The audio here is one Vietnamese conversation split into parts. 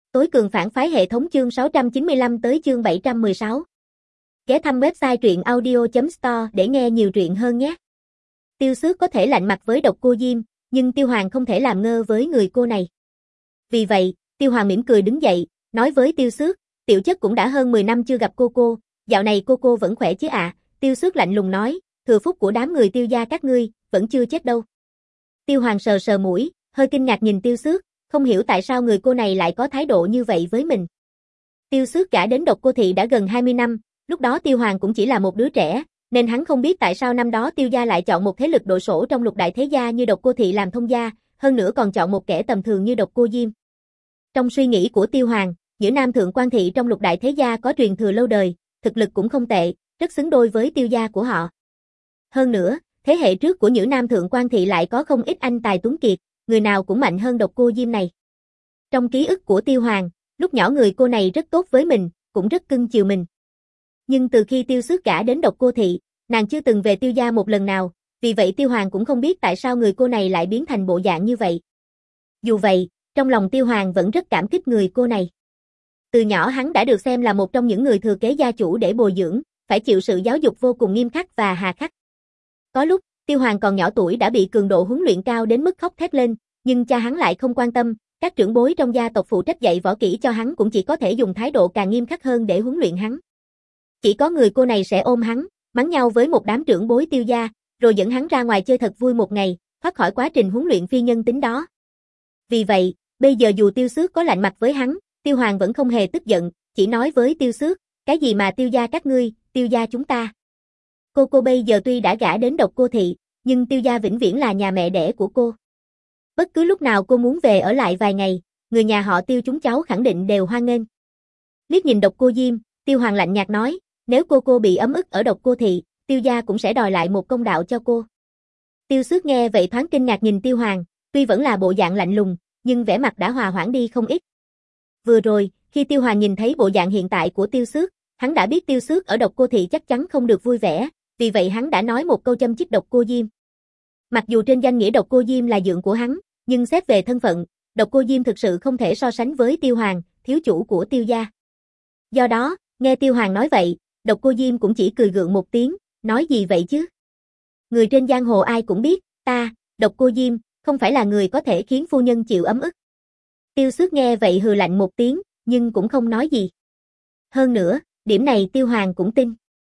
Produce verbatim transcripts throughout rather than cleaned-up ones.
Tối cường phản phái hệ thống chương sáu trăm chín mươi lăm tới chương bảy trăm mười sáu. Ghé thăm website truyện audio chấm store để nghe nhiều truyện hơn nhé. Tiêu Xước có thể lạnh mặt với Độc Cô Diêm, nhưng Tiêu Hoàng không thể làm ngơ với người cô này. Vì vậy, Tiêu Hoàng mỉm cười đứng dậy, nói với Tiêu Xước, tiểu chất cũng đã hơn mười năm chưa gặp cô cô, dạo này cô cô vẫn khỏe chứ ạ? À? Tiêu Xước lạnh lùng nói, thừa phúc của đám người Tiêu gia các ngươi, vẫn chưa chết đâu. Tiêu Hoàng sờ sờ mũi, hơi kinh ngạc nhìn Tiêu Xước, không hiểu tại sao người cô này lại có thái độ như vậy với mình. Tiêu Xước gả đến Độc Cô thị đã gần hai mươi năm, lúc đó Tiêu Hoàng cũng chỉ là một đứa trẻ, nên hắn không biết tại sao năm đó Tiêu gia lại chọn một thế lực đội sổ trong lục đại thế gia như Độc Cô thị làm thông gia, hơn nữa còn chọn một kẻ tầm thường như Độc Cô Diêm. Trong suy nghĩ của Tiêu Hoàng, Nhữ Nam Thượng Quan thị trong lục đại thế gia có truyền thừa lâu đời, thực lực cũng không tệ, rất xứng đôi với Tiêu gia của họ. Hơn nữa, thế hệ trước của Nhữ Nam Thượng Quan thị lại có không ít anh tài tuấn kiệt, người nào cũng mạnh hơn Độc Cô Diêm này. Trong ký ức của Tiêu Hoàng, lúc nhỏ người cô này rất tốt với mình, cũng rất cưng chiều mình. Nhưng từ khi Tiêu Xước gả đến Độc Cô thị, nàng chưa từng về Tiêu gia một lần nào, vì vậy Tiêu Hoàng cũng không biết tại sao người cô này lại biến thành bộ dạng như vậy. Dù vậy, trong lòng Tiêu Hoàng vẫn rất cảm kích người cô này. Từ nhỏ hắn đã được xem là một trong những người thừa kế gia chủ để bồi dưỡng, phải chịu sự giáo dục vô cùng nghiêm khắc và hà khắc. Có lúc, Tiêu Hoàng còn nhỏ tuổi đã bị cường độ huấn luyện cao đến mức khóc thét lên, nhưng cha hắn lại không quan tâm, các trưởng bối trong gia tộc phụ trách dạy võ kỹ cho hắn cũng chỉ có thể dùng thái độ càng nghiêm khắc hơn để huấn luyện hắn. Chỉ có người cô này sẽ ôm hắn, mắng nhau với một đám trưởng bối Tiêu gia, rồi dẫn hắn ra ngoài chơi thật vui một ngày, thoát khỏi quá trình huấn luyện phi nhân tính đó. Vì vậy, bây giờ dù Tiêu Xước có lạnh mặt với hắn, Tiêu Hoàng vẫn không hề tức giận, chỉ nói với Tiêu Xước, cái gì mà Tiêu gia các ngươi, Tiêu gia chúng ta. Cô cô bây giờ tuy đã gả đến Độc Cô thị, nhưng Tiêu gia vĩnh viễn là nhà mẹ đẻ của cô. Bất cứ lúc nào cô muốn về ở lại vài ngày, người nhà họ Tiêu chúng cháu khẳng định đều hoan nghênh. Liếc nhìn Độc Cô Diêm, Tiêu Hoàng lạnh nhạt nói, nếu cô cô bị ấm ức ở Độc Cô thị, Tiêu gia cũng sẽ đòi lại một công đạo cho cô. Tiêu Xước nghe vậy thoáng kinh ngạc nhìn Tiêu Hoàng, tuy vẫn là bộ dạng lạnh lùng, nhưng vẻ mặt đã hòa hoãn đi không ít. Vừa rồi, khi Tiêu Hoàng nhìn thấy bộ dạng hiện tại của Tiêu Xước, hắn đã biết Tiêu Xước ở Độc Cô thị chắc chắn không được vui vẻ, vì vậy hắn đã nói một câu châm chích Độc Cô Diêm. Mặc dù trên danh nghĩa Độc Cô Diêm là dượng của hắn, nhưng xét về thân phận, Độc Cô Diêm thực sự không thể so sánh với Tiêu Hoàng, thiếu chủ của Tiêu gia. Do đó, nghe Tiêu Hoàng nói vậy, Độc Cô Diêm cũng chỉ cười gượng một tiếng, nói gì vậy chứ? Người trên giang hồ ai cũng biết, ta, Độc Cô Diêm, không phải là người có thể khiến phu nhân chịu ấm ức. Tiêu Xước nghe vậy hừ lạnh một tiếng, nhưng cũng không nói gì. Hơn nữa, điểm này Tiêu Hoàng cũng tin.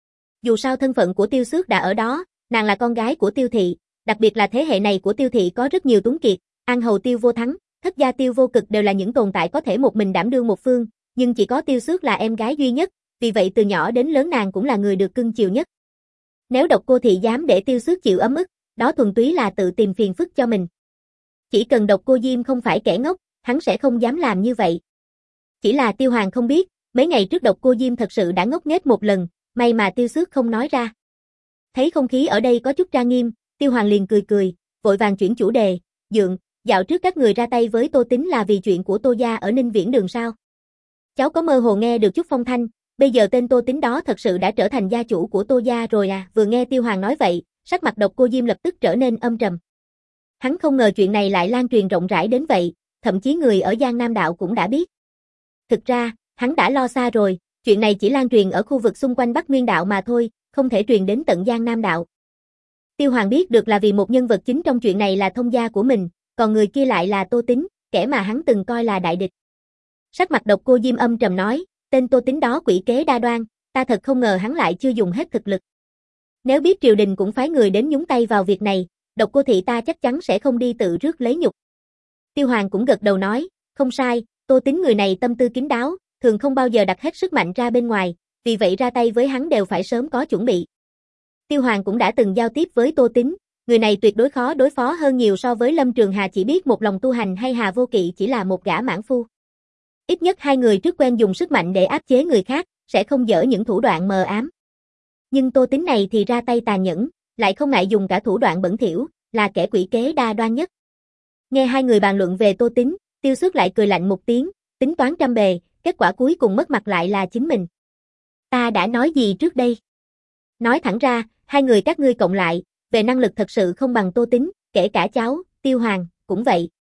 Dù sao thân phận của Tiêu Xước đã ở đó, nàng là con gái của Tiêu thị, đặc biệt là thế hệ này của Tiêu thị có rất nhiều tuấn kiệt, An Hầu Tiêu Vô Thắng, Thất gia Tiêu Vô Cực đều là những tồn tại có thể một mình đảm đương một phương, nhưng chỉ có Tiêu Xước là em gái duy nhất, vì vậy từ nhỏ đến lớn nàng cũng là người được cưng chiều nhất. Nếu Độc Cô thị dám để Tiêu Xước chịu ấm ức, đó thuần túy là tự tìm phiền phức cho mình. Chỉ cần Độc Cô Diêm không phải kẻ ngốc, hắn sẽ không dám làm như vậy. Chỉ là Tiêu Hoàng không biết, mấy ngày trước Độc Cô Diêm thật sự đã ngốc nghếch một lần, may mà Tiêu Xước không nói ra. Thấy không khí ở đây có chút trang nghiêm, Tiêu Hoàng liền cười cười, vội vàng chuyển chủ đề, dượng, dạo trước các người ra tay với Tô Tín là vì chuyện của Tô gia ở Ninh Viễn Đường sao? Cháu có mơ hồ nghe được chút phong thanh, bây giờ tên Tô Tín đó thật sự đã trở thành gia chủ của Tô gia rồi à? Vừa nghe Tiêu Hoàng nói vậy, sắc mặt Độc Cô Diêm lập tức trở nên âm trầm. Hắn không ngờ chuyện này lại lan truyền rộng rãi đến vậy, thậm chí người ở Giang Nam Đạo cũng đã biết. Thực ra, hắn đã lo xa rồi, chuyện này chỉ lan truyền ở khu vực xung quanh Bắc Nguyên Đạo mà thôi, không thể truyền đến tận Giang Nam Đạo. Tiêu Hoàng biết được là vì một nhân vật chính trong chuyện này là thông gia của mình, còn người kia lại là Tô Tín, kẻ mà hắn từng coi là đại địch. Sắc mặt Độc Cô Diêm âm trầm nói, tên Tô Tín đó quỷ kế đa đoan, ta thật không ngờ hắn lại chưa dùng hết thực lực. Nếu biết triều đình cũng phái người đến nhúng tay vào việc này, Độc Cô thị ta chắc chắn sẽ không đi tự rước lấy nhục. Tiêu Hoàng cũng gật đầu nói, không sai, Tô Tín người này tâm tư kín đáo, thường không bao giờ đặt hết sức mạnh ra bên ngoài, vì vậy ra tay với hắn đều phải sớm có chuẩn bị. Tiêu Hoàng cũng đã từng giao tiếp với Tô Tín, người này tuyệt đối khó đối phó hơn nhiều so với Lâm Trường Hà chỉ biết một lòng tu hành hay Hà Vô Kỵ chỉ là một gã mãn phu. Ít nhất hai người trước quen dùng sức mạnh để áp chế người khác, sẽ không dở những thủ đoạn mờ ám. Nhưng Tô Tín này thì ra tay tàn nhẫn, lại không ngại dùng cả thủ đoạn bẩn thỉu, là kẻ quỷ kế đa đoan nhất. Nghe hai người bàn luận về Tô Tín, Tiêu Xước lại cười lạnh một tiếng, tính toán trăm bề, kết quả cuối cùng mất mặt lại là chính mình. Ta đã nói gì trước đây? Nói thẳng ra, hai người các ngươi cộng lại, về năng lực thật sự không bằng Tô Tín, kể cả cháu, Tiêu Hoàng, cũng vậy.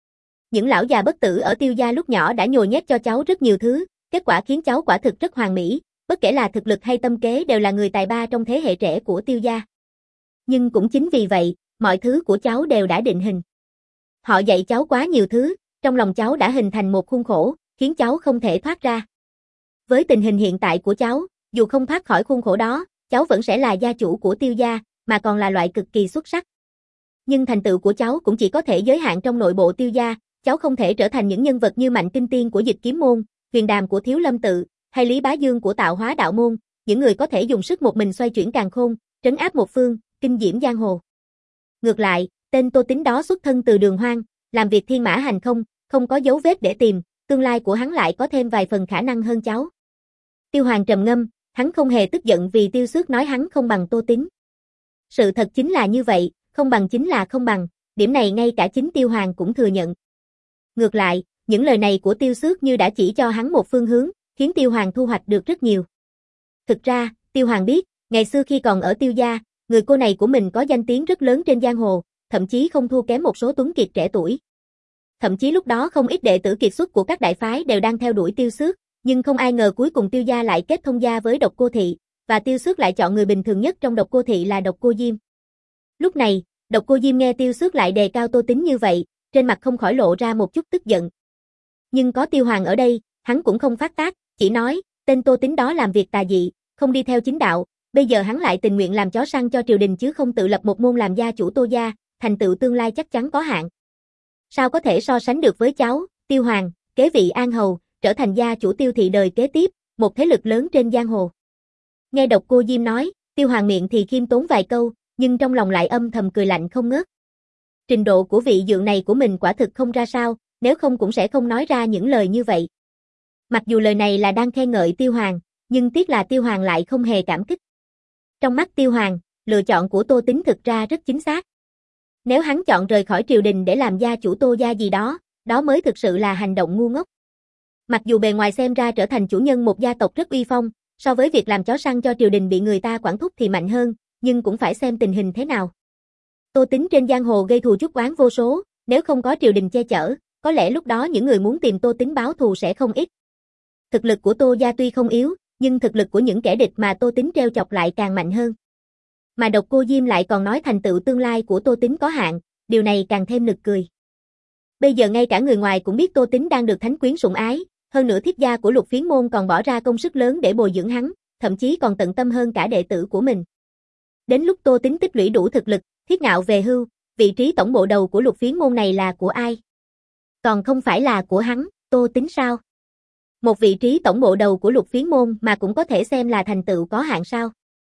những lão già bất tử ở Tiêu gia lúc nhỏ đã nhồi nhét cho cháu rất nhiều thứ, kết quả khiến cháu quả thực rất hoàn mỹ, bất kể là thực lực hay tâm kế đều là người tài ba trong thế hệ trẻ của Tiêu gia. Nhưng cũng chính vì vậy, mọi thứ của cháu đều đã định hình. Họ dạy cháu quá nhiều thứ, trong lòng cháu đã hình thành một khuôn khổ, khiến cháu không thể thoát ra. Với tình hình hiện tại của cháu, dù không thoát khỏi khuôn khổ đó, cháu vẫn sẽ là gia chủ của Tiêu gia, mà còn là loại cực kỳ xuất sắc. Nhưng thành tựu của cháu cũng chỉ có thể giới hạn trong nội bộ Tiêu gia, cháu không thể trở thành những nhân vật như Mạnh Kinh Tiên của Dịch Kiếm môn, Huyền Đàm của Thiếu Lâm tự, hay Lý Bá Dương của Tạo Hóa đạo môn, những người có thể dùng sức một mình xoay chuyển càn khôn, trấn áp một phương, kinh diễm giang hồ. Ngược lại, tên Tô Tín đó xuất thân từ Đường Hoang, làm việc thiên mã hành không, không có dấu vết để tìm, tương lai của hắn lại có thêm vài phần khả năng hơn cháu. Tiêu Hoàng trầm ngâm, hắn không hề tức giận vì Tiêu Xước nói hắn không bằng Tô Tín. Sự thật chính là như vậy, không bằng chính là không bằng, điểm này ngay cả chính Tiêu Hoàng cũng thừa nhận. Ngược lại, những lời này của Tiêu Xước như đã chỉ cho hắn một phương hướng, khiến Tiêu Hoàng thu hoạch được rất nhiều. Thực ra, Tiêu Hoàng biết, ngày xưa khi còn ở Tiêu gia, người cô này của mình có danh tiếng rất lớn trên giang hồ, thậm chí không thua kém một số tuấn kiệt trẻ tuổi. Thậm chí lúc đó không ít đệ tử kiệt xuất của các đại phái đều đang theo đuổi Tiêu Xước, nhưng không ai ngờ cuối cùng Tiêu gia lại kết thông gia với Độc Cô Thị, và Tiêu Xước lại chọn người bình thường nhất trong Độc Cô Thị là Độc Cô Diêm. Lúc này, Độc Cô Diêm nghe Tiêu Xước lại đề cao Tô Tín như vậy, trên mặt không khỏi lộ ra một chút tức giận. Nhưng có Tiêu Hoàng ở đây, hắn cũng không phát tác, chỉ nói, tên Tô Tín đó làm việc tà dị, không đi theo chính đạo, bây giờ hắn lại tình nguyện làm chó săn cho triều đình chứ không tự lập một môn làm gia chủ Tô gia, thành tựu tương lai chắc chắn có hạn. Sao có thể so sánh được với cháu, Tiêu Hoàng, kế vị An Hầu, trở thành gia chủ Tiêu thị đời kế tiếp, một thế lực lớn trên giang hồ. Nghe Độc Cô Diêm nói, Tiêu Hoàng miệng thì khiêm tốn vài câu, nhưng trong lòng lại âm thầm cười lạnh không ngớt. Trình độ của vị dượng này của mình quả thực không ra sao, nếu không cũng sẽ không nói ra những lời như vậy. Mặc dù lời này là đang khen ngợi Tiêu Hoàng, nhưng tiếc là Tiêu Hoàng lại không hề cảm kích. Trong mắt Tiêu Hoàng, lựa chọn của Tô Tín thực ra rất chính xác. Nếu hắn chọn rời khỏi triều đình để làm gia chủ Tô gia gì đó, đó mới thực sự là hành động ngu ngốc. Mặc dù bề ngoài xem ra trở thành chủ nhân một gia tộc rất uy phong, so với việc làm chó săn cho triều đình bị người ta quản thúc thì mạnh hơn, nhưng cũng phải xem tình hình thế nào. Tô Tín trên giang hồ gây thù chuốc oán vô số, nếu không có triều đình che chở, có lẽ lúc đó những người muốn tìm Tô Tín báo thù sẽ không ít. Thực lực của Tô gia tuy không yếu, nhưng thực lực của những kẻ địch mà Tô Tín treo chọc lại càng mạnh hơn. Mà Độc Cô Diêm lại còn nói thành tựu tương lai của Tô Tín có hạn, điều này càng thêm nực cười. Bây giờ ngay cả người ngoài cũng biết Tô Tín đang được thánh quyến sủng ái, hơn nữa thiết gia của Lục Phiến môn còn bỏ ra công sức lớn để bồi dưỡng hắn, thậm chí còn tận tâm hơn cả đệ tử của mình. Đến lúc Tô Tín tích lũy đủ thực lực, thiết ngạo về hưu, vị trí tổng bộ đầu của Lục Phiến môn này là của ai? Còn không phải là của hắn, Tô Tín sao? Một vị trí tổng bộ đầu của Lục Phiến môn mà cũng có thể xem là thành tựu có hạn sao?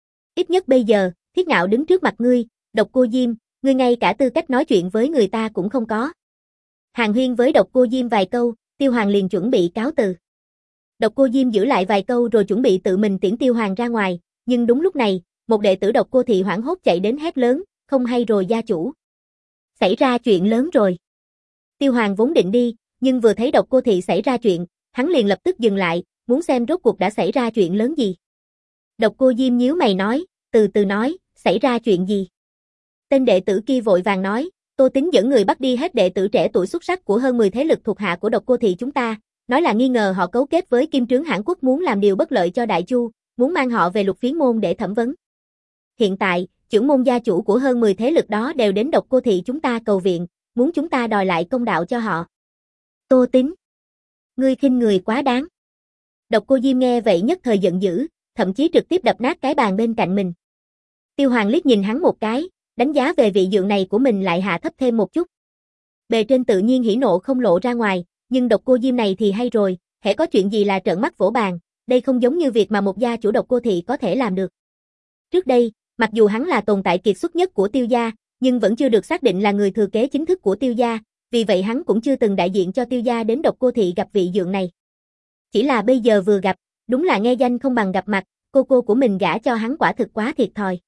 Ít nhất bây giờ, thiết ngạo đứng trước mặt ngươi, Độc Cô Diêm, ngươi ngay cả tư cách nói chuyện với người ta cũng không có. Hàn huyên với Độc Cô Diêm vài câu, Tiêu Hoàng liền chuẩn bị cáo từ. Độc Cô Diêm giữ lại vài câu rồi chuẩn bị tự mình tiễn Tiêu Hoàng ra ngoài, nhưng đúng lúc này, một đệ tử Độc Cô Thị hoảng hốt chạy đến hét lớn, không hay rồi gia chủ. Xảy ra chuyện lớn rồi. Tiêu Hoàng vốn định đi, nhưng vừa thấy Độc Cô Thị xảy ra chuyện, hắn liền lập tức dừng lại, muốn xem rốt cuộc đã xảy ra chuyện lớn gì. Độc Cô Diêm nhíu mày nói, từ từ nói, xảy ra chuyện gì? Tên đệ tử kia vội vàng nói, Tô Tín dẫn người bắt đi hết đệ tử trẻ tuổi xuất sắc của hơn mười thế lực thuộc hạ của Độc Cô Thị chúng ta, nói là nghi ngờ họ cấu kết với Kim Trướng Hãn Quốc muốn làm điều bất lợi cho Đại Chu, muốn mang họ về Lục Phiến môn để thẩm vấn. Hiện tại, trưởng môn gia chủ của hơn mười thế lực đó đều đến Độc Cô Thị chúng ta cầu viện, muốn chúng ta đòi lại công đạo cho họ. Tô Tín, ngươi khinh người quá đáng. Độc Cô Diêm nghe vậy nhất thời giận dữ, thậm chí trực tiếp đập nát cái bàn bên cạnh mình. Tiêu Hoàng liếc nhìn hắn một cái, đánh giá về vị dượng này của mình lại hạ thấp thêm một chút. Bề trên tự nhiên hỉ nộ không lộ ra ngoài, nhưng Độc Cô Diêm này thì hay rồi, hễ có chuyện gì là trợn mắt vỗ bàn, đây không giống như việc mà một gia chủ Độc Cô Thị có thể làm được. Trước đây, mặc dù hắn là tồn tại kiệt xuất nhất của Tiêu gia, nhưng vẫn chưa được xác định là người thừa kế chính thức của Tiêu gia, vì vậy hắn cũng chưa từng đại diện cho Tiêu gia đến Độc Cô Thị gặp vị dượng này. Chỉ là bây giờ vừa gặp, đúng là nghe danh không bằng gặp mặt, cô cô của mình gả cho hắn quả thực quá thiệt thòi.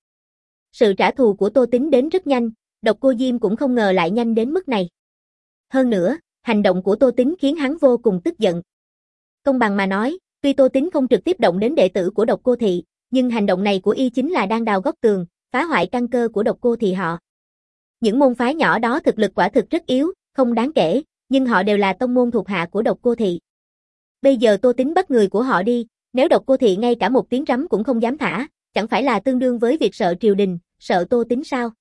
Sự trả thù của Tô Tín đến rất nhanh, Độc Cô Diêm cũng không ngờ lại nhanh đến mức này. Hơn nữa, hành động của Tô Tín khiến hắn vô cùng tức giận. Công bằng mà nói, tuy Tô Tín không trực tiếp động đến đệ tử của Độc Cô Thị, nhưng hành động này của y chính là đang đào góc tường, phá hoại căn cơ của Độc Cô Thị họ. Những môn phái nhỏ đó thực lực quả thực rất yếu, không đáng kể, nhưng họ đều là tông môn thuộc hạ của Độc Cô Thị. Bây giờ Tô Tính bắt người của họ đi, nếu Độc Cô Thị ngay cả một tiếng rắm cũng không dám thả, chẳng phải là tương đương với việc sợ triều đình, sợ Tô Tính sao?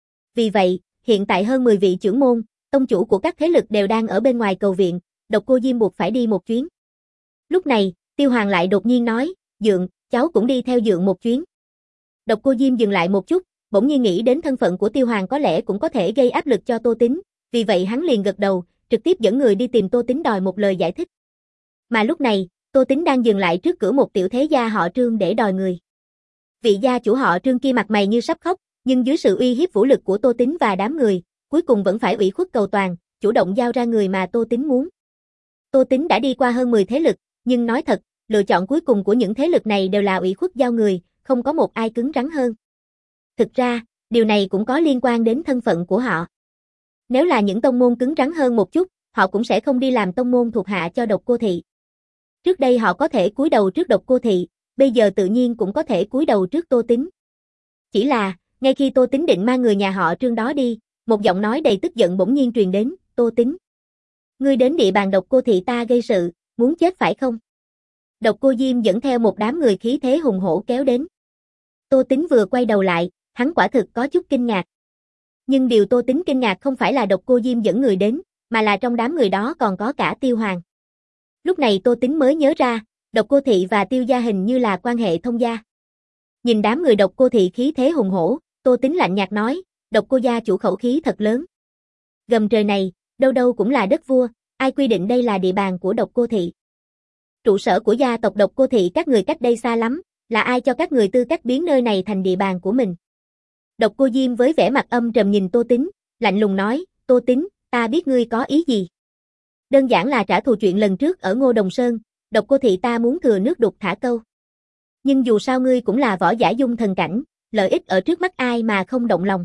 Vì vậy, hiện tại hơn mười vị trưởng môn, tông chủ của các thế lực đều đang ở bên ngoài cầu viện, Độc Cô Diêm buộc phải đi một chuyến. Lúc này, Tiêu Hoàng lại đột nhiên nói, Dượng, cháu cũng đi theo Dượng một chuyến. Độc Cô Diêm dừng lại một chút, bỗng nhiên nghĩ đến thân phận của Tiêu Hoàng có lẽ cũng có thể gây áp lực cho Tô Tính, vì vậy hắn liền gật đầu, trực tiếp dẫn người đi tìm Tô Tính đòi một lời giải thích. Mà lúc này, Tô Tính đang dừng lại trước cửa một tiểu thế gia họ Trương để đòi người. Vị gia chủ họ Trương kia mặt mày như sắp khóc, nhưng dưới sự uy hiếp vũ lực của Tô Tính và đám người, cuối cùng vẫn phải ủy khuất cầu toàn, chủ động giao ra người mà Tô Tính muốn. Tô Tính đã đi qua hơn mười thế lực, nhưng nói thật, lựa chọn cuối cùng của những thế lực này đều là ủy khuất giao người, không có một ai cứng rắn hơn. Thực ra, điều này cũng có liên quan đến thân phận của họ. Nếu là những tông môn cứng rắn hơn một chút, họ cũng sẽ không đi làm tông môn thuộc hạ cho Độc Cô Thị. Trước đây họ có thể cúi đầu trước Độc Cô Thị, bây giờ tự nhiên cũng có thể cúi đầu trước Tô Tính. Chỉ là, ngay khi Tô Tính định mang người nhà họ Trương đó đi, một giọng nói đầy tức giận bỗng nhiên truyền đến, Tô Tính. Ngươi đến địa bàn Độc Cô Thị ta gây sự, muốn chết phải không? Độc Cô Diêm dẫn theo một đám người khí thế hùng hổ kéo đến. Tô Tính vừa quay đầu lại, hắn quả thực có chút kinh ngạc. Nhưng điều Tô Tính kinh ngạc không phải là Độc Cô Diêm dẫn người đến, mà là trong đám người đó còn có cả Tiêu Hoàng. Lúc này Tô Tính mới nhớ ra, Độc Cô Thị và Tiêu gia hình như là quan hệ thông gia. Nhìn đám người Độc Cô Thị khí thế hùng hổ, Tô Tính lạnh nhạt nói, Độc Cô gia chủ khẩu khí thật lớn. Gầm trời này, đâu đâu cũng là đất vua, ai quy định đây là địa bàn của Độc Cô Thị? Trụ sở của gia tộc Độc Cô Thị các người cách đây xa lắm, là ai cho các người tư cách biến nơi này thành địa bàn của mình? Độc Cô Diêm với vẻ mặt âm trầm nhìn Tô Tính, lạnh lùng nói, Tô Tính, ta biết ngươi có ý gì. Đơn giản là trả thù chuyện lần trước ở Ngô Đồng Sơn, Độc Cô Thị ta muốn thừa nước đục thả câu. Nhưng dù sao ngươi cũng là võ giả dung thần cảnh, lợi ích ở trước mắt ai mà không động lòng.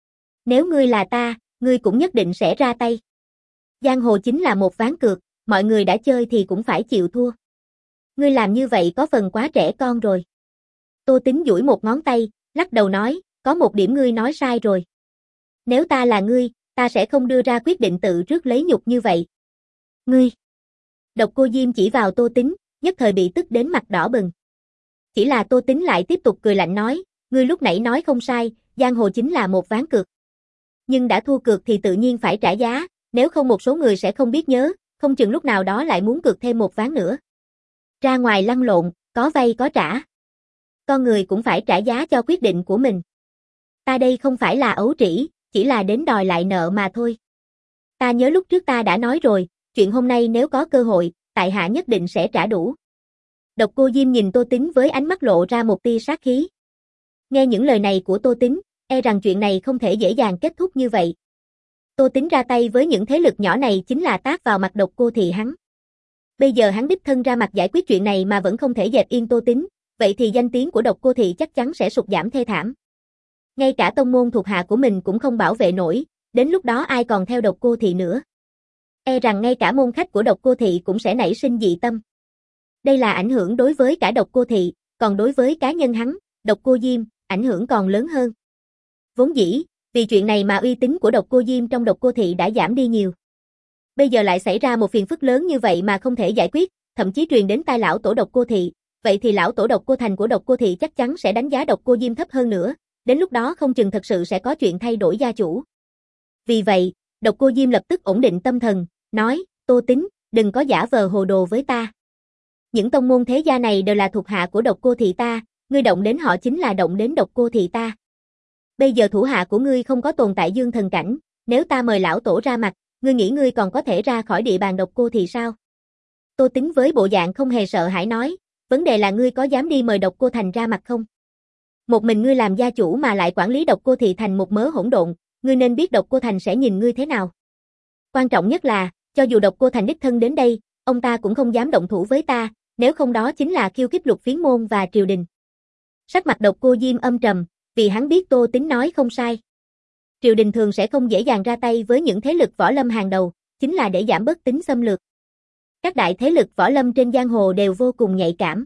Nếu ngươi là ta, ngươi cũng nhất định sẽ ra tay. Giang hồ chính là một ván cược, mọi người đã chơi thì cũng phải chịu thua. Ngươi làm như vậy có phần quá trẻ con rồi. Tô Tính duỗi một ngón tay, lắc đầu nói, có một điểm ngươi nói sai rồi. Nếu ta là ngươi, ta sẽ không đưa ra quyết định tự rước lấy nhục như vậy. Ngươi! Độc Cô Diêm chỉ vào Tô Tính, nhất thời bị tức đến mặt đỏ bừng. Chỉ là Tô Tính lại tiếp tục cười lạnh nói, ngươi lúc nãy nói không sai, giang hồ chính là một ván cược. Nhưng đã thua cược thì tự nhiên phải trả giá, nếu không một số người sẽ không biết nhớ, không chừng lúc nào đó lại muốn cược thêm một ván nữa. Ra ngoài lăn lộn, có vay có trả. Con người cũng phải trả giá cho quyết định của mình. Ta đây không phải là ấu trĩ, chỉ là đến đòi lại nợ mà thôi. Ta nhớ lúc trước ta đã nói rồi, chuyện hôm nay nếu có cơ hội, tại hạ nhất định sẽ trả đủ. Độc Cô Diêm nhìn Tô Tính với ánh mắt lộ ra một tia sát khí. Nghe những lời này của Tô Tính, e rằng chuyện này không thể dễ dàng kết thúc như vậy. Tô Tính ra tay với những thế lực nhỏ này chính là tát vào mặt Độc Cô Thị hắn. Bây giờ hắn đích thân ra mặt giải quyết chuyện này mà vẫn không thể dẹp yên Tô Tính, vậy thì danh tiếng của Độc Cô Thị chắc chắn sẽ sụt giảm thê thảm. Ngay cả tông môn thuộc hạ của mình cũng không bảo vệ nổi, đến lúc đó ai còn theo Độc Cô Thị nữa. E rằng ngay cả môn khách của Độc Cô Thị cũng sẽ nảy sinh dị tâm. Đây là ảnh hưởng đối với cả Độc Cô Thị, còn đối với cá nhân hắn, Độc Cô Diêm, ảnh hưởng còn lớn hơn. Vốn dĩ, vì chuyện này mà uy tín của Độc Cô Diêm trong Độc Cô Thị đã giảm đi nhiều. Bây giờ lại xảy ra một phiền phức lớn như vậy mà không thể giải quyết, thậm chí truyền đến tai lão tổ Độc Cô Thị, vậy thì lão tổ Độc Cô Thành của Độc Cô Thị chắc chắn sẽ đánh giá Độc Cô Diêm thấp hơn nữa, đến lúc đó không chừng thật sự sẽ có chuyện thay đổi gia chủ. Vì vậy, Độc Cô Diêm lập tức ổn định tâm thần, nói, Tô Tính, đừng có giả vờ hồ đồ với ta. Những tông môn thế gia này đều là thuộc hạ của Độc Cô Thị ta, ngươi động đến họ chính là động đến Độc Cô Thị ta. Bây giờ thủ hạ của ngươi không có tồn tại dương thần cảnh, nếu ta mời lão tổ ra mặt, ngươi nghĩ ngươi còn có thể ra khỏi địa bàn Độc Cô Thị sao? Tô Tính với bộ dạng không hề sợ hãi nói, vấn đề là ngươi có dám đi mời Độc Cô Thành ra mặt không? Một mình ngươi làm gia chủ mà lại quản lý Độc Cô Thị thành một mớ hỗn độn, ngươi nên biết Độc Cô Thành sẽ nhìn ngươi thế nào. Quan trọng nhất là, cho dù Độc Cô Thành đích thân đến đây, ông ta cũng không dám động thủ với ta, nếu không đó chính là khiêu khích Lục Phiến môn và triều đình. Sắc mặt Độc Cô Diêm âm trầm, vì hắn biết Tô Tính nói không sai. Triều đình thường sẽ không dễ dàng ra tay với những thế lực võ lâm hàng đầu, chính là để giảm bớt tính xâm lược. Các đại thế lực võ lâm trên giang hồ đều vô cùng nhạy cảm.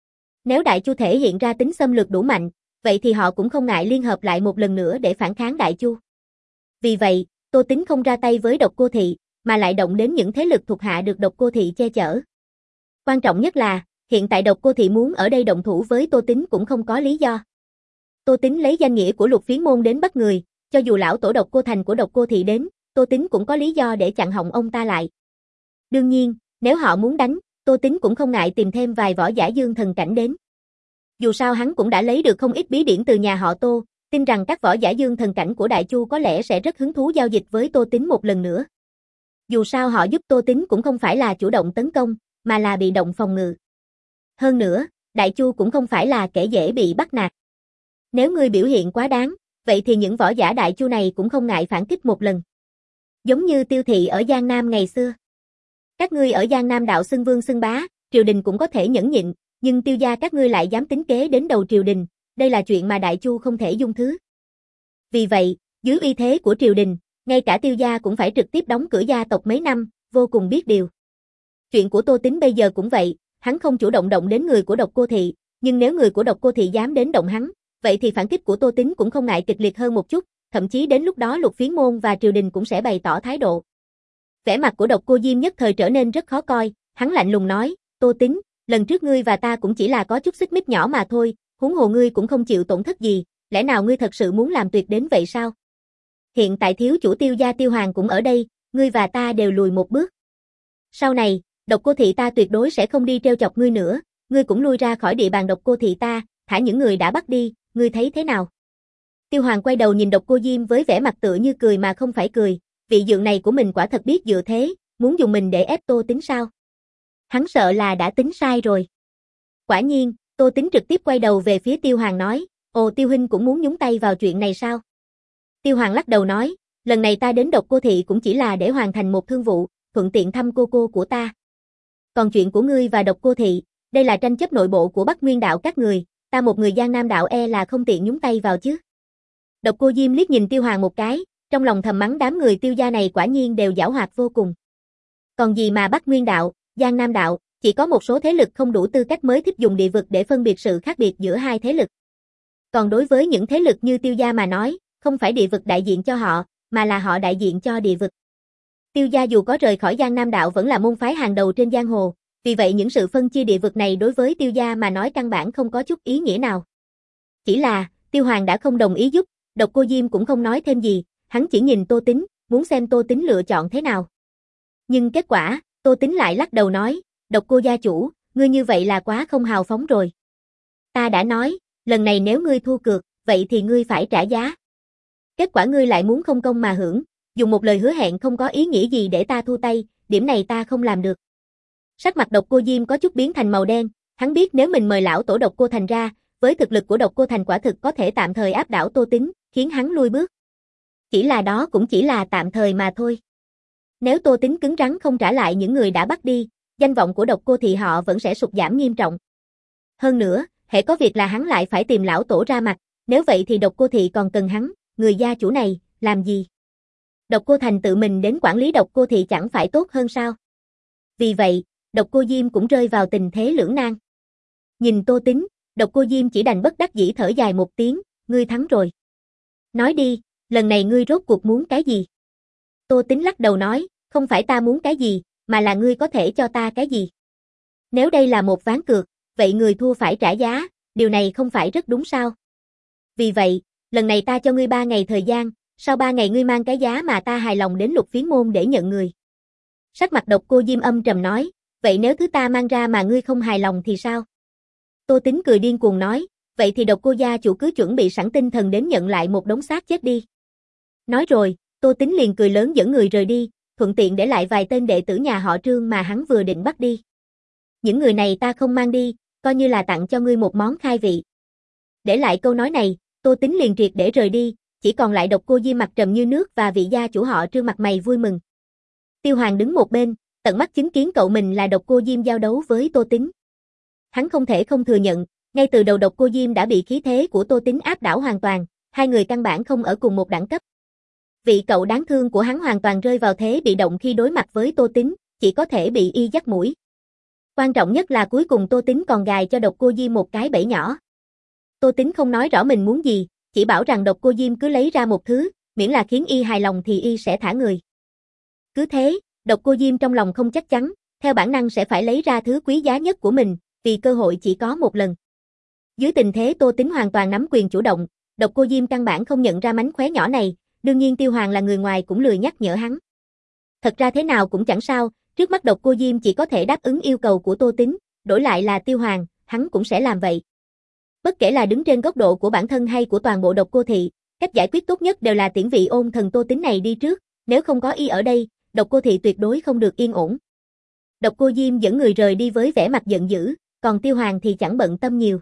Nếu Đại Chu thể hiện ra tính xâm lược đủ mạnh, vậy thì họ cũng không ngại liên hợp lại một lần nữa để phản kháng Đại Chu. Vì vậy, Tô Tính không ra tay với Độc Cô Thị, mà lại động đến những thế lực thuộc hạ được Độc Cô Thị che chở. Quan trọng nhất là, hiện tại Độc Cô Thị muốn ở đây động thủ với Tô Tín cũng không có lý do. Tô Tín lấy danh nghĩa của Lục Phiến môn đến bắt người, cho dù lão tổ Độc Cô Thành của Độc Cô Thị đến, Tô Tín cũng có lý do để chặn họng ông ta lại. Đương nhiên, nếu họ muốn đánh, Tô Tín cũng không ngại tìm thêm vài võ giả dương thần cảnh đến. Dù sao hắn cũng đã lấy được không ít bí điển từ nhà họ Tô, tin rằng các võ giả dương thần cảnh của Đại Chu có lẽ sẽ rất hứng thú giao dịch với Tô Tín một lần nữa. Dù sao họ giúp Tô Tín cũng không phải là chủ động tấn công, mà là bị động phòng ngự. Hơn nữa, Đại Chu cũng không phải là kẻ dễ bị bắt nạt. Nếu ngươi biểu hiện quá đáng, vậy thì những võ giả Đại Chu này cũng không ngại phản kích một lần. Giống như Tiêu Thị ở Giang Nam ngày xưa. Các ngươi ở Giang Nam đạo xưng vương xưng bá, triều đình cũng có thể nhẫn nhịn, nhưng Tiêu gia các ngươi lại dám tính kế đến đầu triều đình, đây là chuyện mà Đại Chu không thể dung thứ. Vì vậy, dưới uy thế của triều đình, ngay cả Tiêu gia cũng phải trực tiếp đóng cửa gia tộc mấy năm, vô cùng biết điều. Chuyện của Tô Tín bây giờ cũng vậy, hắn không chủ động động đến người của Độc Cô Thị, nhưng nếu người của Độc Cô Thị dám đến động hắn, vậy thì phản kích của Tô Tín cũng không ngại kịch liệt hơn một chút, thậm chí đến lúc đó Lục Phiến môn và triều đình cũng sẽ bày tỏ thái độ. Vẻ mặt của Độc Cô Diêm nhất thời trở nên rất khó coi, hắn lạnh lùng nói, Tô Tín, lần trước ngươi và ta cũng chỉ là có chút xích mích nhỏ mà thôi, huống hồ ngươi cũng không chịu tổn thất gì, lẽ nào ngươi thật sự muốn làm tuyệt đến vậy sao? Hiện tại thiếu chủ Tiêu gia Tiêu Hoàng cũng ở đây, ngươi và ta đều lùi một bước. Sau này, Độc Cô Thị ta tuyệt đối sẽ không đi trêu chọc ngươi nữa, ngươi cũng lui ra khỏi địa bàn Độc Cô Thị ta, thả những người đã bắt đi, ngươi thấy thế nào? Tiêu Hoàng quay đầu nhìn Độc Cô Diêm với vẻ mặt tựa như cười mà không phải cười, vị dượng này của mình quả thật biết dựa thế, muốn dùng mình để ép Tô Tín sao? Hắn sợ là đã tính sai rồi. Quả nhiên, Tô Tín trực tiếp quay đầu về phía Tiêu Hoàng nói, ồ Tiêu huynh cũng muốn nhúng tay vào chuyện này sao? Tiêu Hoàng lắc đầu nói, lần này ta đến Độc Cô Thị cũng chỉ là để hoàn thành một thương vụ, thuận tiện thăm cô cô của ta. Còn chuyện của ngươi và Độc Cô Thị, đây là tranh chấp nội bộ của Bắc Nguyên đạo các người, ta một người Giang Nam đạo e là không tiện nhúng tay vào chứ. Độc Cô Diêm liếc nhìn Tiêu Hoàng một cái, trong lòng thầm mắng đám người Tiêu gia này quả nhiên đều giảo hoạt vô cùng. Còn gì mà Bắc Nguyên đạo, Giang Nam đạo, chỉ có một số thế lực không đủ tư cách mới thích dùng địa vực để phân biệt sự khác biệt giữa hai thế lực. Còn đối với những thế lực như Tiêu gia mà nói, không phải địa vực đại diện cho họ, mà là họ đại diện cho địa vực. Tiêu gia dù có rời khỏi Giang Nam đạo vẫn là môn phái hàng đầu trên giang hồ, vì vậy những sự phân chia địa vực này đối với Tiêu gia mà nói căn bản không có chút ý nghĩa nào. Chỉ là, Tiêu Hoàng đã không đồng ý giúp, Độc Cô Diêm cũng không nói thêm gì, hắn chỉ nhìn Tô Tín, muốn xem Tô Tín lựa chọn thế nào. Nhưng kết quả, Tô Tín lại lắc đầu nói, Độc Cô gia chủ, ngươi như vậy là quá không hào phóng rồi. Ta đã nói, lần này nếu ngươi thua cược, vậy thì ngươi phải trả giá. Kết quả ngươi lại muốn không công mà hưởng, dùng một lời hứa hẹn không có ý nghĩa gì để ta thua tay, điểm này ta không làm được. Sắc mặt Độc Cô Diêm có chút biến thành màu đen, hắn biết nếu mình mời lão tổ Độc Cô Thành ra, với thực lực của Độc Cô Thành quả thực có thể tạm thời áp đảo Tô Tín, khiến hắn lui bước. Chỉ là đó cũng chỉ là tạm thời mà thôi. Nếu Tô Tín cứng rắn không trả lại những người đã bắt đi, danh vọng của Độc Cô Thị họ vẫn sẽ sụt giảm nghiêm trọng. Hơn nữa, hễ có việc là hắn lại phải tìm lão tổ ra mặt, nếu vậy thì Độc Cô Thị còn cần hắn, người gia chủ này, làm gì? Độc Cô Thành tự mình đến quản lý Độc Cô Thị chẳng phải tốt hơn sao? Vì vậy, Độc Cô Diêm cũng rơi vào tình thế lưỡng nan. Nhìn Tô Tín, Độc Cô Diêm chỉ đành bất đắc dĩ thở dài một tiếng, ngươi thắng rồi. Nói đi, lần này ngươi rốt cuộc muốn cái gì? Tô Tín lắc đầu nói, không phải ta muốn cái gì, mà là ngươi có thể cho ta cái gì? Nếu đây là một ván cược, vậy người thua phải trả giá, điều này không phải rất đúng sao? Vì vậy, lần này ta cho ngươi ba ngày thời gian, sau ba ngày ngươi mang cái giá mà ta hài lòng đến Lục Phiến môn để nhận người. Sắc mặt Độc Cô Diêm âm trầm nói, vậy nếu thứ ta mang ra mà ngươi không hài lòng thì sao? Tô Tín cười điên cuồng nói, vậy thì Độc Cô gia chủ cứ chuẩn bị sẵn tinh thần đến nhận lại một đống xác chết đi. Nói rồi, Tô Tín liền cười lớn dẫn người rời đi, thuận tiện để lại vài tên đệ tử nhà họ Trương mà hắn vừa định bắt đi. Những người này ta không mang đi, coi như là tặng cho ngươi một món khai vị. Để lại câu nói này, Tô Tín liền triệt để rời đi, chỉ còn lại Độc Cô Diêm mặt trầm như nước và vị gia chủ họ Trương mặt mày vui mừng. Tiêu Hoàng đứng một bên, tận mắt chứng kiến cậu mình là Độc Cô Diêm giao đấu với Tô Tín. Hắn không thể không thừa nhận, ngay từ đầu Độc Cô Diêm đã bị khí thế của Tô Tín áp đảo hoàn toàn, hai người căn bản không ở cùng một đẳng cấp. Vị cậu đáng thương của hắn hoàn toàn rơi vào thế bị động khi đối mặt với Tô Tín, chỉ có thể bị y dắt mũi. Quan trọng nhất là cuối cùng Tô Tín còn gài cho Độc Cô Diêm một cái bẫy nhỏ. Tô Tín không nói rõ mình muốn gì, chỉ bảo rằng Độc Cô Diêm cứ lấy ra một thứ, miễn là khiến y hài lòng thì y sẽ thả người. Cứ thế, Độc Cô Diêm trong lòng không chắc chắn, theo bản năng sẽ phải lấy ra thứ quý giá nhất của mình, vì cơ hội chỉ có một lần. Dưới tình thế Tô Tính hoàn toàn nắm quyền chủ động, Độc Cô Diêm căn bản không nhận ra mánh khóe nhỏ này, đương nhiên Tiêu Hoàng là người ngoài cũng lười nhắc nhở hắn. Thật ra thế nào cũng chẳng sao, trước mắt Độc Cô Diêm chỉ có thể đáp ứng yêu cầu của Tô Tính, đổi lại là Tiêu Hoàng, hắn cũng sẽ làm vậy. Bất kể là đứng trên góc độ của bản thân hay của toàn bộ Độc Cô thị, cách giải quyết tốt nhất đều là tiễn vị ôn thần Tô Tính này đi trước, nếu không có y ở đây, Độc Cô thị tuyệt đối không được yên ổn. Độc Cô Diêm dẫn người rời đi với vẻ mặt giận dữ, còn Tiêu Hoàng thì chẳng bận tâm nhiều.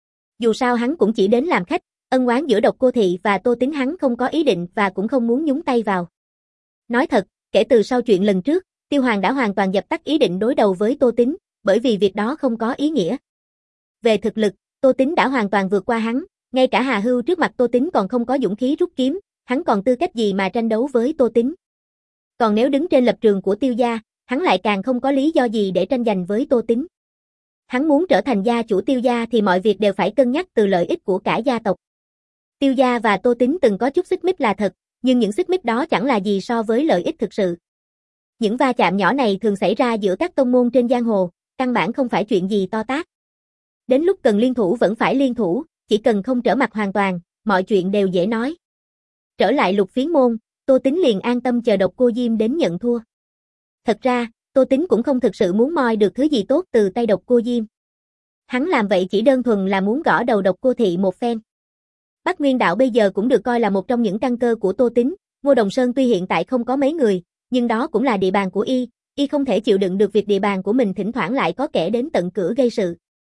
Dù sao hắn cũng chỉ đến làm khách, ân oán giữa Độc Cô thị và Tô Tính hắn không có ý định và cũng không muốn nhúng tay vào. Nói thật, kể từ sau chuyện lần trước, Tiêu Hoàng đã hoàn toàn dập tắt ý định đối đầu với Tô Tính, bởi vì việc đó không có ý nghĩa. Về thực lực, Tô Tính đã hoàn toàn vượt qua hắn, ngay cả Hà Hưu trước mặt Tô Tính còn không có dũng khí rút kiếm, hắn còn tư cách gì mà tranh đấu với Tô Tính. Còn nếu đứng trên lập trường của Tiêu gia, hắn lại càng không có lý do gì để tranh giành với Tô Tính. Hắn muốn trở thành gia chủ Tiêu gia thì mọi việc đều phải cân nhắc từ lợi ích của cả gia tộc. Tiêu gia và Tô Tính từng có chút xích mích là thật, nhưng những xích mích đó chẳng là gì so với lợi ích thực sự. Những va chạm nhỏ này thường xảy ra giữa các tông môn trên giang hồ, căn bản không phải chuyện gì to tát. Đến lúc cần liên thủ vẫn phải liên thủ, chỉ cần không trở mặt hoàn toàn, mọi chuyện đều dễ nói. Trở lại Lục Phiến môn, Tô Tính liền an tâm chờ Độc Cô Diêm đến nhận thua. Thật ra, Tô Tính cũng không thực sự muốn moi được thứ gì tốt từ tay Độc Cô Diêm. Hắn làm vậy chỉ đơn thuần là muốn gõ đầu Độc Cô thị một phen. Bắc Nguyên đạo bây giờ cũng được coi là một trong những căn cơ của Tô Tính, Ngô Đồng Sơn tuy hiện tại không có mấy người, nhưng đó cũng là địa bàn của y, y không thể chịu đựng được việc địa bàn của mình thỉnh thoảng lại có kẻ đến tận cửa gây sự.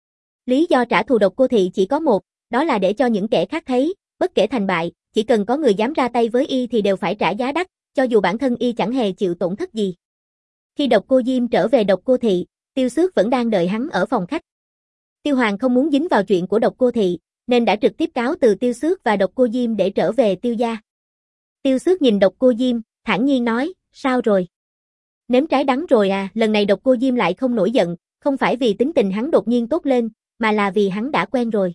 Lý do trả thù Độc Cô thị chỉ có một, đó là để cho những kẻ khác thấy, bất kể thành bại, chỉ cần có người dám ra tay với y thì đều phải trả giá đắt, cho dù bản thân y chẳng hề chịu tổn thất gì. Khi Độc Cô Diêm trở về Độc Cô thị, Tiêu Xước vẫn đang đợi hắn ở phòng khách. Tiêu Hoàng không muốn dính vào chuyện của Độc Cô thị, nên đã trực tiếp cáo từ Tiêu Xước và Độc Cô Diêm để trở về Tiêu gia. Tiêu Xước nhìn Độc Cô Diêm, thản nhiên nói, sao rồi? Nếm trái đắng rồi à? Lần này Độc Cô Diêm lại không nổi giận, không phải vì tính tình hắn đột nhiên tốt lên, mà là vì hắn đã quen rồi.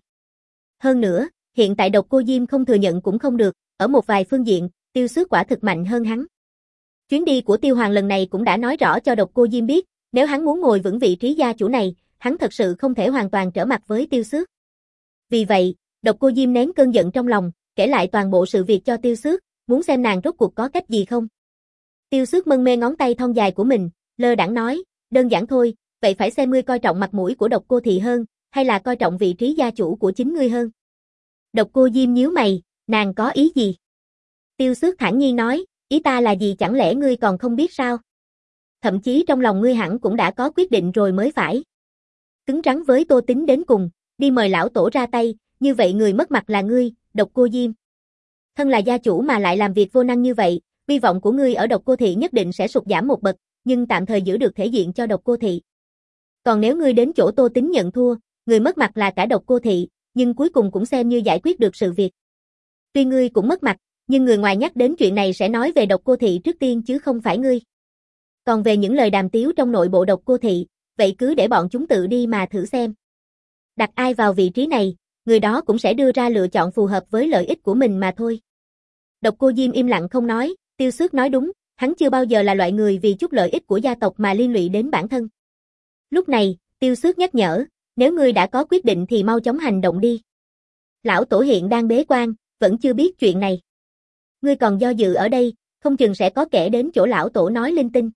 Hơn nữa, hiện tại Độc Cô Diêm không thừa nhận cũng không được, ở một vài phương diện, Tiêu Xước quả thực mạnh hơn hắn. Chuyến đi của Tiêu Hoàng lần này cũng đã nói rõ cho Độc Cô Diêm biết, nếu hắn muốn ngồi vững vị trí gia chủ này, hắn thật sự không thể hoàn toàn trở mặt với Tiêu Xước. Vì vậy, Độc Cô Diêm nén cơn giận trong lòng, kể lại toàn bộ sự việc cho Tiêu Xước, muốn xem nàng rốt cuộc có cách gì không. Tiêu Xước mân mê ngón tay thon dài của mình, lơ đãng nói, đơn giản thôi, vậy phải xem ngươi coi trọng mặt mũi của Độc Cô thị hơn, hay là coi trọng vị trí gia chủ của chính ngươi hơn. Độc Cô Diêm nhíu mày, nàng có ý gì? Tiêu Xước thản nhiên nói, ý ta là gì chẳng lẽ ngươi còn không biết sao? Thậm chí trong lòng ngươi hẳn cũng đã có quyết định rồi mới phải. Cứng rắn với Tô Tính đến cùng, đi mời lão tổ ra tay, như vậy người mất mặt là ngươi, Độc Cô Diêm. Thân là gia chủ mà lại làm việc vô năng như vậy, hy vọng của ngươi ở Độc Cô thị nhất định sẽ sụt giảm một bậc, nhưng tạm thời giữ được thể diện cho Độc Cô thị. Còn nếu ngươi đến chỗ Tô Tính nhận thua, người mất mặt là cả Độc Cô thị, nhưng cuối cùng cũng xem như giải quyết được sự việc. Tuy ngươi cũng mất mặt, nhưng người ngoài nhắc đến chuyện này sẽ nói về Độc Cô thị trước tiên chứ không phải ngươi. Còn về những lời đàm tiếu trong nội bộ Độc Cô thị, vậy cứ để bọn chúng tự đi mà thử xem. Đặt ai vào vị trí này, người đó cũng sẽ đưa ra lựa chọn phù hợp với lợi ích của mình mà thôi. Độc Cô Diêm im lặng không nói, Tiêu Xước nói đúng, hắn chưa bao giờ là loại người vì chút lợi ích của gia tộc mà liên lụy đến bản thân. Lúc này, Tiêu Xước nhắc nhở, nếu ngươi đã có quyết định thì mau chóng hành động đi. Lão tổ hiện đang bế quan, vẫn chưa biết chuyện này. Ngươi còn do dự ở đây, không chừng sẽ có kẻ đến chỗ lão tổ nói linh tinh.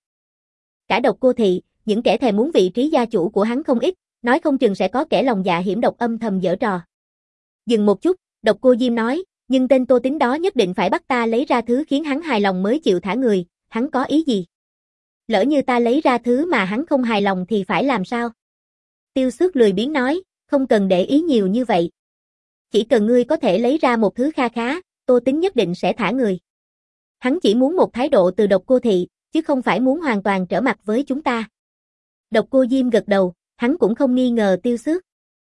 Cả Độc Cô thị, những kẻ thèm muốn vị trí gia chủ của hắn không ít, nói không chừng sẽ có kẻ lòng dạ hiểm độc âm thầm giở trò. Dừng một chút, Độc Cô Diêm nói, nhưng tên Tô Tính đó nhất định phải bắt ta lấy ra thứ khiến hắn hài lòng mới chịu thả người, hắn có ý gì? Lỡ như ta lấy ra thứ mà hắn không hài lòng thì phải làm sao? Tiêu Xước lười biếng nói, không cần để ý nhiều như vậy. Chỉ cần ngươi có thể lấy ra một thứ kha khá, Tô Tính nhất định sẽ thả người. Hắn chỉ muốn một thái độ từ Độc Cô thị, chứ không phải muốn hoàn toàn trở mặt với chúng ta. Độc Cô Diêm gật đầu, hắn cũng không nghi ngờ Tiêu Xước.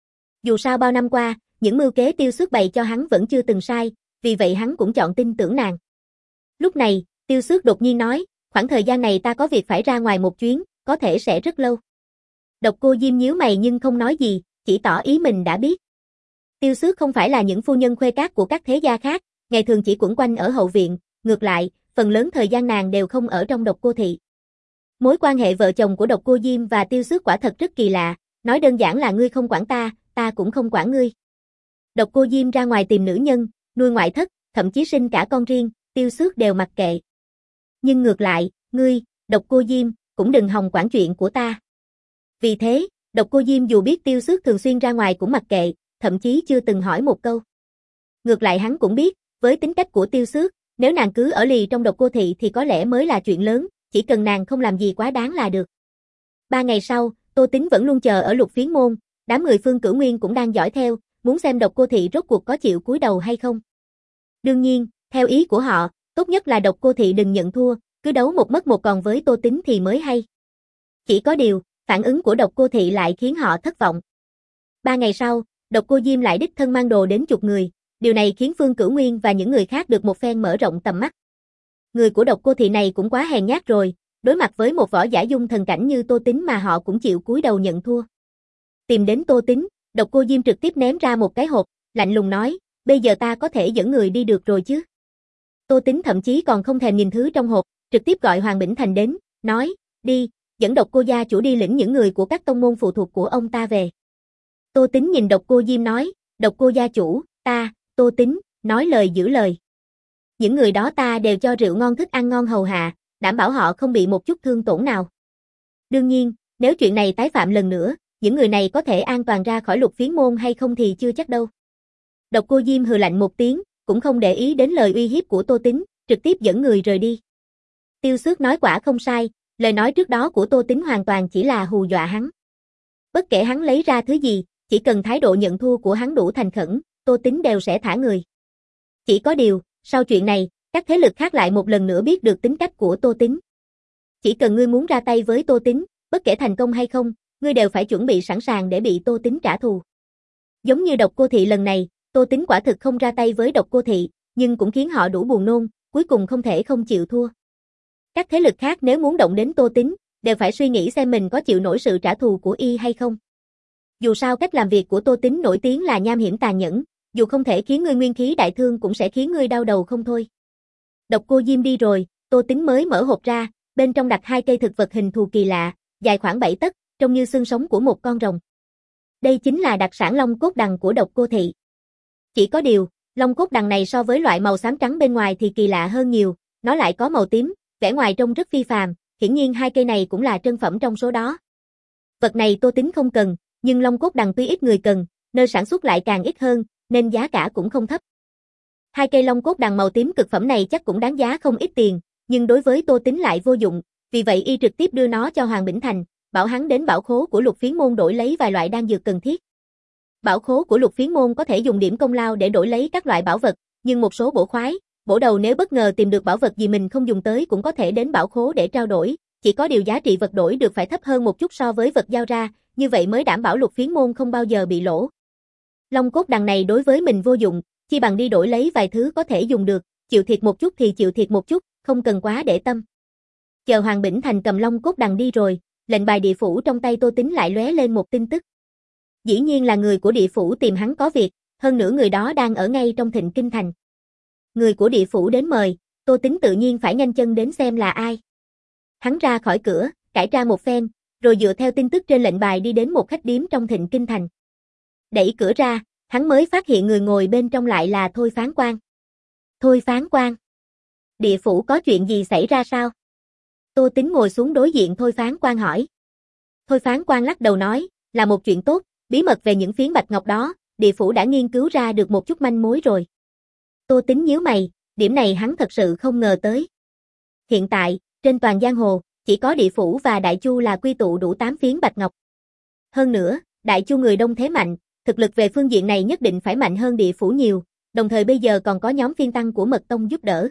Dù sao bao năm qua, những mưu kế Tiêu Xước bày cho hắn vẫn chưa từng sai, vì vậy hắn cũng chọn tin tưởng nàng. Lúc này, Tiêu Xước đột nhiên nói, khoảng thời gian này ta có việc phải ra ngoài một chuyến, có thể sẽ rất lâu. Độc Cô Diêm nhíu mày nhưng không nói gì, chỉ tỏ ý mình đã biết. Tiêu Xước không phải là những phu nhân khuê các của các thế gia khác, ngày thường chỉ quẩn quanh ở hậu viện, ngược lại, phần lớn thời gian nàng đều không ở trong Độc Cô thị. Mối quan hệ vợ chồng của Độc Cô Diêm và Tiêu Xước quả thật rất kỳ lạ, nói đơn giản là ngươi không quản ta, ta cũng không quản ngươi. Độc Cô Diêm ra ngoài tìm nữ nhân, nuôi ngoại thất, thậm chí sinh cả con riêng, Tiêu Xước đều mặc kệ. Nhưng ngược lại, ngươi, Độc Cô Diêm, cũng đừng hòng quản chuyện của ta. Vì thế, Độc Cô Diêm dù biết Tiêu Xước thường xuyên ra ngoài cũng mặc kệ, thậm chí chưa từng hỏi một câu. Ngược lại hắn cũng biết, với tính cách của Tiêu Xước, nếu nàng cứ ở lì trong Độc Cô thị thì có lẽ mới là chuyện lớn, chỉ cần nàng không làm gì quá đáng là được. Ba ngày sau, Tô Tính vẫn luôn chờ ở Lục Phiến môn, đám người Phương Cửu Nguyên cũng đang dõi theo, muốn xem Độc Cô thị rốt cuộc có chịu cúi đầu hay không. Đương nhiên, theo ý của họ, tốt nhất là Độc Cô thị đừng nhận thua, cứ đấu một mất một còn với Tô Tính thì mới hay. Chỉ có điều, phản ứng của Độc Cô thị lại khiến họ thất vọng. Ba ngày sau, Độc Cô Diêm lại đích thân mang đồ đến chục người, điều này khiến Phương Cửu Nguyên và những người khác được một phen mở rộng tầm mắt. Người của Độc Cô thị này cũng quá hèn nhát rồi, đối mặt với một võ giả dung thần cảnh như Tô Tính mà họ cũng chịu cúi đầu nhận thua. Tìm đến Tô Tính, Độc Cô Diêm trực tiếp ném ra một cái hộp, lạnh lùng nói, bây giờ ta có thể dẫn người đi được rồi chứ. Tô Tính thậm chí còn không thèm nhìn thứ trong hộp, trực tiếp gọi Hoàng Bỉnh Thành đến, nói, đi, dẫn Độc Cô gia chủ đi lĩnh những người của các tông môn phụ thuộc của ông ta về. Tô Tính nhìn Độc Cô Diêm nói, Độc Cô gia chủ, ta, Tô Tính, nói lời giữ lời. Những người đó ta đều cho rượu ngon thức ăn ngon hầu hạ, đảm bảo họ không bị một chút thương tổn nào. Đương nhiên, nếu chuyện này tái phạm lần nữa, những người này có thể an toàn ra khỏi Lục Phiến môn hay không thì chưa chắc đâu. Độc Cô Diêm hừ lạnh một tiếng, cũng không để ý đến lời uy hiếp của Tô Tính, trực tiếp dẫn người rời đi. Tiêu Xước nói quả không sai, lời nói trước đó của Tô Tính hoàn toàn chỉ là hù dọa hắn. Bất kể hắn lấy ra thứ gì, chỉ cần thái độ nhận thua của hắn đủ thành khẩn, Tô Tính đều sẽ thả người. Chỉ có điều, sau chuyện này, các thế lực khác lại một lần nữa biết được tính cách của Tô Tính. Chỉ cần ngươi muốn ra tay với Tô Tính, bất kể thành công hay không, ngươi đều phải chuẩn bị sẵn sàng để bị Tô Tính trả thù. Giống như Độc Cô thị lần này, Tô Tính quả thực không ra tay với Độc Cô thị, nhưng cũng khiến họ đủ buồn nôn, cuối cùng không thể không chịu thua. Các thế lực khác nếu muốn động đến Tô Tính, đều phải suy nghĩ xem mình có chịu nổi sự trả thù của y hay không. Dù sao cách làm việc của Tô Tính nổi tiếng là nham hiểm tàn nhẫn, dù không thể khiến ngươi nguyên khí đại thương cũng sẽ khiến ngươi đau đầu không thôi. Độc Cô Diêm đi rồi, Tô Tính mới mở hộp ra, bên trong đặt hai cây thực vật hình thù kỳ lạ, dài khoảng bảy tấc, trông như xương sống của một con rồng. Đây chính là đặc sản long cốt đằng của Độc Cô thị. Chỉ có điều, long cốt đằng này so với loại màu xám trắng bên ngoài thì kỳ lạ hơn nhiều, nó lại có màu tím, vẻ ngoài trông rất phi phàm, hiển nhiên hai cây này cũng là trân phẩm trong số đó. Vật này Tô Tính không cần, nhưng long cốt đằng tuy ít người cần, nơi sản xuất lại càng ít hơn, nên giá cả cũng không thấp. Hai cây long cốt đằng màu tím cực phẩm này chắc cũng đáng giá không ít tiền, nhưng đối với Tô Tính lại vô dụng, vì vậy y trực tiếp đưa nó cho Hoàng Bỉnh Thành, bảo hắn đến bảo khố của Lục Phiến môn đổi lấy vài loại đan dược cần thiết. Bảo khố của Lục Phiến môn có thể dùng điểm công lao để đổi lấy các loại bảo vật, nhưng một số bổ khoái, bổ đầu nếu bất ngờ tìm được bảo vật gì mình không dùng tới cũng có thể đến bảo khố để trao đổi, chỉ có điều giá trị vật đổi được phải thấp hơn một chút so với vật giao ra, như vậy mới đảm bảo Lục Phiến môn không bao giờ bị lỗ. Long cốt đằng này đối với mình vô dụng, chi bằng đi đổi lấy vài thứ có thể dùng được, chịu thiệt một chút thì chịu thiệt một chút, không cần quá để tâm. Chờ Hoàng Bỉnh Thành cầm long cốt đằng đi rồi, lệnh bài địa phủ trong tay Tô Tính lại lóe lên một tin tức. Dĩ nhiên là người của địa phủ tìm hắn có việc, hơn nữa người đó đang ở ngay trong Thịnh Kinh thành. Người của địa phủ đến mời, Tô Tính tự nhiên phải nhanh chân đến xem là ai. Hắn ra khỏi cửa, cải tra một phen, rồi dựa theo tin tức trên lệnh bài đi đến một khách điếm trong Thịnh Kinh thành. Đẩy cửa ra, hắn mới phát hiện người ngồi bên trong lại là Thôi Phán Quan. Thôi Phán Quan, địa phủ có chuyện gì xảy ra sao? Tô Tính ngồi xuống đối diện Thôi Phán Quan hỏi. Thôi Phán Quan lắc đầu nói, là một chuyện tốt, bí mật về những phiến bạch ngọc đó, địa phủ đã nghiên cứu ra được một chút manh mối rồi. Tô Tính nhíu mày, điểm này hắn thật sự không ngờ tới. Hiện tại, trên toàn giang hồ, chỉ có địa phủ và Đại Chu là quy tụ đủ tám phiến bạch ngọc. Hơn nữa, Đại Chu người đông thế mạnh, thực lực về phương diện này nhất định phải mạnh hơn địa phủ nhiều, đồng thời bây giờ còn có nhóm phiên tăng của Mật Tông giúp đỡ.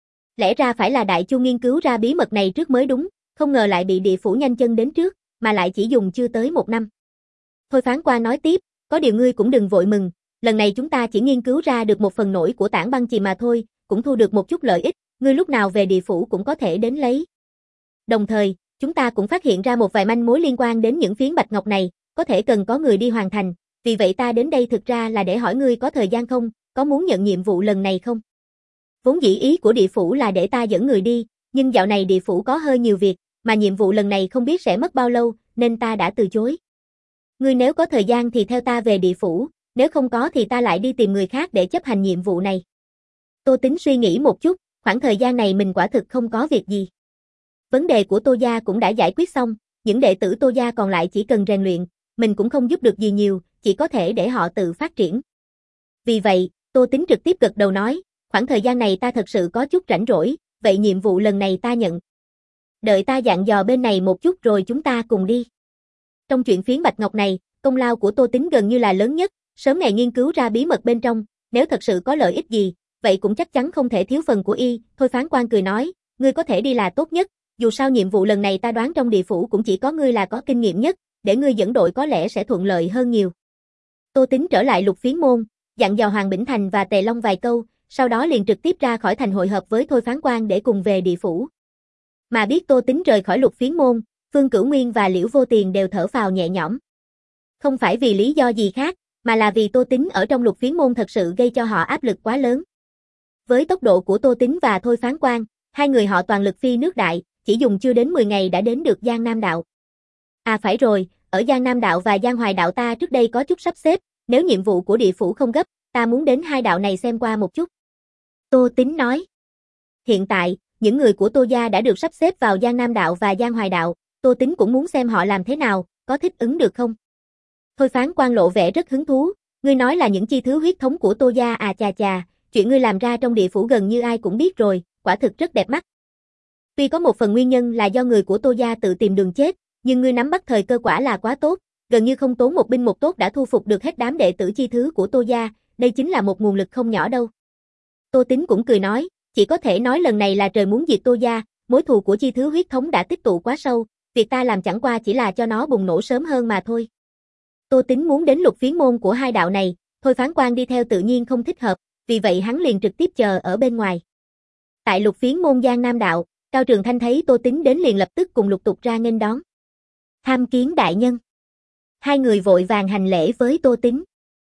Lẽ ra phải là Đại Chu nghiên cứu ra bí mật này trước mới đúng, không ngờ lại bị địa phủ nhanh chân đến trước, mà lại chỉ dùng chưa tới một năm. Thôi Phán Quan nói tiếp, có điều ngươi cũng đừng vội mừng, lần này chúng ta chỉ nghiên cứu ra được một phần nổi của tảng băng chì mà thôi, cũng thu được một chút lợi ích, ngươi lúc nào về địa phủ cũng có thể đến lấy. Đồng thời, chúng ta cũng phát hiện ra một vài manh mối liên quan đến những phiến bạch ngọc này, có thể cần có người đi hoàn thành, vì vậy ta đến đây thực ra là để hỏi ngươi có thời gian không, có muốn nhận nhiệm vụ lần này không? Vốn dĩ ý của địa phủ là để ta dẫn người đi, nhưng dạo này địa phủ có hơi nhiều việc, mà nhiệm vụ lần này không biết sẽ mất bao lâu, nên ta đã từ chối. Ngươi nếu có thời gian thì theo ta về địa phủ, nếu không có thì ta lại đi tìm người khác để chấp hành nhiệm vụ này. Tô Tính suy nghĩ một chút, khoảng thời gian này mình quả thực không có việc gì. Vấn đề của Tô gia cũng đã giải quyết xong, những đệ tử Tô gia còn lại chỉ cần rèn luyện, mình cũng không giúp được gì nhiều, chỉ có thể để họ tự phát triển. Vì vậy, Tô Tính trực tiếp gật đầu nói, khoảng thời gian này ta thật sự có chút rảnh rỗi, vậy nhiệm vụ lần này ta nhận. Đợi ta dặn dò bên này một chút rồi chúng ta cùng đi. Trong chuyện phiến bạch ngọc này, công lao của Tô Tính gần như là lớn nhất, sớm ngày nghiên cứu ra bí mật bên trong, nếu thật sự có lợi ích gì, vậy cũng chắc chắn không thể thiếu phần của y. Thôi Phán Quan cười nói, ngươi có thể đi là tốt nhất, dù sao nhiệm vụ lần này ta đoán trong địa phủ cũng chỉ có ngươi là có kinh nghiệm nhất, để ngươi dẫn đội có lẽ sẽ thuận lợi hơn nhiều. Tô Tính trở lại Lục Phiến Môn, dặn dò Hoàng Bỉnh Thành và Tề Long vài câu, sau đó liền trực tiếp ra khỏi thành hội hợp với Thôi Phán Quan để cùng về địa phủ. Mà biết Tô Tính rời khỏi Lục Phiến Môn, Phương Cửu Nguyên và Liễu Vô Tiền đều thở phào nhẹ nhõm. Không phải vì lý do gì khác, mà là vì Tô Tính ở trong Lục Phiến Môn thật sự gây cho họ áp lực quá lớn. Với tốc độ của Tô Tính và Thôi Phán Quan, hai người họ toàn lực phi nước đại, chỉ dùng chưa đến mười ngày đã đến được Giang Nam Đạo. À phải rồi, ở Giang Nam Đạo và Giang Hoài Đạo ta trước đây có chút sắp xếp, nếu nhiệm vụ của địa phủ không gấp, ta muốn đến hai đạo này xem qua một chút. Tô Tính nói. Hiện tại, những người của Tô gia đã được sắp xếp vào Giang Nam Đạo và Giang Hoài Đạo, Tô Tính cũng muốn xem họ làm thế nào, có thích ứng được không? Thôi Phán Quan lộ vẻ rất hứng thú, ngươi nói là những chi thứ huyết thống của Tô gia à chà chà, chuyện ngươi làm ra trong địa phủ gần như ai cũng biết rồi, quả thực rất đẹp mắt. Tuy có một phần nguyên nhân là do người của Tô gia tự tìm đường chết, nhưng ngươi nắm bắt thời cơ quả là quá tốt, gần như không tốn một binh một tốt đã thu phục được hết đám đệ tử chi thứ của Tô gia, đây chính là một nguồn lực không nhỏ đâu. Tô Tính cũng cười nói, chỉ có thể nói lần này là trời muốn diệt Tô gia, mối thù của chi thứ huyết thống đã tích tụ quá sâu, việc ta làm chẳng qua chỉ là cho nó bùng nổ sớm hơn mà thôi. Tô Tính muốn đến Lục Phiến Môn của hai đạo này, Thôi Phán Quan đi theo tự nhiên không thích hợp, vì vậy hắn liền trực tiếp chờ ở bên ngoài. Tại Lục Phiến Môn Giang Nam Đạo, Cao Trường Thanh thấy Tô Tính đến liền lập tức cùng Lục Tục ra nghênh đón. Tham kiến đại nhân. Hai người vội vàng hành lễ với Tô Tính.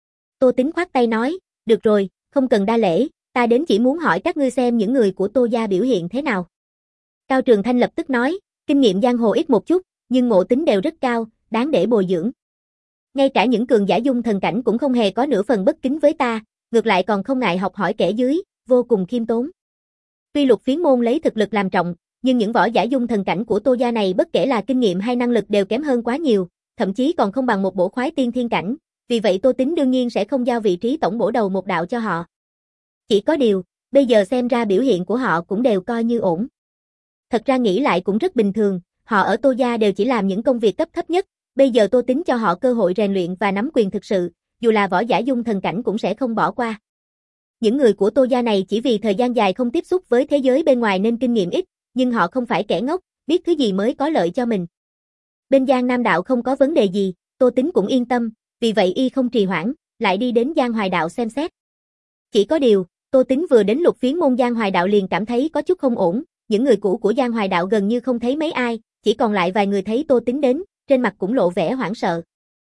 Tô Tính khoát tay nói, được rồi, không cần đa lễ, ta đến chỉ muốn hỏi các ngươi xem những người của Tô gia biểu hiện thế nào. Cao Trường Thanh lập tức nói, kinh nghiệm giang hồ ít một chút, nhưng ngộ tính đều rất cao, đáng để bồi dưỡng. Ngay cả những cường giả dung thần cảnh cũng không hề có nửa phần bất kính với ta, ngược lại còn không ngại học hỏi kẻ dưới, vô cùng khiêm tốn. Tuy Lục Phiến Môn lấy thực lực làm trọng, nhưng những võ giả dung thần cảnh của Tô gia này bất kể là kinh nghiệm hay năng lực đều kém hơn quá nhiều, thậm chí còn không bằng một bổ khoái tiên thiên cảnh, vì vậy Tô Tính đương nhiên sẽ không giao vị trí tổng bổ đầu một đạo cho họ. Chỉ có điều, bây giờ xem ra biểu hiện của họ cũng đều coi như ổn. Thật ra nghĩ lại cũng rất bình thường, họ ở Tô gia đều chỉ làm những công việc cấp thấp nhất, bây giờ Tô Tính cho họ cơ hội rèn luyện và nắm quyền thực sự, dù là võ giả dung thần cảnh cũng sẽ không bỏ qua. Những người của Tô gia này chỉ vì thời gian dài không tiếp xúc với thế giới bên ngoài nên kinh nghiệm ít, nhưng họ không phải kẻ ngốc, biết thứ gì mới có lợi cho mình. Bên Giang Nam Đạo không có vấn đề gì, Tô Tính cũng yên tâm, vì vậy y không trì hoãn, lại đi đến Giang Hoài Đạo xem xét. Chỉ có điều, Tô Tính vừa đến Lục Phiến Môn Giang Hoài Đạo liền cảm thấy có chút không ổn, những người cũ của Giang Hoài Đạo gần như không thấy mấy ai, chỉ còn lại vài người thấy Tô Tính đến, trên mặt cũng lộ vẻ hoảng sợ.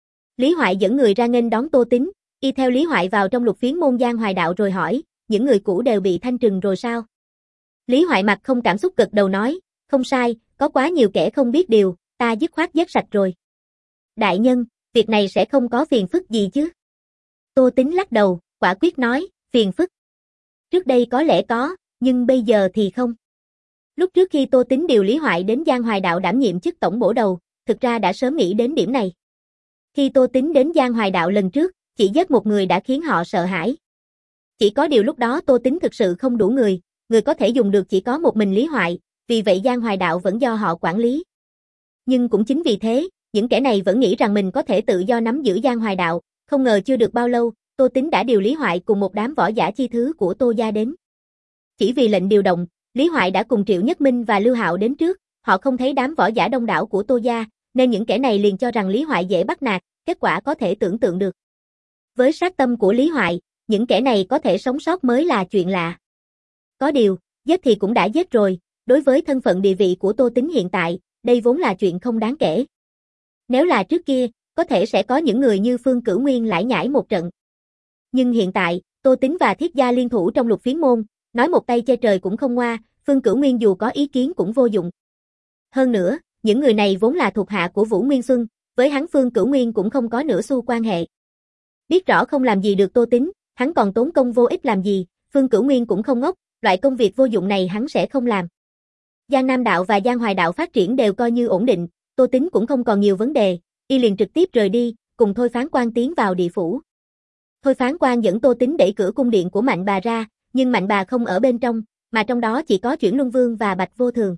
Lý Hoại dẫn người ra nghênh đón Tô Tính, y theo Lý Hoại vào trong Lục Phiến Môn Giang Hoài Đạo rồi hỏi, những người cũ đều bị thanh trừng rồi sao? Lý Hoại mặt không cảm xúc gật đầu nói, không sai, có quá nhiều kẻ không biết điều, ta dứt khoát dứt sạch rồi. Đại nhân, việc này sẽ không có phiền phức gì chứ? Tô Tính lắc đầu, quả quyết nói, phiền phức. Trước đây có lẽ có, nhưng bây giờ thì không. Lúc trước khi Tô Tính điều Lý Hoại đến Giang Hoài Đạo đảm nhiệm chức tổng bổ đầu, thực ra đã sớm nghĩ đến điểm này. Khi Tô Tính đến Giang Hoài Đạo lần trước, chỉ giết một người đã khiến họ sợ hãi. Chỉ có điều lúc đó Tô Tính thực sự không đủ người, người có thể dùng được chỉ có một mình Lý Hoại, vì vậy Giang Hoài Đạo vẫn do họ quản lý. Nhưng cũng chính vì thế, những kẻ này vẫn nghĩ rằng mình có thể tự do nắm giữ Giang Hoài Đạo, không ngờ chưa được bao lâu, Tô Tính đã điều Lý Hoại cùng một đám võ giả chi thứ của Tô gia đến. Chỉ vì lệnh điều động, Lý Hoại đã cùng Triệu Nhất Minh và Lưu Hạo đến trước, họ không thấy đám võ giả đông đảo của Tô gia, nên những kẻ này liền cho rằng Lý Hoại dễ bắt nạt, kết quả có thể tưởng tượng được. Với sát tâm của Lý Hoại, những kẻ này có thể sống sót mới là chuyện lạ. Có điều, giết thì cũng đã giết rồi, đối với thân phận địa vị của Tô Tính hiện tại, đây vốn là chuyện không đáng kể. Nếu là trước kia, có thể sẽ có những người như Phương Cửu Nguyên lải nhải một trận. Nhưng hiện tại, Tô Tính và Thiết gia liên thủ trong Lục Phiến Môn, nói một tay che trời cũng không ngoa, Phương Cửu Nguyên dù có ý kiến cũng vô dụng. Hơn nữa, những người này vốn là thuộc hạ của Vũ Nguyên Xuân, với hắn Phương Cửu Nguyên cũng không có nửa xu quan hệ. Biết rõ không làm gì được Tô Tín, hắn còn tốn công vô ích làm gì, Phương Cửu Nguyên cũng không ngốc, loại công việc vô dụng này hắn sẽ không làm. Giang Nam đạo và Giang Hoài đạo phát triển đều coi như ổn định, Tô Tín cũng không còn nhiều vấn đề, y liền trực tiếp rời đi, cùng Thôi Phán Quan tiến vào địa phủ. Thôi Phán Quan dẫn Tô Tín đẩy cửa cung điện của Mạnh bà ra, nhưng Mạnh bà không ở bên trong, mà trong đó chỉ có Chuyển Luân Vương và Bạch Vô Thường.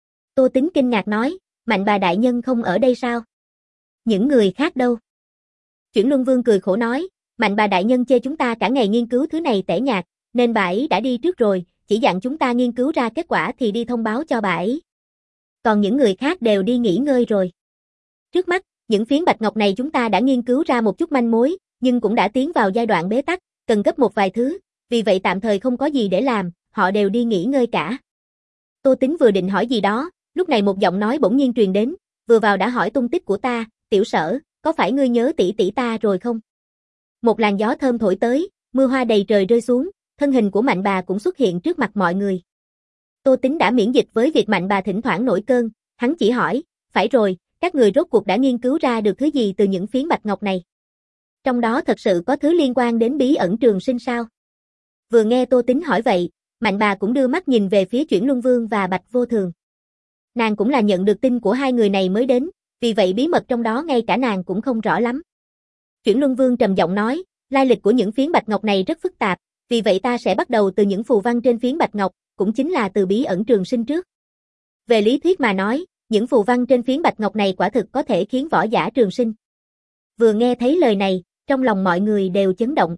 Tô Tín kinh ngạc nói, Mạnh bà đại nhân không ở đây sao? Những người khác đâu? Chuyển Luân Vương cười khổ nói, Mạnh bà đại nhân chê chúng ta cả ngày nghiên cứu thứ này tẻ nhạt, nên bà ấy đã đi trước rồi, chỉ dặn chúng ta nghiên cứu ra kết quả thì đi thông báo cho bà ấy. Còn những người khác đều đi nghỉ ngơi rồi. Trước mắt, những phiến bạch ngọc này chúng ta đã nghiên cứu ra một chút manh mối, nhưng cũng đã tiến vào giai đoạn bế tắc, cần gấp một vài thứ, vì vậy tạm thời không có gì để làm, họ đều đi nghỉ ngơi cả. Tô Tín vừa định hỏi gì đó, lúc này một giọng nói bỗng nhiên truyền đến, vừa vào đã hỏi tung tích của ta, Tiểu Sở, có phải ngươi nhớ tỷ tỷ ta rồi không? Một làn gió thơm thổi tới, mưa hoa đầy trời rơi xuống, thân hình của Mạnh bà cũng xuất hiện trước mặt mọi người. Tô Tín đã miễn dịch với việc Mạnh bà thỉnh thoảng nổi cơn, hắn chỉ hỏi, phải rồi, các người rốt cuộc đã nghiên cứu ra được thứ gì từ những phiến bạch ngọc này? Trong đó thật sự có thứ liên quan đến bí ẩn trường sinh sao? Vừa nghe Tô Tín hỏi vậy, Mạnh bà cũng đưa mắt nhìn về phía Chuyển Luân Vương và Bạch Vô Thường. Nàng cũng là nhận được tin của hai người này mới đến, vì vậy bí mật trong đó ngay cả nàng cũng không rõ lắm. Chuyển Luân Vương trầm giọng nói, lai lịch của những phiến bạch ngọc này rất phức tạp, vì vậy ta sẽ bắt đầu từ những phù văn trên phiến bạch ngọc, cũng chính là từ bí ẩn trường sinh trước. Về lý thuyết mà nói, những phù văn trên phiến bạch ngọc này quả thực có thể khiến võ giả trường sinh. Vừa nghe thấy lời này, trong lòng mọi người đều chấn động.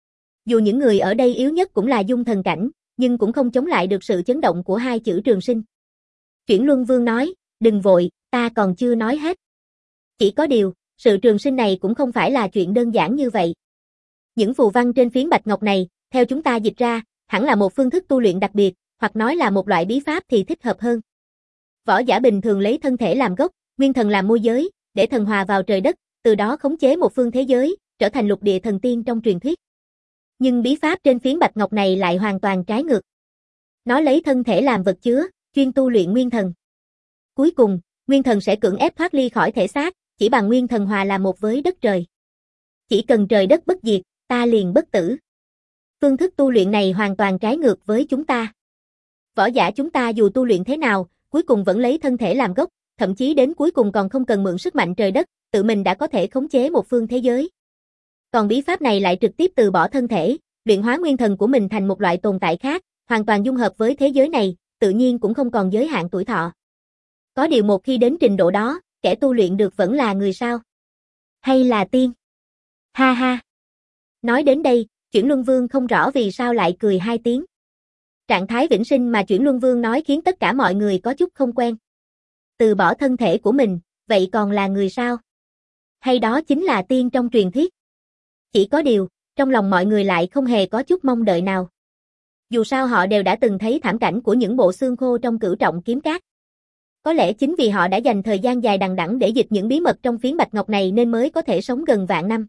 Dù những người ở đây yếu nhất cũng là dung thần cảnh, nhưng cũng không chống lại được sự chấn động của hai chữ trường sinh. Chuyển Luân Vương nói, đừng vội, ta còn chưa nói hết. Chỉ có điều, sự trường sinh này cũng không phải là chuyện đơn giản như vậy. Những phù văn trên phiến bạch ngọc này, theo chúng ta dịch ra, hẳn là một phương thức tu luyện đặc biệt, hoặc nói là một loại bí pháp thì thích hợp hơn. Võ giả bình thường lấy thân thể làm gốc, nguyên thần làm môi giới, để thần hòa vào trời đất, từ đó khống chế một phương thế giới, trở thành lục địa thần tiên trong truyền thuyết. Nhưng bí pháp trên phiến bạch ngọc này lại hoàn toàn trái ngược. Nó lấy thân thể làm vật chứa, chuyên tu luyện nguyên thần. Cuối cùng, nguyên thần sẽ cưỡng ép thoát ly khỏi thể xác, chỉ bằng nguyên thần hòa làm một với đất trời. Chỉ cần trời đất bất diệt, ta liền bất tử. Phương thức tu luyện này hoàn toàn trái ngược với chúng ta. Võ giả chúng ta dù tu luyện thế nào, cuối cùng vẫn lấy thân thể làm gốc, thậm chí đến cuối cùng còn không cần mượn sức mạnh trời đất, tự mình đã có thể khống chế một phương thế giới. Còn bí pháp này lại trực tiếp từ bỏ thân thể, luyện hóa nguyên thần của mình thành một loại tồn tại khác, hoàn toàn dung hợp với thế giới này, tự nhiên cũng không còn giới hạn tuổi thọ. Có điều một khi đến trình độ đó, kẻ tu luyện được vẫn là người sao? Hay là tiên? Ha ha! Nói đến đây, Chuyển Luân Vương không rõ vì sao lại cười hai tiếng. Trạng thái vĩnh sinh mà Chuyển Luân Vương nói khiến tất cả mọi người có chút không quen. Từ bỏ thân thể của mình, vậy còn là người sao? Hay đó chính là tiên trong truyền thuyết? Chỉ có điều, trong lòng mọi người lại không hề có chút mong đợi nào. Dù sao họ đều đã từng thấy thảm cảnh của những bộ xương khô trong Cửu Trọng Kiếm Cát. Có lẽ chính vì họ đã dành thời gian dài đằng đẵng để dịch những bí mật trong phiến bạch ngọc này nên mới có thể sống gần vạn năm.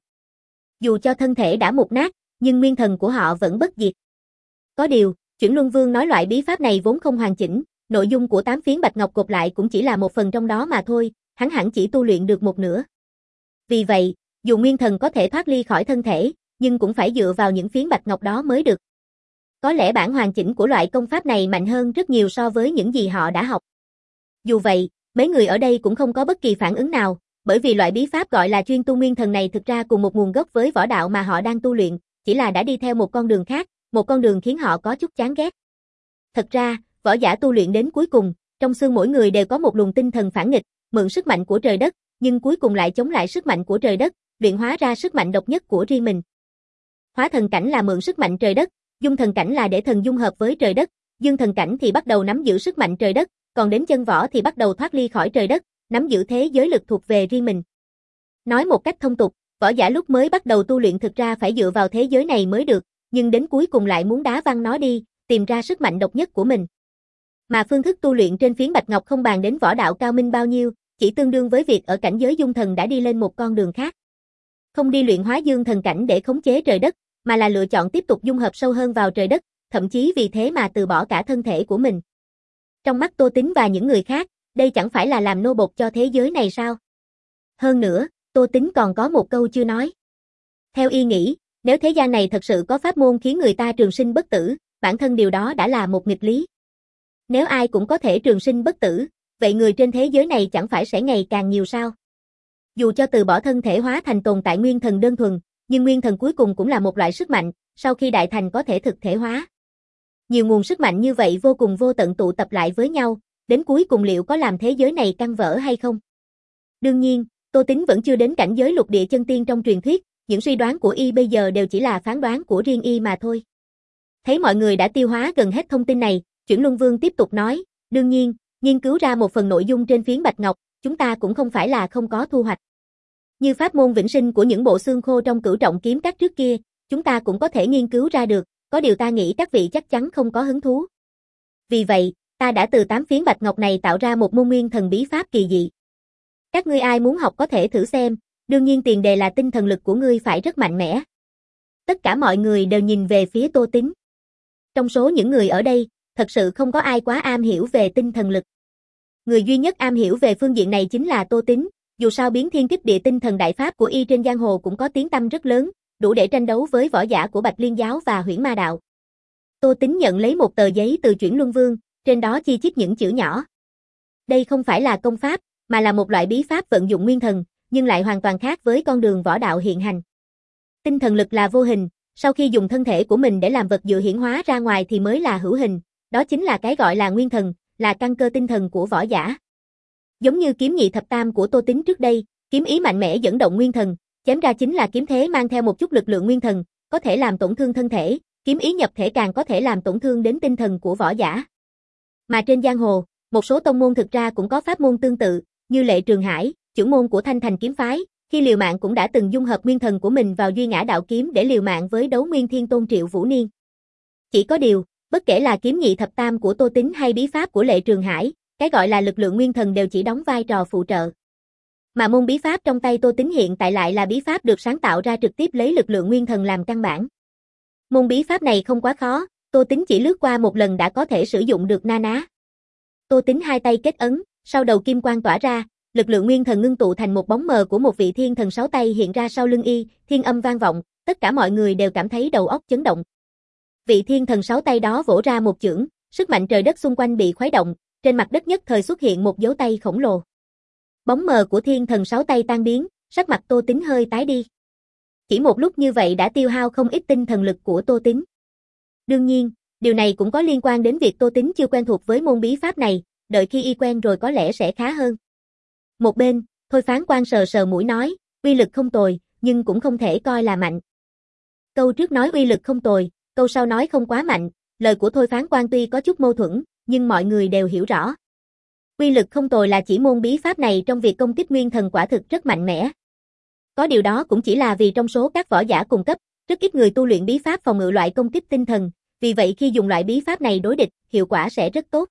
Dù cho thân thể đã mục nát, nhưng nguyên thần của họ vẫn bất diệt. Có điều, Chuyển Luân Vương nói loại bí pháp này vốn không hoàn chỉnh, nội dung của tám phiến bạch ngọc gộp lại cũng chỉ là một phần trong đó mà thôi, hắn hẳn chỉ tu luyện được một nửa. Vì vậy, dù nguyên thần có thể thoát ly khỏi thân thể, nhưng cũng phải dựa vào những phiến bạch ngọc đó mới được. Có lẽ bản hoàn chỉnh của loại công pháp này mạnh hơn rất nhiều so với những gì họ đã học. Dù vậy, mấy người ở đây cũng không có bất kỳ phản ứng nào, bởi vì loại bí pháp gọi là chuyên tu nguyên thần này thực ra cùng một nguồn gốc với võ đạo mà họ đang tu luyện, chỉ là đã đi theo một con đường khác, một con đường khiến họ có chút chán ghét. Thật ra, võ giả tu luyện đến cuối cùng, trong xương mỗi người đều có một luồng tinh thần phản nghịch, mượn sức mạnh của trời đất, nhưng cuối cùng lại chống lại sức mạnh của trời đất, luyện hóa ra sức mạnh độc nhất của riêng mình. Hóa thần cảnh là mượn sức mạnh trời đất, dung thần cảnh là để thần dung hợp với trời đất, dương thần cảnh thì bắt đầu nắm giữ sức mạnh trời đất, còn đến chân võ thì bắt đầu thoát ly khỏi trời đất, nắm giữ thế giới lực thuộc về riêng mình. Nói một cách thông tục, võ giả lúc mới bắt đầu tu luyện thực ra phải dựa vào thế giới này mới được, nhưng đến cuối cùng lại muốn đá văng nó đi, tìm ra sức mạnh độc nhất của mình. Mà phương thức tu luyện trên phiến bạch ngọc không bàn đến võ đạo cao minh bao nhiêu, chỉ tương đương với việc ở cảnh giới dung thần đã đi lên một con đường khác. Không đi luyện hóa dương thần cảnh để khống chế trời đất, mà là lựa chọn tiếp tục dung hợp sâu hơn vào trời đất, thậm chí vì thế mà từ bỏ cả thân thể của mình. Trong mắt Tô Tín và những người khác, Đây chẳng phải là làm nô bộc cho thế giới này sao? Hơn nữa, Tô Tính còn có một câu chưa nói. Theo y nghĩ, nếu thế gian này thật sự có pháp môn khiến người ta trường sinh bất tử, bản thân điều đó đã là một nghịch lý. Nếu ai cũng có thể trường sinh bất tử, vậy người trên thế giới này chẳng phải sẽ ngày càng nhiều sao? Dù cho từ bỏ thân thể hóa thành tồn tại nguyên thần đơn thuần, nhưng nguyên thần cuối cùng cũng là một loại sức mạnh, sau khi đại thành có thể thực thể hóa. Nhiều nguồn sức mạnh như vậy vô cùng vô tận tụ tập lại với nhau, đến cuối cùng liệu có làm thế giới này căn vỡ hay không? Đương nhiên, Tô Tính vẫn chưa đến cảnh giới lục địa chân tiên trong truyền thuyết, những suy đoán của y bây giờ đều chỉ là phán đoán của riêng y mà thôi. Thấy mọi người đã tiêu hóa gần hết thông tin này, Chuyển Luân Vương tiếp tục nói, đương nhiên, nghiên cứu ra một phần nội dung trên phiến bạch ngọc, chúng ta cũng không phải là không có thu hoạch. Như pháp môn vĩnh sinh của những bộ xương khô trong Cửu Trọng kiếm các trước kia, chúng ta cũng có thể nghiên cứu ra được, có điều ta nghĩ các vị chắc chắn không có hứng thú. Vì vậy, ta đã từ tám phiến bạch ngọc này tạo ra một môn nguyên thần bí pháp kỳ dị. Các ngươi ai muốn học có thể thử xem, đương nhiên tiền đề là tinh thần lực của ngươi phải rất mạnh mẽ. Tất cả mọi người đều nhìn về phía Tô Tính. Trong số những người ở đây, thật sự không có ai quá am hiểu về tinh thần lực. Người duy nhất am hiểu về phương diện này chính là Tô Tính, dù sao biến thiên kích địa tinh thần đại pháp của y trên giang hồ cũng có tiếng tăm rất lớn, đủ để tranh đấu với võ giả của Bạch Liên giáo và Huyễn Ma đạo. Tô Tính nhận lấy một tờ giấy từ Chuyển Luân Vương, trên đó chi chít những chữ nhỏ. Đây không phải là công pháp, mà là một loại bí pháp vận dụng nguyên thần, nhưng lại hoàn toàn khác với con đường võ đạo hiện hành. Tinh thần lực là vô hình, sau khi dùng thân thể của mình để làm vật dựa hiển hóa ra ngoài thì mới là hữu hình, đó chính là cái gọi là nguyên thần, là căn cơ tinh thần của võ giả. Giống như kiếm nhị thập tam của Tô Tính trước đây, kiếm ý mạnh mẽ dẫn động nguyên thần, chém ra chính là kiếm thế mang theo một chút lực lượng nguyên thần, có thể làm tổn thương thân thể, kiếm ý nhập thể càng có thể làm tổn thương đến tinh thần của võ giả. Mà trên giang hồ, một số tông môn thực ra cũng có pháp môn tương tự, như Lệ Trường Hải, trưởng môn của Thanh Thành kiếm phái, khi liều mạng cũng đã từng dung hợp nguyên thần của mình vào Duy Ngã đạo kiếm để liều mạng với Đấu Nguyên Thiên Tôn Triệu Vũ Niên. Chỉ có điều, bất kể là kiếm nhị thập tam của Tô Tính hay bí pháp của Lệ Trường Hải, cái gọi là lực lượng nguyên thần đều chỉ đóng vai trò phụ trợ. Mà môn bí pháp trong tay Tô Tính hiện tại lại là bí pháp được sáng tạo ra trực tiếp lấy lực lượng nguyên thần làm căn bản. Môn bí pháp này không quá khó, Tô Tính chỉ lướt qua một lần đã có thể sử dụng được na ná. Tô Tính hai tay kết ấn, sau đầu kim quang tỏa ra, lực lượng nguyên thần ngưng tụ thành một bóng mờ của một vị thiên thần sáu tay hiện ra sau lưng y, thiên âm vang vọng, tất cả mọi người đều cảm thấy đầu óc chấn động. Vị thiên thần sáu tay đó vỗ ra một chưởng, sức mạnh trời đất xung quanh bị khuấy động, trên mặt đất nhất thời xuất hiện một dấu tay khổng lồ. Bóng mờ của thiên thần sáu tay tan biến, sắc mặt Tô Tính hơi tái đi. Chỉ một lúc như vậy đã tiêu hao không ít tinh thần lực của Tô Tính. Đương nhiên, điều này cũng có liên quan đến việc Tô Tính chưa quen thuộc với môn bí pháp này, đợi khi y quen rồi có lẽ sẽ khá hơn. Một bên, Thôi Phán Quan sờ sờ mũi nói, uy lực không tồi, nhưng cũng không thể coi là mạnh. Câu trước nói uy lực không tồi, câu sau nói không quá mạnh, lời của Thôi Phán Quan tuy có chút mâu thuẫn, nhưng mọi người đều hiểu rõ. Uy lực không tồi là chỉ môn bí pháp này trong việc công kích nguyên thần quả thực rất mạnh mẽ. Có điều đó cũng chỉ là vì trong số các võ giả cùng cấp, rất ít người tu luyện bí pháp phòng ngự loại công kích tinh thần, vì vậy khi dùng loại bí pháp này đối địch, hiệu quả sẽ rất tốt.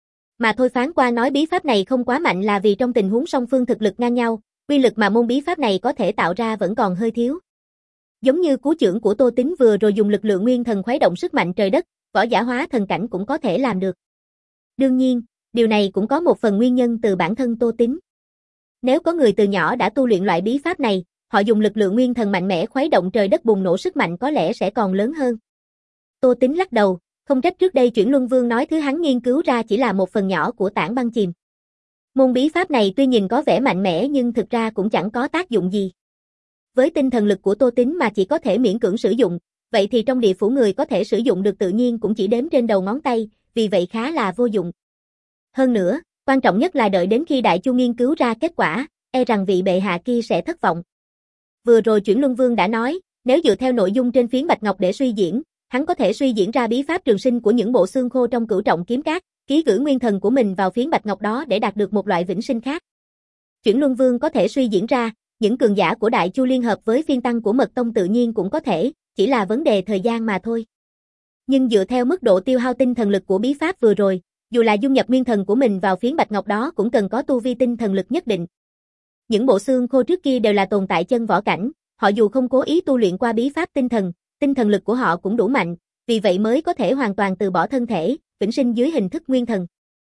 Mà Thôi Phán Quan nói bí pháp này không quá mạnh là vì trong tình huống song phương thực lực ngang nhau, uy lực mà môn bí pháp này có thể tạo ra vẫn còn hơi thiếu. Giống như cú chưởng của Tô Tính vừa rồi dùng lực lượng nguyên thần khuấy động sức mạnh trời đất, võ giả hóa thần cảnh cũng có thể làm được. Đương nhiên, điều này cũng có một phần nguyên nhân từ bản thân Tô Tính. Nếu có người từ nhỏ đã tu luyện loại bí pháp này, họ dùng lực lượng nguyên thần mạnh mẽ khuấy động trời đất bùng nổ sức mạnh có lẽ sẽ còn lớn hơn. Tô Tính lắc đầu, không trách trước đây Chuyển Luân Vương nói thứ hắn nghiên cứu ra chỉ là một phần nhỏ của tảng băng chìm. Môn bí pháp này tuy nhìn có vẻ mạnh mẽ nhưng thực ra cũng chẳng có tác dụng gì. Với tinh thần lực của Tô Tính mà chỉ có thể miễn cưỡng sử dụng, vậy thì trong địa phủ người có thể sử dụng được tự nhiên cũng chỉ đếm trên đầu ngón tay, vì vậy khá là vô dụng. Hơn nữa, quan trọng nhất là đợi đến khi Đại Chu nghiên cứu ra kết quả, e rằng vị bệ hạ kia sẽ thất vọng. Vừa rồi Chuyển Luân Vương đã nói, nếu dựa theo nội dung trên phiến bạch ngọc để suy diễn, hắn có thể suy diễn ra bí pháp trường sinh của những bộ xương khô trong Cửu Trọng kiếm cát, ký gửi nguyên thần của mình vào phiến bạch ngọc đó để đạt được một loại vĩnh sinh khác. Chuyển Luân Vương có thể suy diễn ra, những cường giả của Đại Chu liên hợp với phiên tăng của Mật Tông tự nhiên cũng có thể, chỉ là vấn đề thời gian mà thôi. Nhưng dựa theo mức độ tiêu hao tinh thần lực của bí pháp vừa rồi, dù là dung nhập nguyên thần của mình vào phiến bạch ngọc đó cũng cần có tu vi tinh thần lực nhất định. Những bộ xương khô trước kia đều là tồn tại chân võ cảnh, họ dù không cố ý tu luyện qua bí pháp tinh thần, tinh thần lực của họ cũng đủ mạnh, vì vậy mới có thể hoàn toàn từ bỏ thân thể, vĩnh sinh dưới hình thức nguyên thần.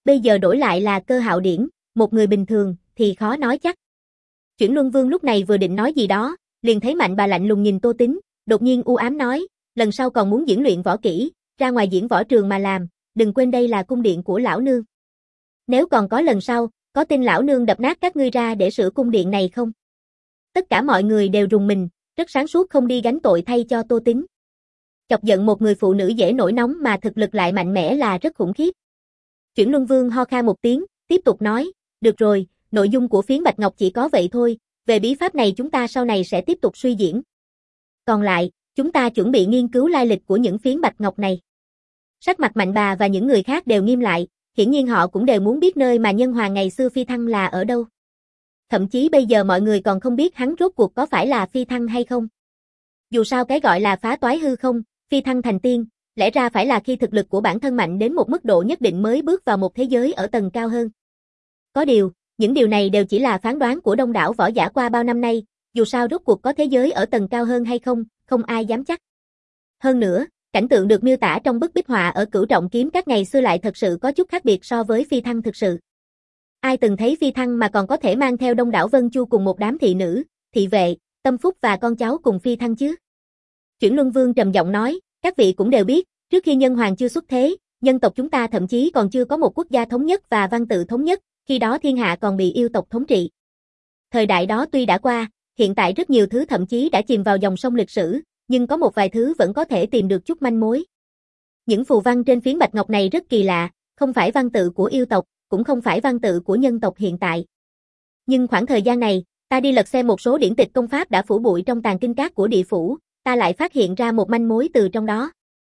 bây giờ đổi lại là Cơ Hạo Điển, một người bình thường, thì khó nói chắc. Chuyển Luân Vương lúc này vừa định nói gì đó, liền thấy Mạnh Bà lạnh lùng nhìn Tô Tín, đột nhiên u ám nói, lần sau còn muốn diễn luyện võ kỹ, ra ngoài diễn võ trường mà làm, đừng quên đây là cung điện của lão nương. Nếu còn có lần sau, có tin lão nương đập nát các ngươi ra để sửa cung điện này không? Tất cả mọi người đều rùng mình, rất sáng suốt không đi gánh tội thay cho Tô Tín. Chọc giận một người phụ nữ dễ nổi nóng mà thực lực lại mạnh mẽ là rất khủng khiếp. Chuyển Luân Vương ho khan một tiếng, tiếp tục nói, được rồi, nội dung của phiến Bạch Ngọc chỉ có vậy thôi, về bí pháp này chúng ta sau này sẽ tiếp tục suy diễn. Còn lại, chúng ta chuẩn bị nghiên cứu lai lịch của những phiến Bạch Ngọc này. Sắc mặt Mạnh Bà và những người khác đều nghiêm lại, hiển nhiên họ cũng đều muốn biết nơi mà nhân hoàng ngày xưa phi thăng là ở đâu. Thậm chí bây giờ mọi người còn không biết hắn rốt cuộc có phải là phi thăng hay không. Dù sao cái gọi là phá toái hư không, phi thăng thành tiên, lẽ ra phải là khi thực lực của bản thân mạnh đến một mức độ nhất định mới bước vào một thế giới ở tầng cao hơn. Có điều, những điều này đều chỉ là phán đoán của đông đảo võ giả qua bao năm nay, dù sao rốt cuộc có thế giới ở tầng cao hơn hay không, không ai dám chắc. Hơn nữa, cảnh tượng được miêu tả trong bức bích họa ở Cửu Trọng Kiếm Các ngày xưa lại thật sự có chút khác biệt so với phi thăng thực sự. Ai từng thấy phi thăng mà còn có thể mang theo đông đảo Vân Chu cùng một đám thị nữ, thị vệ, tâm phúc và con cháu cùng phi thăng chứ? Chuyển Luân Vương trầm giọng nói, các vị cũng đều biết, trước khi nhân hoàng chưa xuất thế, nhân tộc chúng ta thậm chí còn chưa có một quốc gia thống nhất và văn tự thống nhất, khi đó thiên hạ còn bị yêu tộc thống trị. Thời đại đó tuy đã qua, hiện tại rất nhiều thứ thậm chí đã chìm vào dòng sông lịch sử, nhưng có một vài thứ vẫn có thể tìm được chút manh mối. Những phù văn trên phiến Bạch Ngọc này rất kỳ lạ, không phải văn tự của yêu tộc, cũng không phải văn tự của nhân tộc hiện tại. Nhưng khoảng thời gian này, ta đi lật xem một số điển tịch công pháp đã phủ bụi trong tàn kinh các của địa phủ, ta lại phát hiện ra một manh mối từ trong đó.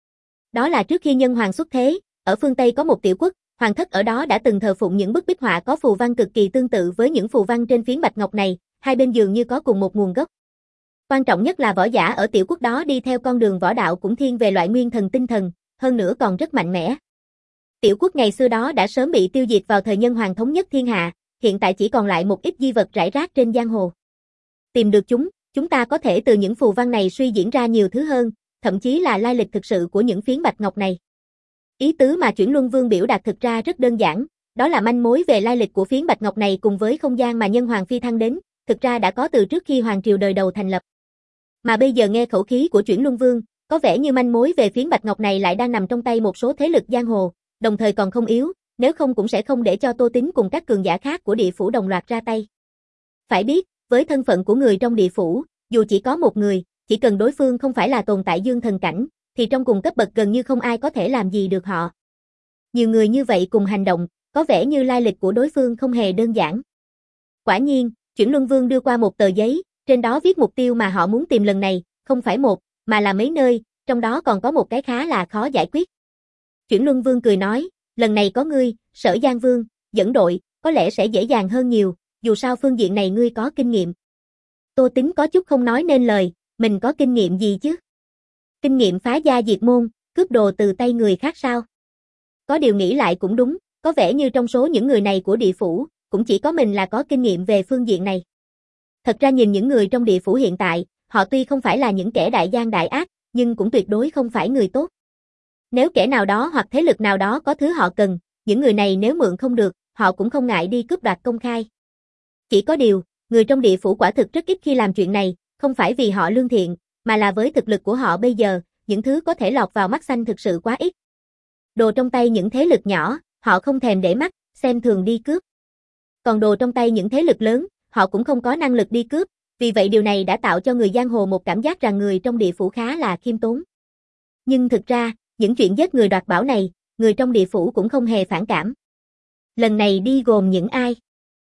Đó là trước khi nhân hoàng xuất thế, ở phương Tây có một tiểu quốc, hoàng thất ở đó đã từng thờ phụng những bức bích họa có phù văn cực kỳ tương tự với những phù văn trên phiến Bạch Ngọc này, hai bên dường như có cùng một nguồn gốc. Quan trọng nhất là võ giả ở tiểu quốc đó đi theo con đường võ đạo cũng thiên về loại nguyên thần tinh thần, hơn nữa còn rất mạnh mẽ. Tiểu quốc ngày xưa đó đã sớm bị tiêu diệt vào thời nhân hoàng thống nhất thiên hạ, hiện tại chỉ còn lại một ít di vật rải rác trên giang hồ. Tìm được chúng, chúng ta có thể từ những phù văn này suy diễn ra nhiều thứ hơn, thậm chí là lai lịch thực sự của những phiến Bạch Ngọc này. Ý tứ mà Chuyển Luân Vương biểu đạt thực ra rất đơn giản, đó là manh mối về lai lịch của phiến Bạch Ngọc này cùng với không gian mà nhân hoàng phi thăng đến, thực ra đã có từ trước khi hoàng triều đời đầu thành lập. Mà bây giờ nghe khẩu khí của Chuyển Luân Vương, có vẻ như manh mối về phiến Bạch Ngọc này lại đang nằm trong tay một số thế lực giang hồ, đồng thời còn không yếu, nếu không cũng sẽ không để cho Tô Tín cùng các cường giả khác của địa phủ đồng loạt ra tay. Phải biết, với thân phận của người trong địa phủ, dù chỉ có một người, chỉ cần đối phương không phải là tồn tại dương thần cảnh, thì trong cùng cấp bậc gần như không ai có thể làm gì được họ. Nhiều người như vậy cùng hành động, có vẻ như lai lịch của đối phương không hề đơn giản. Quả nhiên, Chuyển Luân Vương đưa qua một tờ giấy, trên đó viết mục tiêu mà họ muốn tìm lần này, không phải một, mà là mấy nơi, trong đó còn có một cái khá là khó giải quyết. Chuyển Luân Vương cười nói, lần này có ngươi, Sở Giang Vương, dẫn đội, có lẽ sẽ dễ dàng hơn nhiều, dù sao phương diện này ngươi có kinh nghiệm. Tô Tín có chút không nói nên lời, mình có kinh nghiệm gì chứ? Kinh nghiệm phá gia diệt môn, cướp đồ từ tay người khác sao? Có điều nghĩ lại cũng đúng, có vẻ như trong số những người này của địa phủ, cũng chỉ có mình là có kinh nghiệm về phương diện này. Thật ra nhìn những người trong địa phủ hiện tại, họ tuy không phải là những kẻ đại gian đại ác, nhưng cũng tuyệt đối không phải người tốt. Nếu kẻ nào đó hoặc thế lực nào đó có thứ họ cần, những người này nếu mượn không được, họ cũng không ngại đi cướp đoạt công khai. Chỉ có điều, người trong địa phủ quả thực rất ít khi làm chuyện này, không phải vì họ lương thiện, mà là với thực lực của họ bây giờ, những thứ có thể lọt vào mắt xanh thực sự quá ít. Đồ trong tay những thế lực nhỏ, họ không thèm để mắt, xem thường đi cướp. Còn đồ trong tay những thế lực lớn, họ cũng không có năng lực đi cướp, vì vậy điều này đã tạo cho người giang hồ một cảm giác rằng người trong địa phủ khá là khiêm tốn. Nhưng thực ra, những chuyện giết người đoạt bảo này, người trong địa phủ cũng không hề phản cảm. Lần này đi gồm những ai?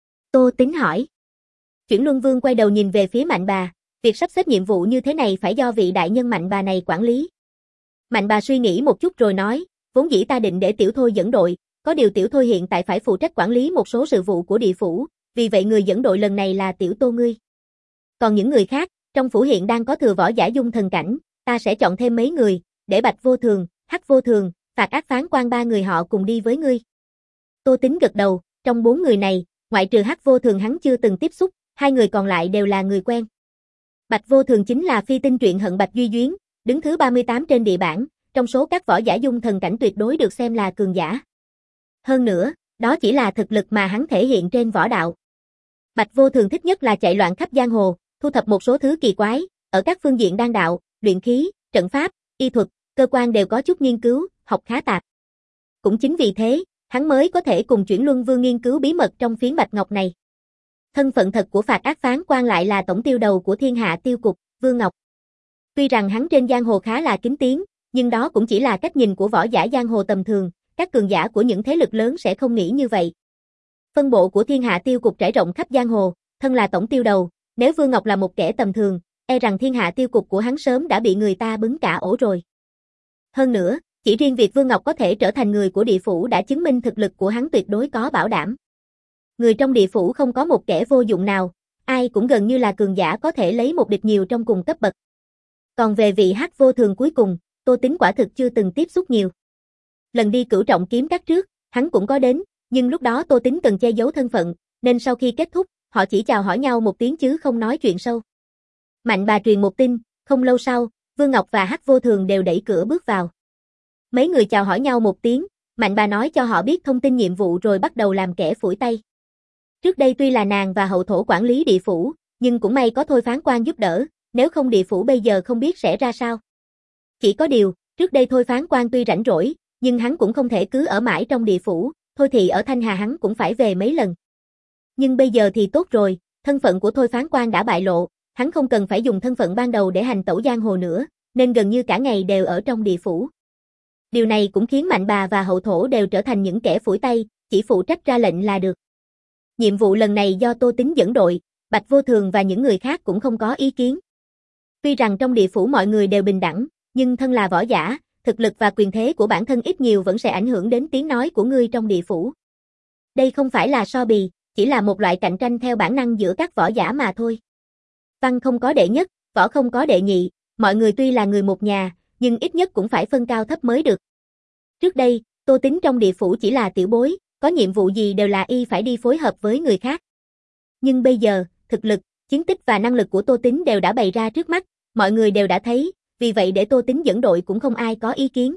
Tô Tín hỏi. Chuyển Luân Vương quay đầu nhìn về phía Mạnh Bà, việc sắp xếp nhiệm vụ như thế này phải do vị đại nhân Mạnh Bà này quản lý. Mạnh Bà suy nghĩ một chút rồi nói, vốn dĩ ta định để Tiểu Thôi dẫn đội, có điều Tiểu Thôi hiện tại phải phụ trách quản lý một số sự vụ của địa phủ, vì vậy người dẫn đội lần này là Tiểu Tô ngươi. Còn những người khác, trong phủ hiện đang có thừa võ giả dung thần cảnh, ta sẽ chọn thêm mấy người, để Bạch Vô Thường, Hắc Vô Thường, Phạt Ác Phán Quan ba người họ cùng đi với ngươi. Tô Tín gật đầu, trong bốn người này, ngoại trừ Hắc Vô Thường hắn chưa từng tiếp xúc, hai người còn lại đều là người quen. Bạch Vô Thường chính là phi tinh truyện hận Bạch Duy Duyến, đứng thứ ba mươi tám trên địa bảng, trong số các võ giả dung thần cảnh tuyệt đối được xem là cường giả. Hơn nữa, Đó chỉ là thực lực mà hắn thể hiện trên võ đạo. Bạch Vô Thường thích nhất là chạy loạn khắp giang hồ, thu thập một số thứ kỳ quái, ở các phương diện đan đạo, luyện khí, trận pháp, y thuật, cơ quan đều có chút nghiên cứu, học khá tạp. Cũng chính vì thế, hắn mới có thể cùng Chuyển Luân Vương nghiên cứu bí mật trong phiến bạch ngọc này. Thân phận thật của Phạt Ác Phán Quan lại là tổng tiêu đầu của Thiên Hạ Tiêu Cục, Vương Ngọc. Tuy rằng hắn trên giang hồ khá là kín tiếng, nhưng đó cũng chỉ là cách nhìn của võ giả giang hồ tầm thường, các cường giả của những thế lực lớn sẽ không nghĩ như vậy. Phân bộ của Thiên Hạ Tiêu Cục trải rộng khắp giang hồ, thân là tổng tiêu đầu, nếu Vương Ngọc là một kẻ tầm thường, e rằng Thiên Hạ Tiêu Cục của hắn sớm đã bị người ta bứng cả ổ rồi. Hơn nữa, chỉ riêng việc Vương Ngọc có thể trở thành người của địa phủ đã chứng minh thực lực của hắn tuyệt đối có bảo đảm. Người trong địa phủ không có một kẻ vô dụng nào, ai cũng gần như là cường giả có thể lấy một địch nhiều trong cùng cấp bậc. Còn về vị Hắc Vô Thường cuối cùng, Tô Tín quả thực chưa từng tiếp xúc nhiều. Lần đi Cửu Trọng Kiếm Các trước, hắn cũng có đến, nhưng lúc đó Tô Tín cần che giấu thân phận, nên sau khi kết thúc, họ chỉ chào hỏi nhau một tiếng chứ không nói chuyện sâu. Mạnh bà truyền một tin, không lâu sau, Vương Ngọc và Hắc Vô Thường đều đẩy cửa bước vào. Mấy người chào hỏi nhau một tiếng, Mạnh bà nói cho họ biết thông tin nhiệm vụ rồi bắt đầu làm kẻ phủi tay. Trước đây tuy là nàng và hậu thổ quản lý địa phủ, nhưng cũng may có Thôi Phán Quan giúp đỡ, nếu không địa phủ bây giờ không biết sẽ ra sao. Chỉ có điều, trước đây Thôi Phán Quan tuy rảnh rỗi, nhưng hắn cũng không thể cứ ở mãi trong địa phủ, thôi thì ở Thanh Hà hắn cũng phải về mấy lần. Nhưng bây giờ thì tốt rồi, thân phận của Thôi Phán Quan đã bại lộ, hắn không cần phải dùng thân phận ban đầu để hành tẩu giang hồ nữa, nên gần như cả ngày đều ở trong địa phủ. Điều này cũng khiến Mạnh bà và hậu thổ đều trở thành những kẻ phủi tay, chỉ phụ trách ra lệnh là được. Nhiệm vụ lần này do Tô Tín dẫn đội, Bạch Vô Thường và những người khác cũng không có ý kiến. Tuy rằng trong địa phủ mọi người đều bình đẳng, nhưng thân là võ giả, thực lực và quyền thế của bản thân ít nhiều vẫn sẽ ảnh hưởng đến tiếng nói của ngươi trong địa phủ. Đây không phải là so bì, chỉ là một loại cạnh tranh theo bản năng giữa các võ giả mà thôi. Văn không có đệ nhất, võ không có đệ nhị, mọi người tuy là người một nhà, nhưng ít nhất cũng phải phân cao thấp mới được. Trước đây, Tô Tín trong địa phủ chỉ là tiểu bối, có nhiệm vụ gì đều là y phải đi phối hợp với người khác. Nhưng bây giờ, thực lực, chiến tích và năng lực của Tô Tín đều đã bày ra trước mắt, mọi người đều đã thấy, vì vậy để Tô Tín dẫn đội cũng không ai có ý kiến.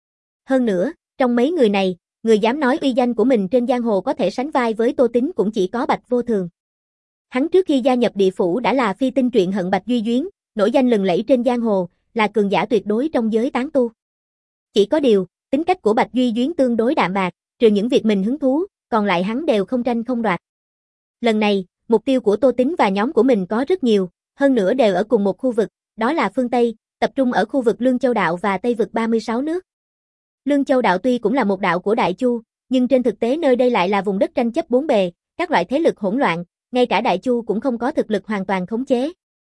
Hơn nữa, trong mấy người này, người dám nói uy danh của mình trên giang hồ có thể sánh vai với Tô Tín cũng chỉ có Bạch Vô Thường. Hắn trước khi gia nhập địa phủ đã là phi tinh truyện Hận Bạch Duy Duyến, nổi danh lừng lẫy trên giang hồ, là cường giả tuyệt đối trong giới tán tu. Chỉ có điều, tính cách của Bạch Duy Duyến tương đối đạm bạc, trừ những việc mình hứng thú, còn lại hắn đều không tranh không đoạt. Lần này, mục tiêu của Tô Tín và nhóm của mình có rất nhiều, hơn nữa đều ở cùng một khu vực, đó là phương Tây, tập trung ở khu vực Lương Châu Đạo và Tây vực ba mươi sáu nước. Lương Châu Đạo tuy cũng là một đạo của Đại Chu, nhưng trên thực tế nơi đây lại là vùng đất tranh chấp bốn bề, các loại thế lực hỗn loạn, ngay cả Đại Chu cũng không có thực lực hoàn toàn khống chế.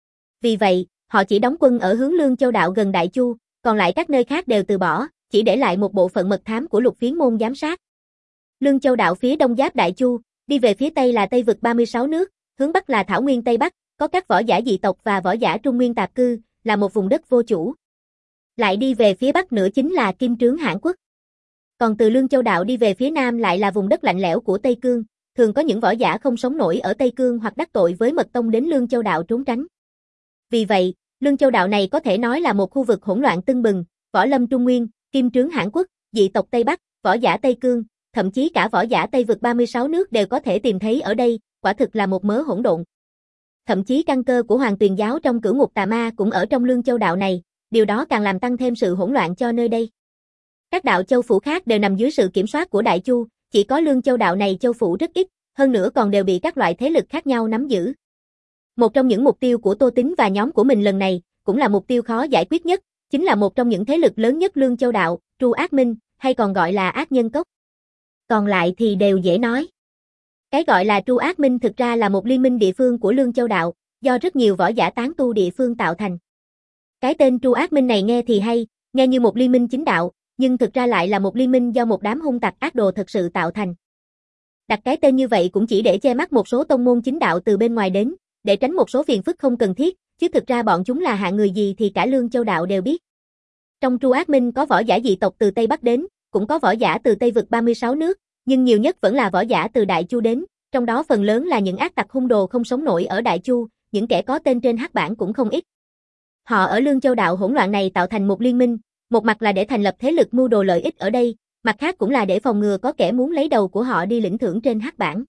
Vì vậy, họ chỉ đóng quân ở hướng Lương Châu Đạo gần Đại Chu, còn lại các nơi khác đều từ bỏ, chỉ để lại một bộ phận mật thám của Lục Phiến Môn giám sát. Lương Châu Đạo phía đông giáp Đại Chu, đi về phía tây là Tây vực ba mươi sáu nước, hướng bắc là Thảo Nguyên Tây Bắc, có các võ giả dị tộc và võ giả Trung Nguyên tạp cư, là một vùng đất vô chủ. Lại đi về phía bắc nữa chính là Kim Trướng Hãn Quốc. Còn từ Lương Châu Đạo đi về phía nam lại là vùng đất lạnh lẽo của Tây Cương, thường có những võ giả không sống nổi ở Tây Cương hoặc đắc tội với mật tông đến Lương Châu Đạo trốn tránh. Vì vậy, Lương Châu Đạo này có thể nói là một khu vực hỗn loạn tưng bừng, võ lâm Trung Nguyên, Kim Trướng Hãn Quốc, dị tộc Tây Bắc, võ giả Tây Cương, thậm chí cả võ giả Tây vực ba mươi sáu nước đều có thể tìm thấy ở đây, quả thực là một mớ hỗn độn. Thậm chí căn cơ của Hoàng Tuyền giáo trong Cửu Ngục Tà Ma cũng ở trong Lương Châu Đạo này, điều đó càng làm tăng thêm sự hỗn loạn cho nơi đây. Các đạo châu phủ khác đều nằm dưới sự kiểm soát của Đại Chu, chỉ có Lương Châu Đạo này châu phủ rất ít, hơn nữa còn đều bị các loại thế lực khác nhau nắm giữ. Một trong những mục tiêu của Tô Tín và nhóm của mình lần này, cũng là mục tiêu khó giải quyết nhất, chính là một trong những thế lực lớn nhất Lương Châu Đạo, Tru Ác Minh, hay còn gọi là Ác Nhân Cốc. Còn lại thì đều dễ nói. Cái gọi là Tru Ác Minh thực ra là một liên minh địa phương của Lương Châu Đạo, do rất nhiều võ giả tán tu địa phương tạo thành. Cái tên Tru Ác Minh này nghe thì hay, nghe như một liên minh chính đạo, nhưng thực ra lại là một liên minh do một đám hung tặc ác đồ thật sự tạo thành. Đặt cái tên như vậy cũng chỉ để che mắt một số tông môn chính đạo từ bên ngoài đến, để tránh một số phiền phức không cần thiết, chứ thực ra bọn chúng là hạng người gì thì cả Lương Châu Đạo đều biết. Trong Tru Ác Minh có võ giả dị tộc từ Tây Bắc đến, cũng có võ giả từ Tây vực ba mươi sáu nước, nhưng nhiều nhất vẫn là võ giả từ Đại Chu đến, trong đó phần lớn là những ác tặc hung đồ không sống nổi ở Đại Chu, những kẻ có tên trên hắc bảng cũng không ít. Họ ở Lương Châu Đạo hỗn loạn này tạo thành một liên minh, một mặt là để thành lập thế lực mưu đồ lợi ích ở đây, Mặt khác cũng là để phòng ngừa có kẻ muốn lấy đầu của họ đi lĩnh thưởng trên hắc bảng.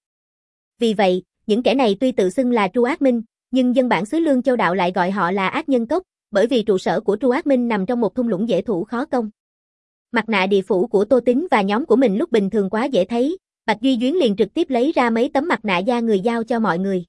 Vì vậy, những kẻ này tuy tự xưng là Tru Ác Minh, nhưng dân bản xứ Lương Châu Đạo lại gọi họ là ác nhân cốc, bởi vì trụ sở của Tru Ác Minh nằm trong một thung lũng dễ thủ khó công. Mặt nạ địa phủ của Tô Tín và nhóm của mình lúc bình thường quá dễ thấy, Bạch Duy Duyến liền trực tiếp lấy ra mấy tấm mặt nạ da người giao cho mọi người.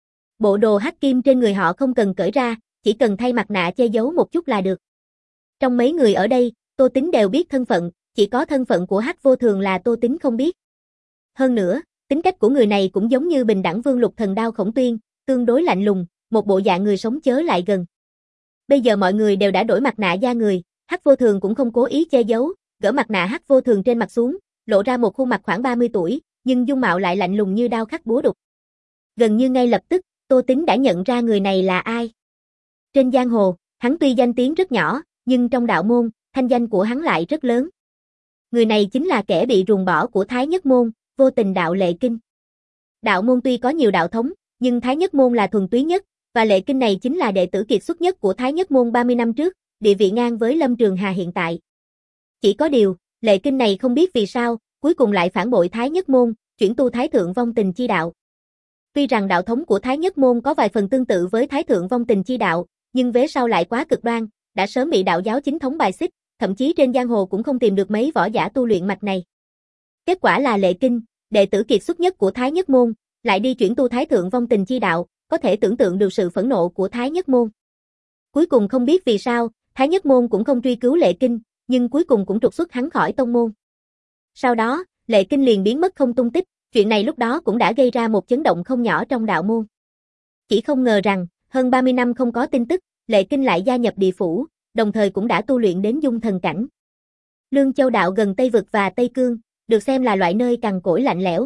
Bộ đồ hắc kim trên người họ không cần cởi ra, chỉ cần thay mặt nạ che giấu một chút là được. Trong mấy người ở đây, Tô Tín đều biết thân phận, chỉ có thân phận của Hắc Vô Thường là Tô Tín không biết. Hơn nữa, tính cách của người này cũng giống như Bình Đẳng Vương Lục Thần Đao Khổng Tuyên, tương đối lạnh lùng, một bộ dạng người sống chớ lại gần. Bây giờ mọi người đều đã đổi mặt nạ da người, Hắc Vô Thường cũng không cố ý che giấu, gỡ mặt nạ Hắc Vô Thường trên mặt xuống, lộ ra một khuôn mặt khoảng ba mươi tuổi, nhưng dung mạo lại lạnh lùng như đao khắc búa đục. Gần như ngay lập tức, Tô Tín đã nhận ra người này là ai. Trên giang hồ, hắn tuy danh tiếng rất nhỏ, nhưng trong đạo môn, thanh danh của hắn lại rất lớn. Người này chính là kẻ bị ruồng bỏ của Thái Nhất Môn, Vô Tình Đạo Lệ Kinh. Đạo môn tuy có nhiều đạo thống, nhưng Thái Nhất Môn là thuần túy nhất, và Lệ Kinh này chính là đệ tử kiệt xuất nhất của Thái Nhất Môn ba mươi năm trước, địa vị ngang với Lâm Trường Hà hiện tại. Chỉ có điều, Lệ Kinh này không biết vì sao, cuối cùng lại phản bội Thái Nhất Môn, chuyển tu Thái Thượng Vong Tình Chi Đạo. Tuy rằng đạo thống của Thái Nhất Môn có vài phần tương tự với Thái Thượng Vong Tình Chi Đạo, nhưng vế sau lại quá cực đoan, đã sớm bị đạo giáo chính thống bài xích, thậm chí trên giang hồ cũng không tìm được mấy võ giả tu luyện mạch này. Kết quả là Lệ Kinh, đệ tử kiệt xuất nhất của Thái Nhất Môn, lại đi chuyển tu Thái Thượng Vong Tình Chi Đạo, có thể tưởng tượng được sự phẫn nộ của Thái Nhất Môn. Cuối cùng không biết vì sao, Thái Nhất Môn cũng không truy cứu Lệ Kinh, nhưng cuối cùng cũng trục xuất hắn khỏi tông môn. Sau đó, Lệ Kinh liền biến mất không tung tích, chuyện này lúc đó cũng đã gây ra một chấn động không nhỏ trong đạo môn. Chỉ không ngờ rằng, hơn ba mươi năm không có tin tức, Lệ Kinh lại gia nhập địa phủ, đồng thời cũng đã tu luyện đến dung thần cảnh. Lương Châu Đạo gần Tây Vực và Tây Cương, được xem là loại nơi cằn cỗi lạnh lẽo.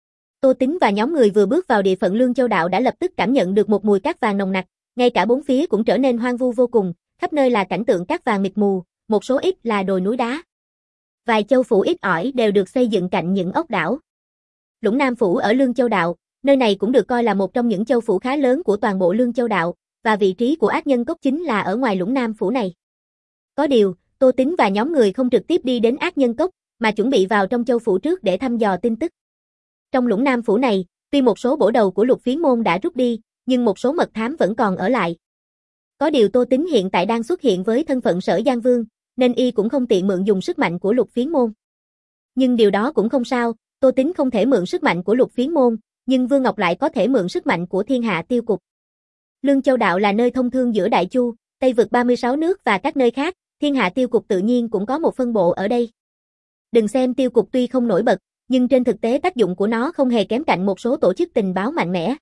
Tô Tín và nhóm người vừa bước vào địa phận Lương Châu Đạo đã lập tức cảm nhận được một mùi cát vàng nồng nặc, ngay cả bốn phía cũng trở nên hoang vu vô cùng, khắp nơi là cảnh tượng cát vàng mịt mù, một số ít là đồi núi đá. Vài châu phủ ít ỏi đều được xây dựng cạnh những ốc đảo. Lũng Nam Phủ ở Lương Châu Đạo, nơi này cũng được coi là một trong những châu phủ khá lớn của toàn bộ Lương Châu Đạo, và vị trí của ác nhân cốc chính là ở ngoài Lũng Nam Phủ này. Có điều, Tô Tín và nhóm người không trực tiếp đi đến ác nhân cốc, mà chuẩn bị vào trong châu phủ trước để thăm dò tin tức. Trong Lũng Nam Phủ này, tuy một số bổ đầu của Lục Phiến môn đã rút đi, nhưng một số mật thám vẫn còn ở lại. Có điều Tô Tín hiện tại đang xuất hiện với thân phận Sở Giang Vương, nên y cũng không tiện mượn dùng sức mạnh của Lục Phiến môn. Nhưng điều đó cũng không sao, Tô Tín không thể mượn sức mạnh của Lục Phiến môn, nhưng Vương Ngọc lại có thể mượn sức mạnh của Thiên Hạ Tiêu Cục. Lương Châu Đạo là nơi thông thương giữa Đại Chu, Tây Vực ba mươi sáu nước và các nơi khác, Thiên Hạ Tiêu Cục tự nhiên cũng có một phân bộ ở đây. Đừng xem Tiêu Cục tuy không nổi bật, nhưng trên thực tế tác dụng của nó không hề kém cạnh một số tổ chức tình báo mạnh mẽ.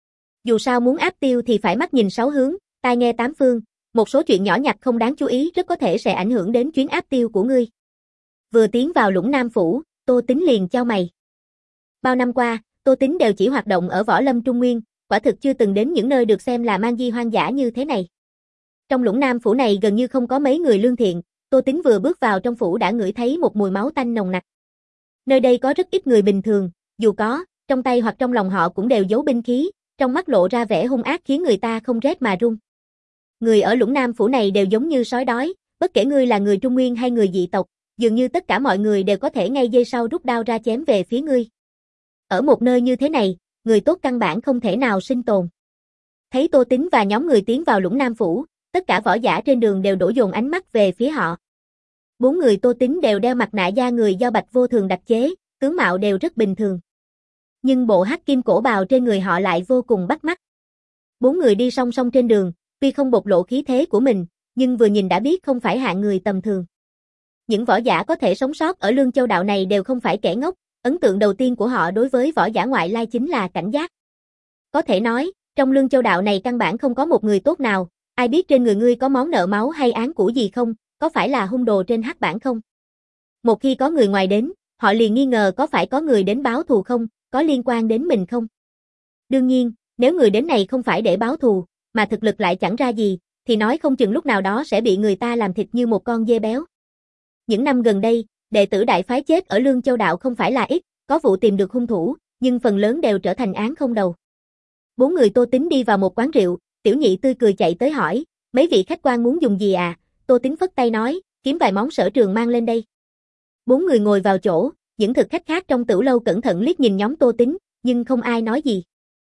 Dù sao muốn áp tiêu thì phải mắt nhìn sáu hướng, tai nghe tám phương, một số chuyện nhỏ nhặt không đáng chú ý rất có thể sẽ ảnh hưởng đến chuyến áp tiêu của ngươi. Vừa tiến vào Lũng Nam Phủ, Tô Tín liền chau mày. Bao năm qua, Tô Tín đều chỉ hoạt động ở Võ Lâm Trung Nguyên, quả thực chưa từng đến những nơi được xem là man di hoang dã như thế này. Trong Lũng Nam Phủ này gần như không có mấy người lương thiện, Tô Tín vừa bước vào trong phủ đã ngửi thấy một mùi máu tanh nồng nặc. Nơi đây có rất ít người bình thường, dù có, trong tay hoặc trong lòng họ cũng đều giấu binh khí, trong mắt lộ ra vẻ hung ác khiến người ta không rét mà run. Người ở Lũng Nam Phủ này đều giống như sói đói, bất kể ngươi là người Trung Nguyên hay người dị tộc, dường như tất cả mọi người đều có thể ngay giây sau rút đao ra chém về phía ngươi. Ở một nơi như thế này, người tốt căn bản không thể nào sinh tồn. Thấy Tô Tín và nhóm người tiến vào Lũng Nam Phủ, tất cả võ giả trên đường đều đổ dồn ánh mắt về phía họ. Bốn người Tô Tín đều đeo mặt nạ da người do Bạch Vô Thường đặc chế, tướng mạo đều rất bình thường. Nhưng bộ hắc kim cổ bào trên người họ lại vô cùng bắt mắt. Bốn người đi song song trên đường, tuy không bộc lộ khí thế của mình, nhưng vừa nhìn đã biết không phải hạng người tầm thường. Những võ giả có thể sống sót ở Lương Châu Đạo này đều không phải kẻ ngốc, ấn tượng đầu tiên của họ đối với võ giả ngoại lai chính là cảnh giác. Có thể nói, trong Lương Châu Đạo này căn bản không có một người tốt nào, ai biết trên người ngươi có món nợ máu hay án cũ gì không, có phải là hung đồ trên hắc bảng không? Một khi có người ngoài đến, họ liền nghi ngờ có phải có người đến báo thù không, có liên quan đến mình không? Đương nhiên, nếu người đến này không phải để báo thù, mà thực lực lại chẳng ra gì, thì nói không chừng lúc nào đó sẽ bị người ta làm thịt như một con dê béo. Những năm gần đây, đệ tử đại phái chết ở Lương Châu Đạo không phải là ít, có vụ tìm được hung thủ, nhưng phần lớn đều trở thành án không đầu. Bốn người Tô Tín đi vào một quán rượu, Tiểu Nhị tươi cười chạy tới hỏi, mấy vị khách quan muốn dùng gì à? Tô Tín phất tay nói, kiếm vài món sở trường mang lên đây. Bốn người ngồi vào chỗ, những thực khách khác trong tửu lâu cẩn thận liếc nhìn nhóm Tô Tín, nhưng không ai nói gì.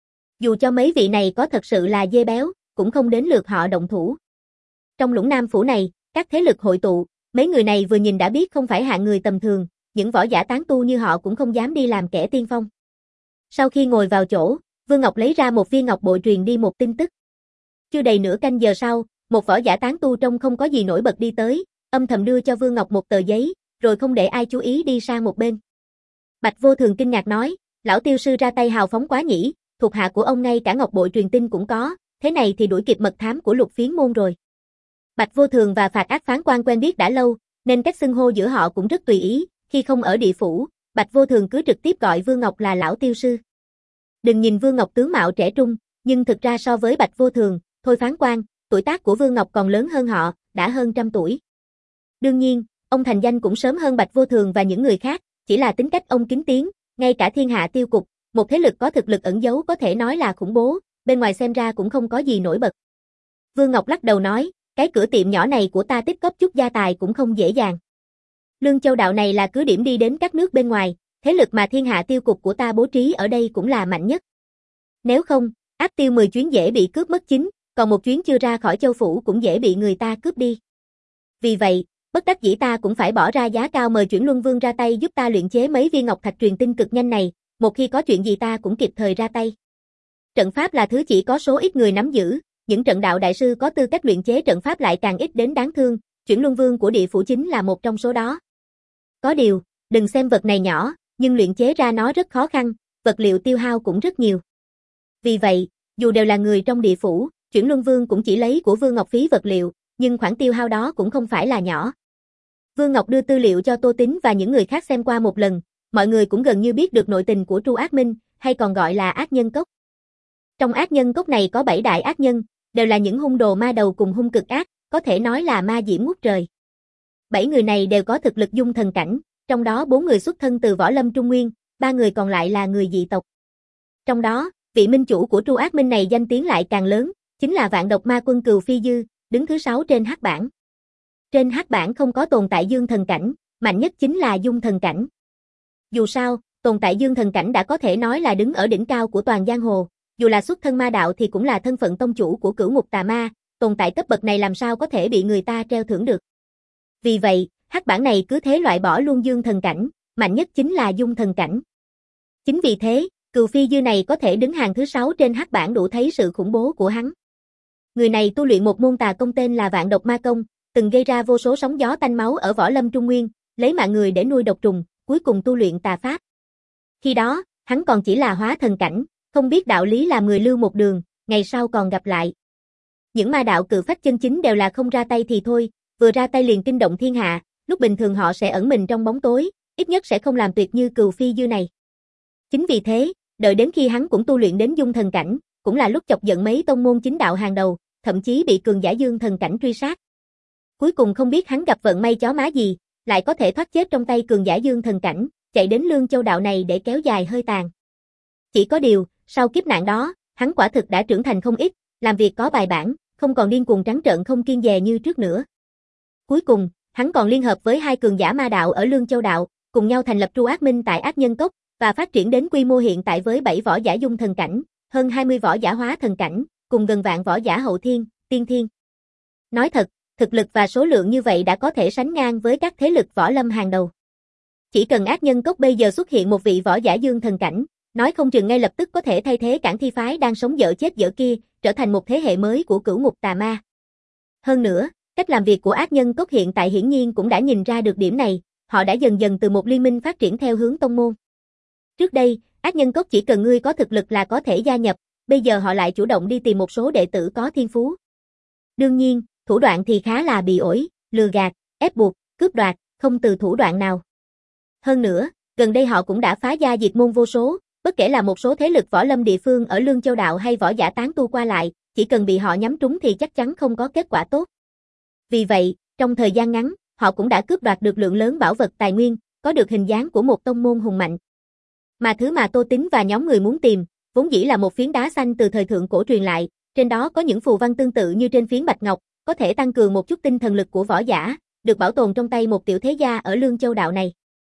Dù cho mấy vị này có thật sự là dê béo, cũng không đến lượt họ động thủ. Trong Lũng Nam phủ này, các thế lực hội tụ, mấy người này vừa nhìn đã biết không phải hạng người tầm thường, những võ giả tán tu như họ cũng không dám đi làm kẻ tiên phong. Sau khi ngồi vào chỗ, Vương Ngọc lấy ra một viên ngọc bội truyền đi một tin tức. Chưa đầy nửa canh giờ sau, một võ giả tán tu trông không có gì nổi bật đi tới, âm thầm đưa cho Vương Ngọc một tờ giấy, rồi không để ai chú ý đi sang một bên. Bạch Vô Thường kinh ngạc nói, lão tiêu sư ra tay hào phóng quá nhỉ, thuộc hạ của ông ngay cả ngọc bội truyền tin cũng có, thế này thì đuổi kịp mật thám của Lục Phiến môn rồi. Bạch Vô Thường và Phạt Ác Phán Quan quen biết đã lâu, nên cách xưng hô giữa họ cũng rất tùy ý, khi không ở địa phủ, Bạch Vô Thường cứ trực tiếp gọi Vương Ngọc là lão tiêu sư. Đừng nhìn Vương Ngọc tướng mạo trẻ trung, nhưng thực ra so với Bạch Vô Thường, Thôi Phán Quan, tuổi tác của Vương Ngọc còn lớn hơn họ, đã hơn trăm tuổi. Đương nhiên, ông thành danh cũng sớm hơn Bạch Vô Thường và những người khác, chỉ là tính cách ông kín tiếng, ngay cả Thiên Hạ Tiêu Cục, một thế lực có thực lực ẩn giấu có thể nói là khủng bố, bên ngoài xem ra cũng không có gì nổi bật. Vương Ngọc lắc đầu nói, cái cửa tiệm nhỏ này của ta tích góp chút gia tài cũng không dễ dàng. Lương Châu đạo này là cứ điểm đi đến các nước bên ngoài, thế lực mà Thiên Hạ Tiêu Cục của ta bố trí ở đây cũng là mạnh nhất. Nếu không, áp tiêu mười chuyến dễ bị cướp mất chín, còn một chuyến chưa ra khỏi châu phủ cũng dễ bị người ta cướp đi. Vì vậy, bất đắc dĩ ta cũng phải bỏ ra giá cao mời Chuyển Luân Vương ra tay giúp ta luyện chế mấy viên ngọc thạch truyền tin cực nhanh này, một khi có chuyện gì ta cũng kịp thời ra tay. Trận pháp là thứ chỉ có số ít người nắm giữ, những trận đạo đại sư có tư cách luyện chế trận pháp lại càng ít đến đáng thương, Chuyển Luân Vương của địa phủ chính là một trong số đó. Có điều, đừng xem vật này nhỏ, nhưng luyện chế ra nó rất khó khăn, vật liệu tiêu hao cũng rất nhiều. Vì vậy, dù đều là người trong địa phủ, Chuyển Luân Vương cũng chỉ lấy của Vương Ngọc phí vật liệu, nhưng khoản tiêu hao đó cũng không phải là nhỏ. Vương Ngọc đưa tư liệu cho Tô Tín và những người khác xem qua một lần, mọi người cũng gần như biết được nội tình của Tru Ác Minh, hay còn gọi là Ác Nhân Cốc. Trong Ác Nhân Cốc này có bảy đại ác nhân, đều là những hung đồ ma đầu cùng hung cực ác, có thể nói là ma diễm ngút trời. Bảy người này đều có thực lực dung thần cảnh, trong đó bốn người xuất thân từ Võ Lâm Trung Nguyên, ba người còn lại là người dị tộc. Trong đó, vị minh chủ của Tru Ác Minh này danh tiếng lại càng lớn, chính là Vạn Độc Ma Quân Cừu Phi Dư, đứng thứ sáu trên hắc bảng. Trên hắc bảng không có tồn tại dương thần cảnh, mạnh nhất chính là dung thần cảnh. Dù sao, tồn tại dương thần cảnh đã có thể nói là đứng ở đỉnh cao của toàn giang hồ, dù là xuất thân ma đạo thì cũng là thân phận tông chủ của Cửu Ngục Tà Ma, tồn tại cấp bậc này làm sao có thể bị người ta treo thưởng được. Vì vậy, hắc bảng này cứ thế loại bỏ luôn dương thần cảnh, mạnh nhất chính là dung thần cảnh. Chính vì thế, Cừu Phi Dư này có thể đứng hàng thứ sáu trên hắc bảng đủ thấy sự khủng bố của hắn. Người này tu luyện một môn tà công tên là Vạn Độc Ma Công, từng gây ra vô số sóng gió tanh máu ở Võ Lâm Trung Nguyên, lấy mạng người để nuôi độc trùng, cuối cùng tu luyện tà pháp. Khi đó, hắn còn chỉ là hóa thần cảnh, không biết đạo lý làm người lưu một đường, ngày sau còn gặp lại. Những ma đạo cự phách chân chính đều là không ra tay thì thôi, vừa ra tay liền kinh động thiên hạ, lúc bình thường họ sẽ ẩn mình trong bóng tối, ít nhất sẽ không làm tuyệt như Cừu Phi Dư này. Chính vì thế, đợi đến khi hắn cũng tu luyện đến dung thần cảnh, cũng là lúc chọc giận mấy tông môn chính đạo hàng đầu, thậm chí bị cường giả dương thần cảnh truy sát. Cuối cùng không biết hắn gặp vận may chó má gì, lại có thể thoát chết trong tay cường giả dương thần cảnh, chạy đến Lương Châu đạo này để kéo dài hơi tàn. Chỉ có điều, sau kiếp nạn đó, hắn quả thực đã trưởng thành không ít, làm việc có bài bản, không còn điên cuồng trắng trợn không kiêng dè như trước nữa. Cuối cùng, hắn còn liên hợp với hai cường giả ma đạo ở Lương Châu đạo, cùng nhau thành lập Tru Ác Minh tại Ác Nhân Cốc, và phát triển đến quy mô hiện tại với bảy võ giả dung thần cảnh, hơn hai mươi võ giả hóa thần cảnh, cùng gần vạn võ giả hậu thiên, tiên thiên. Nói thật, thực lực và số lượng như vậy đã có thể sánh ngang với các thế lực võ lâm hàng đầu. Chỉ cần Ác Nhân Cốc bây giờ xuất hiện một vị võ giả dương thần cảnh, nói không chừng ngay lập tức có thể thay thế Cản Thi phái đang sống dở chết dở kia, trở thành một thế hệ mới của Cửu Ngục Tà Ma. Hơn nữa, cách làm việc của Ác Nhân Cốc hiện tại hiển nhiên cũng đã nhìn ra được điểm này, họ đã dần dần từ một liên minh phát triển theo hướng tông môn. Trước đây, Ác Nhân Cốc chỉ cần ngươi có thực lực là có thể gia nhập, bây giờ họ lại chủ động đi tìm một số đệ tử có thiên phú. Đương nhiên, thủ đoạn thì khá là bị ổi, lừa gạt, ép buộc, cướp đoạt, không từ thủ đoạn nào. Hơn nữa, gần đây họ cũng đã phá gia diệt môn vô số, bất kể là một số thế lực võ lâm địa phương ở Lương Châu đạo hay võ giả tán tu qua lại, chỉ cần bị họ nhắm trúng thì chắc chắn không có kết quả tốt. Vì vậy, trong thời gian ngắn, họ cũng đã cướp đoạt được lượng lớn bảo vật tài nguyên, có được hình dáng của một tông môn hùng mạnh. Mà thứ mà Tô Tín và nhóm người muốn tìm, vốn dĩ là một phiến đá xanh từ thời thượng cổ truyền lại, trên đó có những phù văn tương tự như trên phiến bạch ngọc, có thể tăng cường một chút tinh thần lực của võ giả, được bảo tồn trong tay một tiểu thế gia ở Lương Châu đạo này.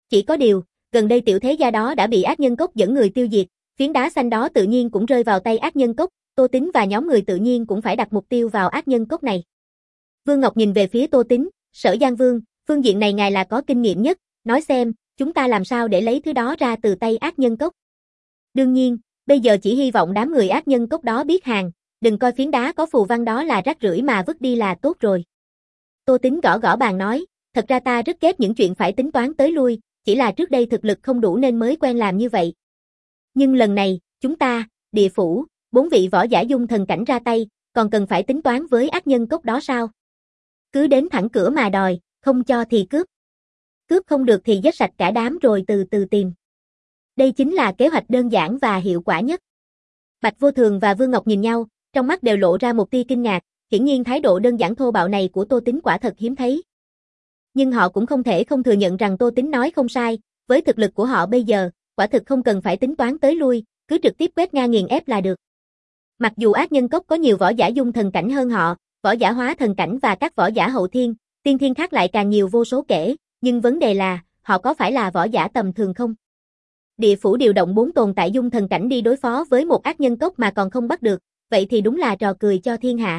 Chỉ có điều, gần đây tiểu thế gia đó đã bị ác nhân cốc dẫn người tiêu diệt, phiến đá xanh đó tự nhiên cũng rơi vào tay ác nhân cốc, Tô Tín và nhóm người tự nhiên cũng phải đặt mục tiêu vào ác nhân cốc này. Vương Ngọc nhìn về phía Tô Tín, Sở Giang Vương, phương diện này ngài là có kinh nghiệm nhất, nói xem, chúng ta làm sao để lấy thứ đó ra từ tay ác nhân cốc. Đương nhiên, bây giờ chỉ hy vọng đám người ác nhân cốc đó biết hàng, đừng coi phiến đá có phù văn đó là rác rưởi mà vứt đi là tốt rồi. Tô Tín gõ gõ bàn nói, thật ra ta rất ghét những chuyện phải tính toán tới lui, chỉ là trước đây thực lực không đủ nên mới quen làm như vậy. Nhưng lần này, chúng ta, địa phủ, bốn vị võ giả dung thần cảnh ra tay, còn cần phải tính toán với ác nhân cốc đó sao? Cứ đến thẳng cửa mà đòi, không cho thì cướp. Cướp không được thì giết sạch cả đám rồi từ từ tìm. Đây chính là kế hoạch đơn giản và hiệu quả nhất. Bạch Vô Thường và Vương Ngọc nhìn nhau, trong mắt đều lộ ra một tia kinh ngạc, hiển nhiên thái độ đơn giản thô bạo này của Tô Tín quả thật hiếm thấy. Nhưng họ cũng không thể không thừa nhận rằng Tô Tín nói không sai, với thực lực của họ bây giờ, quả thực không cần phải tính toán tới lui, cứ trực tiếp quét ngang nghiền ép là được. Mặc dù ác nhân cốc có nhiều võ giả dung thần cảnh hơn họ, võ giả hóa thần cảnh và các võ giả hậu thiên, tiên thiên khác lại càng nhiều vô số kể, nhưng vấn đề là, họ có phải là võ giả tầm thường không? Địa phủ điều động bốn tồn tại dung thần cảnh đi đối phó với một ác nhân cốc mà còn không bắt được, vậy thì đúng là trò cười cho thiên hạ.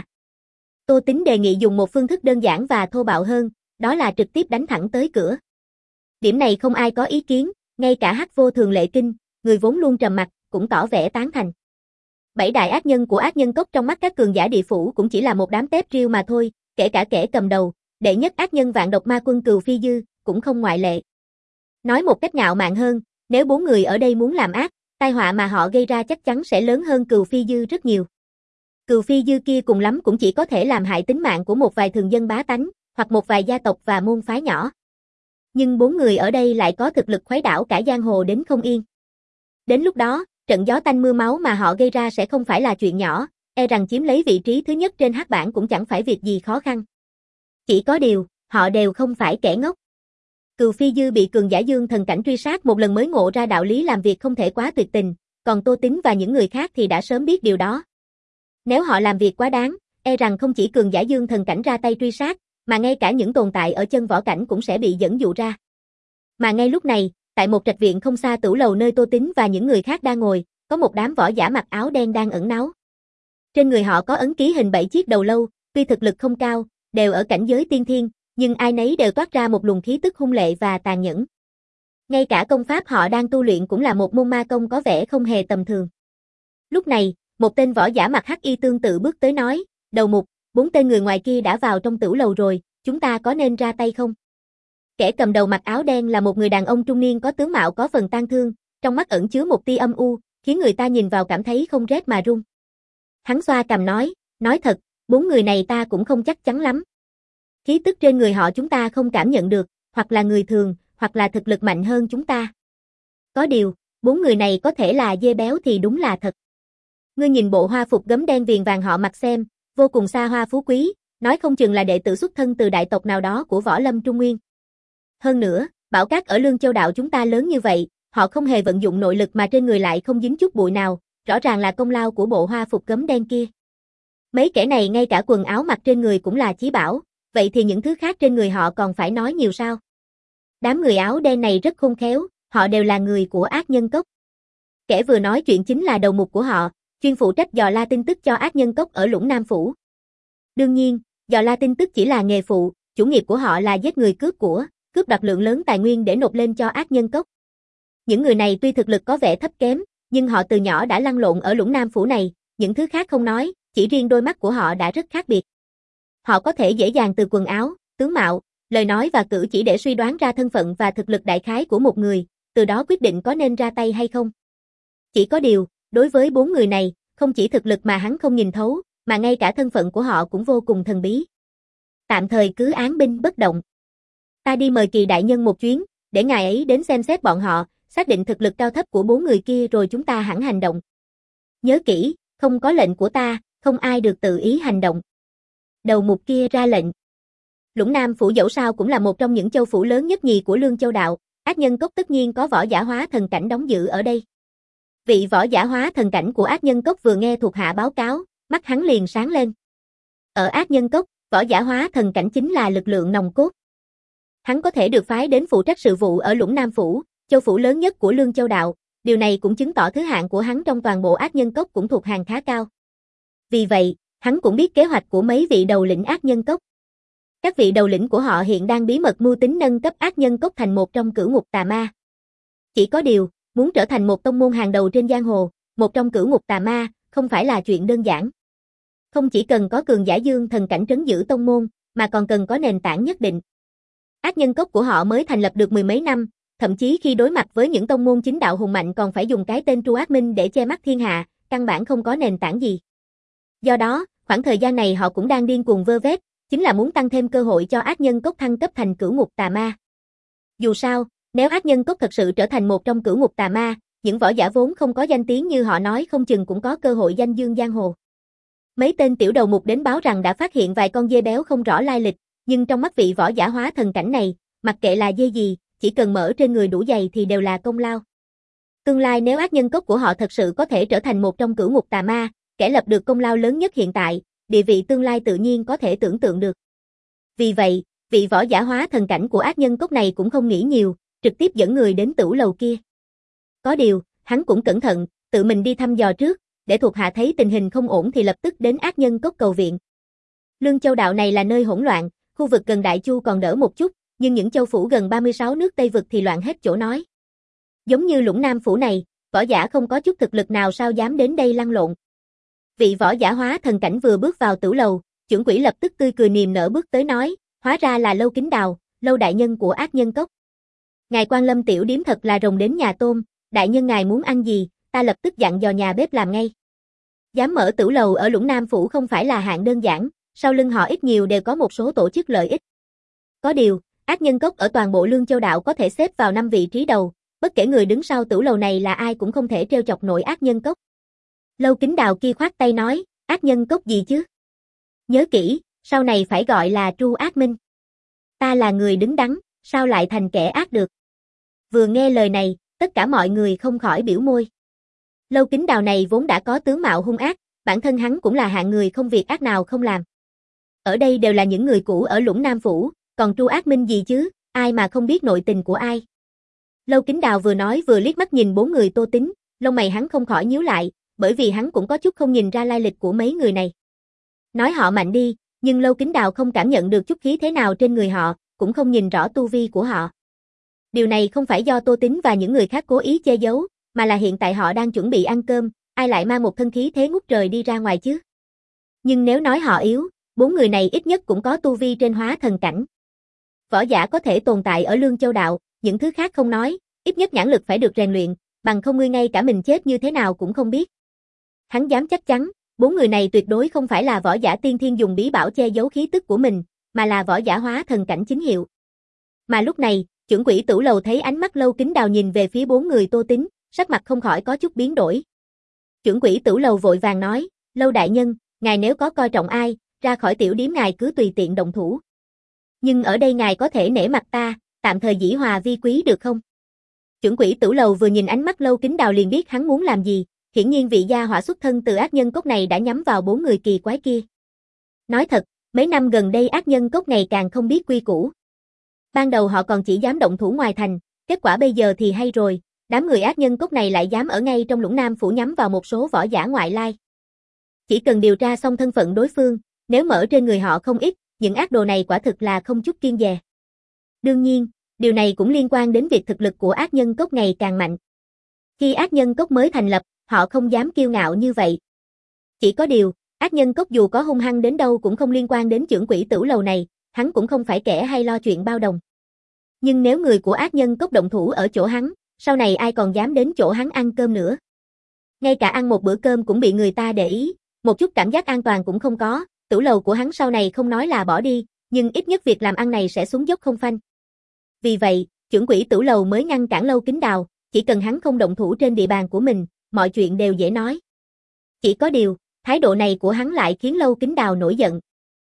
Tô Tín đề nghị dùng một phương thức đơn giản và thô bạo hơn, đó là trực tiếp đánh thẳng tới cửa. Điểm này không ai có ý kiến, ngay cả Hắc Vô Thường Lệ Kinh, người vốn luôn trầm mặc, cũng tỏ vẻ tán thành. Bảy đại ác nhân của ác nhân cốc trong mắt các cường giả địa phủ cũng chỉ là một đám tép riêu mà thôi, kể cả kẻ cầm đầu, đệ nhất ác nhân vạn độc ma quân Cừu Phi Dư, cũng không ngoại lệ. Nói một cách ngạo mạn hơn, nếu bốn người ở đây muốn làm ác, tai họa mà họ gây ra chắc chắn sẽ lớn hơn Cừu Phi Dư rất nhiều. Cừu Phi Dư kia cùng lắm cũng chỉ có thể làm hại tính mạng của một vài thường dân bá tánh, hoặc một vài gia tộc và môn phái nhỏ. Nhưng bốn người ở đây lại có thực lực khuấy đảo cả giang hồ đến không yên. Đến lúc đó, trận gió tanh mưa máu mà họ gây ra sẽ không phải là chuyện nhỏ, e rằng chiếm lấy vị trí thứ nhất trên hắc bảng cũng chẳng phải việc gì khó khăn. Chỉ có điều, họ đều không phải kẻ ngốc. Cừu Phi Dư bị cường giả dương thần cảnh truy sát một lần mới ngộ ra đạo lý làm việc không thể quá tuyệt tình, còn Tô Tín và những người khác thì đã sớm biết điều đó. Nếu họ làm việc quá đáng, e rằng không chỉ cường giả dương thần cảnh ra tay truy sát, mà ngay cả những tồn tại ở chân võ cảnh cũng sẽ bị dẫn dụ ra. Mà ngay lúc này, tại một trạch viện không xa tửu lầu nơi Tô Tín và những người khác đang ngồi, có một đám võ giả mặc áo đen đang ẩn náu. Trên người họ có ấn ký hình bảy chiếc đầu lâu, tuy thực lực không cao, đều ở cảnh giới tiên thiên, nhưng ai nấy đều toát ra một luồng khí tức hung lệ và tàn nhẫn. Ngay cả công pháp họ đang tu luyện cũng là một môn ma công có vẻ không hề tầm thường. Lúc này, một tên võ giả mặc hắc y tương tự bước tới nói, đầu mục, bốn tên người ngoài kia đã vào trong tửu lầu rồi, chúng ta có nên ra tay không? Kẻ cầm đầu mặc áo đen là một người đàn ông trung niên có tướng mạo có phần tang thương, trong mắt ẩn chứa một tia âm u, khiến người ta nhìn vào cảm thấy không rét mà run. Hắn xoa cằm nói, nói thật, bốn người này ta cũng không chắc chắn lắm. Khí tức trên người họ chúng ta không cảm nhận được, hoặc là người thường, hoặc là thực lực mạnh hơn chúng ta. Có điều, bốn người này có thể là dê béo thì đúng là thật. Ngươi nhìn bộ hoa phục gấm đen viền vàng họ mặc xem, vô cùng xa hoa phú quý, nói không chừng là đệ tử xuất thân từ đại tộc nào đó của Võ Lâm Trung Nguyên. Hơn nữa, bảo cát ở Lương Châu đạo chúng ta lớn như vậy, họ không hề vận dụng nội lực mà trên người lại không dính chút bụi nào, rõ ràng là công lao của bộ hoa phục gấm đen kia. Mấy kẻ này ngay cả quần áo mặc trên người cũng là chí bảo, vậy thì những thứ khác trên người họ còn phải nói nhiều sao? Đám người áo đen này rất khôn khéo, họ đều là người của ác nhân cốc. Kẻ vừa nói chuyện chính là đầu mục của họ, chuyên phụ trách dò la tin tức cho ác nhân cốc ở Lũng Nam Phủ. Đương nhiên, dò la tin tức chỉ là nghề phụ, chủ nghiệp của họ là giết người cướp của, cướp đoạt lượng lớn tài nguyên để nộp lên cho ác nhân cốc. Những người này tuy thực lực có vẻ thấp kém, nhưng họ từ nhỏ đã lăn lộn ở Lũng Nam Phủ này, những thứ khác không nói, chỉ riêng đôi mắt của họ đã rất khác biệt. Họ có thể dễ dàng từ quần áo, tướng mạo, lời nói và cử chỉ để suy đoán ra thân phận và thực lực đại khái của một người, từ đó quyết định có nên ra tay hay không. Chỉ có điều, đối với bốn người này, không chỉ thực lực mà hắn không nhìn thấu, mà ngay cả thân phận của họ cũng vô cùng thần bí. Tạm thời cứ án binh bất động. Ta đi mời Kỳ đại nhân một chuyến, để ngài ấy đến xem xét bọn họ, xác định thực lực cao thấp của bốn người kia rồi chúng ta hẳn hành động. Nhớ kỹ, không có lệnh của ta, không ai được tự ý hành động. Đầu mục kia ra lệnh. Lũng Nam Phủ dẫu sao cũng là một trong những châu phủ lớn nhất nhì của Lương Châu đạo, ác nhân cốc tất nhiên có võ giả hóa thần cảnh đóng giữ ở đây. Vị võ giả hóa thần cảnh của ác nhân cốc vừa nghe thuộc hạ báo cáo, mắt hắn liền sáng lên. Ở ác nhân cốc, võ giả hóa thần cảnh chính là lực lượng nòng cốt. Hắn có thể được phái đến phụ trách sự vụ ở Lũng Nam Phủ, châu phủ lớn nhất của Lương Châu Đạo, điều này cũng chứng tỏ thứ hạng của hắn trong toàn bộ ác nhân cốc cũng thuộc hàng khá cao. Vì vậy, hắn cũng biết kế hoạch của mấy vị đầu lĩnh ác nhân cốc. Các vị đầu lĩnh của họ hiện đang bí mật mưu tính nâng cấp ác nhân cốc thành một trong cửu ngục tà ma. Chỉ có điều, muốn trở thành một tông môn hàng đầu trên giang hồ, một trong cửu ngục tà ma, không phải là chuyện đơn giản. Không chỉ cần có cường giả dương thần cảnh trấn giữ tông môn, mà còn cần có nền tảng nhất định. Ác nhân cốc của họ mới thành lập được mười mấy năm, thậm chí khi đối mặt với những tông môn chính đạo hùng mạnh còn phải dùng cái tên Tru Ác Minh để che mắt thiên hạ, căn bản không có nền tảng gì. Do đó, khoảng thời gian này họ cũng đang điên cuồng vơ vét, chính là muốn tăng thêm cơ hội cho ác nhân cốc thăng cấp thành cửu ngục tà ma. Dù sao, nếu ác nhân cốc thật sự trở thành một trong cửu ngục tà ma, những võ giả vốn không có danh tiếng như họ nói không chừng cũng có cơ hội danh dương giang hồ. Mấy tên tiểu đầu mục đến báo rằng đã phát hiện vài con dê béo không rõ lai lịch, nhưng trong mắt vị võ giả hóa thần cảnh này, mặc kệ là dê gì, chỉ cần mở trên người đủ dày thì đều là công lao. Tương lai nếu ác nhân cốc của họ thật sự có thể trở thành một trong cửu ngục tà ma, kẻ lập được công lao lớn nhất hiện tại, địa vị tương lai tự nhiên có thể tưởng tượng được. Vì vậy, vị võ giả hóa thần cảnh của ác nhân cốc này cũng không nghĩ nhiều, trực tiếp dẫn người đến tửu lầu kia. Có điều, hắn cũng cẩn thận, tự mình đi thăm dò trước, để thuộc hạ thấy tình hình không ổn thì lập tức đến ác nhân cốc cầu viện. Lương Châu Đạo này là nơi hỗn loạn, khu vực gần Đại Chu còn đỡ một chút, nhưng những châu phủ gần ba mươi sáu nước Tây vực thì loạn hết chỗ nói. Giống như Lũng Nam Phủ này, võ giả không có chút thực lực nào sao dám đến đây lăn lộn. Vị võ giả hóa thần cảnh vừa bước vào tửu lầu, trưởng quỹ lập tức tươi cười niềm nở bước tới nói, hóa ra là Lâu Kính Đào, Lâu đại nhân của ác nhân cốc. Ngài quan lâm tiểu điếm thật là rồng đến nhà tôm, đại nhân ngài muốn ăn gì, ta lập tức dặn dò nhà bếp làm ngay. Dám mở tửu lầu ở Lũng Nam Phủ không phải là hạng đơn giản, sau lưng họ ít nhiều đều có một số tổ chức lợi ích. Có điều, ác nhân cốc ở toàn bộ Lương Châu Đạo có thể xếp vào năm vị trí đầu, bất kể người đứng sau tửu lầu này là ai cũng không thể trêu chọc nổi ác nhân cốc. Lâu Kính Đào kia khoát tay nói, ác nhân cốc gì chứ? Nhớ kỹ, sau này phải gọi là Tru Ác Minh. Ta là người đứng đắn, sao lại thành kẻ ác được? Vừa nghe lời này, tất cả mọi người không khỏi biểu môi. Lâu Kính Đào này vốn đã có tướng mạo hung ác, bản thân hắn cũng là hạng người không việc ác nào không làm. Ở đây đều là những người cũ ở Lũng Nam Phủ, còn Tru Ác Minh gì chứ, ai mà không biết nội tình của ai. Lâu Kính Đào vừa nói vừa liếc mắt nhìn bốn người Tô Tính, lông mày hắn không khỏi nhíu lại, bởi vì hắn cũng có chút không nhìn ra lai lịch của mấy người này. Nói họ mạnh đi, nhưng Lâu Kính Đào không cảm nhận được chút khí thế nào trên người họ, cũng không nhìn rõ tu vi của họ. Điều này không phải do Tô Tính và những người khác cố ý che giấu, mà là hiện tại họ đang chuẩn bị ăn cơm, ai lại mang một thân khí thế ngút trời đi ra ngoài chứ. Nhưng nếu nói họ yếu, bốn người này ít nhất cũng có tu vi trên hóa thần cảnh. Võ giả có thể tồn tại ở Lương Châu Đạo, những thứ khác không nói, ít nhất nhãn lực phải được rèn luyện, bằng không ngươi ngay cả mình chết như thế nào cũng không biết. Hắn dám chắc chắn, bốn người này tuyệt đối không phải là võ giả tiên thiên dùng bí bảo che giấu khí tức của mình, mà là võ giả hóa thần cảnh chính hiệu. Mà lúc này, trưởng quỹ tửu lầu thấy ánh mắt Lâu Kính Đào nhìn về phía bốn người Tô Tính, sắc mặt không khỏi có chút biến đổi. Trưởng quỹ tửu lầu vội vàng nói, Lâu đại nhân, ngài nếu có coi trọng ai, ra khỏi tiểu điếm ngài cứ tùy tiện động thủ. Nhưng ở đây ngài có thể nể mặt ta, tạm thời dĩ hòa vi quý được không? Trưởng quỹ tửu lầu vừa nhìn ánh mắt Lâu Kính Đào liền biết hắn muốn làm gì, hiển nhiên vị gia hỏa xuất thân từ ác nhân cốc này đã nhắm vào bốn người kỳ quái kia. Nói thật, mấy năm gần đây ác nhân cốc ngày càng không biết quy củ. Ban đầu họ còn chỉ dám động thủ ngoài thành, kết quả bây giờ thì hay rồi, đám người ác nhân cốc này lại dám ở ngay trong Lũng Nam Phủ nhắm vào một số võ giả ngoại lai. Chỉ cần điều tra xong thân phận đối phương, nếu mở trên người họ không ít, những ác đồ này quả thực là không chút kiêng dè. Đương nhiên, điều này cũng liên quan đến việc thực lực của ác nhân cốc ngày càng mạnh. Khi ác nhân cốc mới thành lập, họ không dám kiêu ngạo như vậy. Chỉ có điều, ác nhân cốc dù có hung hăng đến đâu cũng không liên quan đến trưởng quỹ tửu lầu này, hắn cũng không phải kẻ hay lo chuyện bao đồng. Nhưng nếu người của ác nhân cốc động thủ ở chỗ hắn, sau này ai còn dám đến chỗ hắn ăn cơm nữa. Ngay cả ăn một bữa cơm cũng bị người ta để ý, một chút cảm giác an toàn cũng không có, tửu lầu của hắn sau này không nói là bỏ đi, nhưng ít nhất việc làm ăn này sẽ xuống dốc không phanh. Vì vậy, trưởng quỹ tửu lầu mới ngăn cản Lâu Kính Đào, chỉ cần hắn không động thủ trên địa bàn của mình, mọi chuyện đều dễ nói. Chỉ có điều, thái độ này của hắn lại khiến Lâu Kính Đào nổi giận.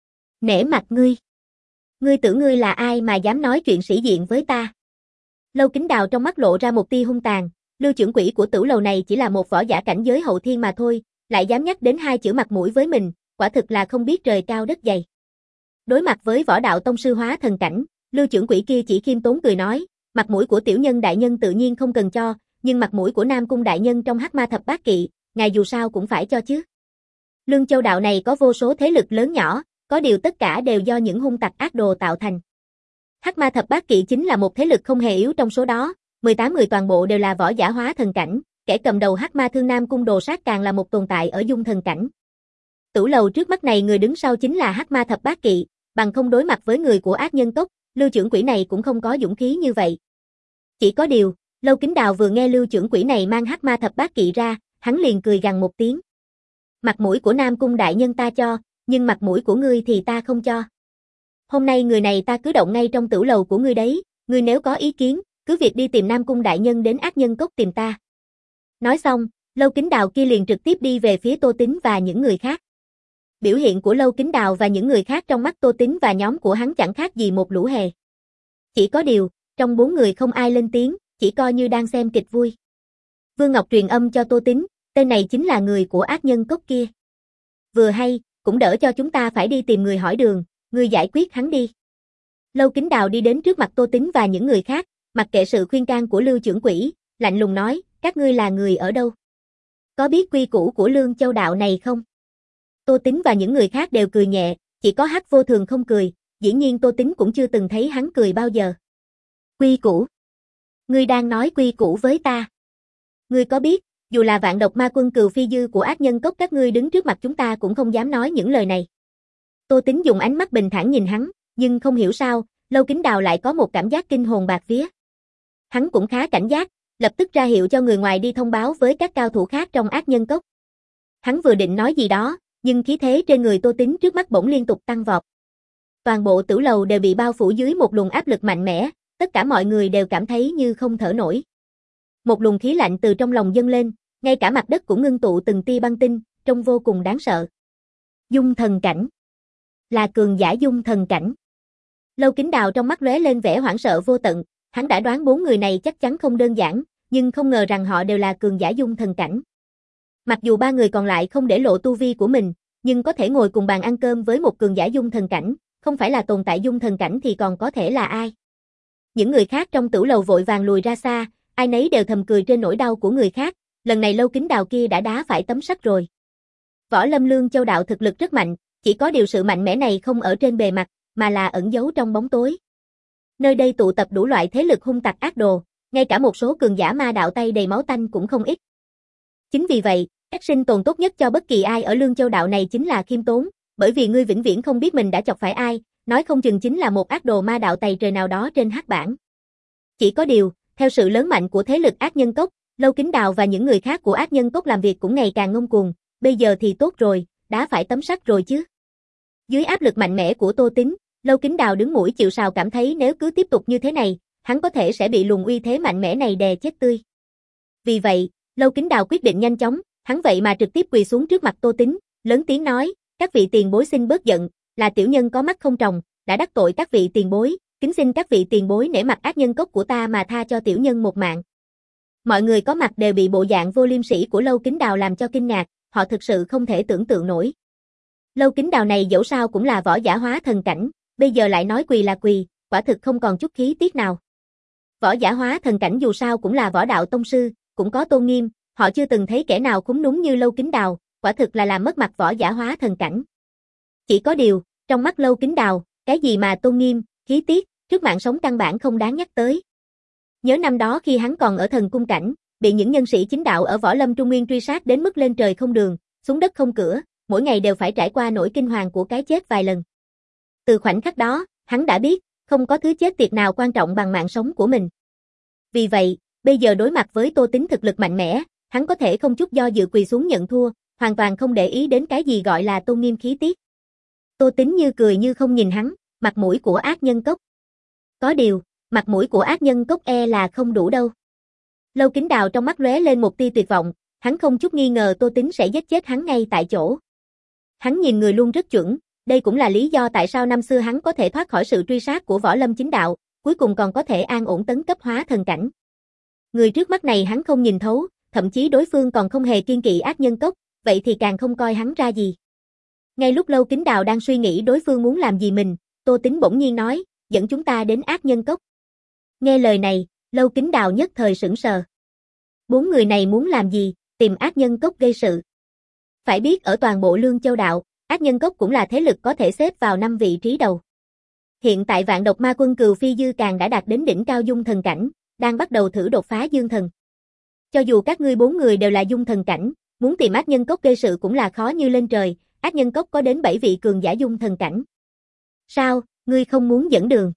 Nể mặt ngươi. Ngươi tưởng ngươi là ai mà dám nói chuyện sĩ diện với ta? Lâu Kính Đào trong mắt lộ ra một tia hung tàn, Lưu trưởng quỹ của tửu lầu này chỉ là một võ giả cảnh giới hậu thiên mà thôi, lại dám nhắc đến hai chữ mặt mũi với mình, quả thực là không biết trời cao đất dày. Đối mặt với võ đạo tông sư hóa thần cảnh, Lưu trưởng quỹ kia chỉ khiêm tốn cười nói, mặt mũi của tiểu nhân đại nhân tự nhiên không cần cho, nhưng mặt mũi của Nam Cung đại nhân trong Hắc Ma Thập Bát Kỵ, ngài dù sao cũng phải cho chứ. Lương Châu đạo này có vô số thế lực lớn nhỏ, có điều tất cả đều do những hung tặc ác đồ tạo thành. Hắc Ma Thập Bát Kỵ chính là một thế lực không hề yếu trong số đó, mười tám người toàn bộ đều là võ giả hóa thần cảnh, kẻ cầm đầu Hắc Ma Thương Nam Cung Đồ Sát càng là một tồn tại ở dung thần cảnh. Tửu lầu trước mắt này người đứng sau chính là Hắc Ma Thập Bát Kỵ, bằng không đối mặt với người của ác nhân cốc, Lưu trưởng quỹ này cũng không có dũng khí như vậy. Chỉ có điều, Lâu Kính Đào vừa nghe Lưu trưởng quỹ này mang Hắc Ma Thập Bát Kỵ ra, hắn liền cười gằn một tiếng. Mặt mũi của Nam Cung đại nhân ta cho, nhưng mặt mũi của ngươi thì ta không cho. Hôm nay người này ta cứ động ngay trong tửu lầu của ngươi đấy, ngươi nếu có ý kiến, cứ việc đi tìm Nam Cung đại nhân đến ác nhân cốc tìm ta. Nói xong, Lâu Kính Đào kia liền trực tiếp đi về phía Tô Tín và những người khác. Biểu hiện của Lâu Kính Đào và những người khác trong mắt Tô Tín và nhóm của hắn chẳng khác gì một lũ hề. Chỉ có điều, trong bốn người không ai lên tiếng, chỉ coi như đang xem kịch vui. Vương Ngọc truyền âm cho Tô Tín, tên này chính là người của ác nhân cốc kia. Vừa hay, cũng đỡ cho chúng ta phải đi tìm người hỏi đường, ngươi giải quyết hắn đi. Lâu Kính Đào đi đến trước mặt Tô Tín và những người khác, mặc kệ sự khuyên can của Lưu trưởng quỹ, lạnh lùng nói, các ngươi là người ở đâu? Có biết quy củ của Lương Châu đạo này không? Tô Tín và những người khác đều cười nhẹ, chỉ có Hắc Vô Thường không cười, dĩ nhiên Tô Tín cũng chưa từng thấy hắn cười bao giờ. Quy củ? Ngươi đang nói quy củ với ta? Ngươi có biết, dù là vạn độc ma quân Cừu Phi Dư của ác nhân cốc các ngươi đứng trước mặt chúng ta cũng không dám nói những lời này. Tô Tín dùng ánh mắt bình thản nhìn hắn, nhưng không hiểu sao, Lâu Kính Đào lại có một cảm giác kinh hồn bạt vía. Hắn cũng khá cảnh giác, lập tức ra hiệu cho người ngoài đi thông báo với các cao thủ khác trong ác nhân cốc. Hắn vừa định nói gì đó, nhưng khí thế trên người Tô Tín trước mắt bỗng liên tục tăng vọt. Toàn bộ tửu lầu đều bị bao phủ dưới một luồng áp lực mạnh mẽ, tất cả mọi người đều cảm thấy như không thở nổi. Một luồng khí lạnh từ trong lòng dâng lên, ngay cả mặt đất cũng ngưng tụ từng tia băng tinh, trông vô cùng đáng sợ. Dung thần cảnh. Là cường giả dung thần cảnh. Lâu Kính Đào trong mắt lóe lên vẻ hoảng sợ vô tận, hắn đã đoán bốn người này chắc chắn không đơn giản, nhưng không ngờ rằng họ đều là cường giả dung thần cảnh. Mặc dù ba người còn lại không để lộ tu vi của mình, nhưng có thể ngồi cùng bàn ăn cơm với một cường giả dung thần cảnh, không phải là tồn tại dung thần cảnh thì còn có thể là ai. Những người khác trong tửu lầu vội vàng lùi ra xa, ai nấy đều thầm cười trên nỗi đau của người khác, lần này Lâu Kính Đào kia đã đá phải tấm sắt rồi. Võ Lâm Lương Châu đạo thực lực rất mạnh, chỉ có điều sự mạnh mẽ này không ở trên bề mặt, mà là ẩn giấu trong bóng tối. Nơi đây tụ tập đủ loại thế lực hung tặc ác đồ, ngay cả một số cường giả ma đạo tay đầy máu tanh cũng không ít. Chính vì vậy, cách sinh tồn tốt nhất cho bất kỳ ai ở Lương Châu đạo này chính là khiêm tốn, bởi vì ngươi vĩnh viễn không biết mình đã chọc phải ai, nói không chừng chính là một ác đồ ma đạo tày trời nào đó trên hắc bảng. Chỉ có điều, theo sự lớn mạnh của thế lực ác nhân cốc, Lâu Kính Đào và những người khác của ác nhân cốc làm việc cũng ngày càng ngông cuồng, bây giờ thì tốt rồi, đã phải tấm sắt rồi chứ. Dưới áp lực mạnh mẽ của Tô Tín, Lâu Kính Đào đứng mũi chịu sào cảm thấy nếu cứ tiếp tục như thế này, hắn có thể sẽ bị luồng uy thế mạnh mẽ này đè chết tươi. Vì vậy, Lâu Kính Đào quyết định nhanh chóng, hắn vậy mà trực tiếp quỳ xuống trước mặt Tô Tín, lớn tiếng nói, các vị tiền bối xin bớt giận, là tiểu nhân có mắt không tròng, đã đắc tội các vị tiền bối, kính xin các vị tiền bối nể mặt ác nhân cốc của ta mà tha cho tiểu nhân một mạng. Mọi người có mặt đều bị bộ dạng vô liêm sỉ của Lâu Kính Đào làm cho kinh ngạc, họ thực sự không thể tưởng tượng nổi. Lâu Kính Đào này dẫu sao cũng là võ giả hóa thần cảnh, bây giờ lại nói quỳ là quỳ, quả thực không còn chút khí tiết nào. Võ giả hóa thần cảnh dù sao cũng là võ đạo tông sư, cũng có tôn nghiêm, họ chưa từng thấy kẻ nào khúm núm như Lâu Kính Đào, quả thực là làm mất mặt võ giả hóa thần cảnh. Chỉ có điều, trong mắt Lâu Kính Đào, cái gì mà tôn nghiêm, khí tiết, trước mạng sống căn bản không đáng nhắc tới. Nhớ năm đó khi hắn còn ở thần cung cảnh, bị những nhân sĩ chính đạo ở Võ Lâm Trung Nguyên truy sát đến mức lên trời không đường, xuống đất không cửa, mỗi ngày đều phải trải qua nỗi kinh hoàng của cái chết vài lần. Từ khoảnh khắc đó, hắn đã biết, không có thứ chết tiệt nào quan trọng bằng mạng sống của mình. Vì vậy, bây giờ đối mặt với Tô Tín thực lực mạnh mẽ, hắn có thể không chút do dự quỳ xuống nhận thua, hoàn toàn không để ý đến cái gì gọi là tôn nghiêm khí tiết. Tô Tín như cười như không nhìn hắn, mặt mũi của ác nhân cốc. Có điều, mặt mũi của ác nhân cốc e là không đủ đâu. Lâu Kính Đào trong mắt lóe lên một tia tuyệt vọng, hắn không chút nghi ngờ Tô Tín sẽ giết chết hắn ngay tại chỗ. Hắn nhìn người luôn rất chuẩn, đây cũng là lý do tại sao năm xưa hắn có thể thoát khỏi sự truy sát của Võ Lâm chính đạo, cuối cùng còn có thể an ổn tấn cấp hóa thần cảnh. Người trước mắt này hắn không nhìn thấu, thậm chí đối phương còn không hề kiêng kỵ ác nhân cốc, vậy thì càng không coi hắn ra gì. Ngay lúc Lâu Kính Đào đang suy nghĩ đối phương muốn làm gì mình, Tô Tín bỗng nhiên nói, dẫn chúng ta đến ác nhân cốc. Nghe lời này, Lâu Kính Đào nhất thời sững sờ. Bốn người này muốn làm gì, tìm ác nhân cốc gây sự. Phải biết ở toàn bộ Lương Châu đạo, ác nhân cốc cũng là thế lực có thể xếp vào năm vị trí đầu. Hiện tại vạn độc ma quân Cừu Phi Dư càng đã đạt đến đỉnh cao dung thần cảnh, đang bắt đầu thử đột phá dương thần. Cho dù các ngươi bốn người đều là dung thần cảnh, muốn tìm ác nhân cốc gây sự cũng là khó như lên trời, ác nhân cốc có đến bảy vị cường giả dung thần cảnh. Sao, ngươi không muốn dẫn đường?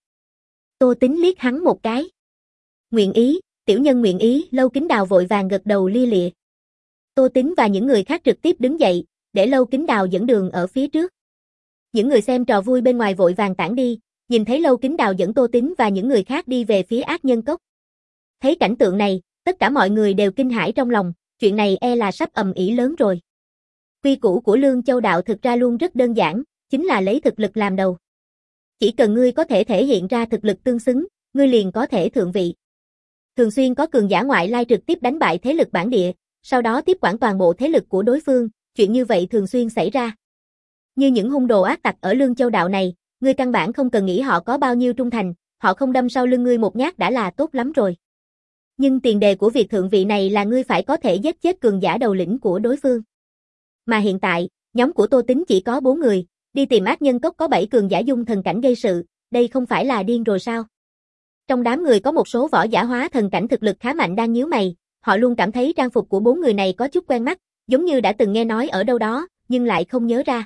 Tô Tính liếc hắn một cái. Nguyện ý, tiểu nhân nguyện ý, Lâu Kính Đào vội vàng gật đầu lia lịa. Tô Tính và những người khác trực tiếp đứng dậy, để Lâu Kính Đào dẫn đường ở phía trước. Những người xem trò vui bên ngoài vội vàng tản đi, nhìn thấy Lâu Kính Đào dẫn Tô Tính và những người khác đi về phía ác nhân cốc. Thấy cảnh tượng này, tất cả mọi người đều kinh hãi trong lòng, chuyện này e là sắp ầm ĩ lớn rồi. Quy củ của Lương Châu đạo thực ra luôn rất đơn giản, chính là lấy thực lực làm đầu. Chỉ cần ngươi có thể thể hiện ra thực lực tương xứng, ngươi liền có thể thượng vị. Thường xuyên có cường giả ngoại lai trực tiếp đánh bại thế lực bản địa, sau đó tiếp quản toàn bộ thế lực của đối phương, chuyện như vậy thường xuyên xảy ra. Như những hung đồ ác tặc ở Lương Châu đạo này, ngươi căn bản không cần nghĩ họ có bao nhiêu trung thành, họ không đâm sau lưng ngươi một nhát đã là tốt lắm rồi. Nhưng tiền đề của việc thượng vị này là ngươi phải có thể giết chết cường giả đầu lĩnh của đối phương. Mà hiện tại, nhóm của Tô Tính chỉ có bốn người, đi tìm ác nhân cốc có bảy cường giả dung thần cảnh gây sự, đây không phải là điên rồi sao? Trong đám người có một số võ giả hóa thần cảnh thực lực khá mạnh đang nhíu mày, họ luôn cảm thấy trang phục của bốn người này có chút quen mắt, giống như đã từng nghe nói ở đâu đó, nhưng lại không nhớ ra.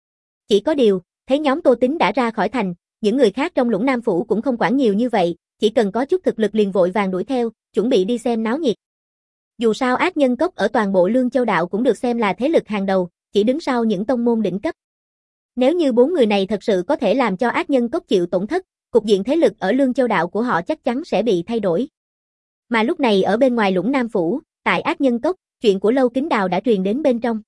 Chỉ có điều, thấy nhóm Tô Tính đã ra khỏi thành, những người khác trong Lũng Nam Phủ cũng không quản nhiều như vậy, chỉ cần có chút thực lực liền vội vàng đuổi theo, chuẩn bị đi xem náo nhiệt. Dù sao ác nhân cốc ở toàn bộ Lương Châu đạo cũng được xem là thế lực hàng đầu, chỉ đứng sau những tông môn đỉnh cấp. Nếu như bốn người này thật sự có thể làm cho ác nhân cốc chịu tổn thất, cục diện thế lực ở Lương Châu đạo của họ chắc chắn sẽ bị thay đổi. Mà lúc này ở bên ngoài Lũng Nam Phủ, tại ác nhân cốc, chuyện của Lâu Kính Đào đã truyền đến bên trong.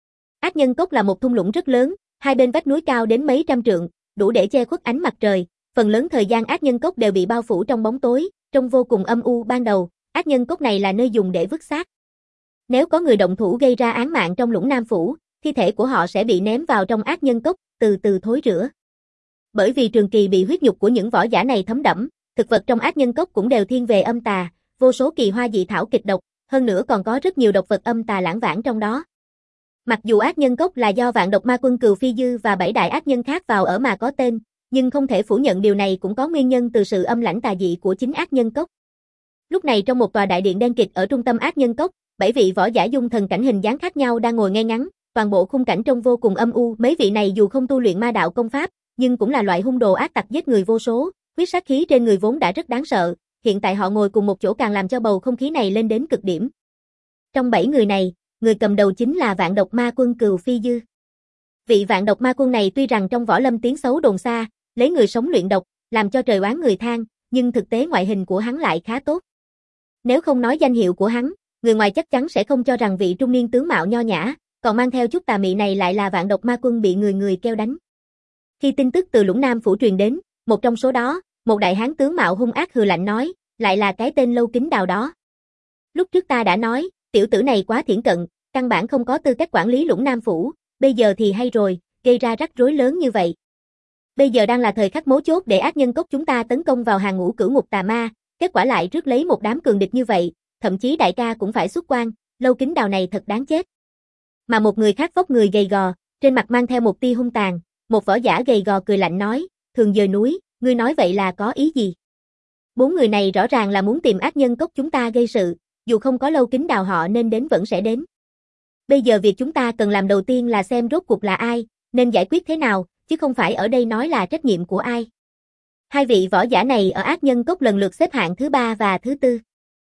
Ác nhân cốc là một thung lũng rất lớn, hai bên vách núi cao đến mấy trăm trượng, đủ để che khuất ánh mặt trời, phần lớn thời gian ác nhân cốc đều bị bao phủ trong bóng tối, trông vô cùng âm u. Ban đầu, ác nhân cốc này là nơi dùng để vứt xác. Nếu có người động thủ gây ra án mạng trong Lũng Nam Phủ, thi thể của họ sẽ bị ném vào trong ác nhân cốc, từ từ thối rữa. Bởi vì trường kỳ bị huyết nhục của những võ giả này thấm đẫm, thực vật trong ác nhân cốc cũng đều thiên về âm tà, vô số kỳ hoa dị thảo kịch độc, hơn nữa còn có rất nhiều độc vật âm tà lảng vảng trong đó. Mặc dù ác nhân cốc là do vạn độc ma quân Cừu Phi Dư và bảy đại ác nhân khác vào ở mà có tên, nhưng không thể phủ nhận điều này cũng có nguyên nhân từ sự âm lãnh tà dị của chính ác nhân cốc. Lúc này trong một tòa đại điện đen kịt ở trung tâm ác nhân cốc, bảy vị võ giả dung thần cảnh hình dáng khác nhau đang ngồi ngay ngắn, toàn bộ khung cảnh trông vô cùng âm u. Mấy vị này dù không tu luyện ma đạo công pháp, nhưng cũng là loại hung đồ ác tặc giết người vô số, huyết sát khí trên người vốn đã rất đáng sợ, hiện tại họ ngồi cùng một chỗ càng làm cho bầu không khí này lên đến cực điểm. Trong bảy người này, người cầm đầu chính là vạn độc ma quân Cừu Phi Dư. Vị vạn độc ma quân này tuy rằng trong võ lâm tiếng xấu đồn xa, lấy người sống luyện độc, làm cho trời oán người than, nhưng thực tế ngoại hình của hắn lại khá tốt. Nếu không nói danh hiệu của hắn, người ngoài chắc chắn sẽ không cho rằng vị trung niên tướng mạo nho nhã, còn mang theo chút tà mị này lại là vạn độc ma quân bị người người kêu đánh. Khi tin tức từ Lũng Nam Phủ truyền đến, một trong số đó, một đại hán tướng mạo hung ác hừ lạnh nói, lại là cái tên Lâu Kính Đào đó. Lúc trước ta đã nói, tiểu tử này quá thiển cận, căn bản không có tư cách quản lý Lũng Nam Phủ, bây giờ thì hay rồi, gây ra rắc rối lớn như vậy. Bây giờ đang là thời khắc mấu chốt để ác nhân cốc chúng ta tấn công vào hàng ngũ cửu ngục tà ma, kết quả lại rước lấy một đám cường địch như vậy, thậm chí đại ca cũng phải xuất quan, Lâu Kính Đào này thật đáng chết. Mà một người khác vóc người gầy gò, trên mặt mang theo một tia hung tàn, một võ giả gầy gò cười lạnh nói, Thường Dời Núi, ngươi nói vậy là có ý gì? Bốn người này rõ ràng là muốn tìm ác nhân cốc chúng ta gây sự, dù không có Lâu Kính Đào họ nên đến vẫn sẽ đến. Bây giờ việc chúng ta cần làm đầu tiên là xem rốt cuộc là ai, nên giải quyết thế nào, chứ không phải ở đây nói là trách nhiệm của ai. Hai vị võ giả này ở ác nhân cốc lần lượt xếp hạng thứ ba và thứ tư.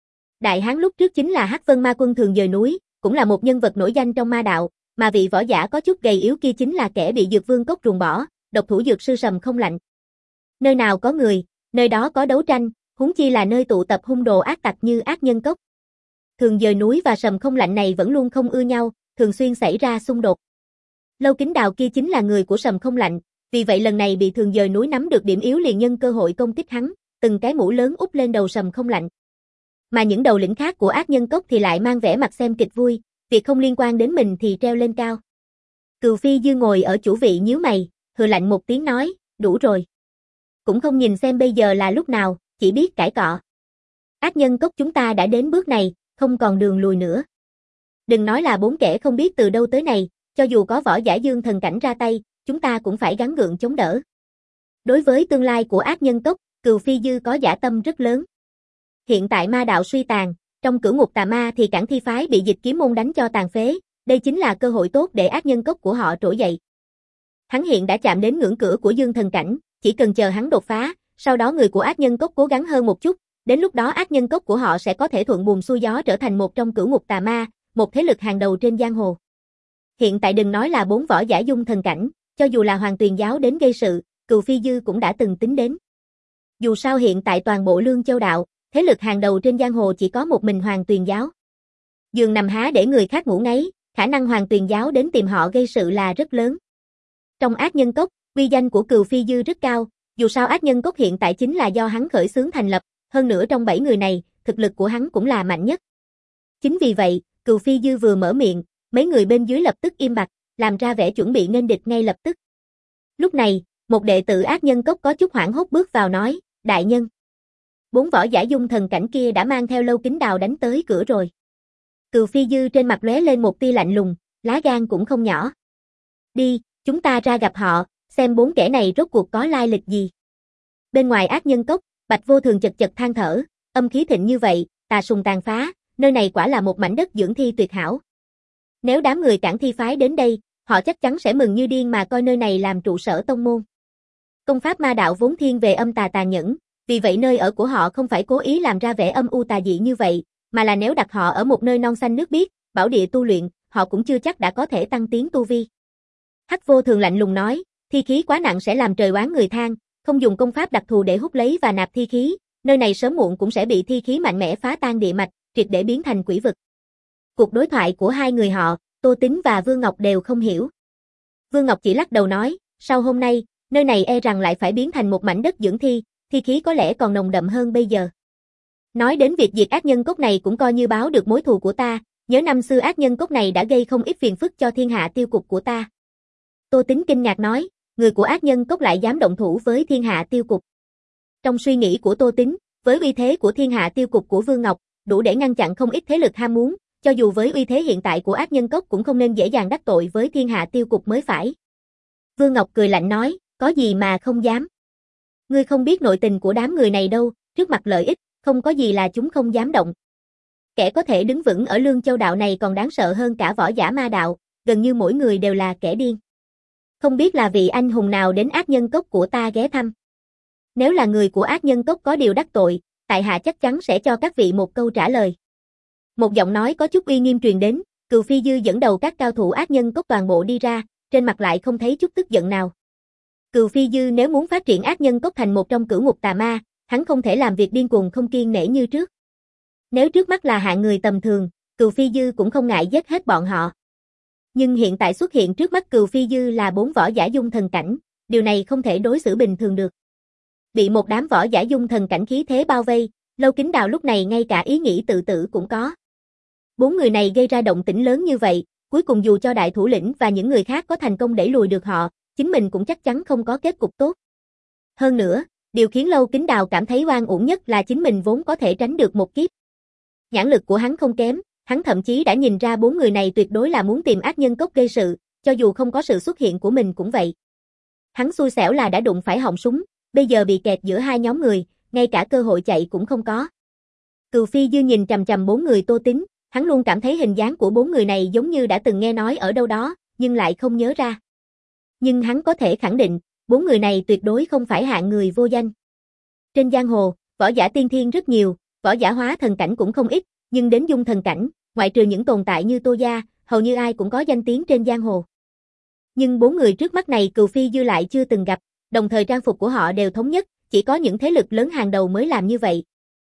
Đại hán lúc trước chính là Hắc Vân Ma Quân Thường Dời Núi, cũng là một nhân vật nổi danh trong ma đạo, mà vị võ giả có chút gầy yếu kia chính là kẻ bị Dược Vương cốc ruồng bỏ, độc thủ dược sư Sầm Không Lạnh. Nơi nào có người, nơi đó có đấu tranh, huống chi là nơi tụ tập hung đồ ác tặc như ác nhân cốc. Thường Dời Núi và Sầm Không Lạnh này vẫn luôn không ưa nhau, thường xuyên xảy ra xung đột. Lâu Kính Đào kia chính là người của Sầm Không Lạnh, vì vậy lần này bị Thường Dời Núi nắm được điểm yếu liền nhân cơ hội công kích hắn, từng cái mũ lớn úp lên đầu Sầm Không Lạnh. Mà những đầu lĩnh khác của ác nhân cốc thì lại mang vẻ mặt xem kịch vui, việc không liên quan đến mình thì treo lên cao. Cừu Phi Dư ngồi ở chủ vị nhíu mày, hừ lạnh một tiếng nói, đủ rồi. cũng không nhìn xem bây giờ là lúc nào, chỉ biết cãi cọ. Ác nhân cốc chúng ta đã đến bước này, không còn đường lùi nữa. Đừng nói là bốn kẻ không biết từ đâu tới này, cho dù có võ giả dương thần cảnh ra tay, chúng ta cũng phải gắng gượng chống đỡ. Đối với tương lai của ác nhân cốc, Cừu Phi Dư có dã tâm rất lớn. Hiện tại ma đạo suy tàn, trong cửu ngục tà ma thì Cản Thi phái bị Dịch Kiếm môn đánh cho tàn phế, đây chính là cơ hội tốt để ác nhân cốc của họ trỗi dậy. Hắn hiện đã chạm đến ngưỡng cửa của dương thần cảnh, chỉ cần chờ hắn đột phá, sau đó người của ác nhân cốc cố gắng hơn một chút, đến lúc đó ác nhân cốc của họ sẽ có thể thuận buồm xuôi gió trở thành một trong cửu ngục tà ma, một thế lực hàng đầu trên giang hồ. Hiện tại đừng nói là bốn võ giả dung thần cảnh, cho dù là Hoàng Tuyền giáo đến gây sự, Cừu Phi Dư cũng đã từng tính đến. Dù sao hiện tại toàn bộ Lương Châu đạo, thế lực hàng đầu trên giang hồ chỉ có một mình Hoàng Tuyền giáo. Giường nằm há để người khác ngủ ngáy, khả năng Hoàng Tuyền giáo đến tìm họ gây sự là rất lớn. Trong ác nhân cốc, uy danh của Cừu Phi Dư rất cao, dù sao ác nhân cốc hiện tại chính là do hắn khởi xướng thành lập, hơn nữa trong bảy người này, thực lực của hắn cũng là mạnh nhất. Chính vì vậy, Cừu Phi Dư vừa mở miệng, mấy người bên dưới lập tức im bặt, làm ra vẻ chuẩn bị nghênh địch ngay lập tức. Lúc này, một đệ tử ác nhân cốc có chút hoảng hốt bước vào nói, đại nhân. Bốn võ giả dung thần cảnh kia đã mang theo Lâu Kính Đào đánh tới cửa rồi. Cừu Phi Dư trên mặt lóe lên một tia lạnh lùng, lá gan cũng không nhỏ. Đi, chúng ta ra gặp họ, xem bốn kẻ này rốt cuộc có lai lịch gì. Bên ngoài ác nhân cốc, Bạch Vô Thường chật chật than thở, âm khí thịnh như vậy, tà sùng tàn phá, nơi này quả là một mảnh đất dưỡng thi tuyệt hảo. Nếu đám người Cản Thi phái đến đây, họ chắc chắn sẽ mừng như điên mà coi nơi này làm trụ sở tông môn. Công pháp ma đạo vốn thiên về âm tà tàn nhẫn, vì vậy nơi ở của họ không phải cố ý làm ra vẻ âm u tà dị như vậy, mà là nếu đặt họ ở một nơi non xanh nước biếc, bảo địa tu luyện, họ cũng chưa chắc đã có thể tăng tiến tu vi. Hắc Vô Thường lạnh lùng nói, thi khí quá nặng sẽ làm trời oán người than, không dùng công pháp đặc thù để hút lấy và nạp thi khí, nơi này sớm muộn cũng sẽ bị thi khí mạnh mẽ phá tan địa mạch, triệt để biến thành quỷ vực. Cuộc đối thoại của hai người họ, Tô Tín và Vương Ngọc đều không hiểu. Vương Ngọc chỉ lắc đầu nói, sau hôm nay, nơi này e rằng lại phải biến thành một mảnh đất dưỡng thi, thi khí có lẽ còn nồng đậm hơn bây giờ. Nói đến việc diệt ác nhân cốc này cũng coi như báo được mối thù của ta, nhớ năm xưa ác nhân cốc này đã gây không ít phiền phức cho thiên hạ tiêu cục của ta. Tô Tín kinh ngạc nói, người của ác nhân cốc lại dám động thủ với thiên hạ tiêu cục. Trong suy nghĩ của Tô Tín, với uy thế của thiên hạ tiêu cục của Vương Ngọc, đủ để ngăn chặn không ít thế lực ham muốn, cho dù với uy thế hiện tại của ác nhân cốc cũng không nên dễ dàng đắc tội với thiên hạ tiêu cục mới phải. Vương Ngọc cười lạnh nói, có gì mà không dám. Ngươi không biết nội tình của đám người này đâu, trước mặt lợi ích, không có gì là chúng không dám động. Kẻ có thể đứng vững ở Lương Châu đạo này còn đáng sợ hơn cả võ giả ma đạo, gần như mỗi người đều là kẻ điên. Không biết là vị anh hùng nào đến ác nhân cốc của ta ghé thăm. Nếu là người của ác nhân cốc có điều đắc tội, tại hạ chắc chắn sẽ cho các vị một câu trả lời. Một giọng nói có chút uy nghiêm truyền đến, Cừu Phi Dư dẫn đầu các cao thủ ác nhân cốc toàn bộ đi ra, trên mặt lại không thấy chút tức giận nào. Cừu Phi Dư nếu muốn phát triển ác nhân cốc thành một trong cửu ngục tà ma, hắn không thể làm việc điên cuồng không kiêng nể như trước. Nếu trước mắt là hạng người tầm thường, Cừu Phi Dư cũng không ngại giết hết bọn họ. Nhưng hiện tại xuất hiện trước mắt Cừu Phi Dư là bốn võ giả dung thần cảnh, điều này không thể đối xử bình thường được. Bị một đám võ giả dung thần cảnh khí thế bao vây, Lâu Kính Đào lúc này ngay cả ý nghĩ tự tử cũng có. Bốn người này gây ra động tĩnh lớn như vậy, cuối cùng dù cho đại thủ lĩnh và những người khác có thành công đẩy lùi được họ, chính mình cũng chắc chắn không có kết cục tốt. Hơn nữa, điều khiến Lâu Kính Đào cảm thấy oan uổng nhất là chính mình vốn có thể tránh được một kiếp. Nhãn lực của hắn không kém, hắn thậm chí đã nhìn ra bốn người này tuyệt đối là muốn tìm ác nhân cốc gây sự, cho dù không có sự xuất hiện của mình cũng vậy. Hắn xui xẻo là đã đụng phải họng súng, bây giờ bị kẹt giữa hai nhóm người, ngay cả cơ hội chạy cũng không có. Cừu Phi Dư nhìn chằm chằm bốn người Tô Tín, hắn luôn cảm thấy hình dáng của bốn người này giống như đã từng nghe nói ở đâu đó, nhưng lại không nhớ ra. Nhưng hắn có thể khẳng định, bốn người này tuyệt đối không phải hạng người vô danh. Trên giang hồ, võ giả tiên thiên rất nhiều, võ giả hóa thần cảnh cũng không ít, nhưng đến dung thần cảnh, ngoại trừ những tồn tại như Tô Gia, hầu như ai cũng có danh tiếng trên giang hồ. Nhưng bốn người trước mắt này Cừu Phi Dư lại chưa từng gặp, đồng thời trang phục của họ đều thống nhất, chỉ có những thế lực lớn hàng đầu mới làm như vậy.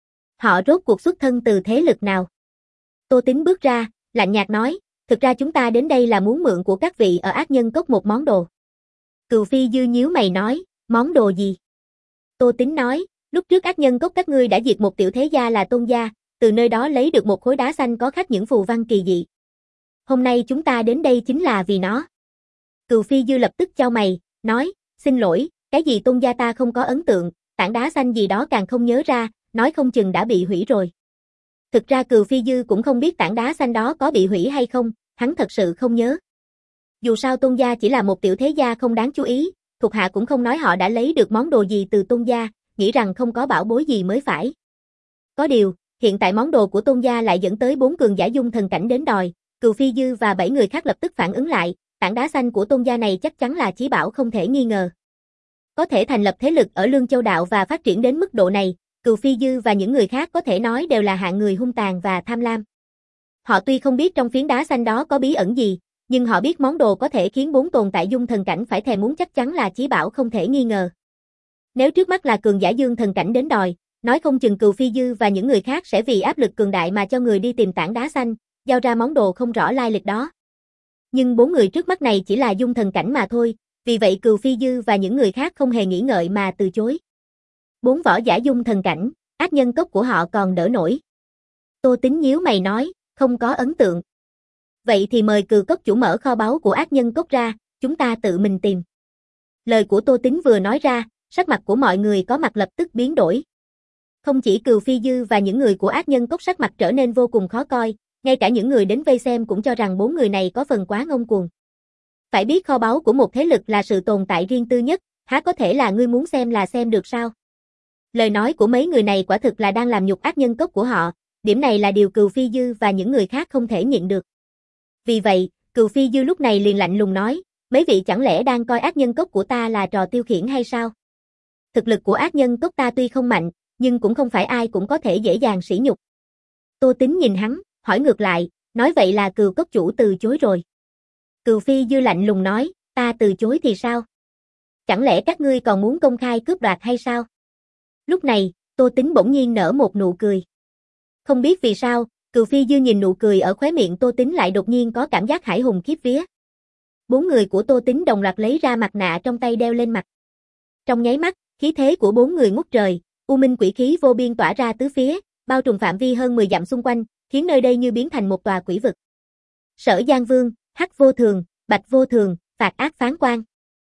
Họ rốt cuộc xuất thân từ thế lực nào? Tô Tín bước ra, lạnh nhạt nói, thực ra chúng ta đến đây là muốn mượn của các vị ở ác nhân cốc một món đồ. Cừu Phi Dư nhíu mày nói, món đồ gì? Tô Tín nói, lúc trước ác nhân cốc các ngươi đã diệt một tiểu thế gia là Tôn gia, từ nơi đó lấy được một khối đá xanh có khắc những phù văn kỳ dị. Hôm nay chúng ta đến đây chính là vì nó. Cừu Phi Dư lập tức chau mày, nói, xin lỗi, Cái gì Tôn gia ta không có ấn tượng, tảng đá xanh gì đó càng không nhớ ra, nói không chừng đã bị hủy rồi. Thực ra Cừu Phi Dư cũng không biết tảng đá xanh đó có bị hủy hay không, hắn thật sự không nhớ. Dù sao Tôn gia chỉ là một tiểu thế gia không đáng chú ý, thuộc hạ cũng không nói họ đã lấy được món đồ gì từ Tôn gia, nghĩ rằng không có bảo bối gì mới phải. Có điều, hiện tại món đồ của Tôn gia lại dẫn tới bốn cường giả dung thần cảnh đến đòi, Cừu Phi Dư và bảy người khác lập tức phản ứng lại, tảng đá xanh của Tôn gia này chắc chắn là chí bảo không thể nghi ngờ. Có thể thành lập thế lực ở Lương Châu Đạo và phát triển đến mức độ này, Cừu Phi Dư và những người khác có thể nói đều là hạng người hung tàn và tham lam. Họ tuy không biết trong phiến đá xanh đó có bí ẩn gì, nhưng họ biết món đồ có thể khiến bốn tồn tại dung thần cảnh phải thèm muốn chắc chắn là chí bảo không thể nghi ngờ. Nếu trước mắt là cường giả dương thần cảnh đến đòi, nói không chừng Cừu Phi Dư và những người khác sẽ vì áp lực cường đại mà cho người đi tìm tảng đá xanh, giao ra món đồ không rõ lai lịch đó. Nhưng bốn người trước mắt này chỉ là dung thần cảnh mà thôi, vì vậy Cừu Phi Dư và những người khác không hề nghĩ ngợi mà từ chối. Bốn võ giả dung thần cảnh, ác nhân cốc của họ còn đỡ nổi. Tô Tính nhíu mày nói, không có ấn tượng. Vậy thì mời Cừu cốc chủ mở kho báu của ác nhân cốc ra, chúng ta tự mình tìm. Lời của Tô Tính vừa nói ra, sắc mặt của mọi người có mặt lập tức biến đổi. Không chỉ Cừu Phi Dư và những người của ác nhân cốc sắc mặt trở nên vô cùng khó coi, ngay cả những người đến vây xem cũng cho rằng bốn người này có phần quá ngông cuồng. Phải biết kho báu của một thế lực là sự tồn tại riêng tư nhất, há có thể là ngươi muốn xem là xem được sao? Lời nói của mấy người này quả thực là đang làm nhục ác nhân cốc của họ, điểm này là điều Cừu Phi Dư và những người khác không thể nhịn được. Vì vậy, Cừu Phi Dư lúc này liền lạnh lùng nói, mấy vị chẳng lẽ đang coi ác nhân cốc của ta là trò tiêu khiển hay sao? Thực lực của ác nhân cốc ta tuy không mạnh, nhưng cũng không phải ai cũng có thể dễ dàng sỉ nhục. Tô Tính nhìn hắn, hỏi ngược lại, nói vậy là Cừu cốc chủ từ chối rồi. Cừu Phi Dư lạnh lùng nói, ta từ chối thì sao? Chẳng lẽ các ngươi còn muốn công khai cướp đoạt hay sao? Lúc này, Tô Tính bỗng nhiên nở một nụ cười. Không biết vì sao, Cừu Phi Dư nhìn nụ cười ở khóe miệng Tô Tính lại đột nhiên có cảm giác hãi hùng khiếp vía. Bốn người của Tô Tính đồng loạt lấy ra mặt nạ trong tay đeo lên mặt. Trong nháy mắt, khí thế của bốn người ngút trời, u minh quỷ khí vô biên tỏa ra tứ phía, bao trùm phạm vi hơn mười dặm xung quanh, khiến nơi đây như biến thành một tòa quỷ vực. Sở Giang Vương, Hắc Vô Thường, Bạch Vô Thường, Phạt Ác Phán Quan.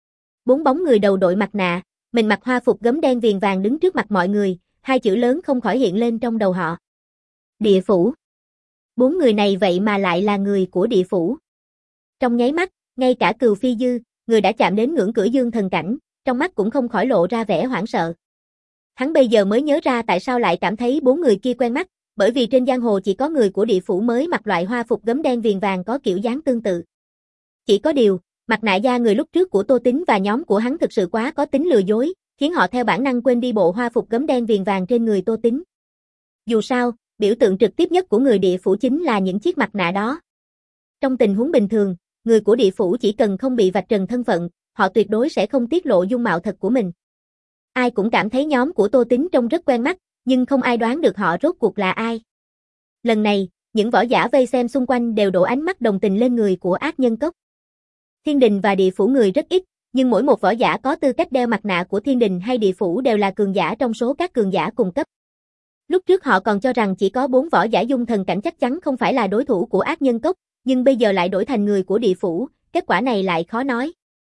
Bốn bóng người đầu đội mặt nạ, mình mặc hoa phục gấm đen viền vàng đứng trước mặt mọi người, hai chữ lớn không khỏi hiện lên trong đầu họ. Địa phủ. Bốn người này vậy mà lại là người của địa phủ. Trong nháy mắt, ngay cả Cừu Phi Dư, người đã chạm đến ngưỡng cửa dương thần cảnh, trong mắt cũng không khỏi lộ ra vẻ hoảng sợ. Hắn bây giờ mới nhớ ra tại sao lại cảm thấy bốn người kia quen mắt, bởi vì trên giang hồ chỉ có người của địa phủ mới mặc loại hoa phục gấm đen viền vàng có kiểu dáng tương tự. Chỉ có điều, mặt nạ da người lúc trước của Tô Tính và nhóm của hắn thực sự quá có tính lừa dối, khiến họ theo bản năng quên đi bộ hoa phục gấm đen viền vàng trên người Tô Tính. Dù sao, biểu tượng trực tiếp nhất của người địa phủ chính là những chiếc mặt nạ đó. Trong tình huống bình thường, người của địa phủ chỉ cần không bị vạch trần thân phận, họ tuyệt đối sẽ không tiết lộ dung mạo thật của mình. Ai cũng cảm thấy nhóm của Tô Tính trông rất quen mắt, nhưng không ai đoán được họ rốt cuộc là ai. Lần này, những võ giả vây xem xung quanh đều đổ ánh mắt đồng tình lên người của ác nhân cốc. Thiên đình và địa phủ người rất ít, nhưng mỗi một võ giả có tư cách đeo mặt nạ của thiên đình hay địa phủ đều là cường giả trong số các cường giả cùng cấp. Lúc trước họ còn cho rằng chỉ có bốn võ giả dung thần cảnh chắc chắn không phải là đối thủ của ác nhân cốc, nhưng bây giờ lại đổi thành người của địa phủ, kết quả này lại khó nói.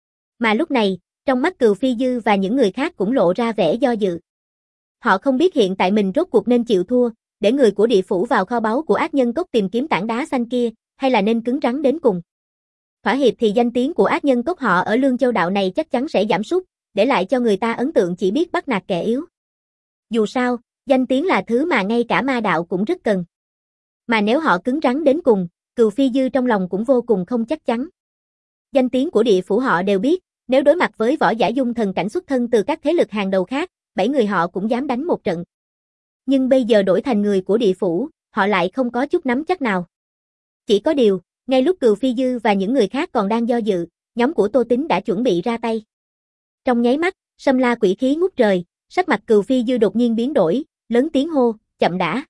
Mà lúc này, trong mắt Cừu Phi Dư và những người khác cũng lộ ra vẻ do dự. Họ không biết hiện tại mình rốt cuộc nên chịu thua, để người của địa phủ vào kho báu của ác nhân cốc tìm kiếm tảng đá xanh kia, hay là nên cứng rắn đến cùng. Thỏa hiệp thì danh tiếng của ác nhân cốc họ ở Lương Châu Đạo này chắc chắn sẽ giảm sút, để lại cho người ta ấn tượng chỉ biết bắt nạt kẻ yếu. Dù sao, danh tiếng là thứ mà ngay cả ma đạo cũng rất cần. Mà nếu họ cứng rắn đến cùng, Cừu Phi Dư trong lòng cũng vô cùng không chắc chắn. Danh tiếng của địa phủ họ đều biết, nếu đối mặt với võ giả dung thần cảnh xuất thân từ các thế lực hàng đầu khác, bảy người họ cũng dám đánh một trận. Nhưng bây giờ đổi thành người của địa phủ, họ lại không có chút nắm chắc nào. Chỉ có điều, ngay lúc Cừu Phi Dư và những người khác còn đang do dự, nhóm của Tô Tính đã chuẩn bị ra tay. Trong nháy mắt, Sâm La quỷ khí ngút trời, sắc mặt Cừu Phi Dư đột nhiên biến đổi, lớn tiếng hô, chậm đã.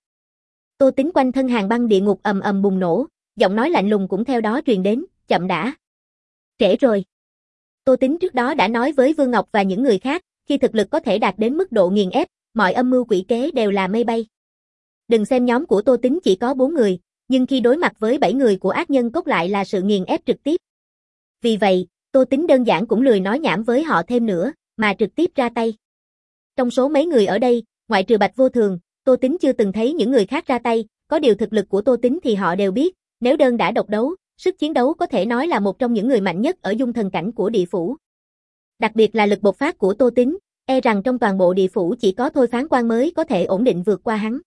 Tô Tính quanh thân hàng băng địa ngục ầm ầm bùng nổ, giọng nói lạnh lùng cũng theo đó truyền đến, chậm đã. Trễ rồi. Tô Tính trước đó đã nói với Vương Ngọc và những người khác, khi thực lực có thể đạt đến mức độ nghiền ép, mọi âm mưu quỷ kế đều là mây bay. Đừng xem nhóm của Tô Tính chỉ có bốn người, nhưng khi đối mặt với bảy người của ác nhân cốc lại là sự nghiền ép trực tiếp. Vì vậy, Tô Tính đơn giản cũng lười nói nhảm với họ thêm nữa, mà trực tiếp ra tay. Trong số mấy người ở đây, ngoại trừ Bạch Vô Thường, Tô Tính chưa từng thấy những người khác ra tay, có điều thực lực của Tô Tính thì họ đều biết, nếu đơn đã độc đấu, sức chiến đấu có thể nói là một trong những người mạnh nhất ở dung thần cảnh của địa phủ. Đặc biệt là lực bộc phát của Tô Tính, e rằng trong toàn bộ địa phủ chỉ có Thôi Phán Quan mới có thể ổn định vượt qua hắn.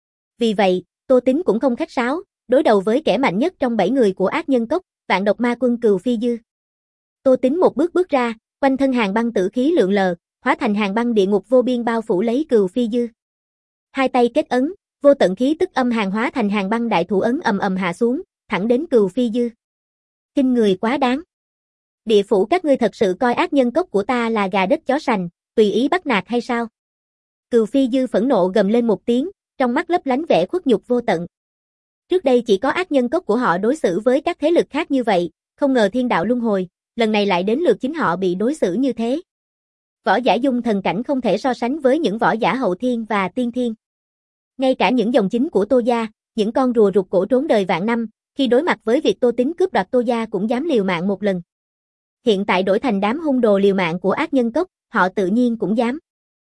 Vì vậy, Tô Tính cũng không khách sáo, đối đầu với kẻ mạnh nhất trong bảy người của Ác Nhân Cốc, Vạn Độc Ma Quân Cừu Phi Dư. Tô Tính một bước bước ra, quanh thân hàng băng tử khí lượn lờ, hóa thành hàng băng địa ngục vô biên bao phủ lấy Cừu Phi Dư. Hai tay kết ấn, vô tận khí tức âm hàng hóa thành hàng băng đại thủ ấn ầm ầm hạ xuống, thẳng đến Cừu Phi Dư. Kinh người quá đáng. Địa phủ các ngươi thật sự coi Ác Nhân Cốc của ta là gà đất chó sành, tùy ý bắt nạt hay sao? Cừu Phi Dư phẫn nộ gầm lên một tiếng, trong mắt lấp lánh vẻ khuất nhục vô tận. Trước đây chỉ có Ác Nhân Cốc của họ đối xử với các thế lực khác như vậy, không ngờ thiên đạo luân hồi, lần này lại đến lượt chính họ bị đối xử như thế. Võ giả dung thần cảnh không thể so sánh với những võ giả hậu thiên và tiên thiên. Ngay cả những dòng chính của Tô gia, những con rùa rụt cổ trốn đời vạn năm, khi đối mặt với việc Tô Tính cướp đoạt Tô gia cũng dám liều mạng một lần. Hiện tại đổi thành đám hung đồ liều mạng của Ác Nhân Cốc, họ tự nhiên cũng dám.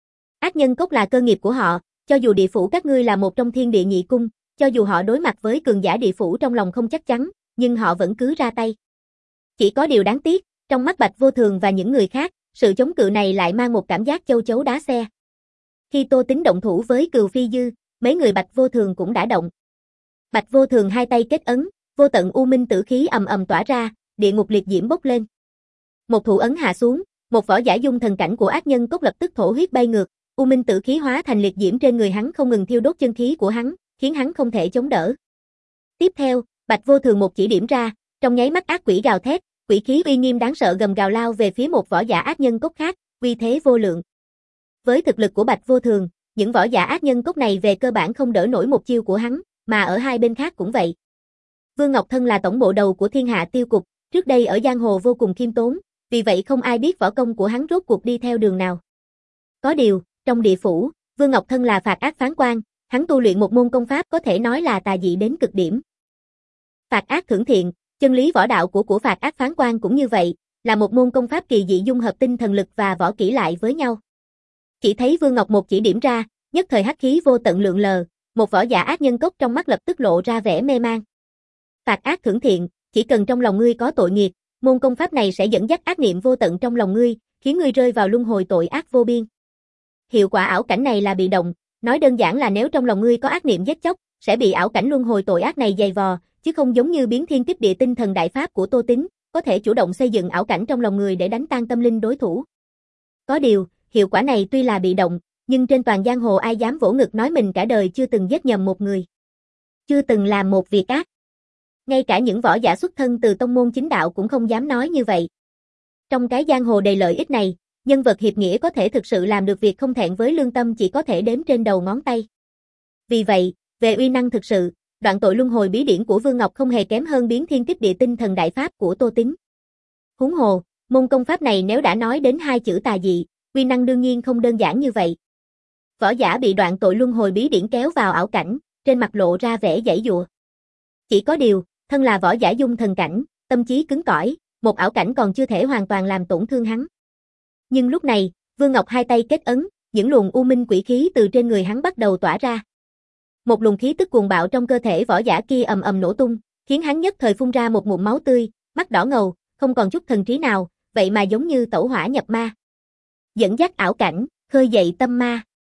Ác Nhân Cốc là cơ nghiệp của họ, cho dù địa phủ các ngươi là một trong thiên địa nhị cung, cho dù họ đối mặt với cường giả địa phủ trong lòng không chắc chắn, nhưng họ vẫn cứ ra tay. Chỉ có điều đáng tiếc, trong mắt Bạch Vô Thường và những người khác, sự chống cự này lại mang một cảm giác châu chấu đá xe. Khi Tô Tính động thủ với Cừu Phi Dư, mấy người Bạch Vô Thường cũng đã động. Bạch Vô Thường hai tay kết ấn, vô tận u minh tử khí ầm ầm tỏa ra, địa ngục liệt diễm bốc lên. Một thủ ấn hạ xuống, một võ giả dung thần cảnh của Ác Nhân Cốc lập tức thổ huyết bay ngược, u minh tử khí hóa thành liệt diễm trên người hắn không ngừng thiêu đốt chân khí của hắn, khiến hắn không thể chống đỡ. Tiếp theo, Bạch Vô Thường một chỉ điểm ra, trong nháy mắt ác quỷ gào thét, quỷ khí uy nghiêm đáng sợ gầm gào lao về phía một võ giả Ác Nhân Cốc khác, uy thế vô lượng. Với thực lực của Bạch Vô Thường, những võ giả Ác Nhân Cốc này về cơ bản không đỡ nổi một chiêu của hắn, mà ở hai bên khác cũng vậy. Vương Ngọc Thân là tổng bộ đầu của Thiên Hạ Tiêu Cục, trước đây ở giang hồ vô cùng khiêm tốn, vì vậy không ai biết võ công của hắn rốt cuộc đi theo đường nào. Có điều, trong địa phủ, Vương Ngọc Thân là Phạt Ác Phán Quan, hắn tu luyện một môn công pháp có thể nói là tà dị đến cực điểm. Phạt Ác Thưởng Thiện, chân lý võ đạo của của Phạt Ác Phán Quan cũng như vậy, là một môn công pháp kỳ dị dung hợp tinh thần lực và võ kỹ lại với nhau. Chỉ thấy Vương Ngọc một chỉ điểm ra, nhất thời hắc khí vô tận lượn lờ, một võ giả Ác Nhân Cốc trong mắt lập tức lộ ra vẻ mê man. Phạt Ác Thưởng Thiện, chỉ cần trong lòng ngươi có tội nghiệt, môn công pháp này sẽ dẫn dắt ác niệm vô tận trong lòng ngươi, khiến ngươi rơi vào luân hồi tội ác vô biên. Hiệu quả ảo cảnh này là bị động, nói đơn giản là nếu trong lòng ngươi có ác niệm giết chóc, sẽ bị ảo cảnh luân hồi tội ác này dày vò, chứ không giống như biến thiên kích địa tinh thần đại pháp của Tô Tính, có thể chủ động xây dựng ảo cảnh trong lòng người để đánh tan tâm linh đối thủ. Có điều, hiệu quả này tuy là bị động, nhưng trên toàn giang hồ ai dám vỗ ngực nói mình cả đời chưa từng giết nhầm một người, chưa từng làm một việc ác. Ngay cả những võ giả xuất thân từ tông môn chính đạo cũng không dám nói như vậy. Trong cái giang hồ đầy lợi ích này, nhân vật hiệp nghĩa có thể thực sự làm được việc không thẹn với lương tâm chỉ có thể đếm trên đầu ngón tay. Vì vậy, về uy năng thực sự, đoạn tội luân hồi bí điển của Vương Ngọc không hề kém hơn biến thiên kích địa tinh thần đại pháp của Tô Tính. Huống hồ, môn công pháp này nếu đã nói đến hai chữ tà dị, uy năng đương nhiên không đơn giản như vậy. Võ giả bị đoạn tội luân hồi bí điển kéo vào ảo cảnh, trên mặt lộ ra vẻ giãy giụa. Chỉ có điều, thân là võ giả dung thần cảnh, tâm trí cứng cỏi, một ảo cảnh còn chưa thể hoàn toàn làm tổn thương hắn. Nhưng lúc này, Vương Ngọc hai tay kết ấn, những luồng u minh quỷ khí từ trên người hắn bắt đầu tỏa ra. Một luồng khí tức cuồng bạo trong cơ thể võ giả kia ầm ầm nổ tung, khiến hắn nhất thời phun ra một ngụm máu tươi, mắt đỏ ngầu, không còn chút thần trí nào, vậy mà giống như tẩu hỏa nhập ma. Dẫn dắt ảo cảnh, khơi dậy tâm ma.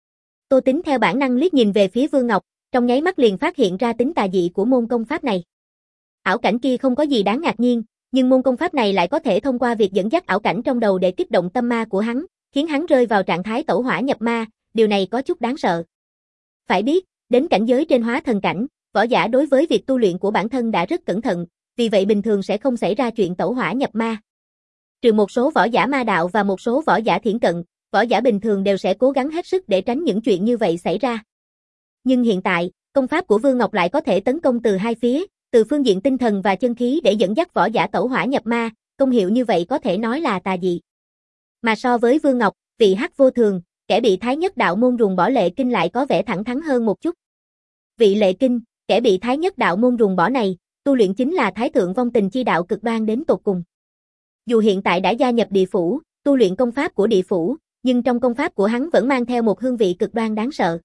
Tô Tính theo bản năng liếc nhìn về phía Vương Ngọc, trong nháy mắt liền phát hiện ra tính tà dị của môn công pháp này. Ảo cảnh kia không có gì đáng ngạc nhiên, nhưng môn công pháp này lại có thể thông qua việc dẫn dắt ảo cảnh trong đầu để kích động tâm ma của hắn, khiến hắn rơi vào trạng thái tẩu hỏa nhập ma, điều này có chút đáng sợ. Phải biết, đến cảnh giới trên hóa thần cảnh, võ giả đối với việc tu luyện của bản thân đã rất cẩn thận, vì vậy bình thường sẽ không xảy ra chuyện tẩu hỏa nhập ma. Trừ một số võ giả ma đạo và một số võ giả thiển cận, võ giả bình thường đều sẽ cố gắng hết sức để tránh những chuyện như vậy xảy ra. Nhưng hiện tại, công pháp của Vương Ngọc lại có thể tấn công từ hai phía, từ phương diện tinh thần và chân khí để dẫn dắt võ giả tẩu hỏa nhập ma, công hiệu như vậy có thể nói là tà dị. Mà so với Vương Ngọc, vị Hắc Vô Thường, kẻ bị Thái Nhất Đạo môn ruồng bỏ Lệ Kinh lại có vẻ thẳng thắn hơn một chút. Vị Lệ Kinh, kẻ bị Thái Nhất Đạo môn ruồng bỏ này, tu luyện chính là Thái Thượng Vong Tình chi đạo cực đoan đến tột cùng. Dù hiện tại đã gia nhập địa phủ, tu luyện công pháp của địa phủ, nhưng trong công pháp của hắn vẫn mang theo một hương vị cực đoan đáng sợ.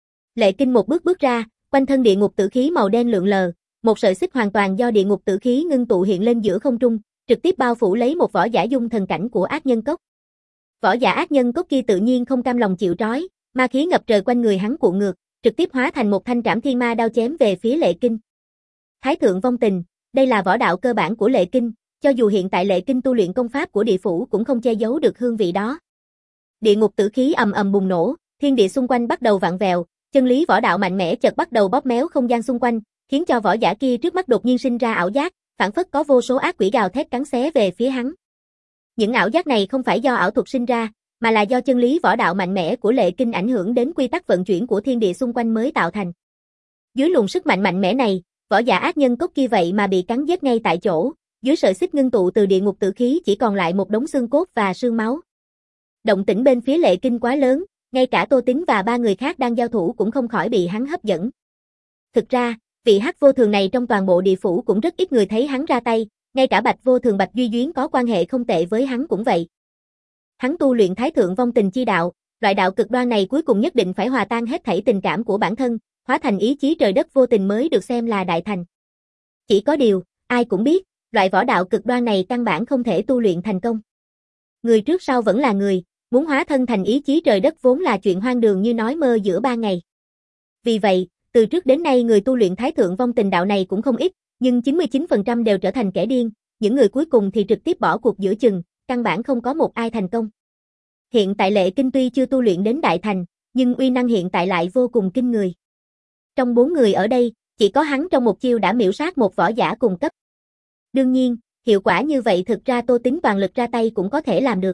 Lệ Kinh một bước bước ra, quanh thân địa ngục tử khí màu đen lượn lờ, một sợi xích hoàn toàn do địa ngục tử khí ngưng tụ hiện lên giữa không trung, trực tiếp bao phủ lấy một võ giả dung thần cảnh của ác nhân cốc. Võ giả ác nhân cốc kia tự nhiên không cam lòng chịu trói, ma khí ngập trời quanh người hắn cuộn ngược, trực tiếp hóa thành một thanh trảm thiên ma đao chém về phía Lệ Kinh. Thái thượng vong tình, đây là võ đạo cơ bản của Lệ Kinh, cho dù hiện tại Lệ Kinh tu luyện công pháp của địa phủ cũng không che giấu được hương vị đó. Địa ngục tử khí ầm ầm bùng nổ, thiên địa xung quanh bắt đầu vặn vẹo, chân lý võ đạo mạnh mẽ chợt bắt đầu bóp méo không gian xung quanh, khiến cho võ giả kia trước mắt đột nhiên sinh ra ảo giác, phảng phất có vô số ác quỷ gào thét cắn xé về phía hắn. Những ảo giác này không phải do ảo thuật sinh ra, mà là do chân lý võ đạo mạnh mẽ của Lệ Kinh ảnh hưởng đến quy tắc vận chuyển của thiên địa xung quanh mới tạo thành. Dưới luồng sức mạnh mạnh mẽ này, võ giả ác nhân cốc kia vậy mà bị cắn giết ngay tại chỗ, dưới sợi xích ngưng tụ từ địa ngục tử khí chỉ còn lại một đống xương cốt và xương máu. Động tĩnh bên phía Lệ Kinh quá lớn, ngay cả Tô Tín và ba người khác đang giao thủ cũng không khỏi bị hắn hấp dẫn. Thực ra, vị hắc vô thường này trong toàn bộ địa phủ cũng rất ít người thấy hắn ra tay, ngay cả Bạch vô thường Bạch Duy Duyến có quan hệ không tệ với hắn cũng vậy. Hắn tu luyện Thái thượng vong tình chi đạo, loại đạo cực đoan này cuối cùng nhất định phải hòa tan hết thảy tình cảm của bản thân, hóa thành ý chí trời đất vô tình mới được xem là đại thành. Chỉ có điều, ai cũng biết, loại võ đạo cực đoan này căn bản không thể tu luyện thành công. Người trước sau vẫn là người, muốn hóa thân thành ý chí trời đất vốn là chuyện hoang đường như nói mơ giữa ba ngày. Vì vậy, từ trước đến nay người tu luyện Thái thượng vong tình đạo này cũng không ít, nhưng chín mươi chín phần trăm đều trở thành kẻ điên, những người cuối cùng thì trực tiếp bỏ cuộc giữa chừng, căn bản không có một ai thành công. Hiện tại Lệ Kinh tuy chưa tu luyện đến đại thành, nhưng uy năng hiện tại lại vô cùng kinh người. Trong bốn người ở đây, chỉ có hắn trong một chiêu đã miểu sát một võ giả cùng cấp. Đương nhiên, hiệu quả như vậy thực ra Tô Tín toàn lực ra tay cũng có thể làm được.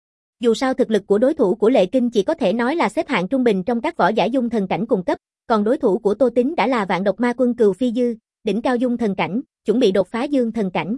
Dù sao thực lực của đối thủ của Lệ Kinh chỉ có thể nói là xếp hạng trung bình trong các võ giả dung thần cảnh cùng cấp, còn đối thủ của Tô Tín đã là vạn độc ma quân Cừu Phi Dư, đỉnh cao dung thần cảnh, chuẩn bị đột phá dương thần cảnh.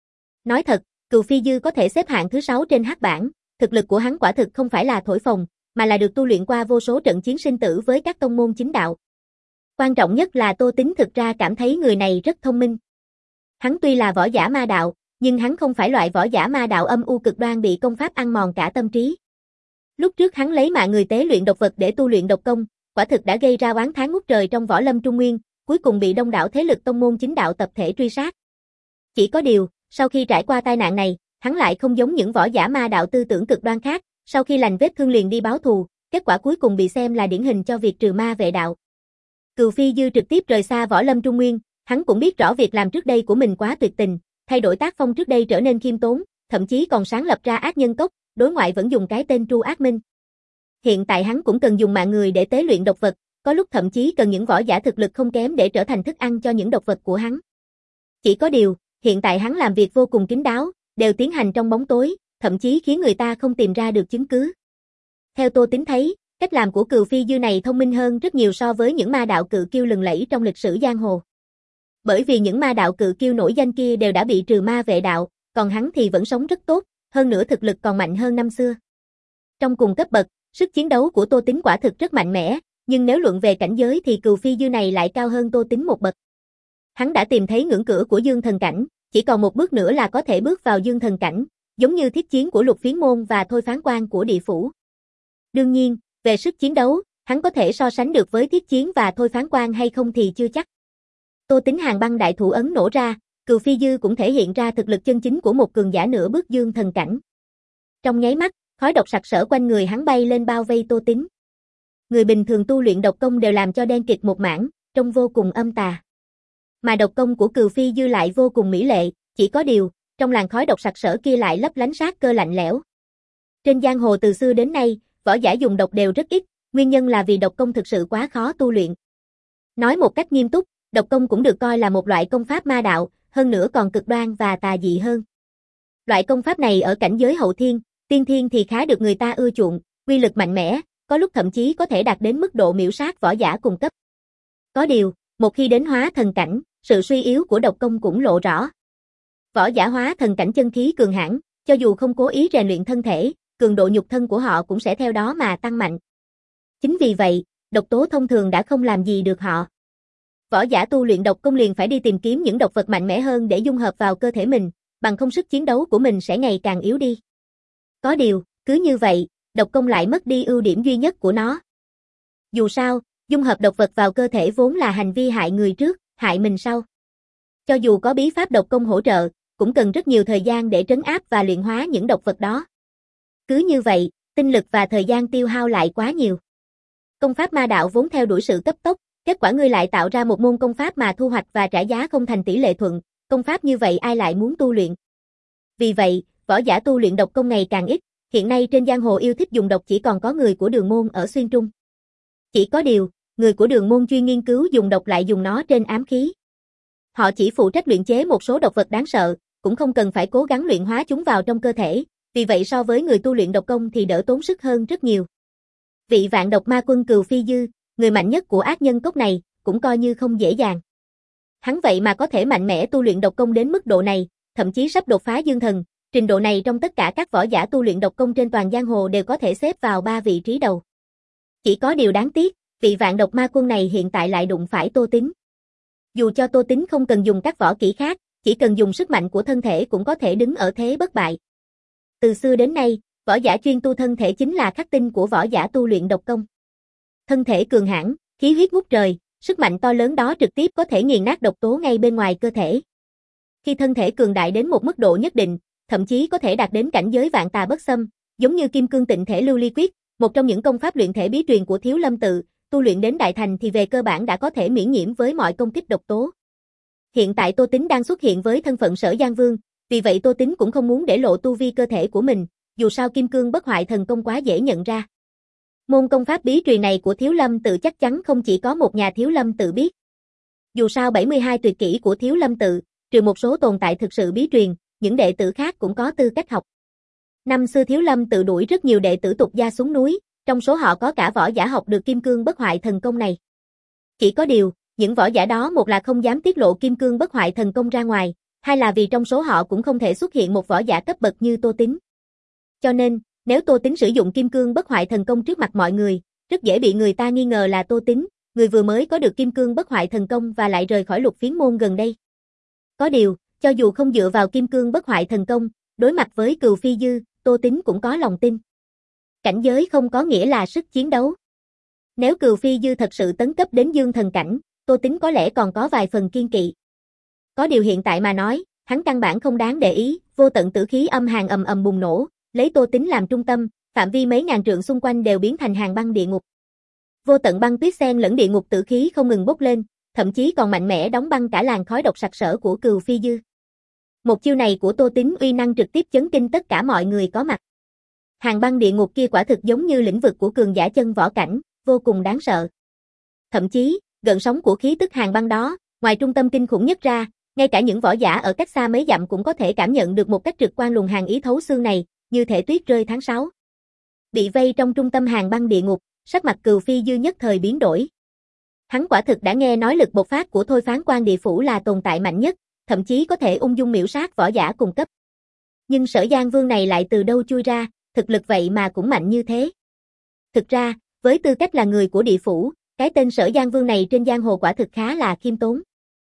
Nói thật, Cừu Phi Dư có thể xếp hạng thứ sáu trên hắc bảng, thực lực của hắn quả thực không phải là thổi phồng, mà là được tu luyện qua vô số trận chiến sinh tử với các tông môn chính đạo. Quan trọng nhất là Tô Tín thực ra cảm thấy người này rất thông minh. Hắn tuy là võ giả ma đạo, nhưng hắn không phải loại võ giả ma đạo âm u cực đoan bị công pháp ăn mòn cả tâm trí. Lúc trước hắn lấy mạng người tế luyện độc vật để tu luyện độc công, quả thực đã gây ra oán thán ngút trời trong võ lâm Trung Nguyên, cuối cùng bị đông đảo thế lực tông môn chính đạo tập thể truy sát. Chỉ có điều, sau khi trải qua tai nạn này, hắn lại không giống những võ giả ma đạo tư tưởng cực đoan khác, sau khi lành vết thương liền đi báo thù, kết quả cuối cùng bị xem là điển hình cho việc trừ ma vệ đạo. Cừu Phi Dư trực tiếp rời xa võ lâm Trung Nguyên, hắn cũng biết rõ việc làm trước đây của mình quá tuyệt tình, thay đổi tác phong trước đây trở nên khiêm tốn, thậm chí còn sáng lập ra ác nhân cốc, đối ngoại vẫn dùng cái tên Tru Ác Minh. Hiện tại hắn cũng cần dùng mạng người để tế luyện độc vật, có lúc thậm chí cần những võ giả thực lực không kém để trở thành thức ăn cho những độc vật của hắn. Chỉ có điều, hiện tại hắn làm việc vô cùng kín đáo, đều tiến hành trong bóng tối, thậm chí khiến người ta không tìm ra được chứng cứ. Theo Tô Tín thấy, cách làm của Cừu Phi Dư này thông minh hơn rất nhiều so với những ma đạo cự kiêu lừng lẫy trong lịch sử giang hồ. Bởi vì những ma đạo cự kiêu nổi danh kia đều đã bị trừ ma vệ đạo, còn hắn thì vẫn sống rất tốt, hơn nữa thực lực còn mạnh hơn năm xưa. Trong cùng cấp bậc, sức chiến đấu của Tô Tín quả thực rất mạnh mẽ, nhưng nếu luận về cảnh giới thì Cừu Phi Dư này lại cao hơn Tô Tín một bậc. Hắn đã tìm thấy ngưỡng cửa của dương thần cảnh, chỉ còn một bước nữa là có thể bước vào dương thần cảnh, giống như thiết chiến của Lục Phiến Môn và Thôi Phán Quan của địa phủ. Đương nhiên, về sức chiến đấu, hắn có thể so sánh được với thiết chiến và Thôi Phán Quan hay không thì chưa chắc. Tô Tín hàng băng đại thủ ấn nổ ra, Cừu Phi Dư cũng thể hiện ra thực lực chân chính của một cường giả nửa bước dương thần cảnh. Trong nháy mắt, khói độc sặc sỡ quanh người hắn bay lên bao vây Tô Tín. Người bình thường tu luyện độc công đều làm cho đen kịt một mảng, trông vô cùng âm tà. Mà độc công của Cừu Phi Dư lại vô cùng mỹ lệ, chỉ có điều, trong làn khói độc sặc sỡ kia lại lấp lánh sát cơ lạnh lẽo. Trên giang hồ từ xưa đến nay, võ giả dùng độc đều rất ít, nguyên nhân là vì độc công thực sự quá khó tu luyện. Nói một cách nghiêm túc, độc công cũng được coi là một loại công pháp ma đạo, hơn nữa còn cực đoan và tà dị hơn. Loại công pháp này ở cảnh giới hậu thiên, tiên thiên thì khá được người ta ưa chuộng, uy lực mạnh mẽ, có lúc thậm chí có thể đạt đến mức độ miểu sát võ giả cùng cấp. Có điều, một khi đến hóa thần cảnh, sự suy yếu của độc công cũng lộ rõ. Võ giả hóa thần cảnh chân khí cường hãn, cho dù không cố ý rèn luyện thân thể, cường độ nhục thân của họ cũng sẽ theo đó mà tăng mạnh. Chính vì vậy, độc tố thông thường đã không làm gì được họ. Võ giả tu luyện độc công liền phải đi tìm kiếm những độc vật mạnh mẽ hơn để dung hợp vào cơ thể mình, bằng không sức chiến đấu của mình sẽ ngày càng yếu đi. Có điều, cứ như vậy, độc công lại mất đi ưu điểm duy nhất của nó. Dù sao, dung hợp độc vật vào cơ thể vốn là hành vi hại người trước, hại mình sau. Cho dù có bí pháp độc công hỗ trợ, cũng cần rất nhiều thời gian để trấn áp và luyện hóa những độc vật đó. Cứ như vậy, tinh lực và thời gian tiêu hao lại quá nhiều. Công pháp ma đạo vốn theo đuổi sự cấp tốc, kết quả ngươi lại tạo ra một môn công pháp mà thu hoạch và trả giá không thành tỷ lệ thuận, công pháp như vậy ai lại muốn tu luyện. Vì vậy, võ giả tu luyện độc công ngày càng ít, hiện nay trên giang hồ yêu thích dùng độc chỉ còn có người của Đường môn ở Xuyên Trung. Chỉ có điều, người của Đường môn chuyên nghiên cứu dùng độc lại dùng nó trên ám khí. Họ chỉ phụ trách luyện chế một số độc vật đáng sợ, cũng không cần phải cố gắng luyện hóa chúng vào trong cơ thể, vì vậy so với người tu luyện độc công thì đỡ tốn sức hơn rất nhiều. Vị vạn độc ma quân Cừu Phi Dư, người mạnh nhất của ác nhân cốc này, cũng coi như không dễ dàng. Hắn vậy mà có thể mạnh mẽ tu luyện độc công đến mức độ này, thậm chí sắp đột phá dương thần, trình độ này trong tất cả các võ giả tu luyện độc công trên toàn giang hồ đều có thể xếp vào ba vị trí đầu. Chỉ có điều đáng tiếc, vị vạn độc ma quân này hiện tại lại đụng phải Tô Tín. Dù cho Tô Tín không cần dùng các võ kỹ khác, chỉ cần dùng sức mạnh của thân thể cũng có thể đứng ở thế bất bại. Từ xưa đến nay, võ giả chuyên tu thân thể chính là khắc tinh của võ giả tu luyện độc công. Thân thể cường hãn, khí huyết ngút trời, sức mạnh to lớn đó trực tiếp có thể nghiền nát độc tố ngay bên ngoài cơ thể. Khi thân thể cường đại đến một mức độ nhất định, thậm chí có thể đạt đến cảnh giới vạn tà bất xâm, giống như Kim Cương Tịnh Thể Lưu Ly Quyết, một trong những công pháp luyện thể bí truyền của Thiếu Lâm Tự, tu luyện đến đại thành thì về cơ bản đã có thể miễn nhiễm với mọi công kích độc tố. Hiện tại Tô Tín đang xuất hiện với thân phận Sở Giang Vương, vì vậy Tô Tín cũng không muốn để lộ tu vi cơ thể của mình, dù sao Kim Cương Bất Hoại Thần Công quá dễ nhận ra. Môn công pháp bí truyền này của Thiếu Lâm Tự chắc chắn không chỉ có một nhà Thiếu Lâm Tự biết. Dù sao bảy mươi hai tuyệt kỹ của Thiếu Lâm Tự, trừ một số tồn tại thực sự bí truyền, những đệ tử khác cũng có tư cách học. Năm xưa Thiếu Lâm Tự đuổi rất nhiều đệ tử tục gia xuống núi, trong số họ có cả võ giả học được Kim Cương Bất Hoại Thần Công này. Chỉ có điều, những võ giả đó một là không dám tiết lộ Kim Cương Bất Hoại Thần Công ra ngoài, hai là vì trong số họ cũng không thể xuất hiện một võ giả cấp bậc như Tô Tín. Cho nên, nếu Tô Tín sử dụng Kim Cương Bất Hoại Thần Công trước mặt mọi người, rất dễ bị người ta nghi ngờ là Tô Tín, người vừa mới có được Kim Cương Bất Hoại Thần Công và lại rời khỏi Lục Phiến môn gần đây. Có điều, cho dù không dựa vào Kim Cương Bất Hoại Thần Công, đối mặt với Cừu Phi Dư, Tô Tín cũng có lòng tin. Cảnh giới không có nghĩa là sức chiến đấu. Nếu Cừu Phi Dư thật sự tấn cấp đến dương thần cảnh, Tô Tín có lẽ còn có vài phần kiên kỵ. Có điều hiện tại mà nói, hắn căn bản không đáng để ý, vô tận tử khí âm hàn ầm ầm bùng nổ, lấy Tô Tín làm trung tâm, phạm vi mấy ngàn trượng xung quanh đều biến thành hàng băng địa ngục. Vô tận băng tuyết xen lẫn địa ngục tử khí không ngừng bốc lên, thậm chí còn mạnh mẽ đóng băng cả làn khói độc sặc sỡ của Cừu Phi Dư. Một chiêu này của Tô Tín uy năng trực tiếp chấn kinh tất cả mọi người có mặt. Hàng băng địa ngục kia quả thực giống như lĩnh vực của cường giả chân võ cảnh, vô cùng đáng sợ. Thậm chí, gợn sóng của khí tức hàng băng đó, ngoài trung tâm kinh khủng nhất ra, ngay cả những võ giả ở cách xa mấy dặm cũng có thể cảm nhận được một cách trực quan luồng hàng ý thấu xương này, như thể tuyết rơi tháng sáu. Bị vây trong trung tâm hàng băng địa ngục, sắc mặt Cừu Phi Dư nhất thời biến đổi. Hắn quả thực đã nghe nói lực bộc phát của Thôi Phán Quan Địa Phủ là tồn tại mạnh nhất, thậm chí có thể ung dung miểu sát võ giả cùng cấp. Nhưng Sở Giang Vương này lại từ đâu chui ra, thực lực vậy mà cũng mạnh như thế. Thực ra, với tư cách là người của địa phủ, cái tên Sở Giang Vương này trên giang hồ quả thực khá là khiêm tốn.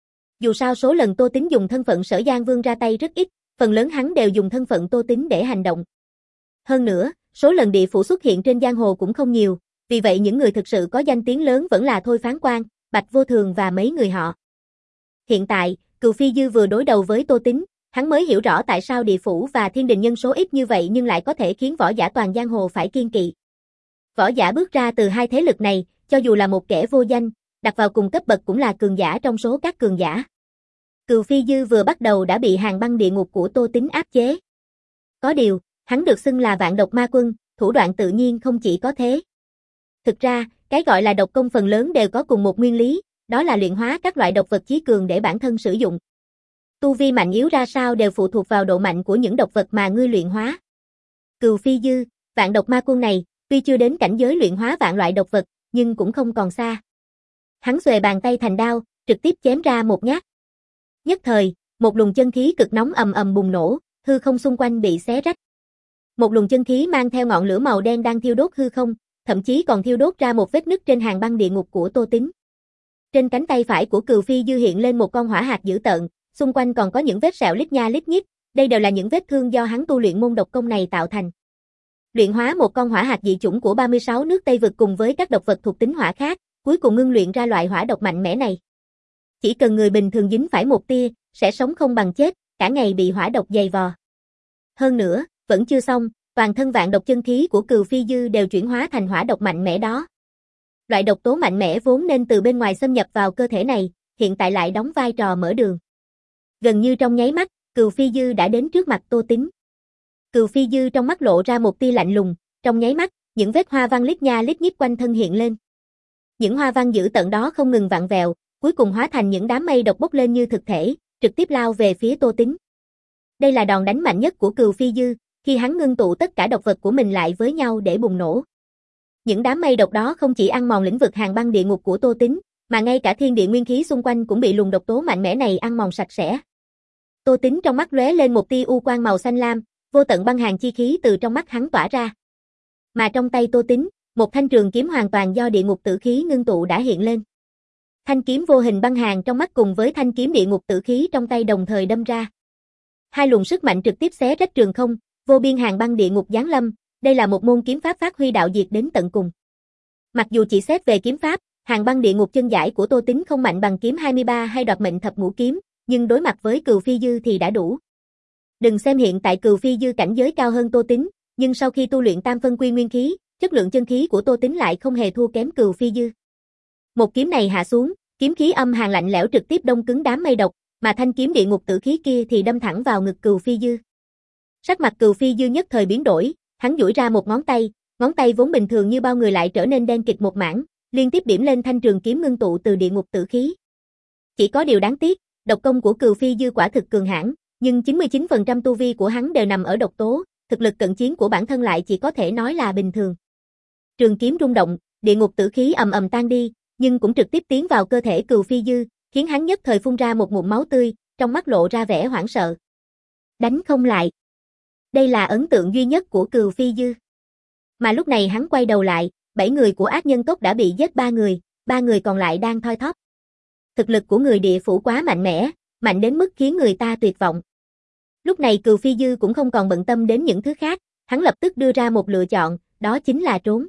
Dù sao số lần Tô Tín dùng thân phận Sở Giang Vương ra tay rất ít, phần lớn hắn đều dùng thân phận Tô Tín để hành động. Hơn nữa, số lần địa phủ xuất hiện trên giang hồ cũng không nhiều, vì vậy những người thực sự có danh tiếng lớn vẫn là Thôi Phán Quan, Bạch Vô Thường và mấy người họ. Hiện tại, Cừu Phi Dư vừa đối đầu với Tô Tín, hắn mới hiểu rõ tại sao địa phủ và thiên đình nhân số ít như vậy nhưng lại có thể khiến võ giả toàn giang hồ phải kiêng kỵ. Võ giả bước ra từ hai thế lực này, cho dù là một kẻ vô danh, đặt vào cùng cấp bậc cũng là cường giả trong số các cường giả. Cừu Phi Dư vừa bắt đầu đã bị hàng băng địa ngục của Tô Tín áp chế. Có điều, hắn được xưng là vạn độc ma quân, thủ đoạn tự nhiên không chỉ có thế. Thực ra, cái gọi là độc công phần lớn đều có cùng một nguyên lý, đó là luyện hóa các loại độc vật chí cường để bản thân sử dụng. Tu vi mạnh yếu ra sao đều phụ thuộc vào độ mạnh của những độc vật mà ngươi luyện hóa. Cừu Phi Dư, vạn độc ma quân này, tuy chưa đến cảnh giới luyện hóa vạn loại độc vật, nhưng cũng không còn xa. Hắn xuề bàn tay thành đao, trực tiếp chém ra một nhát. Nhất thời, một luồng chân khí cực nóng ầm ầm bùng nổ, hư không xung quanh bị xé rách. Một luồng chân khí mang theo ngọn lửa màu đen đang thiêu đốt hư không, thậm chí còn thiêu đốt ra một vết nứt trên hàng băng địa ngục của Tô Tín. Trên cánh tay phải của Cừu Phi Dư hiện lên một con hỏa hạt dữ tợn, xung quanh còn có những vết sẹo lít nha lít nhít, đây đều là những vết thương do hắn tu luyện môn độc công này tạo thành. Luyện hóa một con hỏa hạt dị chủng của ba mươi sáu nước Tây vực cùng với các độc vật thuộc tính hỏa khác, cuối cùng ngưng luyện ra loại hỏa độc mạnh mẽ này. Chỉ cần người bình thường dính phải một tia, sẽ sống không bằng chết, cả ngày bị hỏa độc dày vò. Hơn nữa, vẫn chưa xong, toàn thân vạn độc chân khí của Cừu Phi Dư đều chuyển hóa thành hỏa độc mạnh mẽ đó. Loại độc tố mạnh mẽ vốn nên từ bên ngoài xâm nhập vào cơ thể này, hiện tại lại đóng vai trò mở đường. Gần như trong nháy mắt, Cừu Phi Dư đã đến trước mặt Tô Tín. Cừu Phi Dư trong mắt lộ ra một tia lạnh lùng, trong nháy mắt, những vết hoa văn lít nha lít nhít quanh thân hiện lên. Những hoa văn dữ tợn đó không ngừng vặn vẹo, cuối cùng hóa thành những đám mây độc bốc lên như thực thể, trực tiếp lao về phía Tô Tín. Đây là đòn đánh mạnh nhất của Cừu Phi Dư, khi hắn ngưng tụ tất cả độc vật của mình lại với nhau để bùng nổ. Những đám mây độc đó không chỉ ăn mòn lĩnh vực hàng băng địa ngục của Tô Tín, mà ngay cả thiên địa nguyên khí xung quanh cũng bị luồng độc tố mạnh mẽ này ăn mòn sạch sẽ. Tô Tín trong mắt lóe lên một tia u quang màu xanh lam, vô tận băng hàn chi khí từ trong mắt hắn tỏa ra. Mà trong tay Tô Tín, một thanh trường kiếm hoàn toàn do địa ngục tử khí ngưng tụ đã hiện lên. Thanh kiếm vô hình băng hàn trong mắt cùng với thanh kiếm địa ngục tử khí trong tay đồng thời đâm ra. Hai luồng sức mạnh trực tiếp xé rách trường không, vô biên hàn băng địa ngục giáng lâm, đây là một môn kiếm pháp phát huy đạo diệt đến tận cùng. Mặc dù chỉ xét về kiếm pháp, hàn băng địa ngục chân giải của Tô Tín không mạnh bằng kiếm hai mươi ba hay đoạt mệnh thập ngũ kiếm, nhưng đối mặt với Cừu Phi Dư thì đã đủ. Đừng xem hiện tại Cừu Phi Dư cảnh giới cao hơn Tô Tín, nhưng sau khi tu luyện tam phân quy nguyên khí, chất lượng chân khí của Tô Tín lại không hề thua kém Cừu Phi Dư. Một kiếm này hạ xuống, kiếm khí âm hàn lạnh lẽo trực tiếp đông cứng đám mây độc, mà thanh kiếm địa ngục tử khí kia thì đâm thẳng vào ngực Cừu Phi Dư. Sắc mặt Cừu Phi Dư nhất thời biến đổi, hắn duỗi ra một ngón tay, ngón tay vốn bình thường như bao người lại trở nên đen kịt một mảng, liên tiếp điểm lên thanh trường kiếm ngưng tụ từ địa ngục tử khí. Chỉ có điều đáng tiếc, độc công của Cừu Phi Dư quả thực cường hãn, nhưng chín mươi chín phần trăm tu vi của hắn đều nằm ở độc tố, thực lực cận chiến của bản thân lại chỉ có thể nói là bình thường. Trường kiếm rung động, địa ngục tử khí ầm ầm tan đi, nhưng cũng trực tiếp tiến vào cơ thể Cừu Phi Dư, khiến hắn nhất thời phun ra một ngụm máu tươi, trong mắt lộ ra vẻ hoảng sợ. Đánh không lại. Đây là ấn tượng duy nhất của Cừu Phi Dư. Mà lúc này hắn quay đầu lại, bảy người của ác nhân cốc đã bị giết ba người, ba người còn lại đang thoi thóp. Thực lực của người địa phủ quá mạnh mẽ, mạnh đến mức khiến người ta tuyệt vọng. Lúc này Cừu Phi Dư cũng không còn bận tâm đến những thứ khác, hắn lập tức đưa ra một lựa chọn, đó chính là trốn.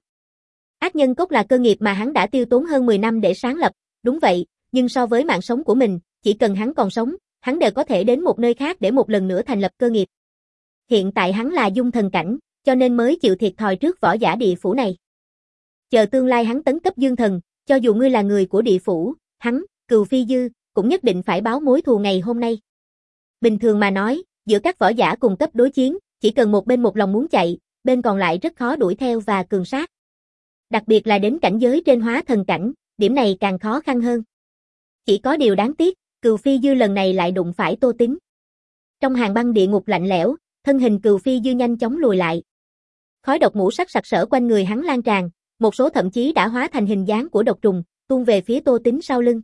Ác nhân cốc là cơ nghiệp mà hắn đã tiêu tốn hơn mười năm để sáng lập, đúng vậy, nhưng so với mạng sống của mình, chỉ cần hắn còn sống, hắn đều có thể đến một nơi khác để một lần nữa thành lập cơ nghiệp. Hiện tại hắn là dung thần cảnh, cho nên mới chịu thiệt thòi trước võ giả địa phủ này. Chờ tương lai hắn tấn cấp dương thần, cho dù ngươi là người của địa phủ, hắn, Cừu Phi Dư, cũng nhất định phải báo mối thù ngày hôm nay. Bình thường mà nói, giữa các võ giả cùng cấp đối chiến, chỉ cần một bên một lòng muốn chạy, bên còn lại rất khó đuổi theo và cường sát. Đặc biệt là đến cảnh giới trên hóa thần cảnh, điểm này càng khó khăn hơn. Chỉ có điều đáng tiếc, Cừu Phi Dư lần này lại đụng phải Tô Tín. Trong hàng băng địa ngục lạnh lẽo, thân hình Cừu Phi Dư nhanh chóng lùi lại. Khói độc ngũ sắc sặc sỡ quanh người hắn lan tràn, một số thậm chí đã hóa thành hình dáng của độc trùng, tuôn về phía Tô Tín sau lưng.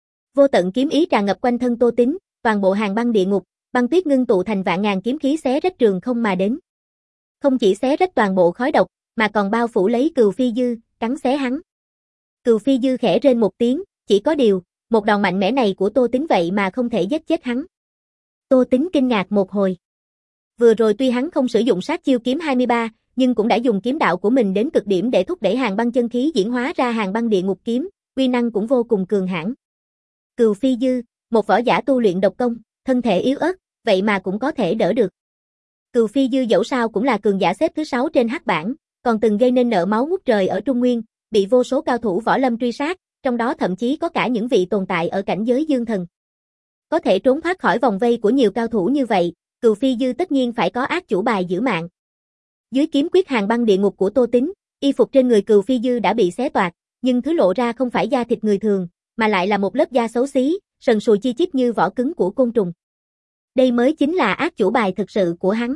Vô tận kiếm ý tràn ngập quanh thân Tô Tín, toàn bộ hàng băng địa ngục, băng tuyết ngưng tụ thành vạn ngàn kiếm khí xé rách trường không mà đến. Không chỉ xé rách toàn bộ khói độc, mà còn bao phủ lấy Cừu Phi Dư, cắn xé hắn. Cừu Phi Dư khẽ rên một tiếng, chỉ có điều, một đòn mạnh mẽ này của Tô Tín vậy mà không thể giết chết hắn. Tô Tín kinh ngạc một hồi. Vừa rồi tuy hắn không sử dụng sát chiêu kiếm hai mươi ba, nhưng cũng đã dùng kiếm đạo của mình đến cực điểm để thúc đẩy hàng băng chân khí diễn hóa ra hàng băng địa ngục kiếm, uy năng cũng vô cùng cường hãn. Cừu Phi Dư, một võ giả tu luyện độc công, thân thể yếu ớt, vậy mà cũng có thể đỡ được. Cừu Phi Dư dẫu sao cũng là cường giả xếp thứ sáu trên hắc bảng, còn từng gây nên nợ máu ngút trời ở Trung Nguyên, bị vô số cao thủ võ lâm truy sát, trong đó thậm chí có cả những vị tồn tại ở cảnh giới dương thần. Có thể trốn thoát khỏi vòng vây của nhiều cao thủ như vậy, Cừu Phi Dư tất nhiên phải có ác chủ bài giữ mạng. Dưới kiếm quyết hàng băng địa ngục của Tô Tín, y phục trên người Cừu Phi Dư đã bị xé toạc, nhưng thứ lộ ra không phải da thịt người thường, mà lại là một lớp da xấu xí, sần sùi chi chít như vỏ cứng của côn trùng. Đây mới chính là ác chủ bài thực sự của hắn.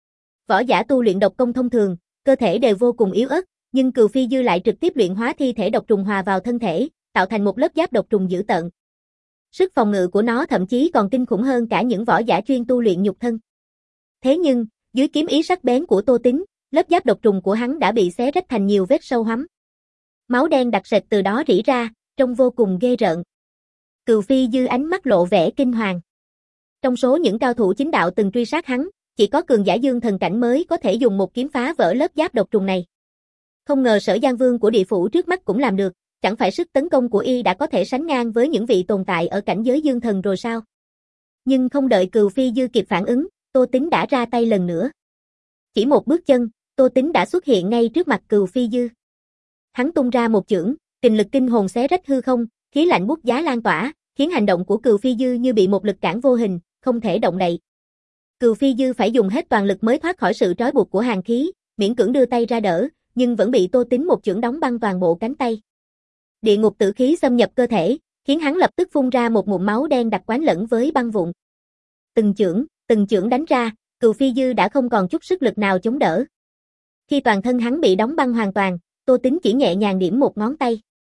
Võ giả tu luyện độc công thông thường, cơ thể đều vô cùng yếu ớt, nhưng Cừu Phi Dư lại trực tiếp luyện hóa thi thể độc trùng hòa vào thân thể, tạo thành một lớp giáp độc trùng dữ tợn. Sức phòng ngự của nó thậm chí còn kinh khủng hơn cả những võ giả chuyên tu luyện nhục thân. Thế nhưng, dưới kiếm ý sắc bén của Tô Tín, lớp giáp độc trùng của hắn đã bị xé rách thành nhiều vết sâu hoắm. Máu đen đặc sệt từ đó rỉ ra, trông vô cùng ghê rợn. Cừu Phi Dư ánh mắt lộ vẻ kinh hoàng. Trong số những cao thủ chính đạo từng truy sát hắn, Chỉ có cường giả dương thần cảnh mới có thể dùng một kiếm phá vỡ lớp giáp độc trùng này. Không ngờ Sở Giang Vương của địa phủ trước mắt cũng làm được, chẳng phải sức tấn công của y đã có thể sánh ngang với những vị tồn tại ở cảnh giới dương thần rồi sao? Nhưng không đợi Cừu Phi Dư kịp phản ứng, Tô Tín đã ra tay lần nữa. Chỉ một bước chân, Tô Tín đã xuất hiện ngay trước mặt Cừu Phi Dư. Hắn tung ra một chưởng, kình lực kinh hồn xé rách hư không, khí lạnh bút giá lan tỏa, khiến hành động của Cừu Phi Dư như bị một lực cản vô hình, không thể động đậy. Cừu Phi Dư phải dùng hết toàn lực mới thoát khỏi sự trói buộc của hàn khí, miễn cưỡng đưa tay ra đỡ, nhưng vẫn bị Tô Tín một chưởng đóng băng toàn bộ cánh tay. Địa ngục tử khí xâm nhập cơ thể, khiến hắn lập tức phun ra một ngụm máu đen đặc quánh lẫn với băng vụn. Từng chưởng, từng chưởng đánh ra, Cừu Phi Dư đã không còn chút sức lực nào chống đỡ. Khi toàn thân hắn bị đóng băng hoàn toàn, Tô Tín chỉ nhẹ nhàng điểm một ngón tay.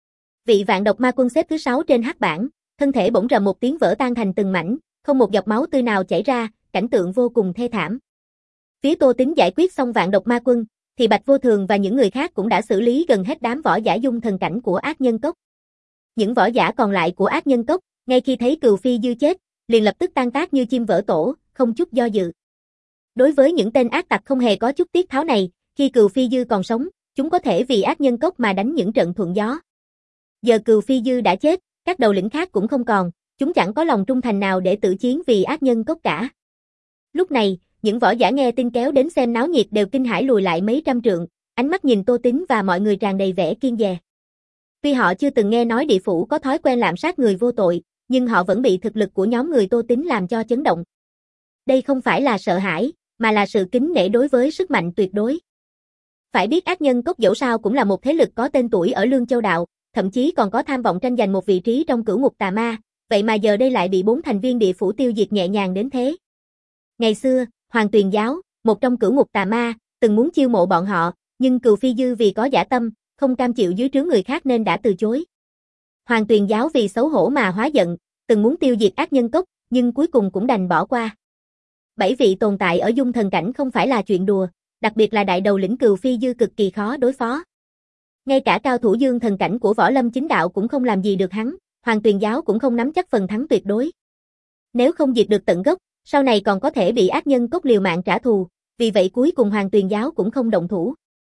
Vị Vạn Độc Ma Quân xếp thứ sáu trên hắc bảng, thân thể bỗng rầm một tiếng vỡ tan thành từng mảnh, không một giọt máu tươi nào chảy ra, cảnh tượng vô cùng thê thảm. Phía Tô Tín giải quyết xong Vạn Độc Ma Quân, thì Bạch Vô Thường và những người khác cũng đã xử lý gần hết đám võ giả dung thần cảnh của Ác Nhân Cốc. Những võ giả còn lại của Ác Nhân Cốc, ngay khi thấy Cừu Phi Dư chết, liền lập tức tan tác như chim vỡ tổ, không chút do dự. Đối với những tên ác tặc không hề có chút tiết tháo này, khi Cừu Phi Dư còn sống, chúng có thể vì Ác Nhân Cốc mà đánh những trận thuận gió. Giờ Cừu Phi Dư đã chết, các đầu lĩnh khác cũng không còn, chúng chẳng có lòng trung thành nào để tự chiến vì Ác Nhân Cốc cả. Lúc này, những võ giả nghe tin kéo đến xem náo nhiệt đều kinh hãi lùi lại mấy trăm trượng, ánh mắt nhìn Tô Tín và mọi người tràn đầy vẻ kiêng dè. Tuy họ chưa từng nghe nói địa phủ có thói quen lạm sát người vô tội, nhưng họ vẫn bị thực lực của nhóm người Tô Tín làm cho chấn động. Đây không phải là sợ hãi, mà là sự kính nể đối với sức mạnh tuyệt đối. Phải biết Ác Nhân Cốc dẫu sao cũng là một thế lực có tên tuổi ở Lương Châu Đạo, thậm chí còn có tham vọng tranh giành một vị trí trong cửu ngục tà ma, vậy mà giờ đây lại bị bốn thành viên địa phủ tiêu diệt nhẹ nhàng đến thế. Ngày xưa, Hoàng Tuyền Giáo, một trong cửu ngục tà ma, từng muốn chiêu mộ bọn họ, nhưng Cừu Phi Dư vì có dã tâm, không cam chịu dưới trướng người khác nên đã từ chối. Hoàng Tuyền Giáo vì xấu hổ mà hóa giận, từng muốn tiêu diệt Ác Nhân Cốc, nhưng cuối cùng cũng đành bỏ qua. Bảy vị tồn tại ở dung thần cảnh không phải là chuyện đùa, đặc biệt là đại đầu lĩnh Cừu Phi Dư cực kỳ khó đối phó. Ngay cả cao thủ dương thần cảnh của Võ Lâm Chính Đạo cũng không làm gì được hắn, Hoàng Tuyền Giáo cũng không nắm chắc phần thắng tuyệt đối. Nếu không diệt được tận gốc, sau này còn có thể bị Ác Nhân Cốc liều mạng trả thù, vì vậy cuối cùng Hoàng Tuyền Giáo cũng không động thủ.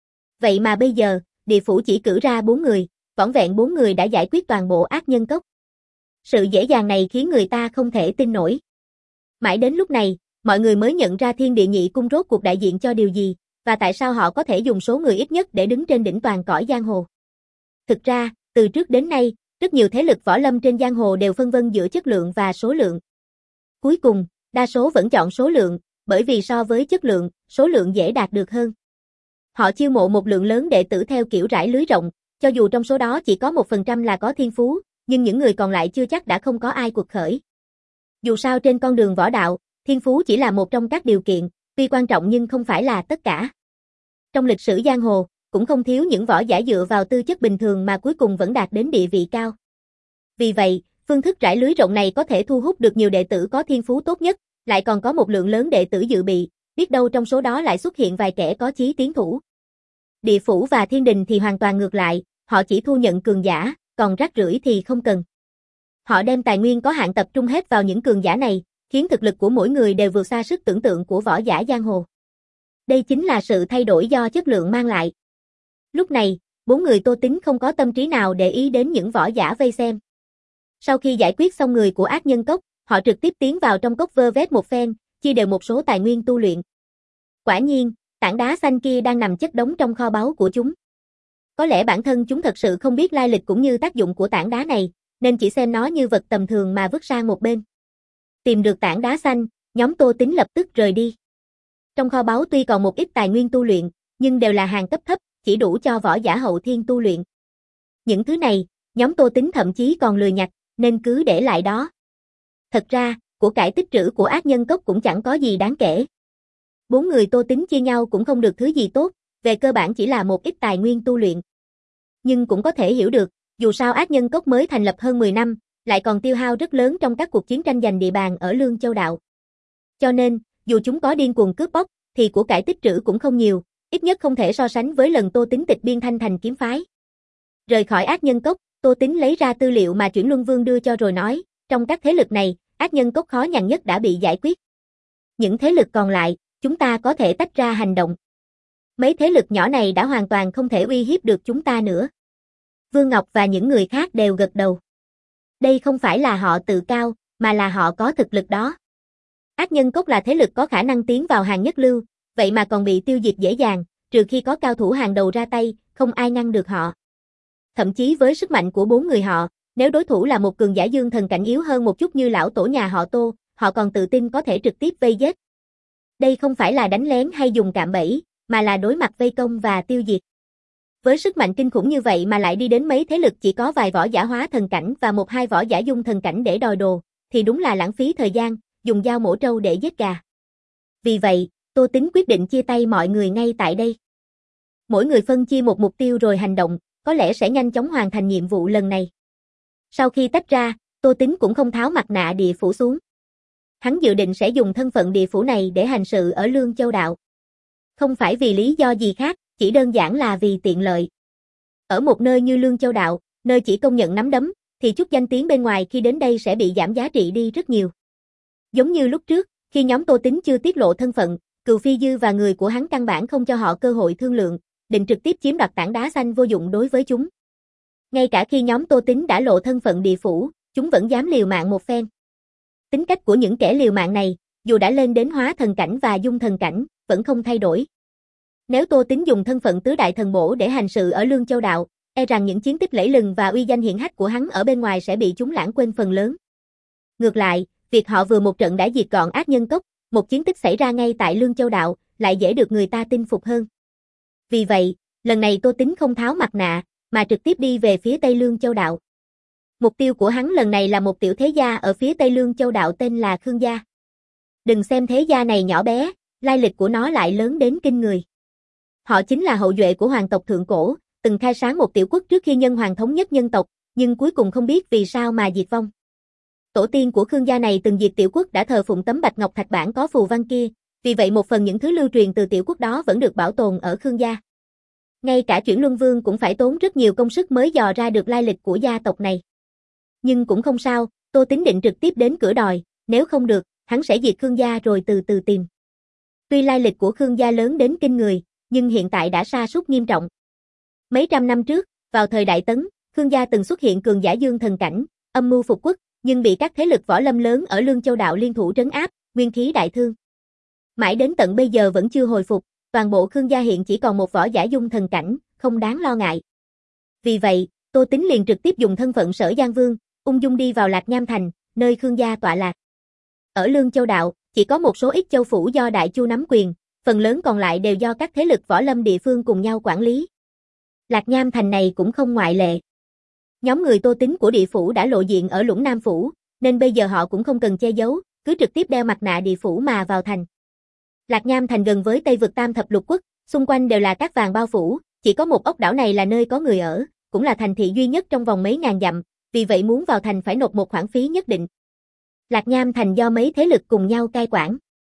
Vậy mà bây giờ, địa phủ chỉ cử ra bốn người, vỏn vẹn bốn người đã giải quyết toàn bộ Ác Nhân Cốc. Sự dễ dàng này khiến người ta không thể tin nổi. Mãi đến lúc này, mọi người mới nhận ra Thiên Địa Nhị Cung rốt cuộc đại diện cho điều gì, và tại sao họ có thể dùng số người ít nhất để đứng trên đỉnh toàn cõi giang hồ. Thực ra, từ trước đến nay, rất nhiều thế lực võ lâm trên giang hồ đều phân vân giữa chất lượng và số lượng. Cuối cùng, đa số vẫn chọn số lượng, bởi vì so với chất lượng, số lượng dễ đạt được hơn. Họ chiêu mộ một lượng lớn đệ tử theo kiểu rải lưới rộng, cho dù trong số đó chỉ có một phần trăm là có thiên phú, nhưng những người còn lại chưa chắc đã không có ai cuộc khởi. Dù sao trên con đường võ đạo, thiên phú chỉ là một trong các điều kiện, tuy quan trọng nhưng không phải là tất cả. Trong lịch sử giang hồ, cũng không thiếu những võ giả dựa vào tư chất bình thường mà cuối cùng vẫn đạt đến địa vị cao. Vì vậy, phương thức rải lưới rộng này có thể thu hút được nhiều đệ tử có thiên phú tốt nhất, lại còn có một lượng lớn đệ tử dự bị, biết đâu trong số đó lại xuất hiện vài kẻ có chí tiến thủ. Địa phủ và thiên đình thì hoàn toàn ngược lại, họ chỉ thu nhận cường giả, còn rác rưởi thì không cần. Họ đem tài nguyên có hạn tập trung hết vào những cường giả này, khiến thực lực của mỗi người đều vượt xa sức tưởng tượng của võ giả giang hồ. Đây chính là sự thay đổi do chất lượng mang lại. Lúc này, bốn người Tô Tín không có tâm trí nào để ý đến những võ giả vây xem. Sau khi giải quyết xong người của Ác Nhân Cốc, họ trực tiếp tiến vào trong cốc vơ vét một phen, chia đều một số tài nguyên tu luyện. Quả nhiên, tảng đá xanh kia đang nằm chất đống trong kho báu của chúng. Có lẽ bản thân chúng thật sự không biết lai lịch cũng như tác dụng của tảng đá này, nên chỉ xem nó như vật tầm thường mà vứt sang một bên. Tìm được tảng đá xanh, nhóm Tô Tín lập tức rời đi. Trong kho báu tuy còn một ít tài nguyên tu luyện, nhưng đều là hàng cấp thấp, chỉ đủ cho võ giả hậu thiên tu luyện. Những thứ này, nhóm Tô Tín thậm chí còn lười nhặt, nên cứ để lại đó. Thật ra, của cải tích trữ của Ác Nhân Cốc cũng chẳng có gì đáng kể. Bốn người Tô Tín chia nhau cũng không được thứ gì tốt, về cơ bản chỉ là một ít tài nguyên tu luyện. Nhưng cũng có thể hiểu được, dù sao Ác Nhân Cốc mới thành lập hơn mười năm, lại còn tiêu hao rất lớn trong các cuộc chiến tranh giành địa bàn ở Lương Châu Đạo. Cho nên, dù chúng có điên cuồng cướp bóc, thì của cải tích trữ cũng không nhiều, ít nhất không thể so sánh với lần Tô Tín tịch biên Thanh Thành kiếm phái. Rời khỏi Ác Nhân Cốc, Tô Tín lấy ra tư liệu mà Chuyển Luân Vương đưa cho rồi nói, trong các thế lực này, Ác Nhân Cốc khó nhằn nhất đã bị giải quyết. Những thế lực còn lại, Chúng ta có thể tách ra hành động. Mấy thế lực nhỏ này đã hoàn toàn không thể uy hiếp được chúng ta nữa. Vương Ngọc và những người khác đều gật đầu. Đây không phải là họ tự cao, mà là họ có thực lực đó. Ác Nhân Cốc là thế lực có khả năng tiến vào hàng nhất lưu, vậy mà còn bị tiêu diệt dễ dàng, trừ khi có cao thủ hàng đầu ra tay, không ai ngăn được họ. Thậm chí với sức mạnh của bốn người họ, nếu đối thủ là một cường giả dương thần cảnh yếu hơn một chút như lão tổ nhà họ Tô, họ còn tự tin có thể trực tiếp vây giết. Đây không phải là đánh lén hay dùng cạm bẫy, mà là đối mặt vây công và tiêu diệt. Với sức mạnh kinh khủng như vậy mà lại đi đến mấy thế lực chỉ có vài võ giả hóa thần cảnh và một hai võ giả dung thần cảnh để đòi đồ, thì đúng là lãng phí thời gian, dùng dao mổ trâu để giết gà. Vì vậy, Tô Tính quyết định chia tay mọi người ngay tại đây. Mỗi người phân chia một mục tiêu rồi hành động, có lẽ sẽ nhanh chóng hoàn thành nhiệm vụ lần này. Sau khi tách ra, Tô Tính cũng không tháo mặt nạ địa phủ xuống. Hắn dự định sẽ dùng thân phận địa phủ này để hành sự ở Lương Châu Đạo. Không phải vì lý do gì khác, chỉ đơn giản là vì tiện lợi. Ở một nơi như Lương Châu Đạo, nơi chỉ công nhận nắm đấm, thì chút danh tiếng bên ngoài khi đến đây sẽ bị giảm giá trị đi rất nhiều. Giống như lúc trước, khi nhóm Tô Tính chưa tiết lộ thân phận, Cừu Phi Dư và người của hắn căn bản không cho họ cơ hội thương lượng, định trực tiếp chiếm đoạt tảng đá xanh vô dụng đối với chúng. Ngay cả khi nhóm Tô Tính đã lộ thân phận địa phủ, chúng vẫn dám liều mạng một phen. Tính cách của những kẻ liều mạng này, dù đã lên đến hóa thần cảnh và dung thần cảnh, vẫn không thay đổi. Nếu Tô Tính dùng thân phận tứ đại thần bổ để hành sự ở Lương Châu Đạo, e rằng những chiến tích lẫy lừng và uy danh hiển hách của hắn ở bên ngoài sẽ bị chúng lãng quên phần lớn. Ngược lại, việc họ vừa một trận đã diệt gọn Ác Nhân Cốc, một chiến tích xảy ra ngay tại Lương Châu Đạo, lại dễ được người ta tin phục hơn. Vì vậy, lần này Tô Tính không tháo mặt nạ, mà trực tiếp đi về phía Tây Lương Châu Đạo. Mục tiêu của hắn lần này là một tiểu thế gia ở phía Tây Lương Châu Đạo tên là Khương Gia. Đừng xem thế gia này nhỏ bé, lai lịch của nó lại lớn đến kinh người. Họ chính là hậu duệ của hoàng tộc thượng cổ, từng khai sáng một tiểu quốc trước khi nhân hoàng thống nhất nhân tộc, nhưng cuối cùng không biết vì sao mà diệt vong. Tổ tiên của Khương gia này từng diệt tiểu quốc đã thờ phụng tấm bạch ngọc thạch bản có phù văn kia, vì vậy một phần những thứ lưu truyền từ tiểu quốc đó vẫn được bảo tồn ở Khương gia. Ngay cả Chuyển Luân Vương cũng phải tốn rất nhiều công sức mới dò ra được lai lịch của gia tộc này. Nhưng cũng không sao, Tô Tính định trực tiếp đến cửa đòi, nếu không được, hắn sẽ diệt Khương gia rồi từ từ tìm. Tuy lai lịch của Khương gia lớn đến kinh người, nhưng hiện tại đã sa sút nghiêm trọng. Mấy trăm năm trước, vào thời Đại Tấn, Khương gia từng xuất hiện cường giả dương thần cảnh, âm mưu phục quốc, nhưng bị các thế lực võ lâm lớn ở Lương Châu Đạo liên thủ trấn áp, nguyên khí đại thương. Mãi đến tận bây giờ vẫn chưa hồi phục, toàn bộ Khương gia hiện chỉ còn một võ giả dung thần cảnh, không đáng lo ngại. Vì vậy, Tô Tính liền trực tiếp dùng thân phận Sở Giang Vương, ung dung đi vào Lạc Nham Thành, nơi Khương gia tọa lạc. Ở Lương Châu Đạo, chỉ có một số ít châu phủ do Đại Chu nắm quyền, phần lớn còn lại đều do các thế lực võ lâm địa phương cùng nhau quản lý. Lạc Nham Thành này cũng không ngoại lệ. Nhóm người Tô Tính của địa phủ đã lộ diện ở Lũng Nam Phủ, nên bây giờ họ cũng không cần che giấu, cứ trực tiếp đeo mặt nạ địa phủ mà vào thành. Lạc Nham Thành gần với Tây vực Tam Thập Lục Quốc, xung quanh đều là cát vàng bao phủ, chỉ có một ốc đảo này là nơi có người ở, cũng là thành thị duy nhất trong vòng mấy ngàn dặm, vì vậy muốn vào thành phải nộp một khoản phí nhất định. Lạc Nham Thành do mấy thế lực cùng nhau cai quản.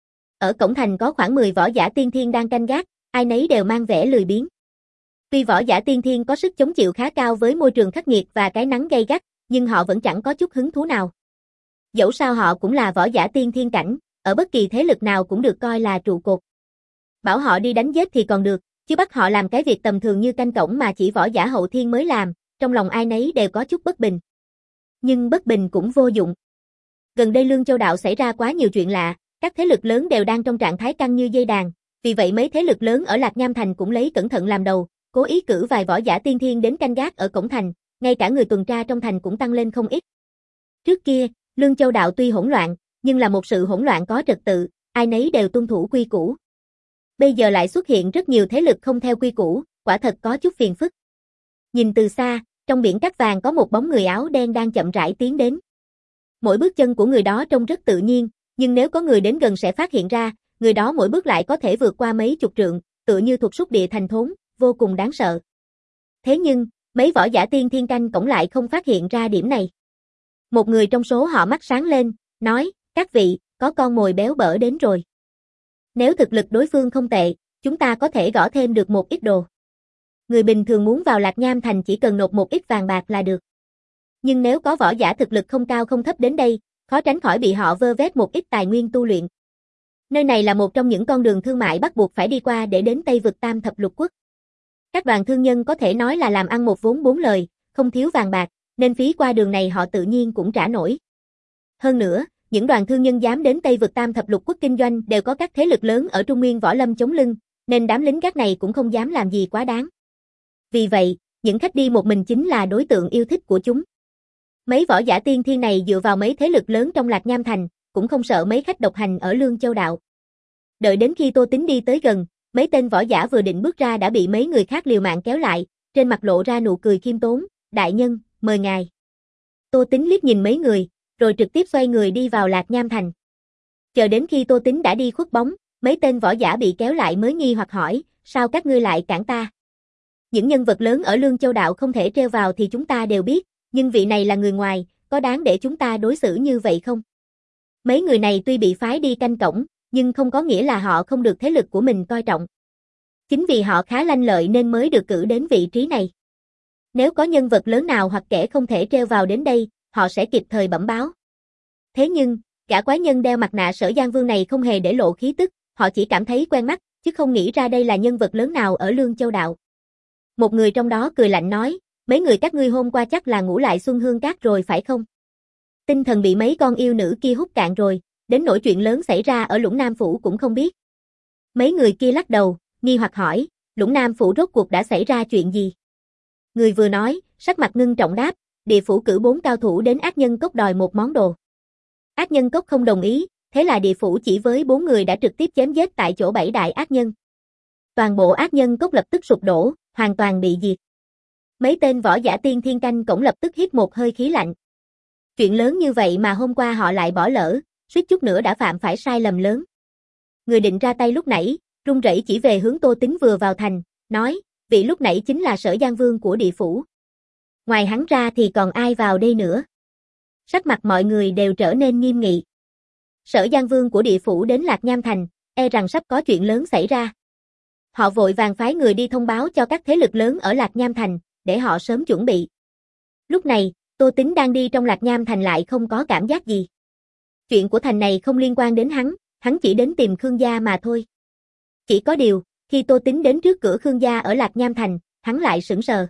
Ở cổng thành có khoảng mười võ giả tiên thiên đang canh gác, ai nấy đều mang vẻ lười biếng. Tuy võ giả tiên thiên có sức chống chịu khá cao với môi trường khắc nghiệt và cái nắng gay gắt, nhưng họ vẫn chẳng có chút hứng thú nào. Dẫu sao họ cũng là võ giả tiên thiên cảnh, ở bất kỳ thế lực nào cũng được coi là trụ cột. Bảo họ đi đánh giết thì còn được, chứ bắt họ làm cái việc tầm thường như canh cổng mà chỉ võ giả hậu thiên mới làm, trong lòng ai nấy đều có chút bất bình. Nhưng bất bình cũng vô dụng. Gần đây Lương Châu Đạo xảy ra quá nhiều chuyện lạ, các thế lực lớn đều đang trong trạng thái căng như dây đàn, vì vậy mấy thế lực lớn ở Lạc Nham Thành cũng lấy cẩn thận làm đầu, cố ý cử vài võ giả tiên thiên đến canh gác ở cổng thành, ngay cả người tuần tra trong thành cũng tăng lên không ít. Trước kia, Lương Châu Đạo tuy hỗn loạn, nhưng là một sự hỗn loạn có trật tự, ai nấy đều tuân thủ quy củ. Bây giờ lại xuất hiện rất nhiều thế lực không theo quy củ, quả thật có chút phiền phức. Nhìn từ xa, trong biển cát vàng có một bóng người áo đen đang chậm rãi tiến đến. Mỗi bước chân của người đó trông rất tự nhiên, nhưng nếu có người đến gần sẽ phát hiện ra, người đó mỗi bước lại có thể vượt qua mấy chục trượng, tựa như thuật xúc địa thành thốn, vô cùng đáng sợ. Thế nhưng, mấy võ giả tiên thiên canh cổng lại không phát hiện ra điểm này. Một người trong số họ mắt sáng lên, nói, các vị, có con mồi béo bở đến rồi. Nếu thực lực đối phương không tệ, chúng ta có thể gõ thêm được một ít đồ. Người bình thường muốn vào Lạc Nham Thành chỉ cần nộp một ít vàng bạc là được. Nhưng nếu có võ giả thực lực không cao không thấp đến đây, khó tránh khỏi bị họ vơ vét một ít tài nguyên tu luyện. Nơi này là một trong những con đường thương mại bắt buộc phải đi qua để đến Tây vực Tam Thập Lục Quốc. Các đoàn thương nhân có thể nói là làm ăn một vốn bốn lời, không thiếu vàng bạc, nên phí qua đường này họ tự nhiên cũng trả nổi. Hơn nữa, những đoàn thương nhân dám đến Tây vực Tam Thập Lục Quốc kinh doanh đều có các thế lực lớn ở Trung Nguyên võ lâm chống lưng, nên đám lính gác này cũng không dám làm gì quá đáng. Vì vậy, những khách đi một mình chính là đối tượng yêu thích của chúng. Mấy võ giả tiên thiên này dựa vào mấy thế lực lớn trong Lạc Nham Thành, cũng không sợ mấy khách độc hành ở Lương Châu Đạo. Đợi đến khi Tô Tín đi tới gần, mấy tên võ giả vừa định bước ra đã bị mấy người khác liều mạng kéo lại, trên mặt lộ ra nụ cười khiêm tốn, đại nhân, mời ngài. Tô Tín liếc nhìn mấy người, rồi trực tiếp xoay người đi vào Lạc Nham Thành. Chờ đến khi Tô Tín đã đi khuất bóng, mấy tên võ giả bị kéo lại mới nghi hoặc hỏi, sao các ngươi lại cản ta? Những nhân vật lớn ở Lương Châu Đạo không thể treo vào thì chúng ta đều biết, nhưng vị này là người ngoài, có đáng để chúng ta đối xử như vậy không? Mấy người này tuy bị phái đi canh cổng, nhưng không có nghĩa là họ không được thế lực của mình coi trọng. Chính vì họ khá lanh lợi nên mới được cử đến vị trí này. Nếu có nhân vật lớn nào hoặc kẻ không thể treo vào đến đây, họ sẽ kịp thời bẩm báo. Thế nhưng, gã quái nhân đeo mặt nạ Sở Giang Vương này không hề để lộ khí tức, họ chỉ cảm thấy quen mắt, chứ không nghĩ ra đây là nhân vật lớn nào ở Lương Châu Đạo. Một người trong đó cười lạnh nói, mấy người các ngươi hôm qua chắc là ngủ lại Xuân Hương Cát rồi phải không? Tinh thần bị mấy con yêu nữ kia hút cạn rồi, đến nỗi chuyện lớn xảy ra ở Lũng Nam Phủ cũng không biết. Mấy người kia lắc đầu, nghi hoặc hỏi, Lũng Nam Phủ rốt cuộc đã xảy ra chuyện gì? Người vừa nói, sắc mặt ngưng trọng đáp, địa phủ cử bốn cao thủ đến Ác Nhân Cốc đòi một món đồ. Ác Nhân Cốc không đồng ý, thế là địa phủ chỉ với bốn người đã trực tiếp chém giết tại chỗ bảy đại ác nhân. Toàn bộ Ác Nhân Cốc lập tức sụp đổ, hoàn toàn bị diệt. Mấy tên võ giả tiên thiên canh cổng lập tức hít một hơi khí lạnh. Chuyện lớn như vậy mà hôm qua họ lại bỏ lỡ, suýt chút nữa đã phạm phải sai lầm lớn. Người định ra tay lúc nãy, run rẩy chỉ về hướng Tô Tín vừa vào thành, nói, vị lúc nãy chính là Sở Giang Vương của địa phủ. Ngoài hắn ra thì còn ai vào đây nữa? Sắc mặt mọi người đều trở nên nghiêm nghị. Sở Giang Vương của địa phủ đến Lạc Nham Thành, e rằng sắp có chuyện lớn xảy ra. Họ vội vàng phái người đi thông báo cho các thế lực lớn ở Lạc Nham Thành, để họ sớm chuẩn bị. Lúc này, Tô Tín đang đi trong Lạc Nham Thành lại không có cảm giác gì. Chuyện của thành này không liên quan đến hắn, hắn chỉ đến tìm Khương gia mà thôi. Chỉ có điều, khi Tô Tín đến trước cửa Khương gia ở Lạc Nham Thành, hắn lại sững sờ.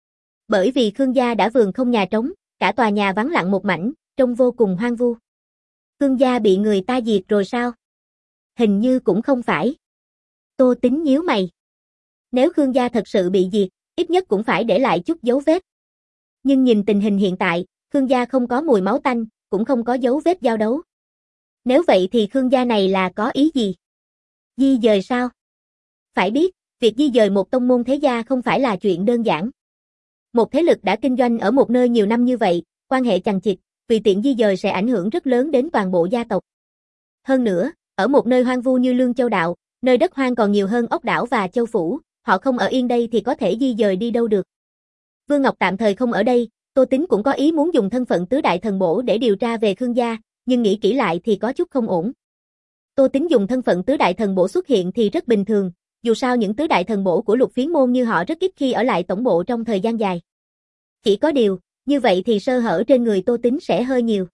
Bởi vì Khương gia đã vườn không nhà trống, cả tòa nhà vắng lặng một mảnh, trông vô cùng hoang vu. Khương gia bị người ta diệt rồi sao? Hình như cũng không phải. Tô Tín nhíu mày. Nếu Khương gia thật sự bị diệt, ít nhất cũng phải để lại chút dấu vết. Nhưng nhìn tình hình hiện tại, Khương gia không có mùi máu tanh, cũng không có dấu vết giao đấu. Nếu vậy thì Khương gia này là có ý gì? Di dời sao? Phải biết, việc di dời một tông môn thế gia không phải là chuyện đơn giản. Một thế lực đã kinh doanh ở một nơi nhiều năm như vậy, quan hệ chằng chịt, tùy tiện di dời sẽ ảnh hưởng rất lớn đến toàn bộ gia tộc. Hơn nữa, ở một nơi hoang vu như Lương Châu Đạo, nơi đất hoang còn nhiều hơn ốc đảo và châu phủ, họ không ở yên đây thì có thể di dời đi đâu được. Vương Ngọc tạm thời không ở đây, Tô Tín cũng có ý muốn dùng thân phận tứ đại thần bổ để điều tra về Khương gia, nhưng nghĩ kỹ lại thì có chút không ổn. Tô Tín dùng thân phận tứ đại thần bổ xuất hiện thì rất bình thường, dù sao những tứ đại thần bổ của Lục Phiến môn như họ rất ít khi ở lại tổng bộ trong thời gian dài. Chỉ có điều, như vậy thì sơ hở trên người Tô Tín sẽ hơi nhiều.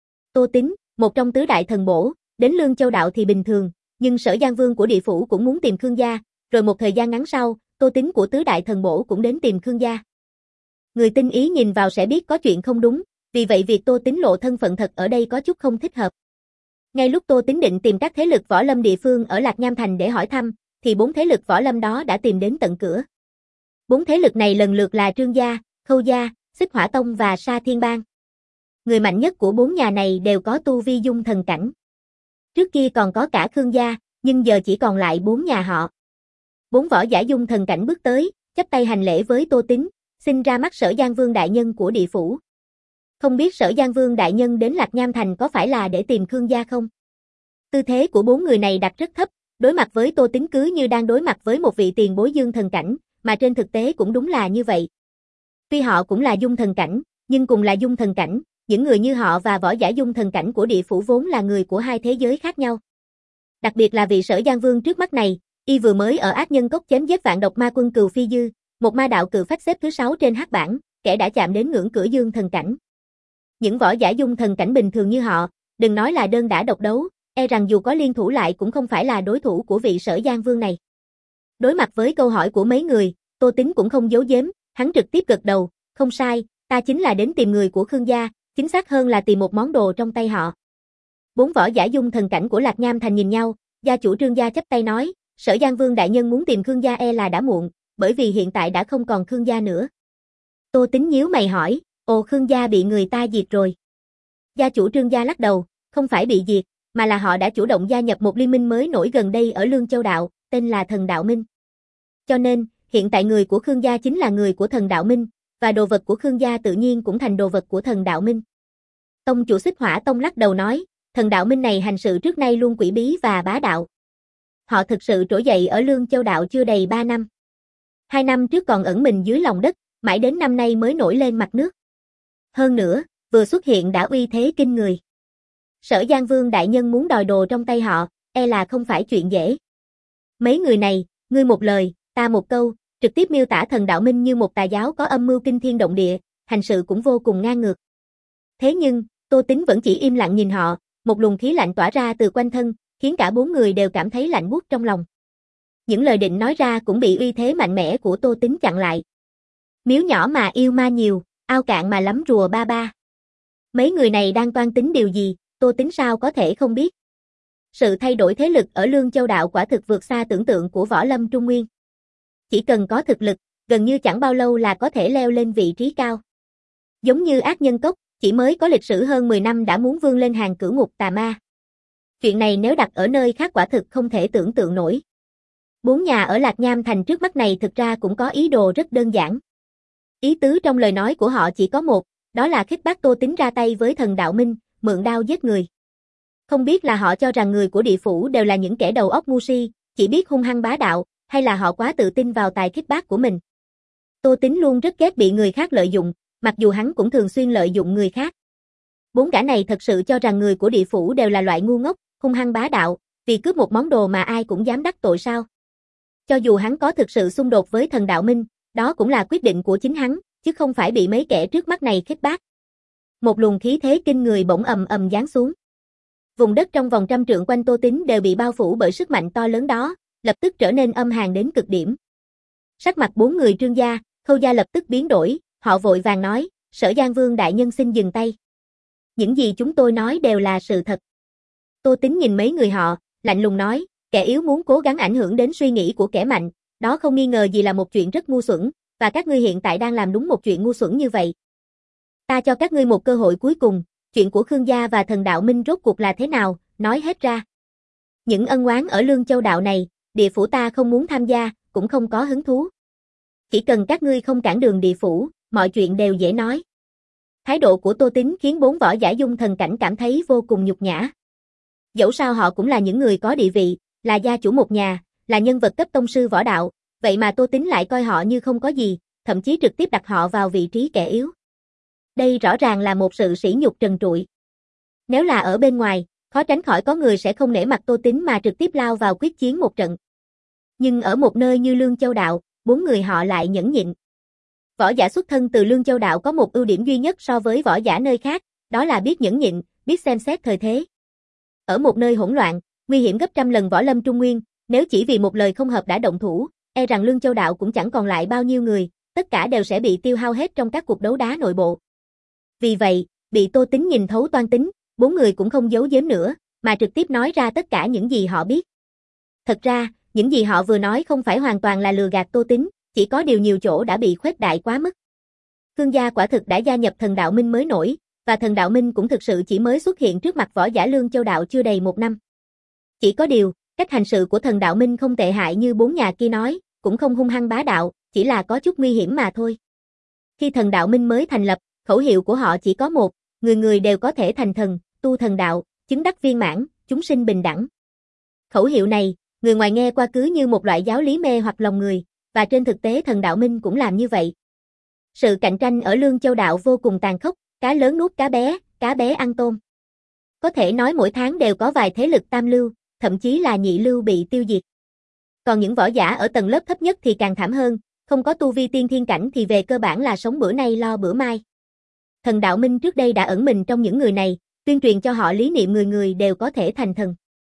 Tô Tín, một trong tứ đại thần bổ, đến Lương Châu Đạo thì bình thường, nhưng Sở Giang Vương của địa phủ cũng muốn tìm Khương gia, rồi một thời gian ngắn sau, Tô Tín của tứ đại thần bổ cũng đến tìm Khương gia. Người tinh ý nhìn vào sẽ biết có chuyện không đúng, vì vậy việc Tô Tín lộ thân phận thật ở đây có chút không thích hợp. Ngay lúc Tô Tín định tìm các thế lực võ lâm địa phương ở Lạc Nham Thành để hỏi thăm, thì bốn thế lực võ lâm đó đã tìm đến tận cửa. Bốn thế lực này lần lượt là Trương gia, Khâu gia, Xích Hỏa Tông và Sa Thiên Bang. Người mạnh nhất của bốn nhà này đều có tu vi dung thần cảnh. Trước kia còn có cả Khương gia, nhưng giờ chỉ còn lại bốn nhà họ. Bốn võ giả dung thần cảnh bước tới, chắp tay hành lễ với Tô Tín, xin ra mắt Sở Giang Vương đại nhân của địa phủ. Không biết Sở Giang Vương đại nhân đến Lạc Nham Thành có phải là để tìm Khương gia không? Tư thế của bốn người này đặt rất thấp, đối mặt với Tô Tín cứ như đang đối mặt với một vị tiền bối dương thần cảnh, mà trên thực tế cũng đúng là như vậy. Tuy họ cũng là dung thần cảnh, nhưng cùng là dung thần cảnh, những người như họ và võ giả dung thần cảnh của địa phủ vốn là người của hai thế giới khác nhau. Đặc biệt là vị Sở Giang Vương trước mắt này, y vừa mới ở Ác Nhân Cốc chém giết vạn độc ma quân Cừu Phi Dư, một ma đạo cự phách xếp thứ sáu trên hắc bảng, kẻ đã chạm đến ngưỡng cửa dương thần cảnh. Những võ giả dung thần cảnh bình thường như họ, đừng nói là đơn đả độc đấu, e rằng dù có liên thủ lại cũng không phải là đối thủ của vị Sở Giang Vương này. Đối mặt với câu hỏi của mấy người, Tô Tín cũng không giấu giếm, hắn trực tiếp gật đầu, không sai, ta chính là đến tìm người của Khương gia, chính xác hơn là tìm một món đồ trong tay họ. Bốn võ giả dung thần cảnh của Lạc Nham Thành nhìn nhau, gia chủ Trương gia chắp tay nói, Sở Giang Vương đại nhân muốn tìm Khương gia e là đã muộn, bởi vì hiện tại đã không còn Khương gia nữa. Tô Tín nhíu mày hỏi, ồ Khương gia bị người ta diệt rồi. Gia chủ Trương gia lắc đầu, không phải bị diệt, mà là họ đã chủ động gia nhập một liên minh mới nổi gần đây ở Lương Châu Đạo, tên là Thần Đạo Minh. Cho nên, hiện tại người của Khương gia chính là người của Thần Đạo Minh, và đồ vật của Khương gia tự nhiên cũng thành đồ vật của Thần Đạo Minh. Tông chủ Xích Hỏa Tông lắc đầu nói, Thần Đạo Minh này hành sự trước nay luôn quỷ bí và bá đạo. Họ thực sự trỗi dậy ở Lương Châu Đạo chưa đầy ba năm. Hai năm trước còn ẩn mình dưới lòng đất, mãi đến năm nay mới nổi lên mặt nước. Hơn nữa, vừa xuất hiện đã uy thế kinh người. Sở Giang Vương đại nhân muốn đòi đồ trong tay họ, e là không phải chuyện dễ. Mấy người này, ngươi một lời, ta một câu, trực tiếp miêu tả Thần Đạo Minh như một tà giáo có âm mưu kinh thiên động địa, hành sự cũng vô cùng ngang ngược. Thế nhưng, Tô Tín vẫn chỉ im lặng nhìn họ, một luồng khí lạnh tỏa ra từ quanh thân, khiến cả bốn người đều cảm thấy lạnh buốt trong lòng. Những lời định nói ra cũng bị uy thế mạnh mẽ của Tô Tín chặn lại. Miếu nhỏ mà yêu ma nhiều, ao cạn mà lắm rùa ba ba. Mấy người này đang toan tính điều gì, Tô Tín sao có thể không biết. Sự thay đổi thế lực ở Lương Châu Đạo quả thực vượt xa tưởng tượng của Võ Lâm Trung Nguyên. Chỉ cần có thực lực, gần như chẳng bao lâu là có thể leo lên vị trí cao. Giống như Ác Nhân Cốc, chỉ mới có lịch sử hơn mười năm đã muốn vươn lên hàng cửu ngục tà ma. Chuyện này nếu đặt ở nơi khác quả thực không thể tưởng tượng nổi. Bốn nhà ở Lạc Nham Thành trước mắt này thực ra cũng có ý đồ rất đơn giản. Ý tứ trong lời nói của họ chỉ có một, đó là khích bác Tô Tín ra tay với Thần Đạo Minh, mượn đao giết người. Không biết là họ cho rằng người của địa phủ đều là những kẻ đầu óc ngu si, chỉ biết hung hăng bá đạo, hay là họ quá tự tin vào tài khích bác của mình. Tô Tín luôn rất ghét bị người khác lợi dụng, mặc dù hắn cũng thường xuyên lợi dụng người khác. Bốn gã này thật sự cho rằng người của địa phủ đều là loại ngu ngốc, hung hăng bá đạo, vì cướp một món đồ mà ai cũng dám đắc tội sao. Cho dù hắn có thực sự xung đột với Thần Đạo Minh, đó cũng là quyết định của chính hắn, chứ không phải bị mấy kẻ trước mắt này khích bác. Một luồng khí thế kinh người bỗng ầm ầm giáng xuống. Vùng đất trong vòng trăm trượng quanh Tô Tín đều bị bao phủ bởi sức mạnh to lớn đó, lập tức trở nên âm hàn đến cực điểm. Sắc mặt bốn người Trương gia, Khâu gia lập tức biến đổi, họ vội vàng nói, Sở Giang Vương đại nhân xin dừng tay. Những gì chúng tôi nói đều là sự thật. Tô Tín nhìn mấy người họ, lạnh lùng nói, kẻ yếu muốn cố gắng ảnh hưởng đến suy nghĩ của kẻ mạnh, đó không nghi ngờ gì là một chuyện rất ngu xuẩn, và các ngươi hiện tại đang làm đúng một chuyện ngu xuẩn như vậy. Ta cho các ngươi một cơ hội cuối cùng, chuyện của Khương gia và Thần Đạo Minh rốt cuộc là thế nào, nói hết ra. Những ân oán ở Lương Châu Đạo này, địa phủ ta không muốn tham gia, cũng không có hứng thú. Chỉ cần các ngươi không cản đường địa phủ, mọi chuyện đều dễ nói. Thái độ của Tô Tín khiến bốn võ giả dung thần cảnh cảm thấy vô cùng nhục nhã. Dẫu sao họ cũng là những người có địa vị, là gia chủ một nhà, là nhân vật cấp tông sư võ đạo, vậy mà Tô Tín lại coi họ như không có gì, thậm chí trực tiếp đặt họ vào vị trí kẻ yếu. Đây rõ ràng là một sự sỉ nhục trần trụi. Nếu là ở bên ngoài, khó tránh khỏi có người sẽ không nể mặt Tô Tín mà trực tiếp lao vào quyết chiến một trận. Nhưng ở một nơi như Lương Châu Đạo, bốn người họ lại nhẫn nhịn. Võ giả xuất thân từ Lương Châu Đạo có một ưu điểm duy nhất so với võ giả nơi khác, đó là biết nhẫn nhịn, biết xem xét thời thế. Ở một nơi hỗn loạn, nguy hiểm gấp trăm lần Võ Lâm Trung Nguyên, nếu chỉ vì một lời không hợp đã động thủ, e rằng Lương Châu Đạo cũng chẳng còn lại bao nhiêu người, tất cả đều sẽ bị tiêu hao hết trong các cuộc đấu đá nội bộ. Vì vậy, bị Tô Tín nhìn thấu toan tính, bốn người cũng không giấu giếm nữa, mà trực tiếp nói ra tất cả những gì họ biết. Thật ra, những gì họ vừa nói không phải hoàn toàn là lừa gạt Tô Tín, chỉ có điều nhiều chỗ đã bị khuếch đại quá mức. Khương gia quả thực đã gia nhập Thần Đạo Minh mới nổi, và Thần Đạo Minh cũng thực sự chỉ mới xuất hiện trước mặt võ giả Lương Châu Đạo chưa đầy một năm. Chỉ có điều, cách hành sự của Thần Đạo Minh không tệ hại như bốn nhà kia nói, cũng không hung hăng bá đạo, chỉ là có chút nguy hiểm mà thôi. Khi Thần Đạo Minh mới thành lập, khẩu hiệu của họ chỉ có một, người người đều có thể thành thần, tu thần đạo, chứng đắc viên mãn, chúng sinh bình đẳng. Khẩu hiệu này, người ngoài nghe qua cứ như một loại giáo lý mê hoặc lòng người, và trên thực tế Thần Đạo Minh cũng làm như vậy. Sự cạnh tranh ở Lương Châu Đạo vô cùng tàn khốc, cá lớn nuốt cá bé, cá bé ăn tôm. Có thể nói mỗi tháng đều có vài thế lực tam lưu, thậm chí là nhị lưu bị tiêu diệt. Còn những võ giả ở tầng lớp thấp nhất thì càng thảm hơn, không có tu vi tiên thiên cảnh thì về cơ bản là sống bữa nay lo bữa mai. Thần Đạo Minh trước đây đã ẩn mình trong những người này, tuyên truyền cho họ lý niệm người người đều có thể thành thần.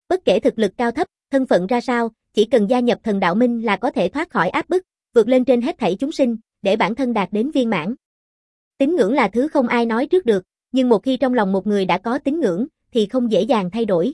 Bất kể thực lực cao thấp, thân phận ra sao, chỉ cần gia nhập thần đạo minh là có thể thoát khỏi áp bức, vượt lên trên hết thảy chúng sinh, để bản thân đạt đến viên mãn. Tín ngưỡng là thứ không ai nói trước được, nhưng một khi trong lòng một người đã có tín ngưỡng, thì không dễ dàng thay đổi.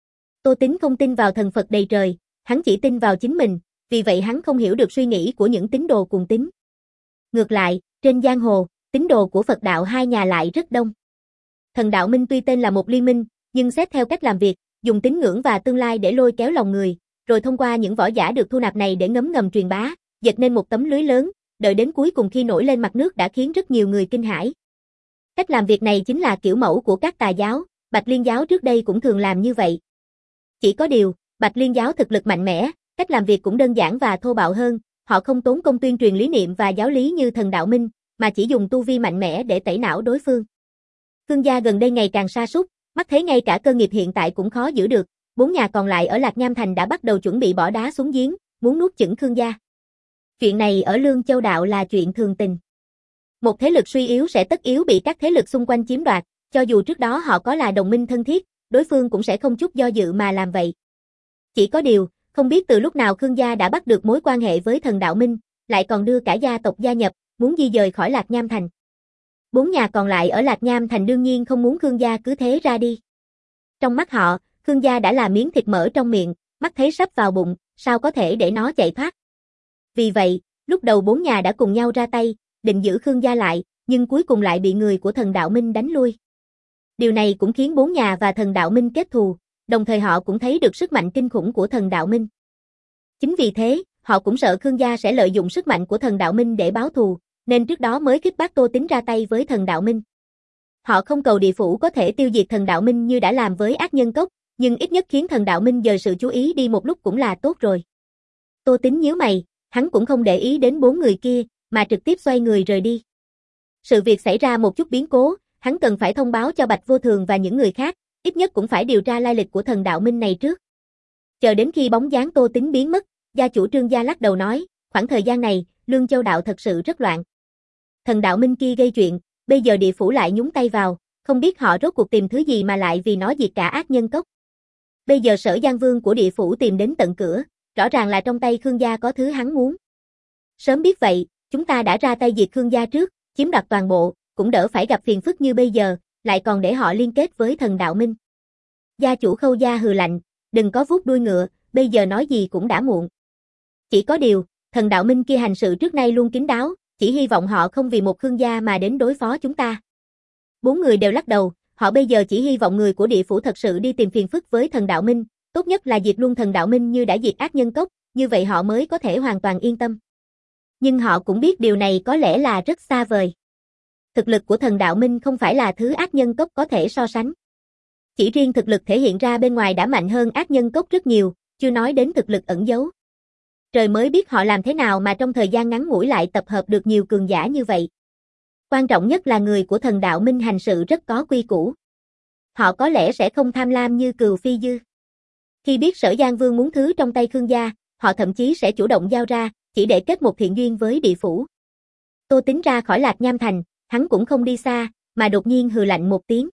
Tô Tín không tin vào thần Phật đầy trời, hắn chỉ tin vào chính mình, vì vậy hắn không hiểu được suy nghĩ của những tín đồ cuồng tín. Ngược lại, trên giang hồ, tín đồ của Phật đạo hai nhà lại rất đông. Thần đạo minh tuy tên là một liên minh, nhưng xét theo cách làm việc, dùng tín ngưỡng và tương lai để lôi kéo lòng người, rồi thông qua những võ giả được thu nạp này để ngấm ngầm truyền bá, dệt nên một tấm lưới lớn, đợi đến cuối cùng khi nổi lên mặt nước đã khiến rất nhiều người kinh hãi. Cách làm việc này chính là kiểu mẫu của các tà giáo, Bạch Liên giáo trước đây cũng thường làm như vậy. Chỉ có điều, Bạch Liên giáo thực lực mạnh mẽ, cách làm việc cũng đơn giản và thô bạo hơn, họ không tốn công tuyên truyền lý niệm và giáo lý như thần đạo minh, mà chỉ dùng tu vi mạnh mẽ để tẩy não đối phương. Khương gia gần đây ngày càng sa sút, mắt thấy ngay cả cơ nghiệp hiện tại cũng khó giữ được, bốn nhà còn lại ở Lạc Nham Thành đã bắt đầu chuẩn bị bỏ đá xuống giếng, muốn nuốt chửng Khương gia. Chuyện này ở Lương Châu đạo là chuyện thường tình. Một thế lực suy yếu sẽ tất yếu bị các thế lực xung quanh chiếm đoạt, cho dù trước đó họ có là đồng minh thân thiết, đối phương cũng sẽ không chút do dự mà làm vậy. Chỉ có điều, không biết từ lúc nào Khương gia đã bắt được mối quan hệ với thần đạo minh, lại còn đưa cả gia tộc gia nhập, muốn di dời khỏi Lạc Nham Thành. Bốn nhà còn lại ở Lạc Nham Thành đương nhiên không muốn Khương gia cứ thế ra đi. Trong mắt họ, Khương gia đã là miếng thịt mỡ trong miệng, mắt thấy sắp vào bụng, sao có thể để nó chạy thoát. Vì vậy, lúc đầu bốn nhà đã cùng nhau ra tay, định giữ Khương gia lại, nhưng cuối cùng lại bị người của thần đạo minh đánh lui. Điều này cũng khiến bốn nhà và thần đạo minh kết thù, đồng thời họ cũng thấy được sức mạnh kinh khủng của thần đạo minh. Chính vì thế, họ cũng sợ Khương gia sẽ lợi dụng sức mạnh của thần đạo minh để báo thù, nên trước đó mới khích bác Tô Tín ra tay với thần đạo minh. Họ không cầu địa phủ có thể tiêu diệt thần đạo minh như đã làm với ác nhân cốc, nhưng ít nhất khiến thần đạo minh dời sự chú ý đi một lúc cũng là tốt rồi. Tô Tín nhíu mày, hắn cũng không để ý đến bốn người kia, mà trực tiếp xoay người rời đi. Sự việc xảy ra một chút biến cố, hắn cần phải thông báo cho Bạch Vô Thường và những người khác, ít nhất cũng phải điều tra lai lịch của thần đạo minh này trước. Chờ đến khi bóng dáng Tô Tín biến mất, gia chủ Trương gia lắc đầu nói, khoảng thời gian này, Lương Châu đạo thật sự rất loạn. Thần đạo minh kia gây chuyện, bây giờ địa phủ lại nhúng tay vào, không biết họ rốt cuộc tìm thứ gì mà lại vì nó diệt cả ác nhân cốc. Bây giờ Sở Giang Vương của địa phủ tìm đến tận cửa, rõ ràng là trong tay Khương gia có thứ hắn muốn. Sớm biết vậy, chúng ta đã ra tay diệt Khương gia trước, chiếm đoạt toàn bộ, cũng đỡ phải gặp phiền phức như bây giờ, lại còn để họ liên kết với thần đạo minh. Gia chủ Khâu gia hừ lạnh, đừng có vuốt đuôi ngựa, bây giờ nói gì cũng đã muộn. Chỉ có điều, thần đạo minh kia hành sự trước nay luôn kín đáo, chỉ hy vọng họ không vì một Khương gia mà đến đối phó chúng ta. Bốn người đều lắc đầu, họ bây giờ chỉ hy vọng người của địa phủ thật sự đi tìm phiền phức với thần đạo minh, tốt nhất là diệt luôn thần đạo minh như đã diệt ác nhân cốc, như vậy họ mới có thể hoàn toàn yên tâm. Nhưng họ cũng biết điều này có lẽ là rất xa vời. Thực lực của thần đạo minh không phải là thứ ác nhân cốc có thể so sánh. Chỉ riêng thực lực thể hiện ra bên ngoài đã mạnh hơn ác nhân cốc rất nhiều, chưa nói đến thực lực ẩn giấu. Trời mới biết họ làm thế nào mà trong thời gian ngắn ngủi lại tập hợp được nhiều cường giả như vậy. Quan trọng nhất là người của thần đạo minh hành sự rất có quy củ. Họ có lẽ sẽ không tham lam như Cừu Phi Dư. Khi biết Sở Giang Vương muốn thứ trong tay Khương gia, họ thậm chí sẽ chủ động giao ra, chỉ để kết một thiện duyên với địa phủ. Tô Tín ra khỏi Lạc Nham Thành, hắn cũng không đi xa, mà đột nhiên hừ lạnh một tiếng.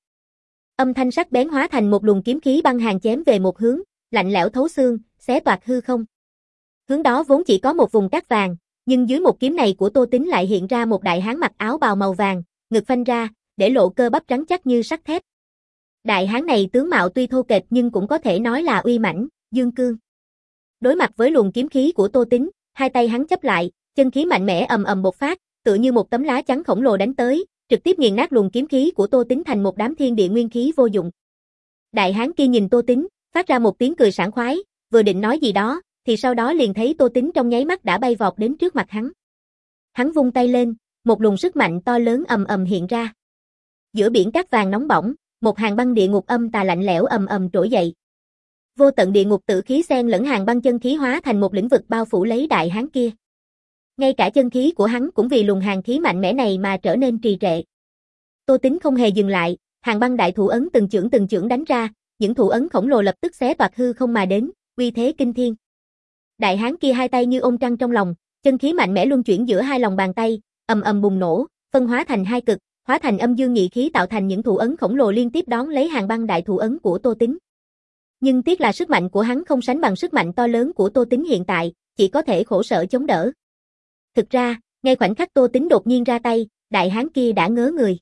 Âm thanh sắc bén hóa thành một luồng kiếm khí băng hàn chém về một hướng, lạnh lẽo thấu xương, xé toạc hư không. Hướng đó vốn chỉ có một vùng cát vàng, nhưng dưới một kiếm này của Tô Tín lại hiện ra một đại hán mặc áo bào màu vàng, ngực phanh ra, để lộ cơ bắp trắng chắc như sắt thép. Đại hán này tướng mạo tuy thô kệch nhưng cũng có thể nói là uy mãnh, dương cương. Đối mặt với luồng kiếm khí của Tô Tín, hai tay hắn chấp lại, chân khí mạnh mẽ ầm ầm bộc phát, tựa như một tấm lá chắn khổng lồ đánh tới, trực tiếp nghiền nát luồng kiếm khí của Tô Tín thành một đám thiên địa nguyên khí vô dụng. Đại hán kia nhìn Tô Tín, phát ra một tiếng cười sảng khoái, vừa định nói gì đó, thì sau đó liền thấy Tô Tín trong nháy mắt đã bay vọt đến trước mặt hắn. Hắn vung tay lên, một luồng sức mạnh to lớn ầm ầm hiện ra. Giữa biển cát vàng nóng bỏng, một hàng băng địa ngục âm tà lạnh lẽo ầm ầm trỗi dậy. Vô tận địa ngục tử khí xen lẫn hàng băng chân khí hóa thành một lĩnh vực bao phủ lấy đại hán kia. Ngay cả chân khí của hắn cũng vì luồng hàng khí mạnh mẽ này mà trở nên trì trệ. Tô Tín không hề dừng lại, hàng băng đại thủ ấn từng chưởng từng chưởng đánh ra, những thủ ấn khổng lồ lập tức xé toạc hư không mà đến, uy thế kinh thiên. Đại hán kia hai tay như ôm trăng trong lòng, chân khí mạnh mẽ luân chuyển giữa hai lòng bàn tay, ầm ầm bùng nổ, phân hóa thành hai cực, hóa thành âm dương nhị khí tạo thành những thủ ấn khổng lồ liên tiếp đón lấy hàng băng đại thủ ấn của Tô Tín. Nhưng tiếc là sức mạnh của hắn không sánh bằng sức mạnh to lớn của Tô Tín hiện tại, chỉ có thể khổ sở chống đỡ. Thực ra, ngay khoảnh khắc Tô Tín đột nhiên ra tay, đại hán kia đã ngớ người.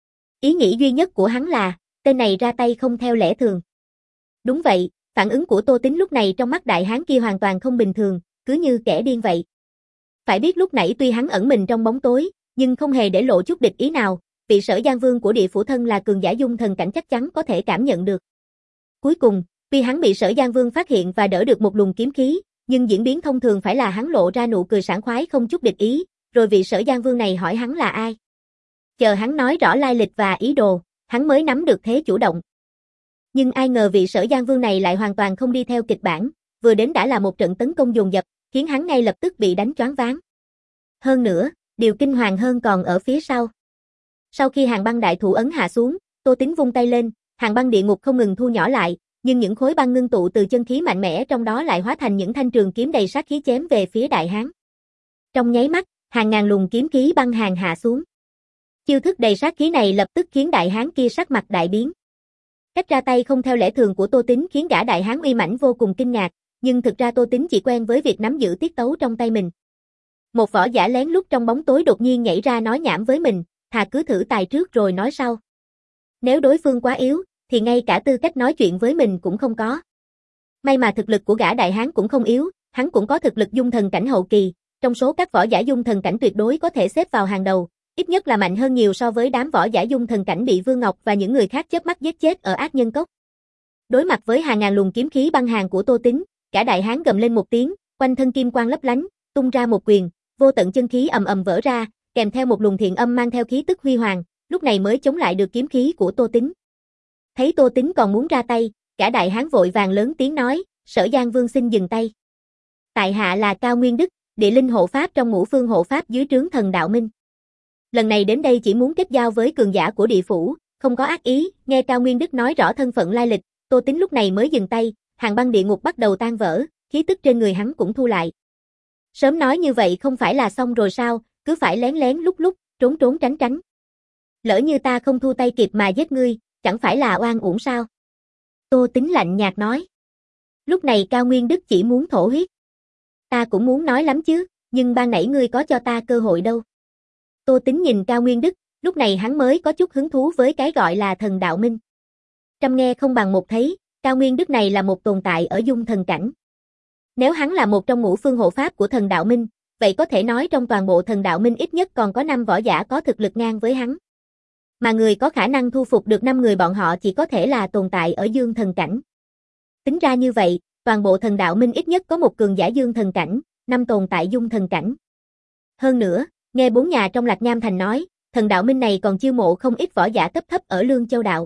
Ý nghĩ duy nhất của hắn là, tên này ra tay không theo lẽ thường. Đúng vậy, phản ứng của Tô Tín lúc này trong mắt đại hán kia hoàn toàn không bình thường, cứ như kẻ điên vậy. Phải biết lúc nãy tuy hắn ẩn mình trong bóng tối, nhưng không hề để lộ chút địch ý nào, vị Sở Giang Vương của Địa Phủ thân là cường giả dung thần cảnh chắc chắn có thể cảm nhận được. Cuối cùng, tuy hắn bị Sở Giang Vương phát hiện và đỡ được một luồng kiếm khí, nhưng diễn biến thông thường phải là hắn lộ ra nụ cười sảng khoái không chút địch ý, rồi vị Sở Giang Vương này hỏi hắn là ai. Chờ hắn nói rõ lai lịch và ý đồ, hắn mới nắm được thế chủ động. Nhưng ai ngờ vị Sở Giang Vương này lại hoàn toàn không đi theo kịch bản, vừa đến đã là một trận tấn công dồn dập, khiến hắn ngay lập tức bị đánh choáng váng. Hơn nữa, điều kinh hoàng hơn còn ở phía sau. Sau khi hàng băng đại thủ ấn hạ xuống, Tô Tín vung tay lên, hàng băng địa ngục không ngừng thu nhỏ lại, nhưng những khối băng ngưng tụ từ chân khí mạnh mẽ trong đó lại hóa thành những thanh trường kiếm đầy sát khí chém về phía đại hán. Trong nháy mắt, hàng ngàn luồng kiếm khí băng hàng hạ xuống. Chiêu thức đầy sát khí này lập tức khiến đại hán kia sắc mặt đại biến. Cách ra tay không theo lẽ thường của Tô Tín khiến gã đại hán uy mãnh vô cùng kinh ngạc, nhưng thực ra Tô Tín chỉ quen với việc nắm giữ tiết tấu trong tay mình. Một võ giả lén lút trong bóng tối đột nhiên nhảy ra nói nhảm với mình, thà cứ thử tài trước rồi nói sau. Nếu đối phương quá yếu, thì ngay cả tư cách nói chuyện với mình cũng không có. May mà thực lực của gã đại hán cũng không yếu, hắn cũng có thực lực dung thần cảnh hậu kỳ, trong số các võ giả dung thần cảnh tuyệt đối có thể xếp vào hàng đầu, ít nhất là mạnh hơn nhiều so với đám võ giả dung thần cảnh bị Vương Ngọc và những người khác chớp mắt giết chết ở Ác Nhân Cốc. Đối mặt với hàng ngàn luồng kiếm khí băng hàng của Tô Tín, cả đại hán gầm lên một tiếng, quanh thân kim quang lấp lánh, tung ra một quyền, vô tận chân khí ầm ầm vỡ ra, kèm theo một luồng thiện âm mang theo khí tức huy hoàng, lúc này mới chống lại được kiếm khí của Tô Tín. Thấy Tô Tín còn muốn ra tay, cả đại hán vội vàng lớn tiếng nói, Sở Giang Vương xin dừng tay. Tại hạ là Cao Nguyên Đức, địa linh hộ pháp trong ngũ phương hộ pháp dưới trướng Thần Đạo Minh. Lần này đến đây chỉ muốn kết giao với cường giả của địa phủ, không có ác ý. Nghe Cao Nguyên Đức nói rõ thân phận lai lịch, Tô Tín lúc này mới dừng tay, hàng băng địa ngục bắt đầu tan vỡ, khí tức trên người hắn cũng thu lại. Sớm nói như vậy không phải là xong rồi sao, cứ phải lén lén lúc lúc, trốn trốn tránh tránh. Lỡ như ta không thu tay kịp mà giết ngươi, chẳng phải là oan uổng sao? Tô Tín lạnh nhạt nói. Lúc này Cao Nguyên Đức chỉ muốn thổ huyết. Ta cũng muốn nói lắm chứ, nhưng ban nãy ngươi có cho ta cơ hội đâu. Tô Tín nhìn Cao Nguyên Đức, lúc này hắn mới có chút hứng thú với cái gọi là Thần Đạo Minh. Trăm nghe không bằng một thấy, Cao Nguyên Đức này là một tồn tại ở dung thần cảnh. Nếu hắn là một trong ngũ phương hộ pháp của Thần Đạo Minh, vậy có thể nói trong toàn bộ Thần Đạo Minh ít nhất còn có năm võ giả có thực lực ngang với hắn. Mà người có khả năng thu phục được năm người bọn họ chỉ có thể là tồn tại ở dương thần cảnh. Tính ra như vậy, toàn bộ Thần Đạo Minh ít nhất có một cường giả dương thần cảnh, năm tồn tại dung thần cảnh. Hơn nữa, nghe bốn nhà trong Lạc Nham Thành nói, Thần Đạo Minh này còn chiêu mộ không ít võ giả cấp thấp ở Lương Châu Đạo.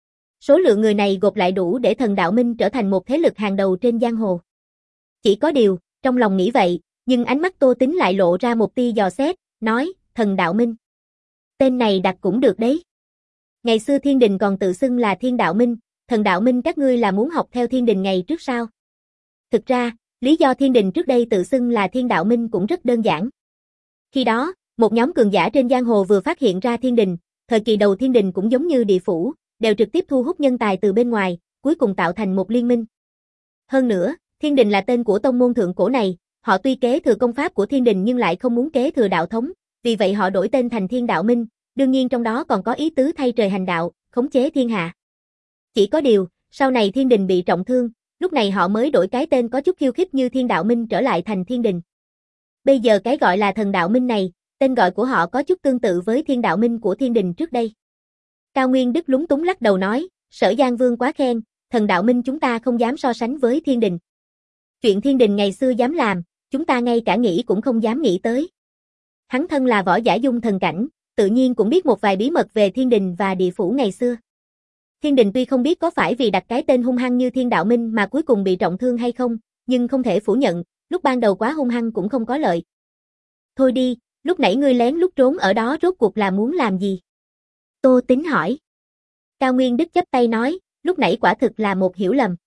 Số lượng người này gộp lại đủ để Thần Đạo Minh trở thành một thế lực hàng đầu trên giang hồ. Chỉ có điều, trong lòng nghĩ vậy, nhưng ánh mắt Tô Tín lại lộ ra một tia dò xét, nói, Thần Đạo Minh. Tên này đặt cũng được đấy. Ngày xưa Thiên Đình còn tự xưng là Thiên Đạo Minh, Thần Đạo Minh các ngươi là muốn học theo Thiên Đình ngày trước sao? Thực ra, lý do Thiên Đình trước đây tự xưng là Thiên Đạo Minh cũng rất đơn giản. Khi đó, một nhóm cường giả trên giang hồ vừa phát hiện ra Thiên Đình, thời kỳ đầu Thiên Đình cũng giống như địa phủ, đều trực tiếp thu hút nhân tài từ bên ngoài, cuối cùng tạo thành một liên minh. Hơn nữa, Thiên Đình là tên của tông môn thượng cổ này, họ tuy kế thừa công pháp của Thiên Đình nhưng lại không muốn kế thừa đạo thống, vì vậy họ đổi tên thành Thiên Đạo Minh, đương nhiên trong đó còn có ý tứ thay trời hành đạo, khống chế thiên hạ. Chỉ có điều, sau này Thiên Đình bị trọng thương, lúc này họ mới đổi cái tên có chút khiêu khích như Thiên Đạo Minh trở lại thành Thiên Đình. Bây giờ cái gọi là Thần Đạo Minh này, tên gọi của họ có chút tương tự với Thiên Đạo Minh của Thiên Đình trước đây. Cao Nguyên Đức lúng túng lắc đầu nói, Sở Giang Vương quá khen, Thần Đạo Minh chúng ta không dám so sánh với Thiên Đình. Chuyện Thiên Đình ngày xưa dám làm, chúng ta ngay cả nghĩ cũng không dám nghĩ tới. Hắn thân là võ giả dung thần cảnh, tự nhiên cũng biết một vài bí mật về Thiên Đình và địa phủ ngày xưa. Thiên Đình tuy không biết có phải vì đặt cái tên hung hăng như Thiên Đạo Minh mà cuối cùng bị trọng thương hay không, nhưng không thể phủ nhận, lúc ban đầu quá hung hăng cũng không có lợi. Thôi đi, lúc nãy ngươi lén lút trốn ở đó rốt cuộc là muốn làm gì? Tô Tín hỏi. Cao Nguyên Đức chắp tay nói, lúc nãy quả thực là một hiểu lầm.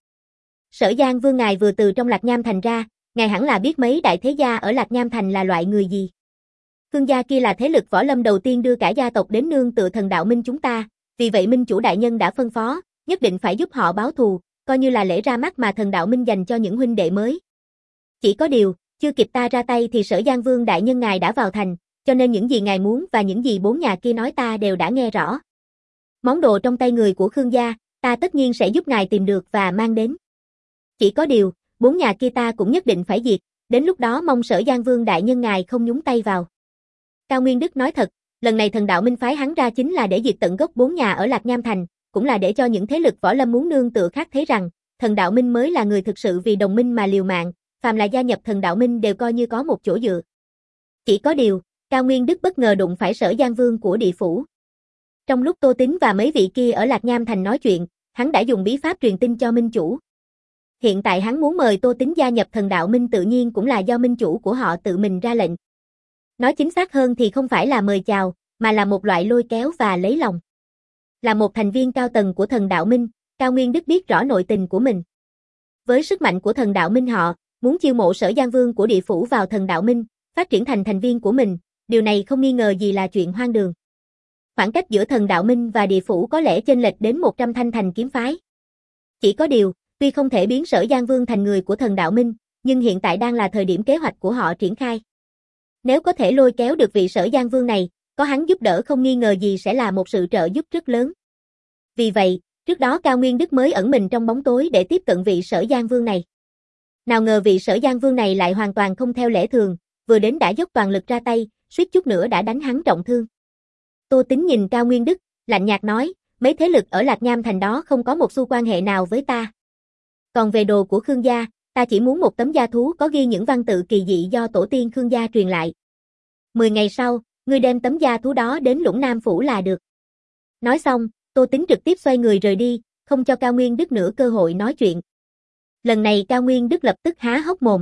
Sở Giang Vương ngài vừa từ trong Lạc Nham Thành ra, ngài hẳn là biết mấy đại thế gia ở Lạc Nham Thành là loại người gì. Khương gia kia là thế lực võ lâm đầu tiên đưa cả gia tộc đến nương tựa Thần Đạo Minh chúng ta, vì vậy Minh chủ đại nhân đã phân phó, nhất định phải giúp họ báo thù, coi như là lễ ra mắt mà thần đạo minh dành cho những huynh đệ mới. Chỉ có điều, chưa kịp ta ra tay thì Sở Giang Vương đại nhân ngài đã vào thành, cho nên những gì ngài muốn và những gì bốn nhà kia nói ta đều đã nghe rõ. Món đồ trong tay người của Khương gia, ta tất nhiên sẽ giúp ngài tìm được và mang đến. Chỉ có điều, bốn nhà kia ta cũng nhất định phải diệt, đến lúc đó mong Sở Giang Vương đại nhân ngài không nhúng tay vào. Cao Nguyên Đức nói thật, lần này thần đạo minh phái hắn ra chính là để diệt tận gốc bốn nhà ở Lạc Nham Thành, cũng là để cho những thế lực võ lâm muốn nương tựa khác thấy rằng, thần đạo minh mới là người thực sự vì đồng minh mà liều mạng, phàm là gia nhập thần đạo minh đều coi như có một chỗ dựa. Chỉ có điều, Cao Nguyên Đức bất ngờ đụng phải Sở Giang Vương của địa phủ. Trong lúc Tô Tín và mấy vị kia ở Lạc Nham Thành nói chuyện, hắn đã dùng bí pháp truyền tin cho minh chủ. Hiện tại hắn muốn mời Tô Tín gia nhập thần đạo minh tự nhiên cũng là do minh chủ của họ tự mình ra lệnh. Nói chính xác hơn thì không phải là mời chào, mà là một loại lôi kéo và lấy lòng. Là một thành viên cao tầng của thần đạo minh, Cao Nguyên Đức biết rõ nội tình của mình. Với sức mạnh của thần đạo minh họ, muốn chiêu mộ Sở Giang Vương của địa phủ vào thần đạo minh, phát triển thành thành viên của mình, điều này không nghi ngờ gì là chuyện hoang đường. Khoảng cách giữa thần đạo minh và địa phủ có lẽ chênh lệch đến một trăm thanh thành kiếm phái. Chỉ có điều, tuy không thể biến Sở Giang Vương thành người của thần đạo minh, nhưng hiện tại đang là thời điểm kế hoạch của họ triển khai. Nếu có thể lôi kéo được vị Sở Giang Vương này, có hắn giúp đỡ không nghi ngờ gì sẽ là một sự trợ giúp rất lớn. Vì vậy, trước đó Cao Nguyên Đức mới ẩn mình trong bóng tối để tiếp cận vị Sở Giang Vương này. Nào ngờ vị Sở Giang Vương này lại hoàn toàn không theo lẽ thường, vừa đến đã dốc toàn lực ra tay, suýt chút nữa đã đánh hắn trọng thương. Tô Tín nhìn Cao Nguyên Đức, lạnh nhạt nói, mấy thế lực ở Lạc Nham Thành đó không có một xu quan hệ nào với ta. Còn về đồ của Khương gia, ta chỉ muốn một tấm da thú có ghi những văn tự kỳ dị do tổ tiên Khương gia truyền lại. Mười ngày sau, ngươi đem tấm da thú đó đến Lũng Nam Phủ là được. Nói xong, Tô Tín trực tiếp xoay người rời đi, không cho Cao Nguyên Đức nữa cơ hội nói chuyện. Lần này Cao Nguyên Đức lập tức há hốc mồm.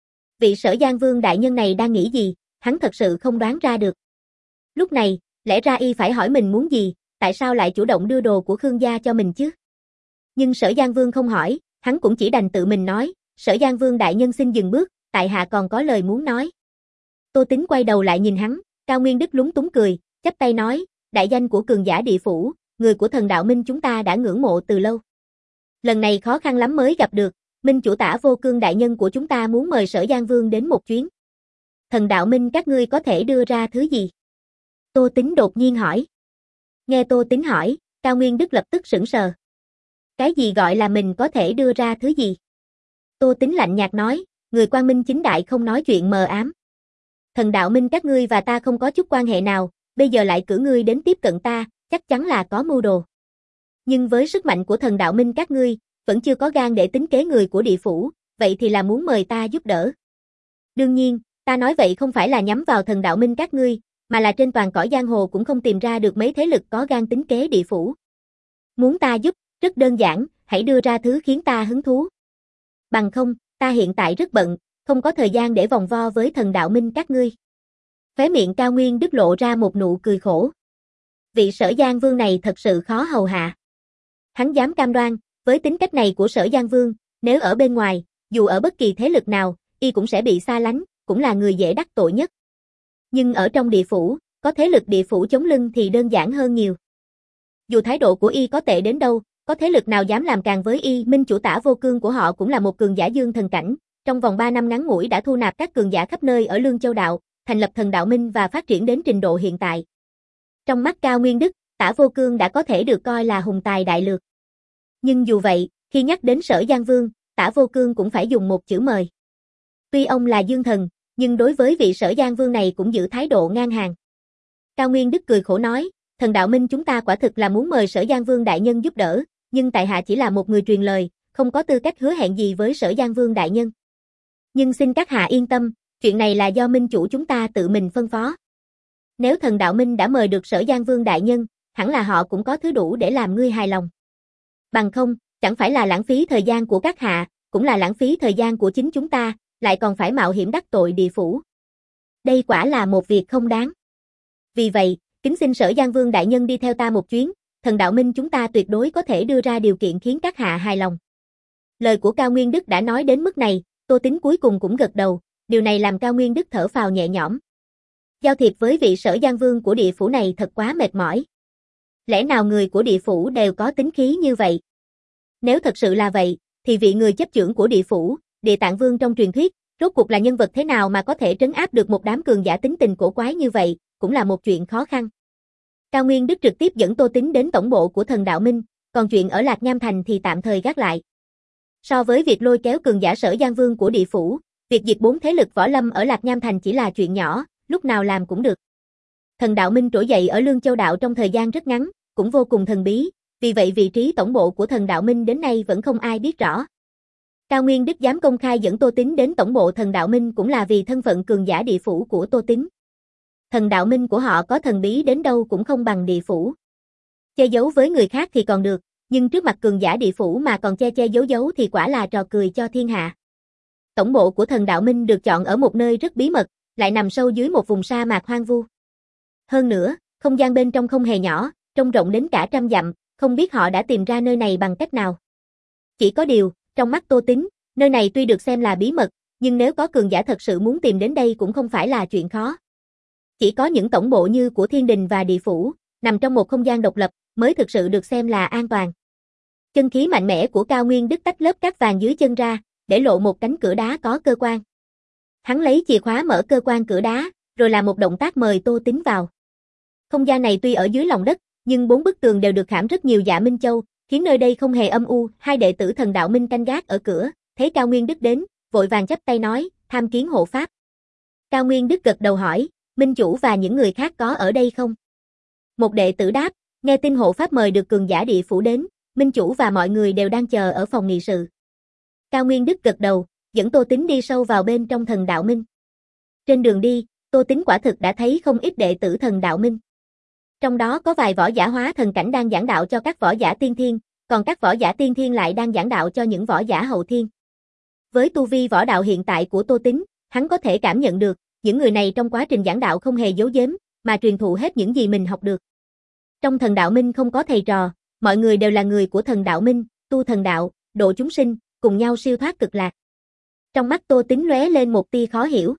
Vị Sở Giang Vương đại nhân này đang nghĩ gì, hắn thật sự không đoán ra được. Lúc này, lẽ ra y phải hỏi mình muốn gì, tại sao lại chủ động đưa đồ của Khương gia cho mình chứ? Nhưng Sở Giang Vương không hỏi, hắn cũng chỉ đành tự mình nói, Sở Giang Vương đại nhân xin dừng bước, tại hạ còn có lời muốn nói. Tô Tín quay đầu lại nhìn hắn, Cao Nguyên Đức lúng túng cười, chắp tay nói, đại danh của cường giả địa phủ, người của thần đạo minh chúng ta đã ngưỡng mộ từ lâu. Lần này khó khăn lắm mới gặp được, minh chủ Tả Vô Cương đại nhân của chúng ta muốn mời Sở Giang Vương đến một chuyến. Thần đạo minh các ngươi có thể đưa ra thứ gì? Tô Tín đột nhiên hỏi. Nghe Tô Tín hỏi, Cao Nguyên Đức lập tức sững sờ. Cái gì gọi là mình có thể đưa ra thứ gì? Tô Tín lạnh nhạt nói, người quang minh chính đại không nói chuyện mờ ám. Thần đạo minh các ngươi và ta không có chút quan hệ nào, bây giờ lại cử ngươi đến tiếp cận ta, chắc chắn là có mưu đồ. Nhưng với sức mạnh của thần đạo minh các ngươi, vẫn chưa có gan để tính kế người của địa phủ, vậy thì là muốn mời ta giúp đỡ. Đương nhiên, ta nói vậy không phải là nhắm vào thần đạo minh các ngươi, mà là trên toàn cõi giang hồ cũng không tìm ra được mấy thế lực có gan tính kế địa phủ. Muốn ta giúp, rất đơn giản, hãy đưa ra thứ khiến ta hứng thú. Bằng không, ta hiện tại rất bận, không có thời gian để vòng vo với thần đạo minh các ngươi. Khóe miệng Cao Nguyên Đức lộ ra một nụ cười khổ. Vị Sở Giang Vương này thật sự khó hầu hạ. Hắn dám cam đoan, với tính cách này của Sở Giang Vương, nếu ở bên ngoài, dù ở bất kỳ thế lực nào, y cũng sẽ bị xa lánh, cũng là người dễ đắc tội nhất. Nhưng ở trong địa phủ, có thế lực địa phủ chống lưng thì đơn giản hơn nhiều. Dù thái độ của y có tệ đến đâu, có thế lực nào dám làm càng với y, minh chủ Tả Vô Cương của họ cũng là một cường giả dương thần cảnh, trong vòng ba năm ngắn ngủi đã thu nạp các cường giả khắp nơi ở Lương Châu Đạo, thành lập thần đạo minh và phát triển đến trình độ hiện tại. Trong mắt Cao Nguyên Đức, Tả Vô Cương đã có thể được coi là hùng tài đại lược. Nhưng dù vậy, khi nhắc đến Sở Giang Vương, Tả Vô Cương cũng phải dùng một chữ mời. Tuy ông là dương thần, nhưng đối với vị Sở Giang Vương này cũng giữ thái độ ngang hàng. Cao Nguyên Đức cười khổ nói, thần đạo minh chúng ta quả thực là muốn mời Sở Giang Vương đại nhân giúp đỡ, nhưng tại hạ chỉ là một người truyền lời, không có tư cách hứa hẹn gì với Sở Giang Vương đại nhân. Nhưng xin các hạ yên tâm, chuyện này là do minh chủ chúng ta tự mình phân phó. Nếu thần đạo minh đã mời được Sở Giang Vương đại nhân, hẳn là họ cũng có thứ đủ để làm ngươi hài lòng. Bằng không, chẳng phải là lãng phí thời gian của các hạ, cũng là lãng phí thời gian của chính chúng ta, lại còn phải mạo hiểm đắc tội địa phủ. Đây quả là một việc không đáng. Vì vậy, kính xin Sở Giang Vương đại nhân đi theo ta một chuyến, thần đạo minh chúng ta tuyệt đối có thể đưa ra điều kiện khiến các hạ hài lòng. Lời của Cao Nguyên Đức đã nói đến mức này, Tô Tín cuối cùng cũng gật đầu, điều này làm Cao Nguyên Đức thở phào nhẹ nhõm. Giao thiệp với vị Sở Giang Vương của địa phủ này thật quá mệt mỏi. Lẽ nào người của địa phủ đều có tính khí như vậy? Nếu thật sự là vậy, thì vị người chấp chưởng của địa phủ, Địa Tạng Vương trong truyền thuyết, rốt cuộc là nhân vật thế nào mà có thể trấn áp được một đám cường giả tính tình cổ quái như vậy, cũng là một chuyện khó khăn. Cao Nguyên Đức trực tiếp dẫn Tô Tín đến tổng bộ của Thần Đạo Minh, còn chuyện ở Lạc Nham Thành thì tạm thời gác lại. So với việc lôi kéo cường giả Sở Giang Vương của địa phủ, việc diệt bốn thế lực võ lâm ở Lạc Nham Thành chỉ là chuyện nhỏ, lúc nào làm cũng được. Thần Đạo Minh trỗi dậy ở Lương Châu Đạo trong thời gian rất ngắn, cũng vô cùng thần bí, vì vậy vị trí tổng bộ của Thần Đạo Minh đến nay vẫn không ai biết rõ. Cao Nguyên Đức dám công khai dẫn Tô Tín đến tổng bộ Thần Đạo Minh cũng là vì thân phận cường giả địa phủ của Tô Tín. Thần Đạo Minh của họ có thần bí đến đâu cũng không bằng địa phủ. Che giấu với người khác thì còn được, nhưng trước mặt cường giả địa phủ mà còn che che giấu giấu thì quả là trò cười cho thiên hạ. Tổng bộ của Thần Đạo Minh được chọn ở một nơi rất bí mật, lại nằm sâu dưới một vùng sa mạc hoang vu. Hơn nữa, không gian bên trong không hề nhỏ, trông rộng đến cả trăm dặm, không biết họ đã tìm ra nơi này bằng cách nào. Chỉ có điều, trong mắt Tô Tín, nơi này tuy được xem là bí mật, nhưng nếu có cường giả thật sự muốn tìm đến đây cũng không phải là chuyện khó. Chỉ có những tổng bộ như của Thiên Đình và địa phủ, nằm trong một không gian độc lập, mới thực sự được xem là an toàn. Chân khí mạnh mẽ của Cao Nguyên Đức tách lớp cát vàng dưới chân ra, để lộ một cánh cửa đá có cơ quan. Hắn lấy chìa khóa mở cơ quan cửa đá, rồi làm một động tác mời Tô Tín vào. Không gian này tuy ở dưới lòng đất, nhưng bốn bức tường đều được khảm rất nhiều dạ minh châu, khiến nơi đây không hề âm u. Hai đệ tử Thần Đạo Minh canh gác ở cửa, thấy Cao Nguyên Đức đến, vội vàng chắp tay nói, tham kiến hộ pháp. Cao Nguyên Đức gật đầu hỏi, Minh chủ và những người khác có ở đây không? Một đệ tử đáp, nghe tin hộ pháp mời được cường giả địa phủ đến, Minh chủ và mọi người đều đang chờ ở phòng nghị sự. Cao Nguyên Đức gật đầu, dẫn Tô Tín đi sâu vào bên trong Thần Đạo Minh. Trên đường đi, Tô Tín quả thực đã thấy không ít đệ tử Thần Đạo Minh. Trong đó có vài võ giả hóa thần cảnh đang giảng đạo cho các võ giả tiên thiên, còn các võ giả tiên thiên lại đang giảng đạo cho những võ giả hậu thiên. Với tu vi võ đạo hiện tại của Tô Tín, hắn có thể cảm nhận được, những người này trong quá trình giảng đạo không hề giấu giếm, mà truyền thụ hết những gì mình học được. Trong Thần Đạo Minh không có thầy trò, mọi người đều là người của Thần Đạo Minh, tu thần đạo, độ chúng sinh, cùng nhau siêu thoát cực lạc. Trong mắt Tô Tín lóe lên một tia khó hiểu.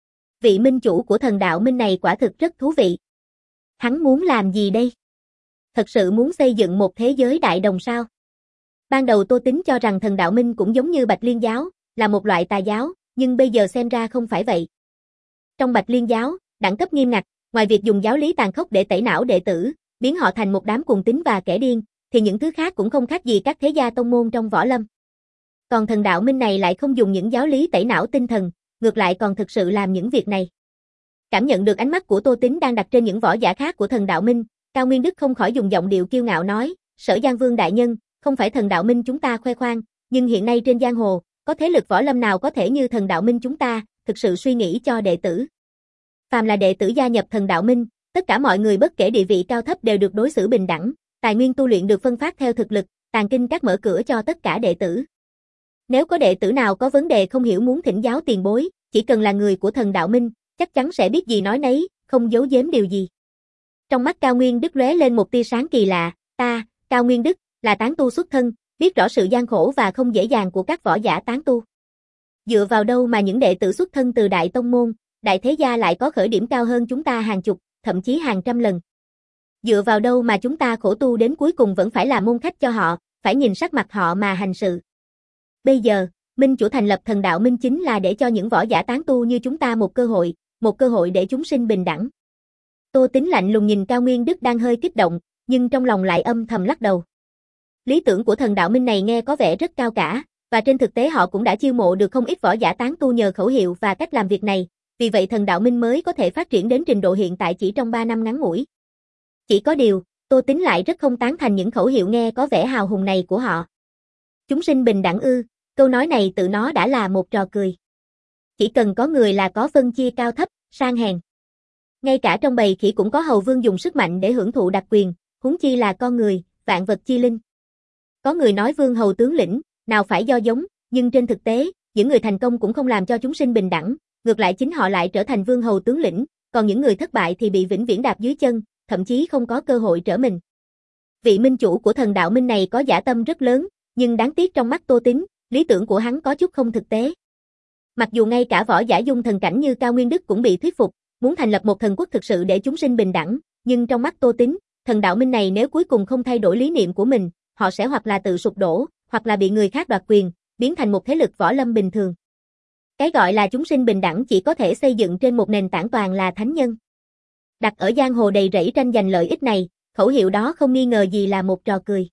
Vị minh chủ của Thần Đạo Minh này quả thực rất thú vị. Hắn muốn làm gì đây? Thật sự muốn xây dựng một thế giới đại đồng sao? Ban đầu Tô Tín cho rằng Thần Đạo Minh cũng giống như Bạch Liên giáo, là một loại tà giáo, nhưng bây giờ xem ra không phải vậy. Trong Bạch Liên giáo, đẳng cấp nghiêm ngặt, ngoài việc dùng giáo lý tàn khốc để tẩy não đệ tử, biến họ thành một đám cuồng tín và kẻ điên, thì những thứ khác cũng không khác gì các thế gia tông môn trong võ lâm. Còn Thần Đạo Minh này lại không dùng những giáo lý tẩy não tinh thần, ngược lại còn thực sự làm những việc này. Cảm nhận được ánh mắt của Tô Tín đang đặt trên những võ giả khác của Thần Đạo Minh, Cao Nguyên Đức không khỏi dùng giọng điệu kiêu ngạo nói, Sở Giang Vương đại nhân, không phải Thần Đạo Minh chúng ta khoe khoang, nhưng hiện nay trên giang hồ, có thế lực võ lâm nào có thể như Thần Đạo Minh chúng ta, thực sự suy nghĩ cho đệ tử. Phàm là đệ tử gia nhập Thần Đạo Minh, tất cả mọi người bất kể địa vị cao thấp đều được đối xử bình đẳng, tài nguyên tu luyện được phân phát theo thực lực, tàng kinh các mở cửa cho tất cả đệ tử. Nếu có đệ tử nào có vấn đề không hiểu muốn thỉnh giáo tiền bối, chỉ cần là người của Thần Đạo Minh, chắc chắn sẽ biết gì nói nấy, không giấu giếm điều gì. Trong mắt Cao Nguyên Đức lóe lên một tia sáng kỳ lạ, ta, Cao Nguyên Đức, là tán tu xuất thân, biết rõ sự gian khổ và không dễ dàng của các võ giả tán tu. Dựa vào đâu mà những đệ tử xuất thân từ đại tông môn, đại thế gia lại có khởi điểm cao hơn chúng ta hàng chục, thậm chí hàng trăm lần. Dựa vào đâu mà chúng ta khổ tu đến cuối cùng vẫn phải là môn khách cho họ, phải nhìn sắc mặt họ mà hành sự. Bây giờ, Minh chủ thành lập Thần Đạo Minh chính là để cho những võ giả tán tu như chúng ta một cơ hội, một cơ hội để chúng sinh bình đẳng. Tô Tín lạnh lùng nhìn Cao Nguyên Đức đang hơi kích động, nhưng trong lòng lại âm thầm lắc đầu. Lý tưởng của Thần Đạo Minh này nghe có vẻ rất cao cả, và trên thực tế họ cũng đã chiêu mộ được không ít võ giả tán tu nhờ khẩu hiệu và cách làm việc này, vì vậy Thần Đạo Minh mới có thể phát triển đến trình độ hiện tại chỉ trong ba năm ngắn ngủi. Chỉ có điều, Tô Tín lại rất không tán thành những khẩu hiệu nghe có vẻ hào hùng này của họ. Chúng sinh bình đẳng ư, câu nói này tự nó đã là một trò cười. Chỉ cần có người là có phân chia cao thấp, sang hèn. Ngay cả trong bầy khỉ cũng có hầu vương dùng sức mạnh để hưởng thụ đặc quyền, huống chi là con người, vạn vật chi linh. Có người nói vương hầu tướng lĩnh, nào phải do giống, nhưng trên thực tế, những người thành công cũng không làm cho chúng sinh bình đẳng, ngược lại chính họ lại trở thành vương hầu tướng lĩnh, còn những người thất bại thì bị vĩnh viễn đạp dưới chân, thậm chí không có cơ hội trở mình. Vị minh chủ của Thần Đạo Minh này có dã tâm rất lớn, nhưng đáng tiếc trong mắt Tô Tín, lý tưởng của hắn có chút không thực tế. Mặc dù ngay cả võ giả dung thần cảnh như Cao Nguyên Đức cũng bị thuyết phục, muốn thành lập một thần quốc thực sự để chúng sinh bình đẳng, nhưng trong mắt Tô Tín, Thần Đạo Minh này nếu cuối cùng không thay đổi lý niệm của mình, họ sẽ hoặc là tự sụp đổ, hoặc là bị người khác đoạt quyền, biến thành một thế lực võ lâm bình thường. Cái gọi là chúng sinh bình đẳng chỉ có thể xây dựng trên một nền tảng toàn là thánh nhân. Đặt ở giang hồ đầy rẫy tranh giành lợi ích này, khẩu hiệu đó không nghi ngờ gì là một trò cười.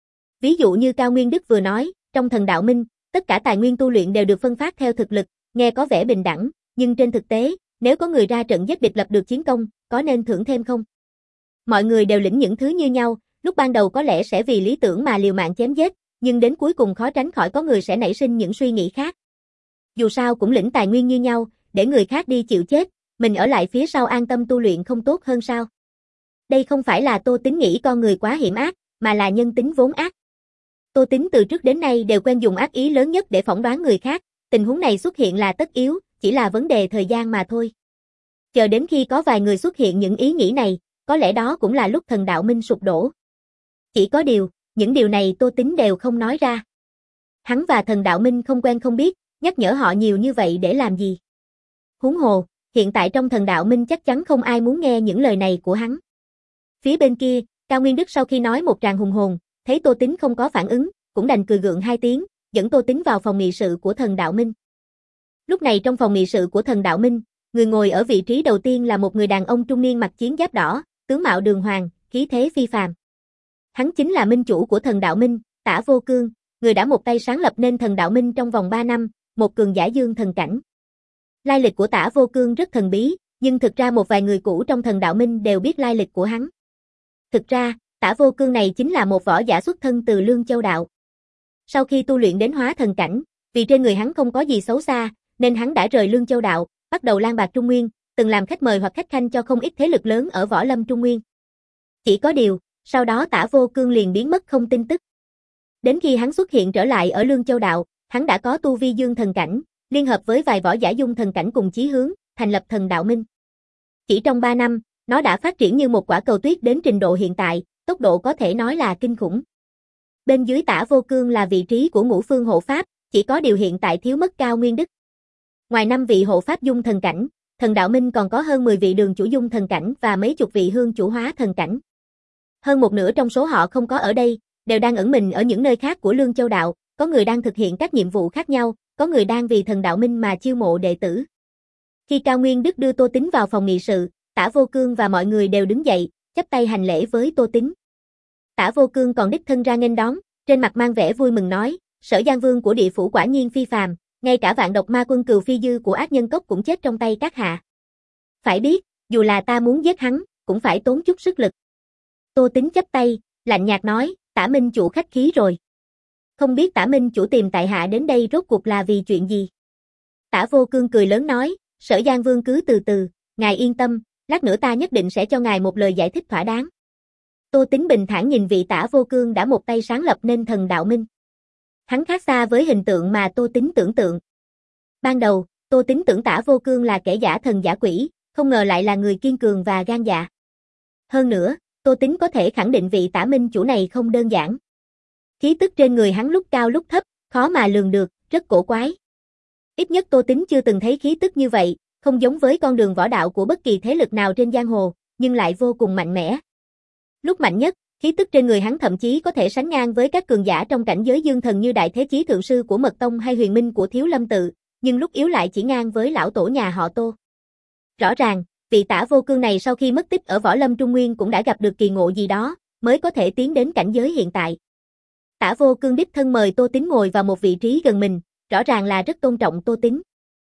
Ví dụ như Cao Nguyên Đức vừa nói, trong Thần Đạo Minh, tất cả tài nguyên tu luyện đều được phân phát theo thực lực, nghe có vẻ bình đẳng, nhưng trên thực tế, nếu có người ra trận giết địch lập được chiến công, có nên thưởng thêm không? Mọi người đều lĩnh những thứ như nhau, lúc ban đầu có lẽ sẽ vì lý tưởng mà liều mạng chém giết, nhưng đến cuối cùng khó tránh khỏi có người sẽ nảy sinh những suy nghĩ khác. Dù sao cũng lĩnh tài nguyên như nhau, để người khác đi chịu chết, mình ở lại phía sau an tâm tu luyện không tốt hơn sao? Đây không phải là Tô Tín nghĩ con người quá hiểm ác, mà là nhân tính vốn ác. Tô Tín từ trước đến nay đều quen dùng ác ý lớn nhất để phỏng đoán người khác, tình huống này xuất hiện là tất yếu, chỉ là vấn đề thời gian mà thôi. Chờ đến khi có vài người xuất hiện những ý nghĩ này, có lẽ đó cũng là lúc Thần Đạo Minh sụp đổ. Chỉ có điều, những điều này Tô Tín đều không nói ra. Hắn và Thần Đạo Minh không quen không biết, nhắc nhở họ nhiều như vậy để làm gì? Huống hồ, hiện tại trong Thần Đạo Minh chắc chắn không ai muốn nghe những lời này của hắn. Phía bên kia, Cao Nguyên Đức sau khi nói một tràng hùng hồn, thấy Tô Tín không có phản ứng, cũng đành cười gượng hai tiếng, dẫn Tô Tín vào phòng nghị sự của Thần Đạo Minh. Lúc này trong phòng nghị sự của Thần Đạo Minh, người ngồi ở vị trí đầu tiên là một người đàn ông trung niên mặc chiến giáp đỏ, tướng mạo đường hoàng, khí thế phi phàm. Hắn chính là minh chủ của Thần Đạo Minh, Tả Vô Cương, người đã một tay sáng lập nên Thần Đạo Minh trong vòng ba năm, một cường giả dương thần cảnh. Lai lịch của Tả Vô Cương rất thần bí, nhưng thực ra một vài người cũ trong Thần Đạo Minh đều biết lai lịch của hắn. Thực ra, Tả Vô Cương này chính là một võ giả xuất thân từ Lương Châu Đạo. Sau khi tu luyện đến hóa thần cảnh, vì trên người hắn không có gì xấu xa, nên hắn đã rời Lương Châu Đạo, bắt đầu lang bạt Trung Nguyên, từng làm khách mời hoặc khách khanh cho không ít thế lực lớn ở võ lâm Trung Nguyên. Chỉ có điều, sau đó Tả Vô Cương liền biến mất không tin tức. Đến khi hắn xuất hiện trở lại ở Lương Châu Đạo, hắn đã có tu vi dương thần cảnh, liên hợp với vài võ giả dung thần cảnh cùng chí hướng, thành lập Thần Đạo Minh. Chỉ trong ba năm, nó đã phát triển như một quả cầu tuyết đến trình độ hiện tại, tốc độ có thể nói là kinh khủng. Bên dưới Tả Vô Cương là vị trí của Ngũ Phương hộ pháp, chỉ có điều hiện tại thiếu mất Cao Nguyên Đức. Ngoài năm vị hộ pháp dung thần cảnh, Thần Đạo Minh còn có hơn mười vị đường chủ dung thần cảnh và mấy chục vị hương chủ hóa thần cảnh. Hơn một nửa trong số họ không có ở đây, đều đang ẩn mình ở những nơi khác của Lương Châu Đạo, có người đang thực hiện các nhiệm vụ khác nhau, có người đang vì Thần Đạo Minh mà chiêu mộ đệ tử. Khi Cao Nguyên Đức đưa Tô Tín vào phòng nghị sự, Tả Vô Cương và mọi người đều đứng dậy, chắp tay hành lễ với Tô Tín. Tả Vô Cương còn đích thân ra nghênh đón, trên mặt mang vẻ vui mừng nói, Sở Giang Vương của địa phủ quả nhiên phi phàm, ngay cả vạn độc ma quân Cừu Phi Dư của ác nhân cốc cũng chết trong tay các hạ. Phải biết, dù là ta muốn giết hắn, cũng phải tốn chút sức lực. Tô Tín chắp tay, lạnh nhạt nói, Tả Minh chủ khách khí rồi. Không biết Tả Minh chủ tìm tại hạ đến đây rốt cuộc là vì chuyện gì? Tả Vô Cương cười lớn nói, Sở Giang Vương cứ từ từ, ngài yên tâm, lát nữa ta nhất định sẽ cho ngài một lời giải thích thỏa đáng. Tô Tín bình thản nhìn vị Tả Vô Cương đã một tay sáng lập nên Thần Đạo Minh. Hắn khác xa với hình tượng mà Tô Tín tưởng tượng. Ban đầu, Tô Tín tưởng Tả Vô Cương là kẻ giả thần giả quỷ, không ngờ lại là người kiên cường và gan dạ. Hơn nữa, Tô Tín có thể khẳng định vị Tả Minh chủ này không đơn giản. Khí tức trên người hắn lúc cao lúc thấp, khó mà lường được, rất cổ quái. Ít nhất Tô Tín chưa từng thấy khí tức như vậy, không giống với con đường võ đạo của bất kỳ thế lực nào trên giang hồ, nhưng lại vô cùng mạnh mẽ. Lúc mạnh nhất, khí tức trên người hắn thậm chí có thể sánh ngang với các cường giả trong cảnh giới dương thần như Đại Thế Chí Thượng Sư của Mật Tông hay Huyền Minh của Thiếu Lâm Tự, nhưng lúc yếu lại chỉ ngang với lão tổ nhà họ Tô. Rõ ràng, vị Tả Vô Cương này sau khi mất tích ở võ lâm Trung Nguyên cũng đã gặp được kỳ ngộ gì đó, mới có thể tiến đến cảnh giới hiện tại. Tả Vô Cương đích thân mời Tô Tín ngồi vào một vị trí gần mình, rõ ràng là rất tôn trọng Tô Tín.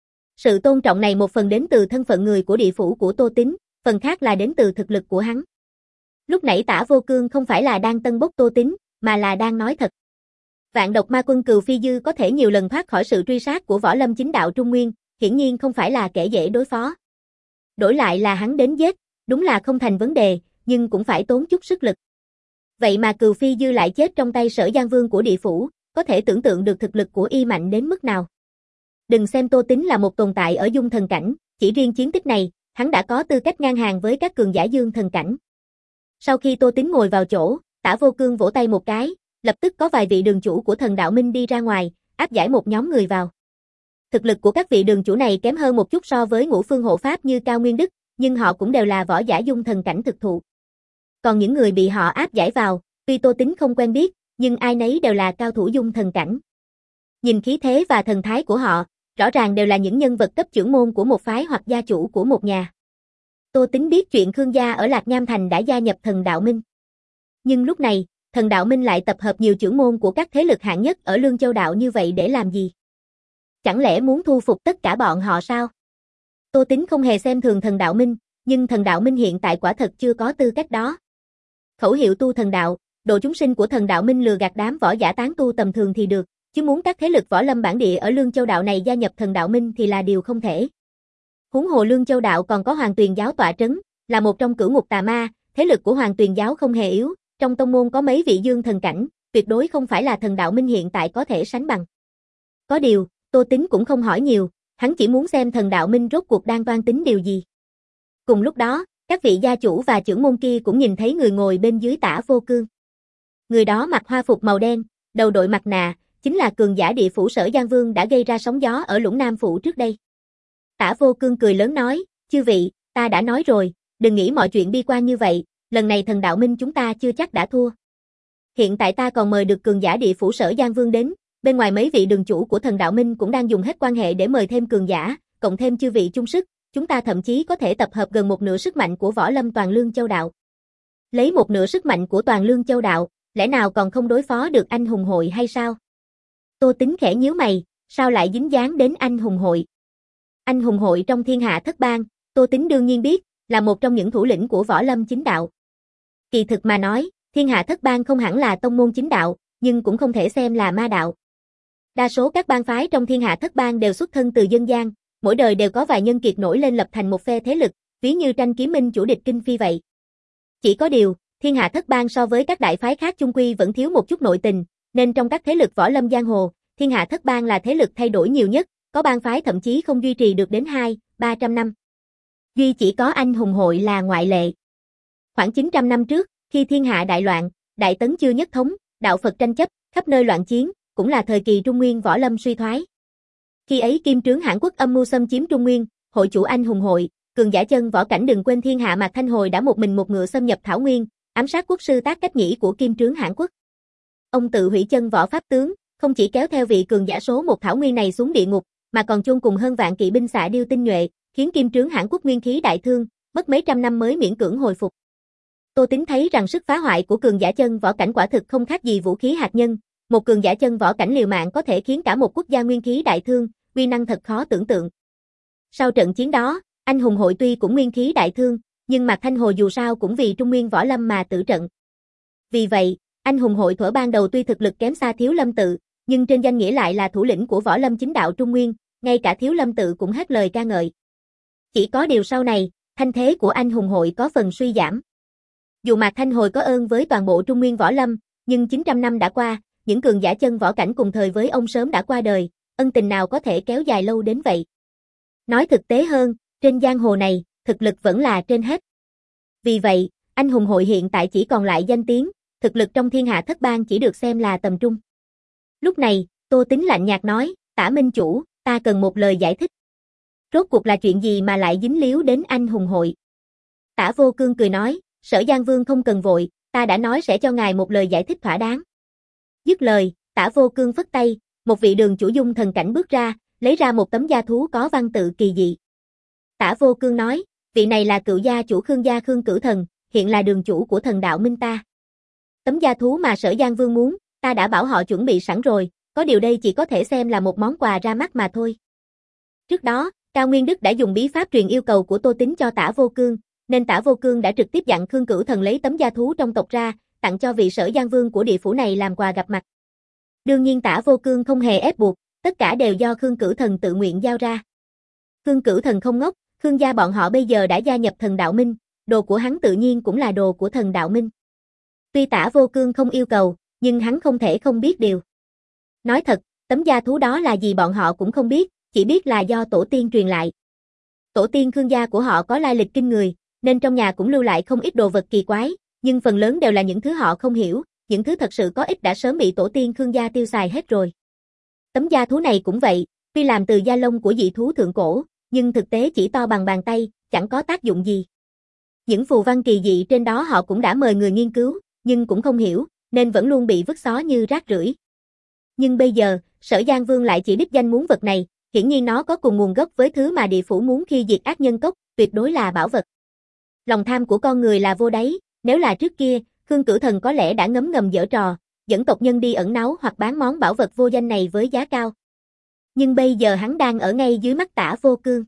Sự tôn trọng này một phần đến từ thân phận người của địa phủ của Tô Tín, phần khác là đến từ thực lực của hắn. Lúc nãy Tả Vô Cương không phải là đang tân bốc Tô Tín, mà là đang nói thật. Vạn độc ma quân Cừu Phi Dư có thể nhiều lần thoát khỏi sự truy sát của võ lâm chính đạo Trung Nguyên, hiển nhiên không phải là kẻ dễ đối phó. Đổi lại là hắn đến giết, đúng là không thành vấn đề, nhưng cũng phải tốn chút sức lực. Vậy mà Cừu Phi Dư lại chết trong tay Sở Giang Vương của địa phủ, có thể tưởng tượng được thực lực của y mạnh đến mức nào. Đừng xem Tô Tín là một tồn tại ở dung thần cảnh, chỉ riêng chiến tích này, hắn đã có tư cách ngang hàng với các cường giả dương thần cảnh. Sau khi Tô Tín ngồi vào chỗ, Tả Vô Cương vỗ tay một cái, lập tức có vài vị đường chủ của Thần Đạo Minh đi ra ngoài, áp giải một nhóm người vào. Thực lực của các vị đường chủ này kém hơn một chút so với Ngũ Phương hộ pháp như Cao Nguyên Đức, nhưng họ cũng đều là võ giả dung thần cảnh thực thụ. Còn những người bị họ áp giải vào, tuy Tô Tín không quen biết, nhưng ai nấy đều là cao thủ dung thần cảnh. Nhìn khí thế và thần thái của họ, rõ ràng đều là những nhân vật cấp trưởng môn của một phái hoặc gia chủ của một nhà. Tô Tính biết chuyện Khương gia ở Lạc Nham Thành đã gia nhập Thần Đạo Minh. Nhưng lúc này, Thần Đạo Minh lại tập hợp nhiều trưởng môn của các thế lực hạng nhất ở Lương Châu Đạo như vậy để làm gì? Chẳng lẽ muốn thu phục tất cả bọn họ sao? Tô Tính không hề xem thường Thần Đạo Minh, nhưng Thần Đạo Minh hiện tại quả thật chưa có tư cách đó. Khẩu hiệu tu thần đạo, độ chúng sinh của Thần Đạo Minh lừa gạt đám võ giả tán tu tầm thường thì được, chứ muốn các thế lực võ lâm bản địa ở Lương Châu Đạo này gia nhập Thần Đạo Minh thì là điều không thể. Huống hồ Lương Châu Đạo còn có Hoàng Tuyền giáo tọa trấn, là một trong cửu ngục tà ma, thế lực của Hoàng Tuyền giáo không hề yếu, trong tông môn có mấy vị dương thần cảnh, tuyệt đối không phải là Thần Đạo Minh hiện tại có thể sánh bằng. Có điều, Tô Tính cũng không hỏi nhiều, hắn chỉ muốn xem Thần Đạo Minh rốt cuộc đang toan tính điều gì. Cùng lúc đó, các vị gia chủ và trưởng môn kia cũng nhìn thấy người ngồi bên dưới Tả Vô Cương. Người đó mặc hoa phục màu đen, đầu đội mặt nạ, chính là cường giả địa phủ Sở Giang Vương đã gây ra sóng gió ở Lũng Nam phủ trước đây. Tả Vô Cương cười lớn nói, chư vị, ta đã nói rồi, đừng nghĩ mọi chuyện bi quan như vậy, lần này Thần Đạo Minh chúng ta chưa chắc đã thua. Hiện tại ta còn mời được cường giả địa phủ Sở Giang Vương đến, bên ngoài mấy vị đường chủ của Thần Đạo Minh cũng đang dùng hết quan hệ để mời thêm cường giả, cộng thêm chư vị chung sức, chúng ta thậm chí có thể tập hợp gần một nửa sức mạnh của võ lâm toàn Lương Châu Đạo. Lấy một nửa sức mạnh của toàn Lương Châu Đạo, lẽ nào còn không đối phó được anh hùng hội hay sao? Tô Tính khẽ nhíu mày, sao lại dính dáng đến anh hùng hội? Anh hùng hội trong thiên hạ thất bang, Tô Tính đương nhiên biết, là một trong những thủ lĩnh của võ lâm chính đạo. Kỳ thực mà nói, thiên hạ thất bang không hẳn là tông môn chính đạo, nhưng cũng không thể xem là ma đạo. Đa số các bang phái trong thiên hạ thất bang đều xuất thân từ dân gian, mỗi đời đều có vài nhân kiệt nổi lên lập thành một phe thế lực, ví như Tranh Kiếm Minh chủ địch Kinh Phi vậy. Chỉ có điều, thiên hạ thất bang so với các đại phái khác chung quy vẫn thiếu một chút nội tình, nên trong các thế lực võ lâm giang hồ, thiên hạ thất bang là thế lực thay đổi nhiều nhất, có bang phái thậm chí không duy trì được đến hai, ba trăm năm. Duy chỉ có anh hùng hội là ngoại lệ. Khoảng chín trăm năm trước, khi thiên hạ đại loạn, đại tấn chưa nhất thống, đạo Phật tranh chấp, khắp nơi loạn chiến, cũng là thời kỳ Trung Nguyên võ lâm suy thoái. Khi ấy Kim Trướng Hãn Quốc âm mưu xâm chiếm Trung Nguyên, hội chủ anh hùng hội, cường giả chân võ cảnh đừng quên thiên hạ Mạc Thanh Hồi đã một mình một ngựa xâm nhập Thảo Nguyên, ám sát quốc sư Tác Cách Nhĩ của Kim Trướng Hãn Quốc. Ông tự hủy chân võ pháp tướng, không chỉ kéo theo vị cường giả số một Thảo Nguyên này xuống địa ngục, mà còn chôn cùng hơn vạn kỵ binh xạ điêu tinh nhuệ, khiến Kim Trướng Hãn Quốc nguyên khí đại thương, mất mấy trăm năm mới miễn cưỡng hồi phục. Tô Tính thấy rằng sức phá hoại của cường giả chân võ cảnh quả thực không khác gì vũ khí hạt nhân, một cường giả chân võ cảnh liều mạng có thể khiến cả một quốc gia nguyên khí đại thương, uy năng thật khó tưởng tượng. Sau trận chiến đó, anh hùng hội tuy cũng nguyên khí đại thương, nhưng Mạc Thanh Hồi dù sao cũng vì Trung Nguyên võ lâm mà tử trận. Vì vậy, anh hùng hội thuở ban đầu tuy thực lực kém xa Thiếu Lâm Tự, nhưng trên danh nghĩa lại là thủ lĩnh của võ lâm chính đạo Trung Nguyên, ngay cả Thiếu Lâm Tự cũng hết lời ca ngợi. Chỉ có điều sau này, thanh thế của anh hùng hội có phần suy giảm. Dù Mạc Thanh Hồi có ơn với toàn bộ Trung Nguyên võ lâm, nhưng chín trăm năm đã qua, những cường giả chân võ cảnh cùng thời với ông sớm đã qua đời, ân tình nào có thể kéo dài lâu đến vậy. Nói thực tế hơn, trên giang hồ này, thực lực vẫn là trên hết. Vì vậy, anh hùng hội hiện tại chỉ còn lại danh tiếng, thực lực trong thiên hạ thất bang chỉ được xem là tầm trung. Lúc này, Tô Tính lạnh nhạt nói, Tả Minh Chủ, ta cần một lời giải thích. Rốt cuộc là chuyện gì mà lại dính líu đến anh hùng hội? Tả Vô Cương cười nói, Sở Giang Vương không cần vội, ta đã nói sẽ cho ngài một lời giải thích thỏa đáng. Dứt lời, Tả Vô Cương phất tay, một vị đường chủ dung thần cảnh bước ra, lấy ra một tấm gia thú có văn tự kỳ dị. Tả Vô Cương nói, vị này là cựu gia chủ Khương gia Khương Cửu Thần, hiện là đường chủ của Thần Đạo Minh ta. Tấm gia thú mà Sở Giang Vương muốn, ta đã bảo họ chuẩn bị sẵn rồi, có điều đây chỉ có thể xem là một món quà ra mắt mà thôi. Trước đó, Cao Nguyên Đức đã dùng bí pháp truyền yêu cầu của Tô Tính cho Tả Vô Cương, nên Tả Vô Cương đã trực tiếp dặn Khương Cửu Thần lấy tấm gia thú trong tộc ra, tặng cho vị Sở Giang Vương của địa phủ này làm quà gặp mặt. Đương nhiên Tả Vô Cương không hề ép buộc, tất cả đều do Khương Cửu Thần tự nguyện giao ra. Khương Cửu Thần không ngốc, Khương gia bọn họ bây giờ đã gia nhập Thần Đạo Minh, đồ của hắn tự nhiên cũng là đồ của Thần Đạo Minh. Tuy Tả Vô Cương không yêu cầu, nhưng hắn không thể không biết điều. Nói thật, tấm gia thú đó là gì bọn họ cũng không biết, chỉ biết là do tổ tiên truyền lại. Tổ tiên Khương gia của họ có lai lịch kinh người, nên trong nhà cũng lưu lại không ít đồ vật kỳ quái, nhưng phần lớn đều là những thứ họ không hiểu, những thứ thật sự có ích đã sớm bị tổ tiên Khương gia tiêu xài hết rồi. Tấm gia thú này cũng vậy, tuy làm từ da lông của dị thú thượng cổ, nhưng thực tế chỉ to bằng bàn tay, chẳng có tác dụng gì. Những phù văn kỳ dị trên đó họ cũng đã mời người nghiên cứu, nhưng cũng không hiểu, nên vẫn luôn bị vứt xó như rác rưởi. Nhưng bây giờ, Sở Giang Vương lại chỉ đích danh muốn vật này, hiển nhiên nó có cùng nguồn gốc với thứ mà địa phủ muốn khi diệt ác nhân cốc, tuyệt đối là bảo vật. Lòng tham của con người là vô đáy, nếu là trước kia, Khương Cửu Thần có lẽ đã ngấm ngầm giở trò, dẫn tộc nhân đi ẩn náu hoặc bán món bảo vật vô danh này với giá cao. Nhưng bây giờ hắn đang ở ngay dưới mắt Tả Vô Cương.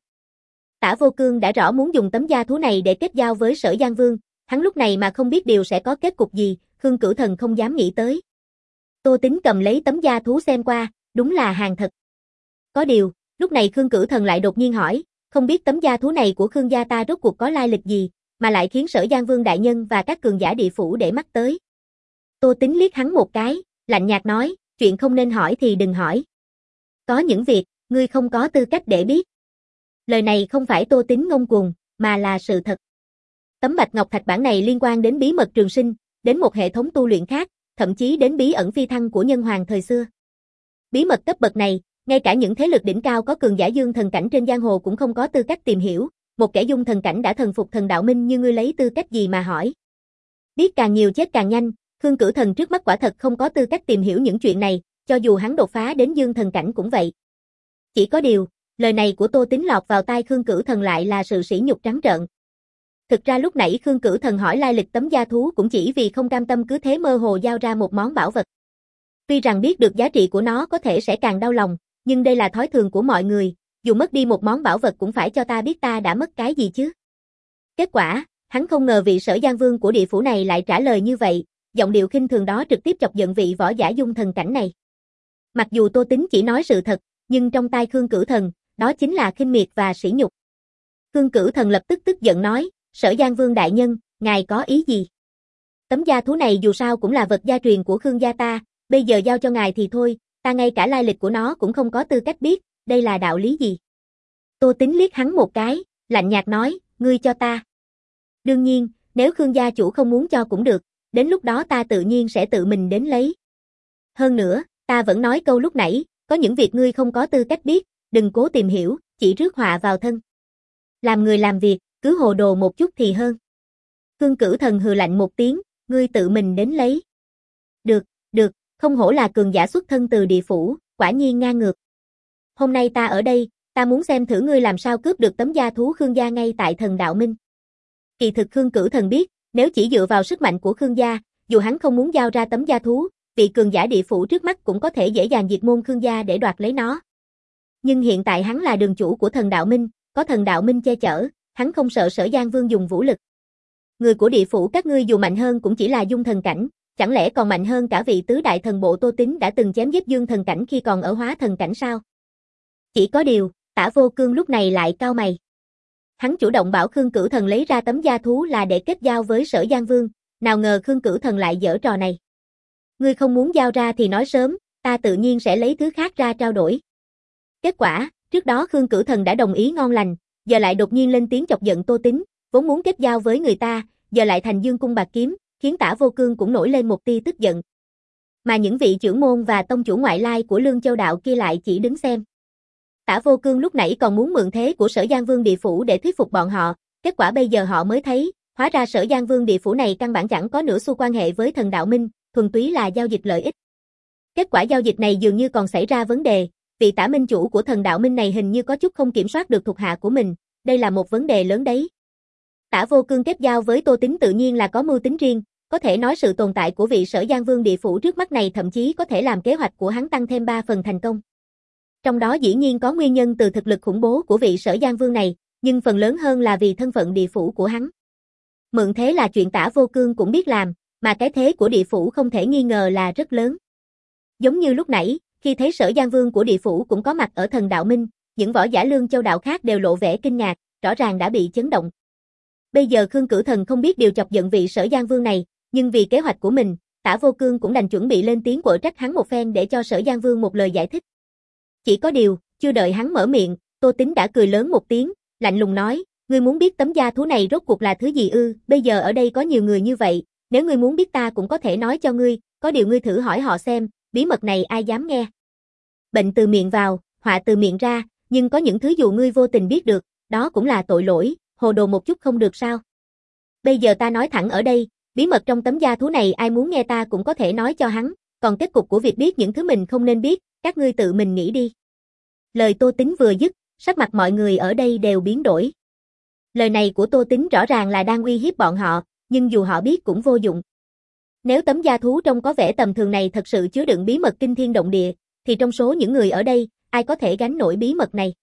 Tả Vô Cương đã rõ muốn dùng tấm da thú này để kết giao với Sở Giang Vương, hắn lúc này mà không biết điều sẽ có kết cục gì, Khương Cửu Thần không dám nghĩ tới. Tô Tính cầm lấy tấm da thú xem qua, đúng là hàng thật. Có điều, lúc này Khương Cửu Thần lại đột nhiên hỏi, không biết tấm da thú này của Khương gia ta rốt cuộc có lai lịch gì, mà lại khiến Sở Giang Vương đại nhân và các cường giả địa phủ để mắt tới. Tô Tính liếc hắn một cái, lạnh nhạt nói, chuyện không nên hỏi thì đừng hỏi. Có những việc, ngươi không có tư cách để biết. Lời này không phải Tô Tính ngông cuồng, mà là sự thật. Tấm bạch ngọc thạch bản này liên quan đến bí mật trường sinh, đến một hệ thống tu luyện khác, thậm chí đến bí ẩn phi thăng của nhân hoàng thời xưa. Bí mật cấp bậc này, ngay cả những thế lực đỉnh cao có cường giả dương thần cảnh trên giang hồ cũng không có tư cách tìm hiểu, một kẻ dung thần cảnh đã thần phục thần đạo minh như ngươi lấy tư cách gì mà hỏi. Biết càng nhiều chết càng nhanh, Khương Cửu Thần trước mắt quả thật không có tư cách tìm hiểu những chuyện này, cho dù hắn đột phá đến dương thần cảnh cũng vậy. Chỉ có điều, lời này của Tô Tính lọt vào tai Khương Cửu Thần lại là sự sỉ nhục trắng trợn. Thực ra lúc nãy Khương Cửu Thần hỏi lai lịch tấm da thú cũng chỉ vì không cam tâm cứ thế mơ hồ giao ra một món bảo vật. Tuy rằng biết được giá trị của nó có thể sẽ càng đau lòng, nhưng đây là thói thường của mọi người, dù mất đi một món bảo vật cũng phải cho ta biết ta đã mất cái gì chứ. Kết quả, hắn không ngờ vị Sở Giang Vương của địa phủ này lại trả lời như vậy, giọng điệu khinh thường đó trực tiếp chọc giận vị võ giả dung thần cảnh này. Mặc dù Tô Tính chỉ nói sự thật, nhưng trong tai Khương Cửu Thần, đó chính là khinh miệt và sỉ nhục. Khương Cửu Thần lập tức tức giận nói, Sở Giang Vương đại nhân, ngài có ý gì? Tấm da thú này dù sao cũng là vật gia truyền của Khương gia ta, bây giờ giao cho ngài thì thôi, ta ngay cả lai lịch của nó cũng không có tư cách biết, đây là đạo lý gì? Tô Tính liếc hắn một cái, lạnh nhạt nói, ngươi cho ta. Đương nhiên, nếu Khương gia chủ không muốn cho cũng được, đến lúc đó ta tự nhiên sẽ tự mình đến lấy. Hơn nữa, ta vẫn nói câu lúc nãy, có những việc ngươi không có tư cách biết, đừng cố tìm hiểu, chỉ rước họa vào thân. Làm người làm việc, cứ hồ đồ một chút thì hơn. Khương Cửu Thần hừ lạnh một tiếng, ngươi tự mình đến lấy. Được, được, không hổ là cường giả xuất thân từ địa phủ, quả nhiên ngang ngược. Hôm nay ta ở đây, ta muốn xem thử ngươi làm sao cướp được tấm da thú Khương gia ngay tại thần đạo minh. Kỳ thực Khương Cửu Thần biết, nếu chỉ dựa vào sức mạnh của Khương gia, dù hắn không muốn giao ra tấm da thú, vị cường giả địa phủ trước mắt cũng có thể dễ dàng diệt môn Khương gia để đoạt lấy nó. Nhưng hiện tại hắn là đường chủ của thần đạo minh, có thần đạo minh che chở, hắn không sợ Sở Giang Vương dùng vũ lực. Người của địa phủ các ngươi dù mạnh hơn cũng chỉ là dung thần cảnh, chẳng lẽ còn mạnh hơn cả vị tứ đại thần bộ Tô Tính đã từng chém giết dương thần cảnh khi còn ở hóa thần cảnh sao? Chỉ có điều, Tả Vô Cương lúc này lại cau mày. Hắn chủ động bảo Khương Cửu Thần lấy ra tấm da thú là để kết giao với Sở Giang Vương, nào ngờ Khương Cửu Thần lại giở trò này. Ngươi không muốn giao ra thì nói sớm, ta tự nhiên sẽ lấy thứ khác ra trao đổi. Kết quả, trước đó Khương Cửu Thần đã đồng ý ngon lành, giờ lại đột nhiên lên tiếng chọc giận Tô Tính, vốn muốn kết giao với người ta, giờ lại thành dương cung bạc kiếm, khiến Tả Vô Cương cũng nổi lên một tia tức giận. Mà những vị trưởng môn và tông chủ ngoại lai của Lương Châu đạo kia lại chỉ đứng xem. Tả Vô Cương lúc nãy còn muốn mượn thế của Sở Giang Vương địa phủ để thuyết phục bọn họ, kết quả bây giờ họ mới thấy, hóa ra Sở Giang Vương địa phủ này căn bản chẳng có nửa xu quan hệ với thần đạo minh, thuần túy là giao dịch lợi ích. Kết quả giao dịch này dường như còn xảy ra vấn đề, vị Tả minh chủ của thần đạo minh này hình như có chút không kiểm soát được thuộc hạ của mình, đây là một vấn đề lớn đấy. Tả Vô Cương kết giao với Tô Tính tự nhiên là có mưu tính riêng, có thể nói sự tồn tại của vị Sở Giang Vương địa phủ trước mắt này thậm chí có thể làm kế hoạch của hắn tăng thêm ba phần thành công. Trong đó dĩ nhiên có nguyên nhân từ thực lực khủng bố của vị Sở Giang Vương này, nhưng phần lớn hơn là vì thân phận địa phủ của hắn. Mượn thế là chuyện Tả Vô Cương cũng biết làm, mà cái thế của địa phủ không thể nghi ngờ là rất lớn. Giống như lúc nãy, khi thấy Sở Giang Vương của địa phủ cũng có mặt ở thần đạo minh, những võ giả Lương Châu đạo khác đều lộ vẻ kinh ngạc, rõ ràng đã bị chấn động. Bây giờ Khương Cửu Thần không biết điều chọc giận vị Sở Giang Vương này, nhưng vì kế hoạch của mình, Tả Vô Cương cũng đành chuẩn bị lên tiếng quở trách hắn một phen để cho Sở Giang Vương một lời giải thích. Chỉ có điều, chưa đợi hắn mở miệng, Tô Tính đã cười lớn một tiếng, lạnh lùng nói, ngươi muốn biết tấm da thú này rốt cuộc là thứ gì ư? Bây giờ ở đây có nhiều người như vậy, nếu ngươi muốn biết ta cũng có thể nói cho ngươi, có điều ngươi thử hỏi họ xem, bí mật này ai dám nghe? Bệnh từ miệng vào, họa từ miệng ra, nhưng có những thứ dù ngươi vô tình biết được, đó cũng là tội lỗi, hồ đồ một chút không được sao? Bây giờ ta nói thẳng ở đây, Bí mật trong tấm da thú này ai muốn nghe ta cũng có thể nói cho hắn, còn kết cục của việc biết những thứ mình không nên biết, các ngươi tự mình nghĩ đi. Lời Tô Tính vừa dứt, sắc mặt mọi người ở đây đều biến đổi. Lời này của Tô Tính rõ ràng là đang uy hiếp bọn họ, nhưng dù họ biết cũng vô dụng. Nếu tấm da thú trông có vẻ tầm thường này thật sự chứa đựng bí mật kinh thiên động địa, thì trong số những người ở đây, ai có thể gánh nổi bí mật này?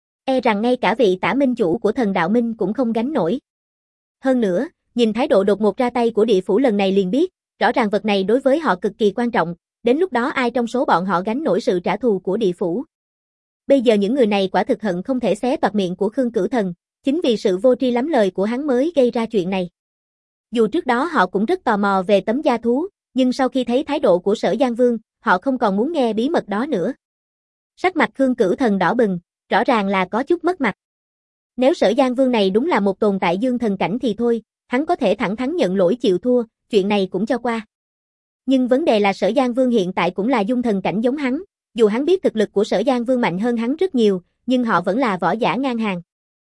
E rằng ngay cả vị tả minh chủ của thần đạo minh cũng không gánh nổi. Hơn nữa, nhìn thái độ đột ngột ra tay của địa phủ lần này liền biết, rõ ràng vật này đối với họ cực kỳ quan trọng, đến lúc đó ai trong số bọn họ gánh nổi sự trả thù của địa phủ. Bây giờ những người này quả thực hận không thể xé toạc miệng của Khương Cửu Thần, chính vì sự vô tri lắm lời của hắn mới gây ra chuyện này. Dù trước đó họ cũng rất tò mò về tấm da thú, nhưng sau khi thấy thái độ của Sở Giang Vương, họ không còn muốn nghe bí mật đó nữa. Sắc mặt Khương Cửu Thần đỏ bừng, rõ ràng là có chút mất mặt. Nếu Sở Giang Vương này đúng là một tồn tại dương thần cảnh thì thôi, hắn có thể thẳng thắn nhận lỗi chịu thua, chuyện này cũng cho qua. Nhưng vấn đề là Sở Giang Vương hiện tại cũng là dung thần cảnh giống hắn, dù hắn biết thực lực của Sở Giang Vương mạnh hơn hắn rất nhiều, nhưng họ vẫn là võ giả ngang hàng.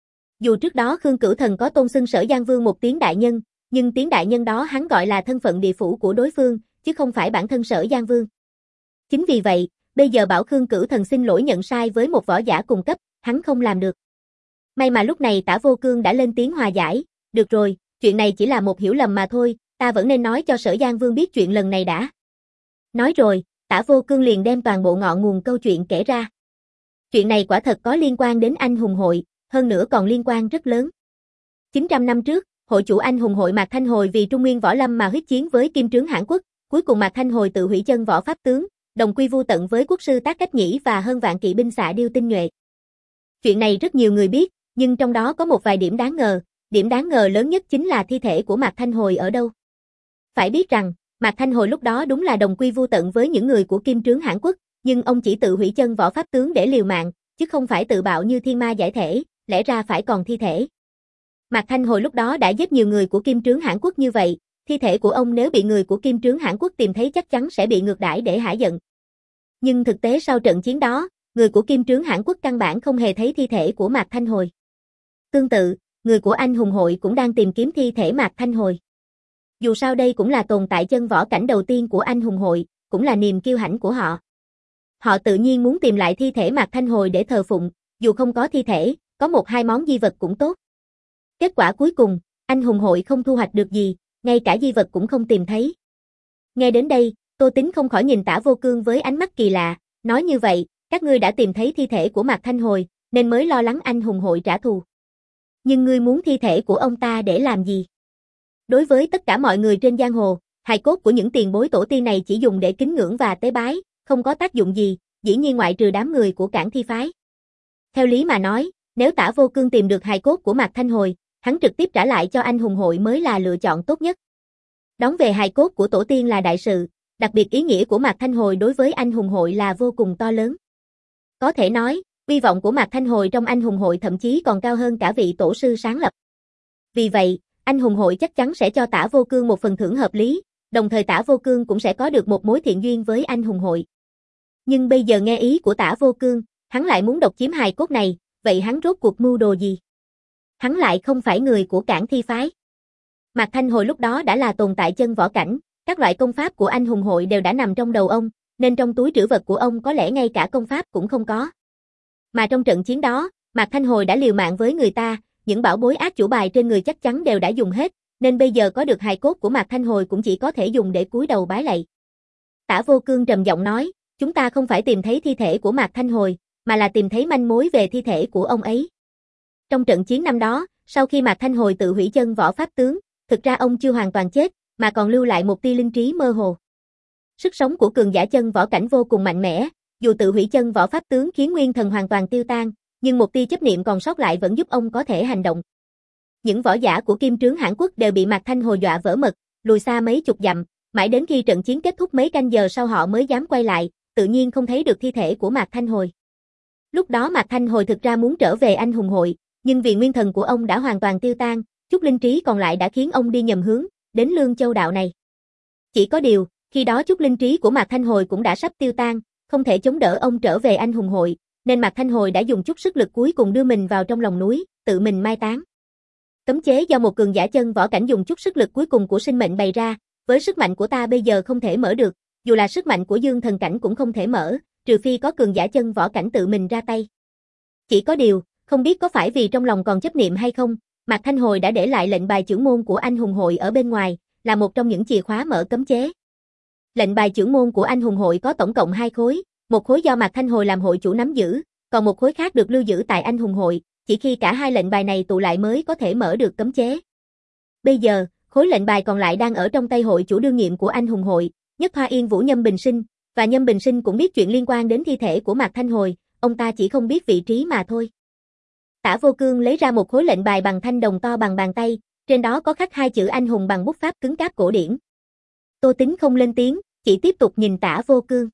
Dù trước đó Khương Cửu Thần có tôn xưng Sở Giang Vương một tiếng đại nhân, nhưng tiếng đại nhân đó hắn gọi là thân phận địa phủ của đối phương, chứ không phải bản thân Sở Giang Vương. Chính vì vậy, bây giờ bảo Khương Cửu Thần xin lỗi nhận sai với một võ giả cùng cấp, hắn không làm được. May mà lúc này Tả Vô Cương đã lên tiếng hòa giải, được rồi, chuyện này chỉ là một hiểu lầm mà thôi, ta vẫn nên nói cho Sở Giang Vương biết chuyện lần này đã. Nói rồi, Tả Vô Cương liền đem toàn bộ ngọn nguồn câu chuyện kể ra. Chuyện này quả thật có liên quan đến Anh Hùng Hội, hơn nữa còn liên quan rất lớn. chín trăm năm trước, hội chủ Anh Hùng Hội Mạc Thanh Hồi vì Trung Nguyên Võ Lâm mà huyết chiến với Kim Trướng Hãn Quốc, cuối cùng Mạc Thanh Hồi tự hủy chân võ pháp tướng, đồng quy vu tận với quốc sư Tác Cách Nhĩ và hơn vạn kỵ binh xạ điêu tinh nhuệ. Chuyện này rất nhiều người biết, nhưng trong đó có một vài điểm đáng ngờ, điểm đáng ngờ lớn nhất chính là thi thể của Mạc Thanh Hồi ở đâu. Phải biết rằng, Mạc Thanh Hồi lúc đó đúng là đồng quy vu tận với những người của Kim Trướng Hãn Quốc, nhưng ông chỉ tự hủy chân võ pháp tướng để liều mạng, chứ không phải tự bạo như thiên ma giải thể, lẽ ra phải còn thi thể. Mạc Thanh Hồi lúc đó đã giết nhiều người của Kim Trướng Hãn Quốc như vậy, thi thể của ông nếu bị người của Kim Trướng Hãn Quốc tìm thấy chắc chắn sẽ bị ngược đãi để hả giận. Nhưng thực tế sau trận chiến đó, người của Kim Trướng Hãn Quốc căn bản không hề thấy thi thể của Mạc Thanh Hồi. Tương tự, người của Anh Hùng Hội cũng đang tìm kiếm thi thể Mạc Thanh Hồi. Dù sao đây cũng là tồn tại chân võ cảnh đầu tiên của Anh Hùng Hội, cũng là niềm kiêu hãnh của họ. Họ tự nhiên muốn tìm lại thi thể Mạc Thanh Hồi để thờ phụng, dù không có thi thể, có một hai món di vật cũng tốt. Kết quả cuối cùng, Anh Hùng Hội không thu hoạch được gì, ngay cả di vật cũng không tìm thấy. Nghe đến đây, Tô Tính không khỏi nhìn Tả Vô Cương với ánh mắt kỳ lạ, nói như vậy, các ngươi đã tìm thấy thi thể của Mạc Thanh Hồi, nên mới lo lắng Anh Hùng Hội trả thù. Nhưng ngươi muốn thi thể của ông ta để làm gì? Đối với tất cả mọi người trên giang hồ, hài cốt của những tiền bối tổ tiên này chỉ dùng để kính ngưỡng và tế bái, không có tác dụng gì, dĩ nhiên ngoại trừ đám người của Cảng Thi phái. Theo lý mà nói, nếu Tả Vô Cương tìm được hài cốt của Mạc Thanh Hồi, hắn trực tiếp trả lại cho Anh Hùng Hội mới là lựa chọn tốt nhất. Đón về hài cốt của tổ tiên là đại sự, đặc biệt ý nghĩa của Mạc Thanh Hồi đối với Anh Hùng Hội là vô cùng to lớn. Có thể nói, uy vọng của Mạc Thanh Hồi trong Anh Hùng Hội thậm chí còn cao hơn cả vị tổ sư sáng lập. Vì vậy, Anh Hùng Hội chắc chắn sẽ cho Tả Vô Cương một phần thưởng hợp lý, đồng thời Tả Vô Cương cũng sẽ có được một mối thiện duyên với Anh Hùng Hội. Nhưng bây giờ nghe ý của Tả Vô Cương, hắn lại muốn độc chiếm hài cốt này, vậy hắn rốt cuộc mưu đồ gì? Hắn lại không phải người của Cảng Thi phái. Mạc Thanh Hồi lúc đó đã là tồn tại chân võ cảnh, các loại công pháp của Anh Hùng Hội đều đã nằm trong đầu ông, nên trong túi trữ vật của ông có lẽ ngay cả công pháp cũng không có. Mà trong trận chiến đó, Mạc Thanh Hồi đã liều mạng với người ta, những bảo bối ác chủ bài trên người chắc chắn đều đã dùng hết, nên bây giờ có được hài cốt của Mạc Thanh Hồi cũng chỉ có thể dùng để cúi đầu bái lạy. Tả Vô Cương trầm giọng nói, chúng ta không phải tìm thấy thi thể của Mạc Thanh Hồi, mà là tìm thấy manh mối về thi thể của ông ấy. Trong trận chiến năm đó, sau khi Mạc Thanh Hồi tự hủy chân võ pháp tướng, thực ra ông chưa hoàn toàn chết, mà còn lưu lại một tia linh trí mơ hồ. Sức sống của cường giả chân võ cảnh vô cùng mạnh mẽ, dù tự hủy chân võ pháp tướng khiến nguyên thần hoàn toàn tiêu tan, nhưng một tia chấp niệm còn sót lại vẫn giúp ông có thể hành động. Những võ giả của Kim Trướng Hãn Quốc đều bị Mạc Thanh Hồi dọa vỡ mật, lùi xa mấy chục dặm, mãi đến khi trận chiến kết thúc mấy canh giờ sau họ mới dám quay lại, tự nhiên không thấy được thi thể của Mạc Thanh Hồi. Lúc đó Mạc Thanh Hồi thực ra muốn trở về Anh Hùng Hội, nhưng vì nguyên thần của ông đã hoàn toàn tiêu tan, chút linh trí còn lại đã khiến ông đi nhầm hướng, đến Lương Châu đạo này. Chỉ có điều, khi đó chút linh trí của Mạc Thanh Hồi cũng đã sắp tiêu tan, không thể chống đỡ ông trở về Anh Hùng Hội, nên Mạc Thanh Hồi đã dùng chút sức lực cuối cùng đưa mình vào trong lòng núi, tự mình mai táng. Cấm chế do một cường giả chân võ cảnh dùng chút sức lực cuối cùng của sinh mệnh bày ra, với sức mạnh của ta bây giờ không thể mở được, dù là sức mạnh của dương thần cảnh cũng không thể mở, trừ phi có cường giả chân võ cảnh tự mình ra tay. Chỉ có điều, không biết có phải vì trong lòng còn chấp niệm hay không, Mạc Thanh Hồi đã để lại lệnh bài chưởng môn của Anh Hùng Hội ở bên ngoài, là một trong những chìa khóa mở cấm chế. Lệnh bài chưởng môn của Anh Hùng Hội có tổng cộng hai khối, một khối do Mạc Thanh Hồi làm hội chủ nắm giữ, còn một khối khác được lưu giữ tại Anh Hùng Hội, chỉ khi cả hai lệnh bài này tụ lại mới có thể mở được cấm chế. Bây giờ, khối lệnh bài còn lại đang ở trong tay hội chủ đương nhiệm của Anh Hùng Hội, Nhất Hoa Yên Vũ Nhâm Bình Sinh, và Nhâm Bình Sinh cũng biết chuyện liên quan đến thi thể của Mạc Thanh Hồi, ông ta chỉ không biết vị trí mà thôi. Tả Vô Cương lấy ra một khối lệnh bài bằng thanh đồng to bằng bàn tay, trên đó có khắc hai chữ anh hùng bằng bút pháp cứng cáp cổ điển. Tô Tính không lên tiếng, chỉ tiếp tục nhìn Tả Vô Cương.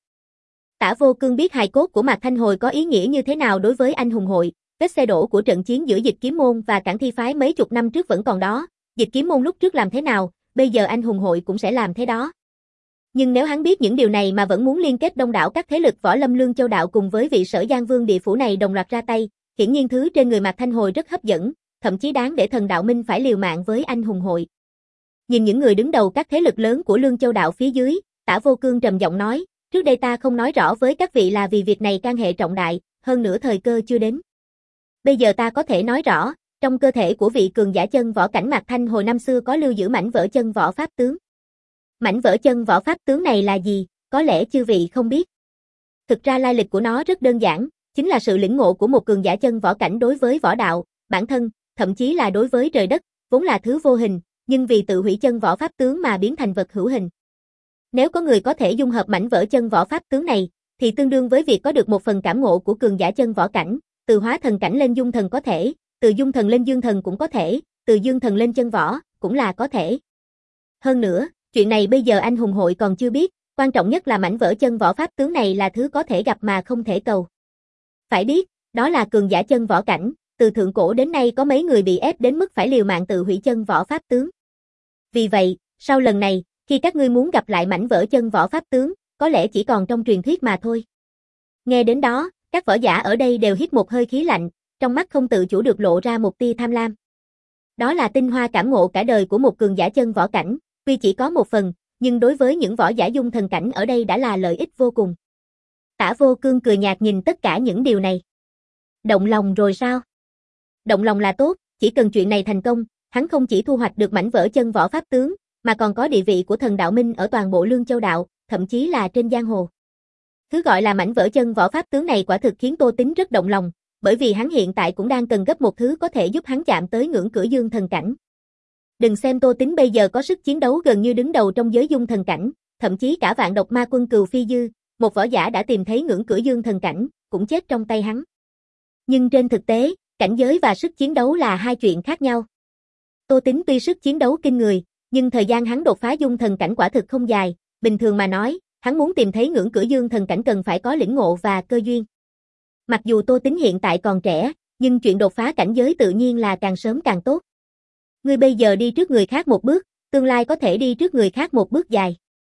Tả Vô Cương biết hài cốt của Mạc Thanh Hồi có ý nghĩa như thế nào đối với Anh Hùng Hội, vết xe đổ của trận chiến giữa Dịch Kiếm Môn và Cảng Thi Phái mấy chục năm trước vẫn còn đó, Dịch Kiếm Môn lúc trước làm thế nào, bây giờ Anh Hùng Hội cũng sẽ làm thế đó. Nhưng nếu hắn biết những điều này mà vẫn muốn liên kết đông đảo các thế lực võ lâm Lương Châu đạo cùng với vị Sở Giang Vương địa phủ này đồng loạt ra tay, hiển nhiên thứ trên người Mạc Thanh Hồi rất hấp dẫn, thậm chí đáng để Thần Đạo Minh phải liều mạng với Anh Hùng Hội. Nhìn những người đứng đầu các thế lực lớn của Lương Châu đạo phía dưới, Tả Vô Cương trầm giọng nói, trước đây ta không nói rõ với các vị là vì việc này can hệ trọng đại, hơn nữa thời cơ chưa đến. Bây giờ ta có thể nói rõ, trong cơ thể của vị cường giả chân võ cảnh Mạc Thanh Hồi năm xưa có lưu giữ mảnh vỡ chân võ pháp tướng. Mảnh vỡ chân võ pháp tướng này là gì, có lẽ chư vị không biết. Thực ra lai lịch của nó rất đơn giản, chính là sự lĩnh ngộ của một cường giả chân võ cảnh đối với võ đạo, bản thân, thậm chí là đối với trời đất, vốn là thứ vô hình, nhưng vì tự hủy chân võ pháp tướng mà biến thành vật hữu hình. Nếu có người có thể dung hợp mảnh vỡ chân võ pháp tướng này, thì tương đương với việc có được một phần cảm ngộ của cường giả chân võ cảnh, từ hóa thần cảnh lên dung thần có thể, từ dung thần lên dương thần cũng có thể, từ dương thần lên chân võ, cũng là có thể. Hơn nữa, chuyện này bây giờ Anh Hùng Hội còn chưa biết, quan trọng nhất là mảnh vỡ chân võ pháp tướng này là thứ có thể gặp mà không thể cầu. Phải biết, đó là cường giả chân võ cảnh, từ thượng cổ đến nay có mấy người bị ép đến mức phải liều mạng tự hủy chân võ pháp tướng. Vì vậy, sau lần này, khi các ngươi muốn gặp lại mảnh vỡ chân võ pháp tướng, có lẽ chỉ còn trong truyền thuyết mà thôi. Nghe đến đó, các võ giả ở đây đều hít một hơi khí lạnh, trong mắt không tự chủ được lộ ra một tia tham lam. Đó là tinh hoa cảm ngộ cả đời của một cường giả chân võ cảnh, tuy chỉ có một phần, nhưng đối với những võ giả dung thần cảnh ở đây đã là lợi ích vô cùng. Tả Vô Cương cười nhạt nhìn tất cả những điều này. Động lòng rồi sao? Động lòng là tốt, chỉ cần chuyện này thành công, hắn không chỉ thu hoạch được mảnh vỡ chân võ pháp tướng, mà còn có địa vị của Thần Đạo Minh ở toàn bộ Lương Châu đạo, thậm chí là trên giang hồ. Thứ gọi là mảnh vỡ chân võ pháp tướng này quả thực khiến Tô Tính rất động lòng, bởi vì hắn hiện tại cũng đang cần gấp một thứ có thể giúp hắn chạm tới ngưỡng cửa dương thần cảnh. Đừng xem Tô Tính bây giờ có sức chiến đấu gần như đứng đầu trong giới dung thần cảnh, thậm chí cả Vạn Độc Ma Quân Cừu Phi Dư, một võ giả đã tìm thấy ngưỡng cửa dương thần cảnh, cũng chết trong tay hắn. Nhưng trên thực tế, cảnh giới và sức chiến đấu là hai chuyện khác nhau. Tô Tính tuy sức chiến đấu kinh người, nhưng thời gian hắn đột phá dung thần cảnh quả thực không dài, bình thường mà nói, hắn muốn tìm thấy ngưỡng cửa dương thần cảnh cần phải có lĩnh ngộ và cơ duyên. Mặc dù Tô Tính hiện tại còn trẻ, nhưng chuyện đột phá cảnh giới tự nhiên là càng sớm càng tốt. Ngươi bây giờ đi trước người khác một bước, tương lai có thể đi trước người khác một bước dài.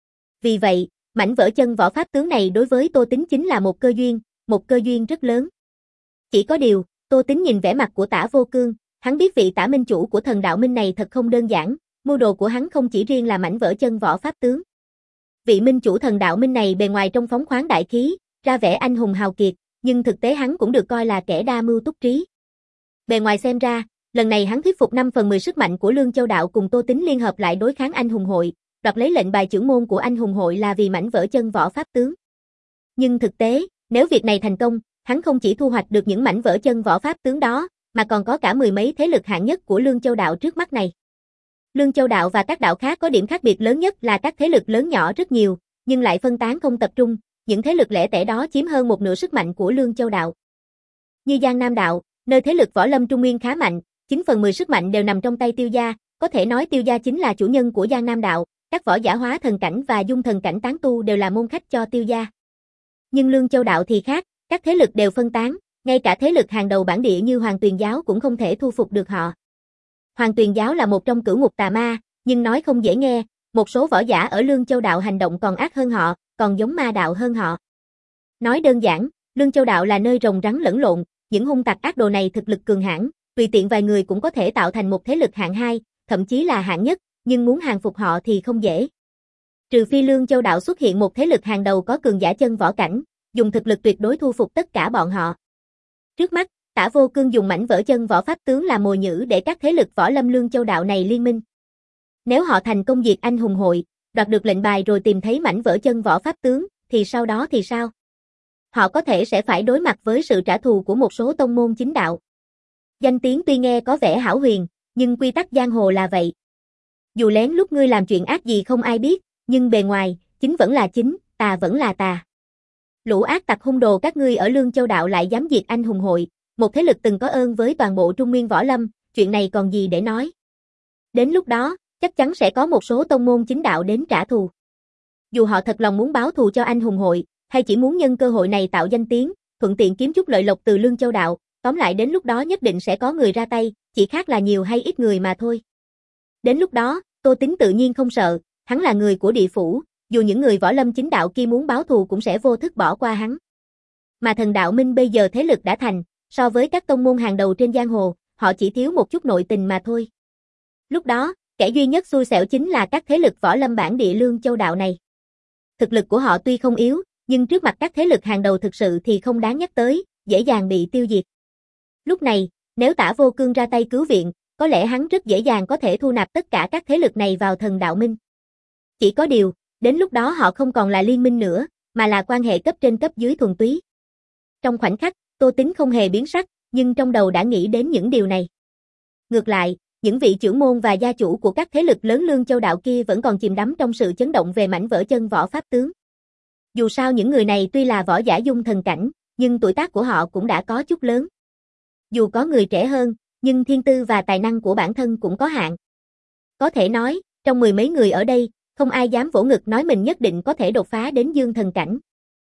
Vì vậy, mảnh vỡ chân võ pháp tướng này đối với Tô Tính chính là một cơ duyên, một cơ duyên rất lớn. Chỉ có điều, Tô Tính nhìn vẻ mặt của Tả Vô Cương, hắn biết vị Tả Minh chủ của Thần Đạo Minh này thật không đơn giản, mưu đồ của hắn không chỉ riêng là mảnh vỡ chân võ pháp tướng. Vị minh chủ Thần Đạo Minh này bề ngoài trông phóng khoáng đại khí, ra vẻ anh hùng hào kiệt, nhưng thực tế hắn cũng được coi là kẻ đa mưu túc trí. Bề ngoài xem ra, lần này hắn thuyết phục năm phần mười sức mạnh của Lương Châu đạo cùng Tô Tính liên hợp lại đối kháng Anh Hùng Hội, đoạt lấy lệnh bài chưởng môn của Anh Hùng Hội là vì mảnh vỡ chân võ pháp tướng. Nhưng thực tế, nếu việc này thành công, hắn không chỉ thu hoạch được những mảnh vỡ chân võ pháp tướng đó, mà còn có cả mười mấy thế lực hạng nhất của Lương Châu đạo trước mắt này. Lương Châu đạo và các đạo khác có điểm khác biệt lớn nhất là các thế lực lớn nhỏ rất nhiều, nhưng lại phân tán không tập trung, những thế lực lẻ tẻ đó chiếm hơn một nửa sức mạnh của Lương Châu đạo. Như Giang Nam đạo, nơi thế lực võ lâm trung nguyên khá mạnh, chín phần mười sức mạnh đều nằm trong tay Tiêu gia, có thể nói Tiêu gia chính là chủ nhân của Giang Nam đạo, các võ giả hóa thần cảnh và dung thần cảnh tán tu đều là môn khách cho Tiêu gia. Nhưng Lương Châu đạo thì khác, các thế lực đều phân tán, ngay cả thế lực hàng đầu bản địa như Hoàng Tuyền giáo cũng không thể thu phục được họ. Hoàng Tuyền giáo là một trong cửu ngục tà ma, nhưng nói không dễ nghe, một số võ giả ở Lương Châu đạo hành động còn ác hơn họ, còn giống ma đạo hơn họ. Nói đơn giản, Lương Châu đạo là nơi rồng rắn lẫn lộn, những hung tặc ác đồ này thực lực cường hãn, Tùy tiện vài người cũng có thể tạo thành một thế lực hạng hai, thậm chí là hạng nhất, nhưng muốn hàng phục họ thì không dễ. Trừ phi Lương Châu đạo xuất hiện một thế lực hàng đầu có cường giả chân võ cảnh, dùng thực lực tuyệt đối thu phục tất cả bọn họ. Trước mắt, Tả Vô Cương dùng mảnh vỡ chân võ pháp tướng làm mồi nhử để các thế lực võ lâm Lương Châu đạo này liên minh. Nếu họ thành công diệt anh hùng hội, đoạt được lệnh bài rồi tìm thấy mảnh vỡ chân võ pháp tướng, thì sau đó thì sao? Họ có thể sẽ phải đối mặt với sự trả thù của một số tông môn chính đạo. Danh tiếng tuy nghe có vẻ hão huyền, nhưng quy tắc giang hồ là vậy. Dù lén lúc ngươi làm chuyện ác gì không ai biết, nhưng bề ngoài, chính vẫn là chính, tà vẫn là tà. Lũ ác tặc hung đồ các ngươi ở Lương Châu đạo lại dám diệt anh hùng hội, một thế lực từng có ơn với toàn bộ Trung Nguyên võ lâm, chuyện này còn gì để nói. Đến lúc đó, chắc chắn sẽ có một số tông môn chính đạo đến trả thù. Dù họ thật lòng muốn báo thù cho anh hùng hội, hay chỉ muốn nhân cơ hội này tạo danh tiếng, thuận tiện kiếm chút lợi lộc từ Lương Châu đạo, tóm lại đến lúc đó nhất định sẽ có người ra tay, chỉ khác là nhiều hay ít người mà thôi. Đến lúc đó, Tô Tín tự nhiên không sợ, hắn là người của địa phủ, dù những người võ lâm chính đạo kia muốn báo thù cũng sẽ vô thức bỏ qua hắn. Mà Thần Đạo Minh bây giờ thế lực đã thành, so với các tông môn hàng đầu trên giang hồ, họ chỉ thiếu một chút nội tình mà thôi. Lúc đó, kẻ duy nhất xui xẻo chính là các thế lực võ lâm bản địa Lương Châu đạo này. Thực lực của họ tuy không yếu, nhưng trước mặt các thế lực hàng đầu thực sự thì không đáng nhắc tới, dễ dàng bị tiêu diệt. Lúc này, nếu Tả Vô Cương ra tay cứu viện, có lẽ hắn rất dễ dàng có thể thu nạp tất cả các thế lực này vào Thần Đạo Minh. Chỉ có điều, đến lúc đó họ không còn là liên minh nữa, mà là quan hệ cấp trên cấp dưới thuần túy. Trong khoảnh khắc, Tô Tín không hề biến sắc, nhưng trong đầu đã nghĩ đến những điều này. Ngược lại, những vị trưởng môn và gia chủ của các thế lực lớn Lương Châu đạo kia vẫn còn chìm đắm trong sự chấn động về mảnh vỡ chân võ pháp tướng. Dù sao những người này tuy là võ giả dung thần cảnh, nhưng tuổi tác của họ cũng đã có chút lớn. Dù có người trẻ hơn, nhưng thiên tư và tài năng của bản thân cũng có hạn. Có thể nói, trong mười mấy người ở đây, không ai dám vỗ ngực nói mình nhất định có thể đột phá đến dương thần cảnh.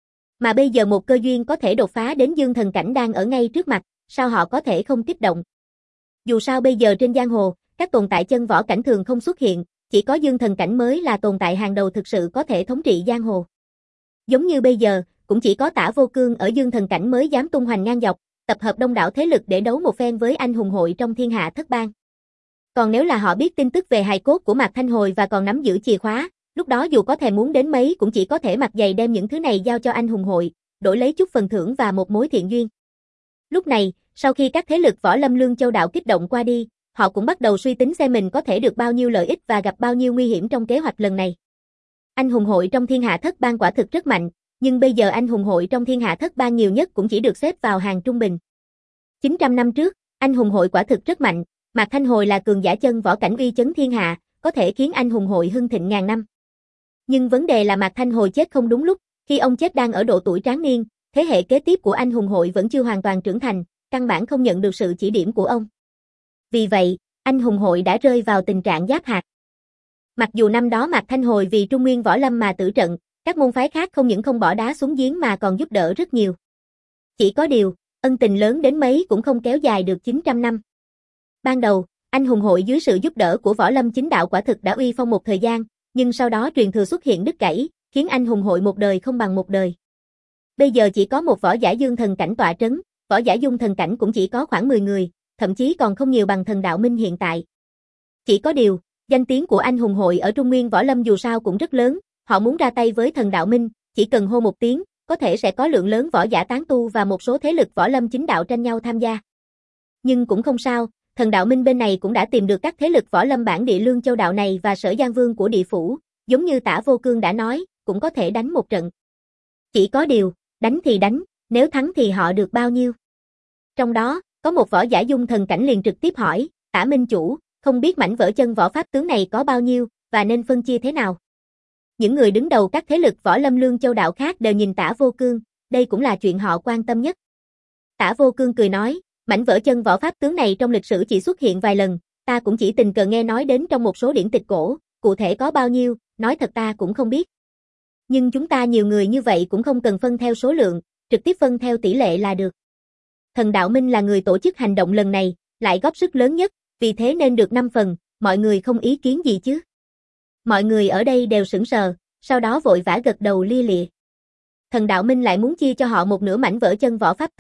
Mà bây giờ một cơ duyên có thể đột phá đến dương thần cảnh đang ở ngay trước mặt, sao họ có thể không kích động? Dù sao bây giờ trên giang hồ, các tồn tại chân võ cảnh thường không xuất hiện, chỉ có dương thần cảnh mới là tồn tại hàng đầu thực sự có thể thống trị giang hồ. Giống như bây giờ, cũng chỉ có Tả Vô Cương ở dương thần cảnh mới dám tung hoành ngang dọc, tập hợp đông đảo thế lực để đấu một phen với anh hùng hội trong thiên hạ thất bang. Còn nếu là họ biết tin tức về hài cốt của Mạc Thanh Hồi và còn nắm giữ chìa khóa, lúc đó dù có thèm muốn đến mấy cũng chỉ có thể mặc giày đem những thứ này giao cho anh hùng hội, đổi lấy chút phần thưởng và một mối thiện duyên. Lúc này, sau khi các thế lực võ lâm Lương Châu đạo kích động qua đi, họ cũng bắt đầu suy tính xem mình có thể được bao nhiêu lợi ích và gặp bao nhiêu nguy hiểm trong kế hoạch lần này. Anh hùng hội trong thiên hạ thất bang quả thực rất mạnh, nhưng bây giờ anh hùng hội trong thiên hạ thất bang nhiều nhất cũng chỉ được xếp vào hàng trung bình. chín trăm năm trước, anh hùng hội quả thực rất mạnh, Mạc Thanh Hồi là cường giả chân võ cảnh uy chấn thiên hạ, có thể khiến anh hùng hội hưng thịnh ngàn năm. Nhưng vấn đề là Mạc Thanh Hồi chết không đúng lúc, khi ông chết đang ở độ tuổi tráng niên, thế hệ kế tiếp của anh hùng hội vẫn chưa hoàn toàn trưởng thành, căn bản không nhận được sự chỉ điểm của ông. Vì vậy, anh hùng hội đã rơi vào tình trạng giáp hạt. Mặc dù năm đó Mạc Thanh Hồi vì Trung Nguyên võ lâm mà tử trận, các môn phái khác không những không bỏ đá xuống giếng mà còn giúp đỡ rất nhiều. Chỉ có điều, ân tình lớn đến mấy cũng không kéo dài được chín trăm năm. Ban đầu, anh hùng hội dưới sự giúp đỡ của võ lâm chính đạo quả thực đã uy phong một thời gian, nhưng sau đó truyền thừa xuất hiện đứt gãy, khiến anh hùng hội một đời không bằng một đời. Bây giờ chỉ có một võ giả dương thần cảnh tọa trấn, võ giả dung thần cảnh cũng chỉ có khoảng mười người, thậm chí còn không nhiều bằng Thần Đạo Minh hiện tại. Chỉ có điều, danh tiếng của anh hùng hội ở Trung Nguyên võ lâm dù sao cũng rất lớn, họ muốn ra tay với Thần Đạo Minh, chỉ cần hô một tiếng, có thể sẽ có lượng lớn võ giả tán tu và một số thế lực võ lâm chính đạo tranh nhau tham gia. Nhưng cũng không sao, Thần Đạo Minh bên này cũng đã tìm được các thế lực võ lâm bản địa Lương Châu đạo này và Sở Giang Vương của địa phủ, giống như Tả Vô Cương đã nói, cũng có thể đánh một trận. Chỉ có điều, đánh thì đánh, nếu thắng thì họ được bao nhiêu? Trong đó, có một võ giả dung thần cảnh liền trực tiếp hỏi, Tả Minh Chủ, không biết mảnh vỡ chân võ pháp tướng này có bao nhiêu, và nên phân chia thế nào? Những người đứng đầu các thế lực võ lâm Lương Châu đạo khác đều nhìn Tả Vô Cương, đây cũng là chuyện họ quan tâm nhất. Tả Vô Cương cười nói, mảnh vỡ chân võ pháp tướng này trong lịch sử chỉ xuất hiện vài lần, ta cũng chỉ tình cờ nghe nói đến trong một số điển tịch cổ, cụ thể có bao nhiêu, nói thật ta cũng không biết. Nhưng chúng ta nhiều người như vậy cũng không cần phân theo số lượng, trực tiếp phân theo tỷ lệ là được. Thần Đạo Minh là người tổ chức hành động lần này, lại góp sức lớn nhất, vì thế nên được năm phần, mọi người không ý kiến gì chứ? Mọi người ở đây đều sững sờ, sau đó vội vã gật đầu lia lịa. Thần Đạo Minh lại muốn chia cho họ một nửa mảnh vỡ chân võ pháp tướng,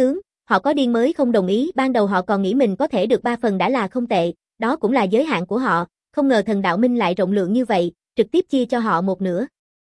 Họ có điên mới không đồng ý, ban đầu họ còn nghĩ mình có thể được ba phần đã là không tệ, đó cũng là giới hạn của họ, không ngờ thần đạo minh lại rộng lượng như vậy, trực tiếp chia cho họ một nửa.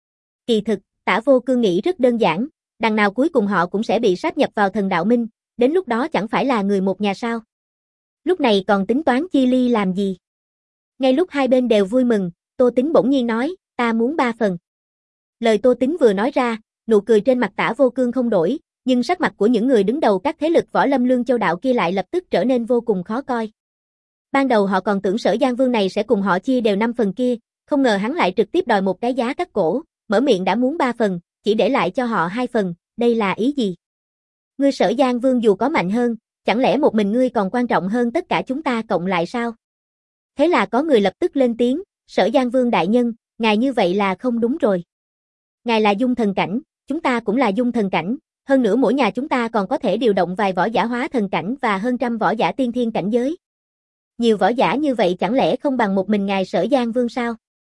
Kỳ thực, Tả Vô Cương nghĩ rất đơn giản, đằng nào cuối cùng họ cũng sẽ bị sáp nhập vào thần đạo minh, đến lúc đó chẳng phải là người một nhà sao. Lúc này còn tính toán chia ly làm gì? Ngay lúc hai bên đều vui mừng, Tô Tính bỗng nhiên nói, ta muốn ba phần. Lời Tô Tính vừa nói ra, nụ cười trên mặt Tả Vô Cương không đổi, nhưng sắc mặt của những người đứng đầu các thế lực Võ Lâm Lương Châu đạo kia lại lập tức trở nên vô cùng khó coi. Ban đầu họ còn tưởng Sở Giang Vương này sẽ cùng họ chia đều năm phần kia, không ngờ hắn lại trực tiếp đòi một cái giá cắt cổ, mở miệng đã muốn ba phần, chỉ để lại cho họ hai phần, đây là ý gì? Ngươi Sở Giang Vương dù có mạnh hơn, chẳng lẽ một mình ngươi còn quan trọng hơn tất cả chúng ta cộng lại sao? Thế là có người lập tức lên tiếng, Sở Giang Vương đại nhân, ngài như vậy là không đúng rồi. Ngài là dung thần cảnh, chúng ta cũng là dung thần cảnh, hơn nữa mỗi nhà chúng ta còn có thể điều động vài võ giả hóa thần cảnh và hơn trăm võ giả tiên thiên cảnh giới. Nhiều võ giả như vậy chẳng lẽ không bằng một mình ngài Sở Giang Vương sao?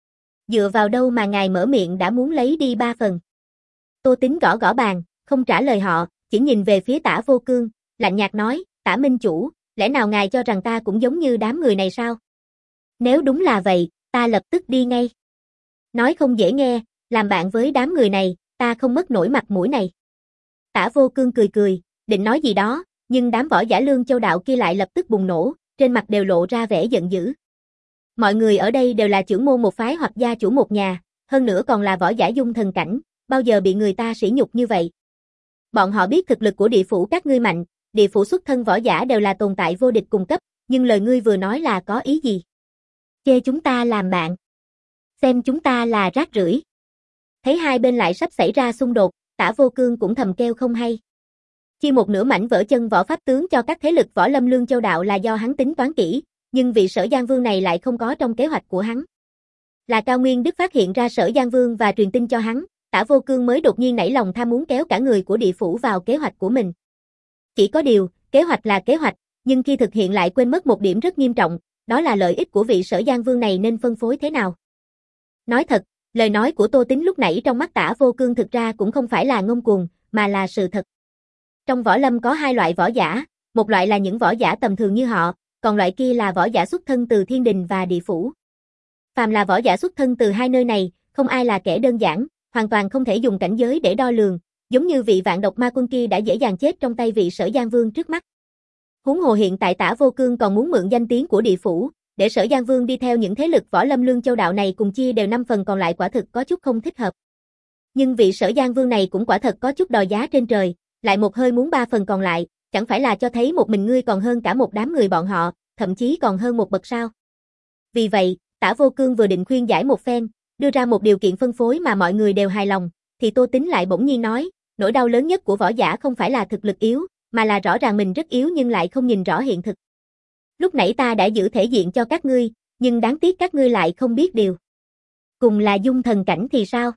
Dựa vào đâu mà ngài mở miệng đã muốn lấy đi ba phần? Tô Tính gõ gõ bàn, không trả lời họ, chỉ nhìn về phía Tả Vô Cương, lạnh nhạt nói, Tả Minh Chủ, lẽ nào ngài cho rằng ta cũng giống như đám người này sao? Nếu đúng là vậy, ta lập tức đi ngay. Nói không dễ nghe, làm bạn với đám người này, ta không mất nổi mặt mũi này. Tả Vô Cương cười cười, định nói gì đó, nhưng đám võ giả Lương Châu đạo kia lại lập tức bùng nổ, trên mặt đều lộ ra vẻ giận dữ. Mọi người ở đây đều là trưởng môn một phái hoặc gia chủ một nhà, hơn nữa còn là võ giả dung thần cảnh, bao giờ bị người ta sỉ nhục như vậy. Bọn họ biết thực lực của địa phủ các ngươi mạnh, địa phủ xuất thân võ giả đều là tồn tại vô địch cùng cấp, nhưng lời ngươi vừa nói là có ý gì? Chê chúng ta làm bạn, xem chúng ta là rác rưởi. Thấy hai bên lại sắp xảy ra xung đột, Tả Vô Cương cũng thầm kêu không hay. Chia một nửa mảnh vỡ chân võ pháp tướng cho các thế lực Võ Lâm Lương Châu đạo là do hắn tính toán kỹ, nhưng vị Sở Giang Vương này lại không có trong kế hoạch của hắn. Là Cao Nguyên Đức phát hiện ra Sở Giang Vương và truyền tin cho hắn, Tả Vô Cương mới đột nhiên nảy lòng tham muốn kéo cả người của địa phủ vào kế hoạch của mình. Chỉ có điều, kế hoạch là kế hoạch, nhưng khi thực hiện lại quên mất một điểm rất nghiêm trọng, đó là lợi ích của vị Sở Giang Vương này nên phân phối thế nào. Nói thật, lời nói của Tô Tính lúc nãy trong mắt Tả Vô Cương thực ra cũng không phải là ngông cuồng, mà là sự thật. Trong võ lâm có hai loại võ giả, một loại là những võ giả tầm thường như họ, còn loại kia là võ giả xuất thân từ thiên đình và địa phủ. Phàm là võ giả xuất thân từ hai nơi này, không ai là kẻ đơn giản, hoàn toàn không thể dùng cảnh giới để đo lường, giống như vị vạn độc ma quân kia đã dễ dàng chết trong tay vị Sở Giang Vương trước mắt. Huống hồ hiện tại Tả Vô Cương còn muốn mượn danh tiếng của địa phủ, để Sở Giang Vương đi theo những thế lực Võ Lâm Lương Châu đạo này cùng chia đều năm phần còn lại, quả thực có chút không thích hợp. Nhưng vị Sở Giang Vương này cũng quả thật có chút đòi giá trên trời, lại một hơi muốn ba phần còn lại, chẳng phải là cho thấy một mình ngươi còn hơn cả một đám người bọn họ, thậm chí còn hơn một bậc sao. Vì vậy, Tả Vô Cương vừa định khuyên giải một phen, đưa ra một điều kiện phân phối mà mọi người đều hài lòng, thì Tô Tính lại bỗng nhiên nói, nỗi đau lớn nhất của võ giả không phải là thực lực yếu, mà là rõ ràng mình rất yếu nhưng lại không nhìn rõ hiện thực. Lúc nãy ta đã giữ thể diện cho các ngươi, nhưng đáng tiếc các ngươi lại không biết điều. Cùng là dung thần cảnh thì sao?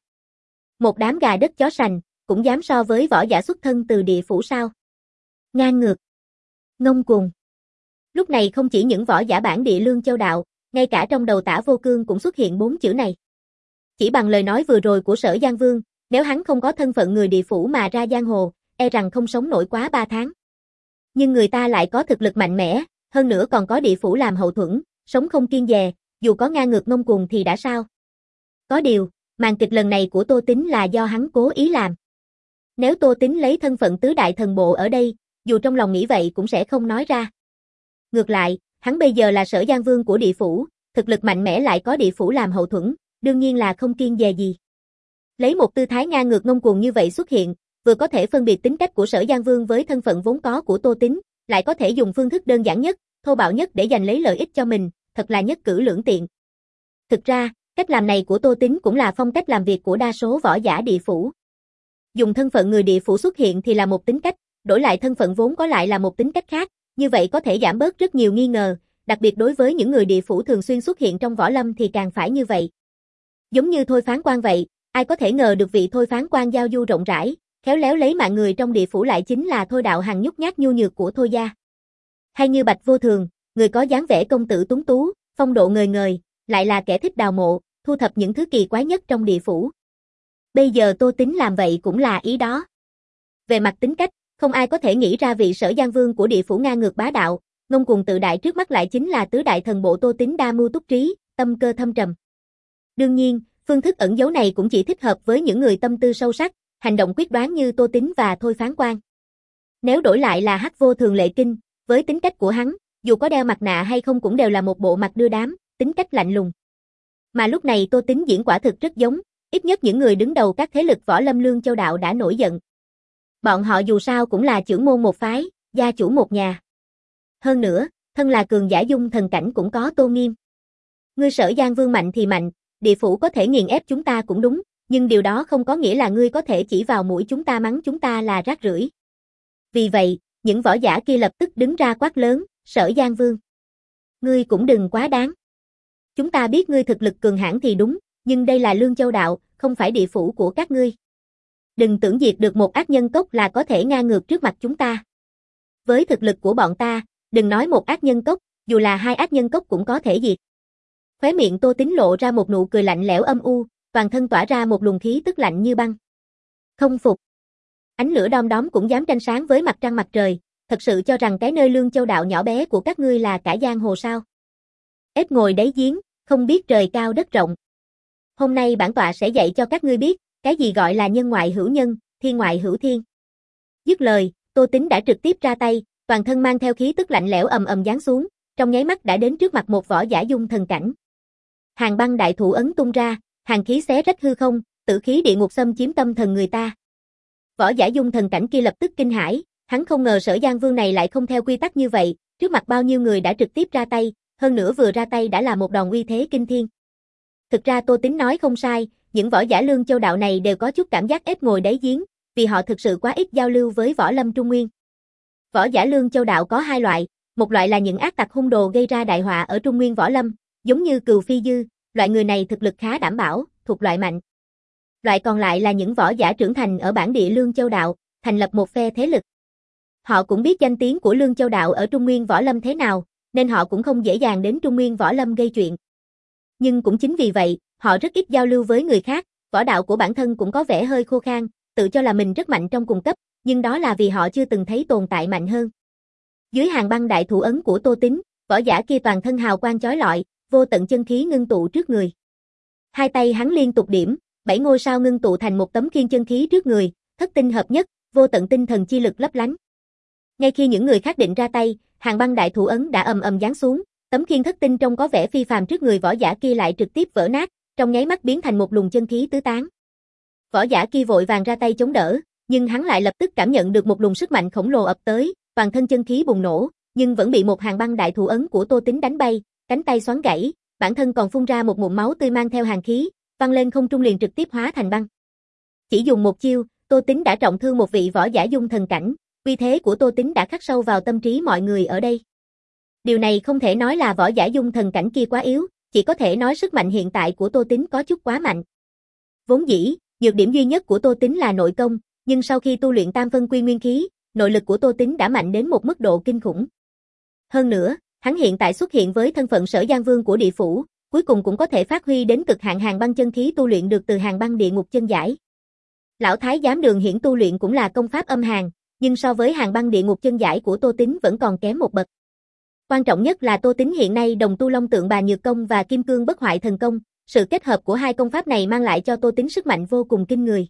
Một đám gà đất chó sành, cũng dám so với võ giả xuất thân từ địa phủ sao? Ngang ngược, ngông cuồng. Lúc này không chỉ những võ giả bản địa Lương Châu đạo, ngay cả trong đầu Tả Vô Cương cũng xuất hiện bốn chữ này. Chỉ bằng lời nói vừa rồi của Sở Giang Vương, nếu hắn không có thân phận người địa phủ mà ra giang hồ, e rằng không sống nổi quá ba tháng. Nhưng người ta lại có thực lực mạnh mẽ, hơn nữa còn có địa phủ làm hậu thuẫn, sống không kiêng dè, dù có ngang ngược ngông cuồng thì đã sao? Có điều, màn kịch lần này của Tô Tính là do hắn cố ý làm. Nếu Tô Tính lấy thân phận tứ đại thần bộ ở đây, dù trong lòng nghĩ vậy cũng sẽ không nói ra. Ngược lại, hắn bây giờ là Sở Giang Vương của địa phủ, thực lực mạnh mẽ lại có địa phủ làm hậu thuẫn, đương nhiên là không kiêng dè gì. Lấy một tư thái ngang ngược ngông cuồng như vậy xuất hiện, vừa có thể phân biệt tính cách của Sở Giang Vương với thân phận vốn có của Tô Tính, lại có thể dùng phương thức đơn giản nhất, thô bạo nhất để giành lấy lợi ích cho mình, thật là nhất cử lưỡng tiện. Thực ra, cách làm này của Tô Tính cũng là phong cách làm việc của đa số võ giả địa phủ. Dùng thân phận người địa phủ xuất hiện thì là một tính cách, đổi lại thân phận vốn có lại là một tính cách khác, như vậy có thể giảm bớt rất nhiều nghi ngờ, đặc biệt đối với những người địa phủ thường xuyên xuất hiện trong võ lâm thì càng phải như vậy. Giống như Thôi Phán Quan vậy, ai có thể ngờ được vị Thôi Phán Quan giao du rộng rãi, khéo léo lấy mạng người trong địa phủ lại chính là Thôi Đạo Hằng nhút nhát nhu nhược của Thôi gia. Hay như Bạch Vô Thường, người có dáng vẻ công tử tuấn tú, phong độ ngời ngời, lại là kẻ thích đào mộ, thu thập những thứ kỳ quái nhất trong địa phủ. Bây giờ Tô Tính làm vậy cũng là ý đó. Về mặt tính cách, Không ai có thể nghĩ ra vị Sở Giang Vương của địa phủ ngang ngược bá đạo, ngông cuồng tự đại trước mắt lại chính là tứ đại thần bộ Tô Tín đa mưu túc trí, tâm cơ thâm trầm. Đương nhiên, phương thức ẩn giấu này cũng chỉ thích hợp với những người tâm tư sâu sắc, hành động quyết đoán như Tô Tín và Thôi Phán Quan. Nếu đổi lại là Hắc Vô Thường Lệ Kinh, với tính cách của hắn, dù có đeo mặt nạ hay không cũng đều là một bộ mặt đưa đám, tính cách lạnh lùng. Mà lúc này Tô Tín diễn quả thực rất giống, ít nhất những người đứng đầu các thế lực võ lâm Lương Châu đạo đã nổi giận. Bọn họ dù sao cũng là trưởng môn một phái, gia chủ một nhà. Hơn nữa, thân là cường giả dung thần cảnh cũng có tôn nghiêm. Ngươi Sở Giang Vương mạnh thì mạnh, địa phủ có thể nghiền ép chúng ta cũng đúng, nhưng điều đó không có nghĩa là ngươi có thể chỉ vào mũi chúng ta mắng chúng ta là rác rưởi. Vì vậy, những võ giả kia lập tức đứng ra quát lớn, Sở Giang Vương. Ngươi cũng đừng quá đáng. Chúng ta biết ngươi thực lực cường hãn thì đúng, nhưng đây là Lương Châu đạo, không phải địa phủ của các ngươi. Đừng tưởng diệt được một ác nhân cốc là có thể ngang ngược trước mặt chúng ta. Với thực lực của bọn ta, đừng nói một ác nhân cốc, dù là hai ác nhân cốc cũng có thể diệt. Khóe miệng Tô Tín lộ ra một nụ cười lạnh lẽo âm u, toàn thân tỏa ra một luồng khí tức lạnh như băng. Không phục. Ánh lửa đom đóm cũng dám tranh sáng với mặt trăng mặt trời, thật sự cho rằng cái nơi Lương Châu đạo nhỏ bé của các ngươi là cả giang hồ sao? Ếch ngồi đáy giếng, không biết trời cao đất rộng. Hôm nay bản tọa sẽ dạy cho các ngươi biết, cái gì gọi là nhân ngoại hữu nhân, thiên ngoại hữu thiên. Dứt lời, Tô Tín đã trực tiếp ra tay, toàn thân mang theo khí tức lạnh lẽo ầm ầm giáng xuống, trong nháy mắt đã đến trước mặt một võ giả dung thần cảnh. Hàng băng đại thủ ấn tung ra, hàng khí xé rách hư không, tử khí địa ngục xâm chiếm tâm thần người ta. Võ giả dung thần cảnh kia lập tức kinh hãi, hắn không ngờ Sở Giang Vương này lại không theo quy tắc như vậy, trước mặt bao nhiêu người đã trực tiếp ra tay, hơn nữa vừa ra tay đã là một đòn uy thế kinh thiên. Thực ra Tô Tín nói không sai, những võ giả Lương Châu đạo này đều có chút cảm giác ếch ngồi đáy giếng, vì họ thực sự quá ít giao lưu với võ lâm Trung Nguyên. Võ giả Lương Châu đạo có hai loại, một loại là những ác tặc hung đồ gây ra đại họa ở Trung Nguyên võ lâm, giống như Cừu Phi Dư, loại người này thực lực khá đảm bảo, thuộc loại mạnh. Loại còn lại là những võ giả trưởng thành ở bản địa Lương Châu đạo, thành lập một phe thế lực. Họ cũng biết danh tiếng của Lương Châu đạo ở Trung Nguyên võ lâm thế nào, nên họ cũng không dễ dàng đến Trung Nguyên võ lâm gây chuyện. Nhưng cũng chính vì vậy, họ rất ít giao lưu với người khác, võ đạo của bản thân cũng có vẻ hơi khô khan, tự cho là mình rất mạnh trong cùng cấp, nhưng đó là vì họ chưa từng thấy tồn tại mạnh hơn. Dưới hàng băng đại thủ ấn của Tô Tín, võ giả kia toàn thân hào quang chói lọi, vô tận chân khí ngưng tụ trước người. Hai tay hắn liên tục điểm, bảy ngôi sao ngưng tụ thành một tấm khiên chân khí trước người, thất tinh hợp nhất, vô tận tinh thần chi lực lấp lánh. Ngay khi những người khác định ra tay, hàng băng đại thủ ấn đã ầm ầm giáng xuống, tấm khiên thất tinh trông có vẻ phi phàm trước người võ giả kia lại trực tiếp vỡ nát, trong nháy mắt biến thành một luồng chân khí tứ tán. Võ giả kia vội vàng ra tay chống đỡ, nhưng hắn lại lập tức cảm nhận được một luồng sức mạnh khổng lồ ập tới, toàn thân chân khí bùng nổ, nhưng vẫn bị một hàng băng đại thủ ấn của Tô Tín đánh bay, cánh tay xoắn gãy, bản thân còn phun ra một ngụm máu tươi mang theo hàn khí, văng lên không trung liền trực tiếp hóa thành băng. Chỉ dùng một chiêu, Tô Tín đã trọng thương một vị võ giả dung thần cảnh, uy thế của Tô Tín đã khắc sâu vào tâm trí mọi người ở đây. Điều này không thể nói là võ giả dung thần cảnh kia quá yếu, chỉ có thể nói sức mạnh hiện tại của Tô Tín có chút quá mạnh. Vốn dĩ, nhược điểm duy nhất của Tô Tín là nội công, nhưng sau khi tu luyện tam phân quy nguyên khí, nội lực của Tô Tín đã mạnh đến một mức độ kinh khủng. Hơn nữa, hắn hiện tại xuất hiện với thân phận Sở Giang Vương của địa phủ, cuối cùng cũng có thể phát huy đến cực hạn hàng băng chân khí tu luyện được từ hàng băng địa ngục chân giải. Lão Thái giám Đường Hiển tu luyện cũng là công pháp âm hàn, nhưng so với hàng băng địa ngục chân giải của Tô Tín vẫn còn kém một bậc. Quan trọng nhất là Tô Tín hiện nay đồng tu Long Tượng Bà Nhược Công và Kim Cương Bất Hoại Thần Công, sự kết hợp của hai công pháp này mang lại cho Tô Tín sức mạnh vô cùng kinh người.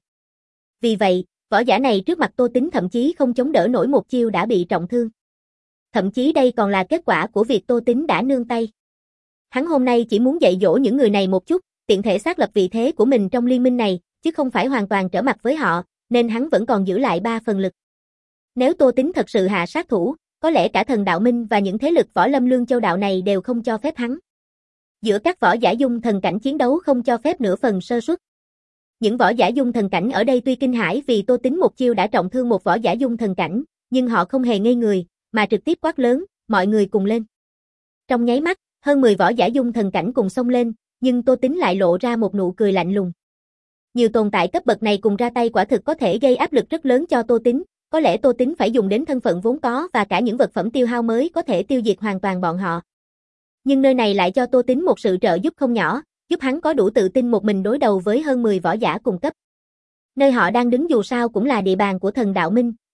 Vì vậy, võ giả này trước mặt Tô Tín thậm chí không chống đỡ nổi một chiêu đã bị trọng thương. Thậm chí đây còn là kết quả của việc Tô Tín đã nương tay. Hắn hôm nay chỉ muốn dạy dỗ những người này một chút, tiện thể xác lập vị thế của mình trong liên minh này, chứ không phải hoàn toàn trở mặt với họ, nên hắn vẫn còn giữ lại ba phần lực. Nếu Tô Tín thật sự hạ sát thủ, có lẽ cả Thần Đạo Minh và những thế lực võ lâm Lương Châu đạo này đều không cho phép hắn. Giữa các võ giả dung thần cảnh chiến đấu không cho phép nửa phần sơ suất. Những võ giả dung thần cảnh ở đây tuy kinh hãi vì Tô Tín một chiêu đã trọng thương một võ giả dung thần cảnh, nhưng họ không hề ngây người, mà trực tiếp quát lớn, mọi người cùng lên. Trong nháy mắt, hơn mười võ giả dung thần cảnh cùng xông lên, nhưng Tô Tín lại lộ ra một nụ cười lạnh lùng. Nhiều tồn tại cấp bậc này cùng ra tay quả thực có thể gây áp lực rất lớn cho Tô Tín, có lẽ Tô Tín phải dùng đến thân phận vốn có và cả những vật phẩm tiêu hao mới có thể tiêu diệt hoàn toàn bọn họ. Nhưng nơi này lại cho Tô Tín một sự trợ giúp không nhỏ, giúp hắn có đủ tự tin một mình đối đầu với hơn mười võ giả cùng cấp. Nơi họ đang đứng dù sao cũng là địa bàn của Thần Đạo Minh,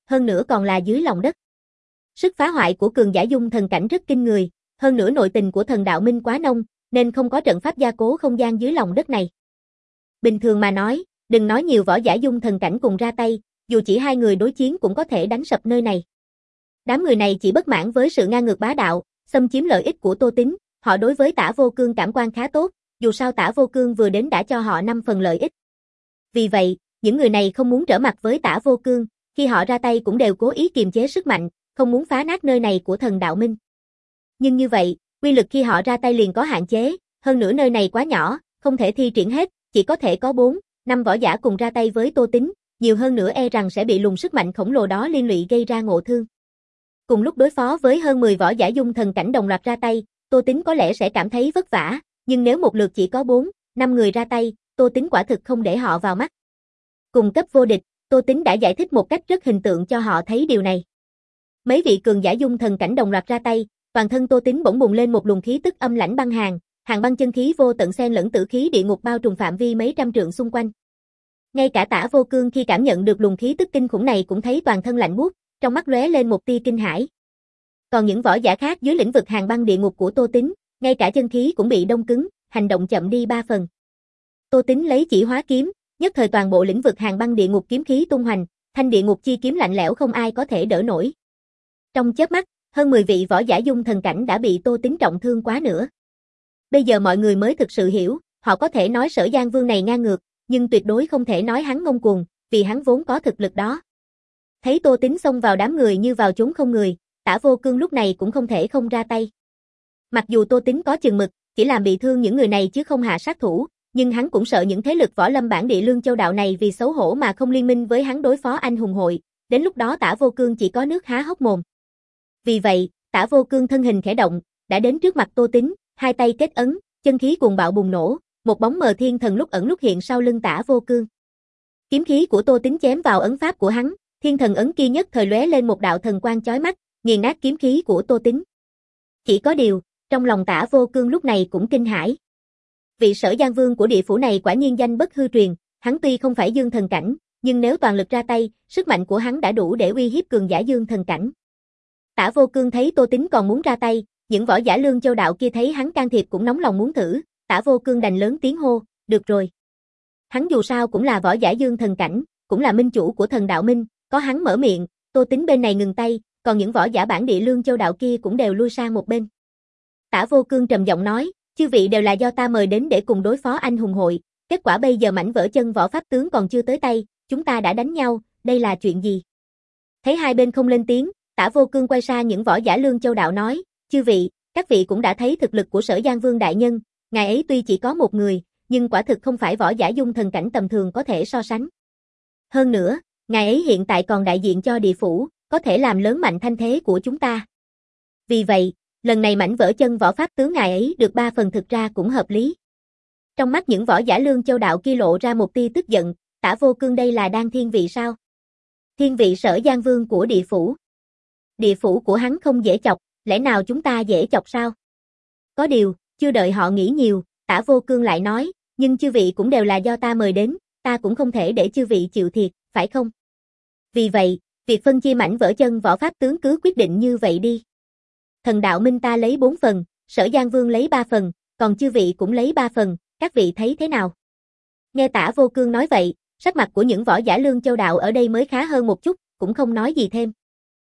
hơn nữa còn là dưới lòng đất. Sức phá hoại của cường giả dung thần cảnh rất kinh người, hơn nữa nội tình của thần đạo minh quá nông, nên không có trận pháp gia cố không gian dưới lòng đất này. Bình thường mà nói, đừng nói nhiều võ giả dung thần cảnh cùng ra tay, dù chỉ hai người đối chiến cũng có thể đánh sập nơi này. Đám người này chỉ bất mãn với sự ngang ngược bá đạo, xâm chiếm lợi ích của Tô Tín, họ đối với Tả Vô Cương cảm quan khá tốt, dù sao Tả Vô Cương vừa đến đã cho họ năm phần lợi ích. Vì vậy, những người này không muốn trở mặt với Tả Vô Cương, khi họ ra tay cũng đều cố ý kiềm chế sức mạnh, không muốn phá nát nơi này của thần đạo minh. Nhưng như vậy, uy lực khi họ ra tay liền có hạn chế, hơn nữa nơi này quá nhỏ, không thể thi triển hết, chỉ có thể có bốn, năm võ giả cùng ra tay với Tô Tín, nhiều hơn nữa e rằng sẽ bị luồng sức mạnh khổng lồ đó liên lụy gây ra ngộ thương. Cùng lúc đối phó với hơn mười võ giả dung thần cảnh đồng loạt ra tay, Tô Tín có lẽ sẽ cảm thấy vất vả, nhưng nếu một lượt chỉ có bốn, năm người ra tay, Tô Tín quả thực không để họ vào mắt. Cùng cấp vô địch, Tô Tín đã giải thích một cách rất hình tượng cho họ thấy điều này. Mấy vị cường giả dung thần cảnh đồng loạt ra tay, toàn thân Tô Tín bỗng bùng lên một luồng khí tức âm lãnh băng hàn, hàng băng chân khí vô tận xen lẫn tử khí địa ngục bao trùm phạm vi mấy trăm trượng xung quanh. Ngay cả Tả Vô Cương khi cảm nhận được luồng khí tức kinh khủng này cũng thấy toàn thân lạnh buốt, trong mắt lóe lên một tia kinh hãi. Còn những võ giả khác dưới lĩnh vực hàng băng địa ngục của Tô Tín, ngay cả chân khí cũng bị đông cứng, hành động chậm đi ba phần. Tô Tín lấy chỉ hóa kiếm, nhất thời toàn bộ lĩnh vực hàng băng địa ngục kiếm khí tung hoành, thanh địa ngục chi kiếm lạnh lẽo không ai có thể đỡ nổi. Trong chớp mắt, hơn mười vị võ giả dung thần cảnh đã bị Tô Tín trọng thương quá nữa. Bây giờ mọi người mới thực sự hiểu, họ có thể nói Sở Giang Vương này ngang ngược, nhưng tuyệt đối không thể nói hắn ngông cuồng, vì hắn vốn có thực lực đó. Thấy Tô Tín xông vào đám người như vào chốn không người, Tả Vô Cương lúc này cũng không thể không ra tay. Mặc dù Tô Tín có chừng mực, chỉ làm bị thương những người này chứ không hạ sát thủ, nhưng hắn cũng sợ những thế lực võ lâm bản địa Lương Châu đạo này vì xấu hổ mà không liên minh với hắn đối phó anh hùng hội, đến lúc đó Tả Vô Cương chỉ có nước há hốc mồm. Vì vậy, Tả Vô Cương thân hình khẽ động, đã đến trước mặt Tô Tín, hai tay kết ấn, chân khí cuồng bạo bùng nổ, một bóng mờ thiên thần lúc ẩn lúc hiện sau lưng Tả Vô Cương. Kiếm khí của Tô Tín chém vào ấn pháp của hắn, thiên thần ấn kia nhất thời lóe lên một đạo thần quang chói mắt, nghiền nát kiếm khí của Tô Tín. Chỉ có điều, trong lòng Tả Vô Cương lúc này cũng kinh hãi. Vị Sở Giang Vương của địa phủ này quả nhiên danh bất hư truyền, hắn tuy không phải dương thần cảnh, nhưng nếu toàn lực ra tay, sức mạnh của hắn đã đủ để uy hiếp cường giả dương thần cảnh. Tả Vô Cương thấy Tô Tín còn muốn ra tay, những võ giả Lương Châu đạo kia thấy hắn can thiệp cũng nóng lòng muốn thử, Tả Vô Cương đành lớn tiếng hô, được rồi. Hắn dù sao cũng là võ giả dương thần cảnh, cũng là minh chủ của thần đạo minh, có hắn mở miệng, Tô Tín bên này ngừng tay, còn những võ giả bản địa Lương Châu đạo kia cũng đều lui sang một bên. Tả Vô Cương trầm giọng nói, chư vị đều là do ta mời đến để cùng đối phó anh hùng hội, kết quả bây giờ mảnh vỡ chân võ pháp tướng còn chưa tới tay, chúng ta đã đánh nhau, đây là chuyện gì? Thấy hai bên không lên tiếng, Tả Vô Cương quay sang những võ giả Lương Châu đạo nói, chư vị, các vị cũng đã thấy thực lực của Sở Giang Vương đại nhân, ngài ấy tuy chỉ có một người, nhưng quả thực không phải võ giả dung thần cảnh tầm thường có thể so sánh. Hơn nữa, ngài ấy hiện tại còn đại diện cho địa phủ, có thể làm lớn mạnh thanh thế của chúng ta. Vì vậy, lần này mảnh vỡ chân võ pháp tướng ngài ấy được ba phần thực ra cũng hợp lý. Trong mắt những võ giả Lương Châu đạo kia lộ ra một tia tức giận, Tả Vô Cương đây là đang thiên vị sao? Thiên vị Sở Giang Vương của địa phủ. Địa phủ của hắn không dễ chọc, lẽ nào chúng ta dễ chọc sao? Có điều, chưa đợi họ nghĩ nhiều, Tả Vô Cương lại nói, nhưng chư vị cũng đều là do ta mời đến, ta cũng không thể để chư vị chịu thiệt, phải không? Vì vậy, việc phân chia mảnh vỡ chân võ pháp tướng cứ quyết định như vậy đi. Thần đạo minh ta lấy bốn phần, Sở Giang Vương lấy ba phần, còn chư vị cũng lấy ba phần, các vị thấy thế nào? Nghe Tả Vô Cương nói vậy, sắc mặt của những võ giả Lương Châu đạo ở đây mới khá hơn một chút, cũng không nói gì thêm.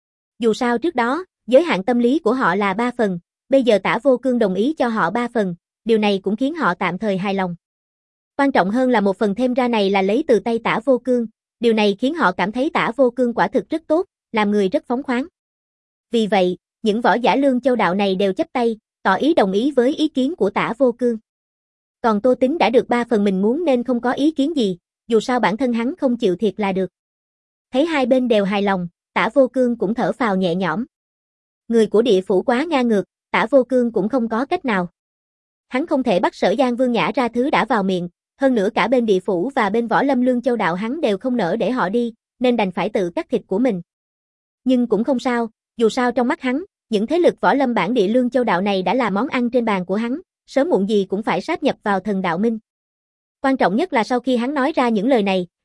Dù sao trước đó, giới hạn tâm lý của họ là ba phần, bây giờ Tả Vô Cương đồng ý cho họ ba phần, điều này cũng khiến họ tạm thời hài lòng. Quan trọng hơn là một phần thêm ra này là lấy từ tay Tả Vô Cương, điều này khiến họ cảm thấy Tả Vô Cương quả thực rất tốt, làm người rất phóng khoáng. Vì vậy, những võ giả Lương Châu đạo này đều chắp tay, tỏ ý đồng ý với ý kiến của Tả Vô Cương. Còn Tô Tín đã được ba phần mình muốn nên không có ý kiến gì, dù sao bản thân hắn không chịu thiệt là được. Thấy hai bên đều hài lòng, Tả Vô Cương cũng thở phào nhẹ nhõm. Người của địa phủ quá ngang ngược, Tả Vô Cương cũng không có cách nào. Hắn không thể bắt Sở Giang Vương nhả ra thứ đã vào miệng, hơn nữa cả bên địa phủ và bên võ lâm Lương Châu đạo hắn đều không nỡ để họ đi, nên đành phải tự cắt thịt của mình. Nhưng cũng không sao, dù sao trong mắt hắn, những thế lực võ lâm bản địa Lương Châu đạo này đã là món ăn trên bàn của hắn, sớm muộn gì cũng phải sáp nhập vào thần đạo minh. Quan trọng nhất là sau khi hắn nói ra những lời này,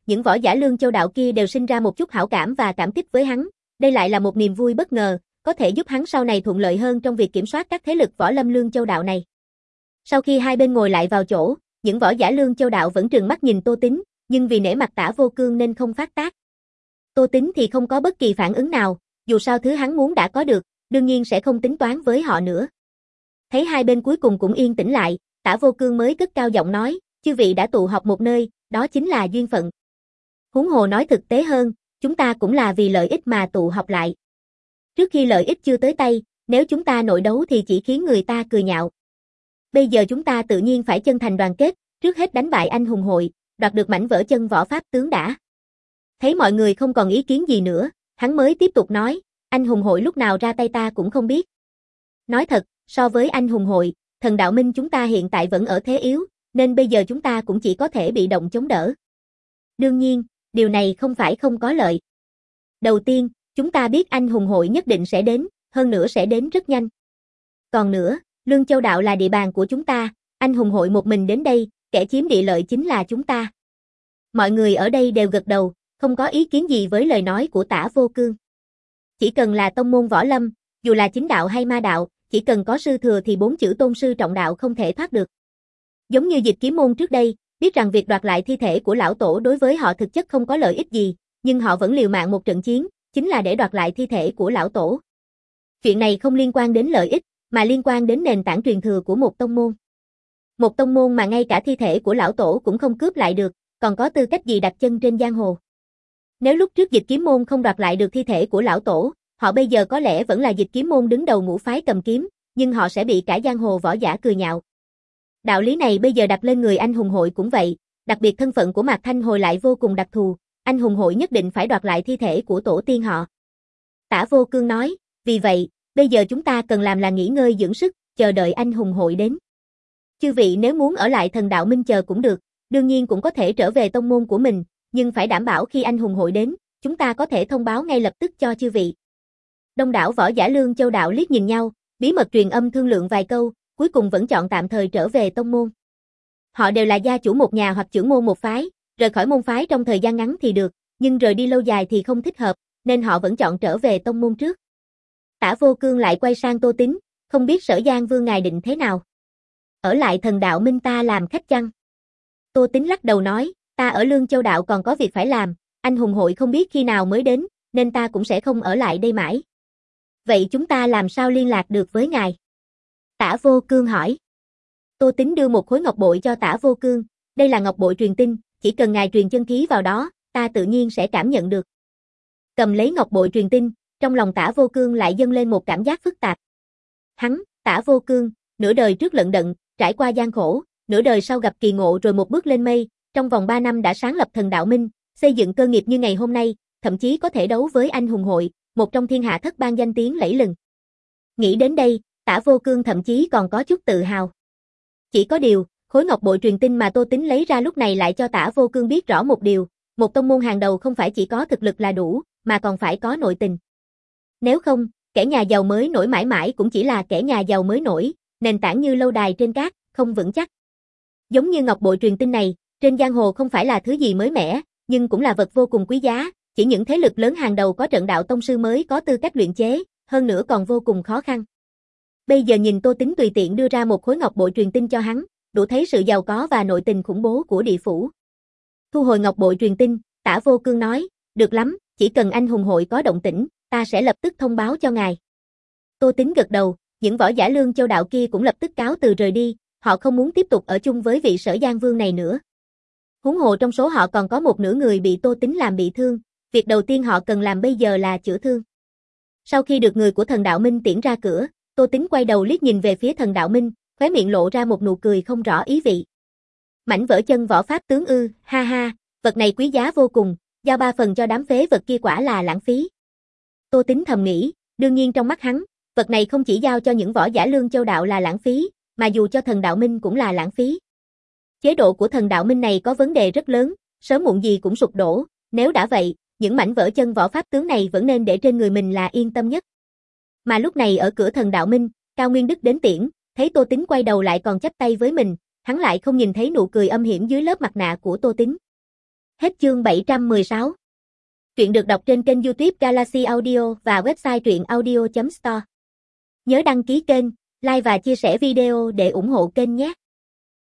những võ giả Lương Châu đạo kia đều sinh ra một chút hảo cảm và cảm kích với hắn, đây lại là một niềm vui bất ngờ, có thể giúp hắn sau này thuận lợi hơn trong việc kiểm soát các thế lực võ lâm Lương Châu đạo này. Sau khi hai bên ngồi lại vào chỗ, những võ giả Lương Châu đạo vẫn trừng mắt nhìn Tô Tín, nhưng vì nể mặt Tả Vô Cương nên không phát tác. Tô Tín thì không có bất kỳ phản ứng nào, dù sao thứ hắn muốn đã có được, đương nhiên sẽ không tính toán với họ nữa. Thấy hai bên cuối cùng cũng yên tĩnh lại, Tả Vô Cương mới cất cao giọng nói, chư vị đã tụ họp một nơi, đó chính là duyên phận. Huống hồ nói thực tế hơn, chúng ta cũng là vì lợi ích mà tụ họp lại. Trước khi lợi ích chưa tới tay, nếu chúng ta nội đấu thì chỉ khiến người ta cười nhạo. Bây giờ chúng ta tự nhiên phải chân thành đoàn kết, trước hết đánh bại anh hùng hội, đoạt được mảnh vỡ chân võ pháp tướng đã. Thấy mọi người không còn ý kiến gì nữa, hắn mới tiếp tục nói, anh hùng hội lúc nào ra tay ta cũng không biết. Nói thật, so với anh hùng hội, thần đạo minh chúng ta hiện tại vẫn ở thế yếu, nên bây giờ chúng ta cũng chỉ có thể bị động chống đỡ. Đương nhiên, điều này không phải không có lợi. Đầu tiên, chúng ta biết anh hùng hội nhất định sẽ đến, hơn nữa sẽ đến rất nhanh. Còn nữa, Lương Châu đạo là địa bàn của chúng ta, anh hùng hội một mình đến đây, kẻ chiếm địa lợi chính là chúng ta. Mọi người ở đây đều gật đầu, không có ý kiến gì với lời nói của Tả Vô Cương. Chỉ cần là tông môn võ lâm, dù là chính đạo hay ma đạo, chỉ cần có sư thừa thì bốn chữ tôn sư trọng đạo không thể thoát được. Giống như Dịch Kiếm môn trước đây, biết rằng việc đoạt lại thi thể của lão tổ đối với họ thực chất không có lợi ích gì, nhưng họ vẫn liều mạng một trận chiến, chính là để đoạt lại thi thể của lão tổ. Chuyện này không liên quan đến lợi ích, mà liên quan đến nền tảng truyền thừa của một tông môn. Một tông môn mà ngay cả thi thể của lão tổ cũng không cướp lại được, còn có tư cách gì đặt chân trên giang hồ. Nếu lúc trước Dịch Kiếm môn không đoạt lại được thi thể của lão tổ, họ bây giờ có lẽ vẫn là Dịch Kiếm môn đứng đầu ngũ phái cầm kiếm, nhưng họ sẽ bị cả giang hồ võ giả cười nhạo. Đạo lý này bây giờ đặt lên người anh hùng hội cũng vậy, đặc biệt thân phận của Mạc Thanh Hồi lại vô cùng đặc thù, anh hùng hội nhất định phải đoạt lại thi thể của tổ tiên họ. Tả Vô Cương nói, vì vậy, bây giờ chúng ta cần làm là nghỉ ngơi dưỡng sức, chờ đợi anh hùng hội đến. Chư vị nếu muốn ở lại thần đạo minh chờ cũng được, đương nhiên cũng có thể trở về tông môn của mình, nhưng phải đảm bảo khi anh hùng hội đến, chúng ta có thể thông báo ngay lập tức cho chư vị. Đông đảo võ giả Lương Châu đạo liếc nhìn nhau, bí mật truyền âm thương lượng vài câu, cuối cùng vẫn chọn tạm thời trở về tông môn. Họ đều là gia chủ một nhà hoặc trưởng môn một phái, rời khỏi môn phái trong thời gian ngắn thì được, nhưng rời đi lâu dài thì không thích hợp, nên họ vẫn chọn trở về tông môn trước. Tả Vô Cương lại quay sang Tô Tín, không biết Sở Giang Vương ngài định thế nào? Ở lại thần đạo minh ta làm khách chăng? Tô Tín lắc đầu nói, ta ở Lương Châu đạo còn có việc phải làm, anh hùng hội không biết khi nào mới đến, nên ta cũng sẽ không ở lại đây mãi. Vậy chúng ta làm sao liên lạc được với ngài? Tả Vô Cương hỏi. Tô Tín đưa một khối ngọc bội cho Tả Vô Cương, đây là ngọc bội truyền tin, chỉ cần ngài truyền chân khí vào đó, ta tự nhiên sẽ cảm nhận được. Cầm lấy ngọc bội truyền tin, trong lòng Tả Vô Cương lại dâng lên một cảm giác phức tạp. Hắn, Tả Vô Cương, nửa đời trước lận đận, trải qua gian khổ, nửa đời sau gặp kỳ ngộ rồi một bước lên mây, trong vòng ba năm đã sáng lập thần đạo minh, xây dựng cơ nghiệp như ngày hôm nay, thậm chí có thể đấu với anh hùng hội, một trong thiên hạ thất bang danh tiếng lẫy lừng. Nghĩ đến đây, Tả Vô Cương thậm chí còn có chút tự hào. Chỉ có điều, khối ngọc bội truyền tin mà Tô Tín lấy ra lúc này lại cho Tả Vô Cương biết rõ một điều, một tông môn hàng đầu không phải chỉ có thực lực là đủ, mà còn phải có nội tình. Nếu không, kẻ nhà giàu mới nổi mãi mãi cũng chỉ là kẻ nhà giàu mới nổi, nền tảng như lâu đài trên cát, không vững chắc. Giống như ngọc bội truyền tin này, trên giang hồ không phải là thứ gì mới mẻ, nhưng cũng là vật vô cùng quý giá, chỉ những thế lực lớn hàng đầu có trận đạo tông sư mới có tư cách luyện chế, hơn nữa còn vô cùng khó khăn. Bây giờ nhìn Tô Tín tùy tiện đưa ra một khối ngọc bội truyền tin cho hắn, đủ thấy sự giàu có và nội tình khủng bố của địa phủ. Thu hồi ngọc bội truyền tin, Tả Vô Cương nói, được lắm, chỉ cần anh hùng hội có động tĩnh, ta sẽ lập tức thông báo cho ngài. Tô Tín gật đầu, những võ giả Lương Châu đạo kia cũng lập tức cáo từ rời đi, họ không muốn tiếp tục ở chung với vị Sở Giang Vương này nữa. Huống hồ trong số họ còn có một nửa người bị Tô Tín làm bị thương, việc đầu tiên họ cần làm bây giờ là chữa thương. Sau khi được người của thần đạo minh tiễn ra cửa, Tô Tín quay đầu liếc nhìn về phía thần đạo minh, khóe miệng lộ ra một nụ cười không rõ ý vị. Mảnh vỡ chân võ pháp tướng ư, ha ha, vật này quý giá vô cùng, giao ba phần cho đám phế vật kia quả là lãng phí. Tô Tín thầm nghĩ, đương nhiên trong mắt hắn, vật này không chỉ giao cho những võ giả Lương Châu đạo là lãng phí, mà dù cho thần đạo minh cũng là lãng phí. Chế độ của thần đạo minh này có vấn đề rất lớn, sớm muộn gì cũng sụp đổ, nếu đã vậy, những mảnh vỡ chân võ pháp tướng này vẫn nên để trên người mình là yên tâm nhất. Mà lúc này ở cửa thần đạo minh, Cao Nguyên Đức đến tiễn, thấy Tô Tín quay đầu lại còn chắp tay với mình, hắn lại không nhìn thấy nụ cười âm hiểm dưới lớp mặt nạ của Tô Tín. Hết chương bảy trăm mười sáu. Truyện được đọc trên kênh YouTube Galaxy Audio và website truyện audio chấm store. Nhớ đăng ký kênh, like và chia sẻ video để ủng hộ kênh nhé.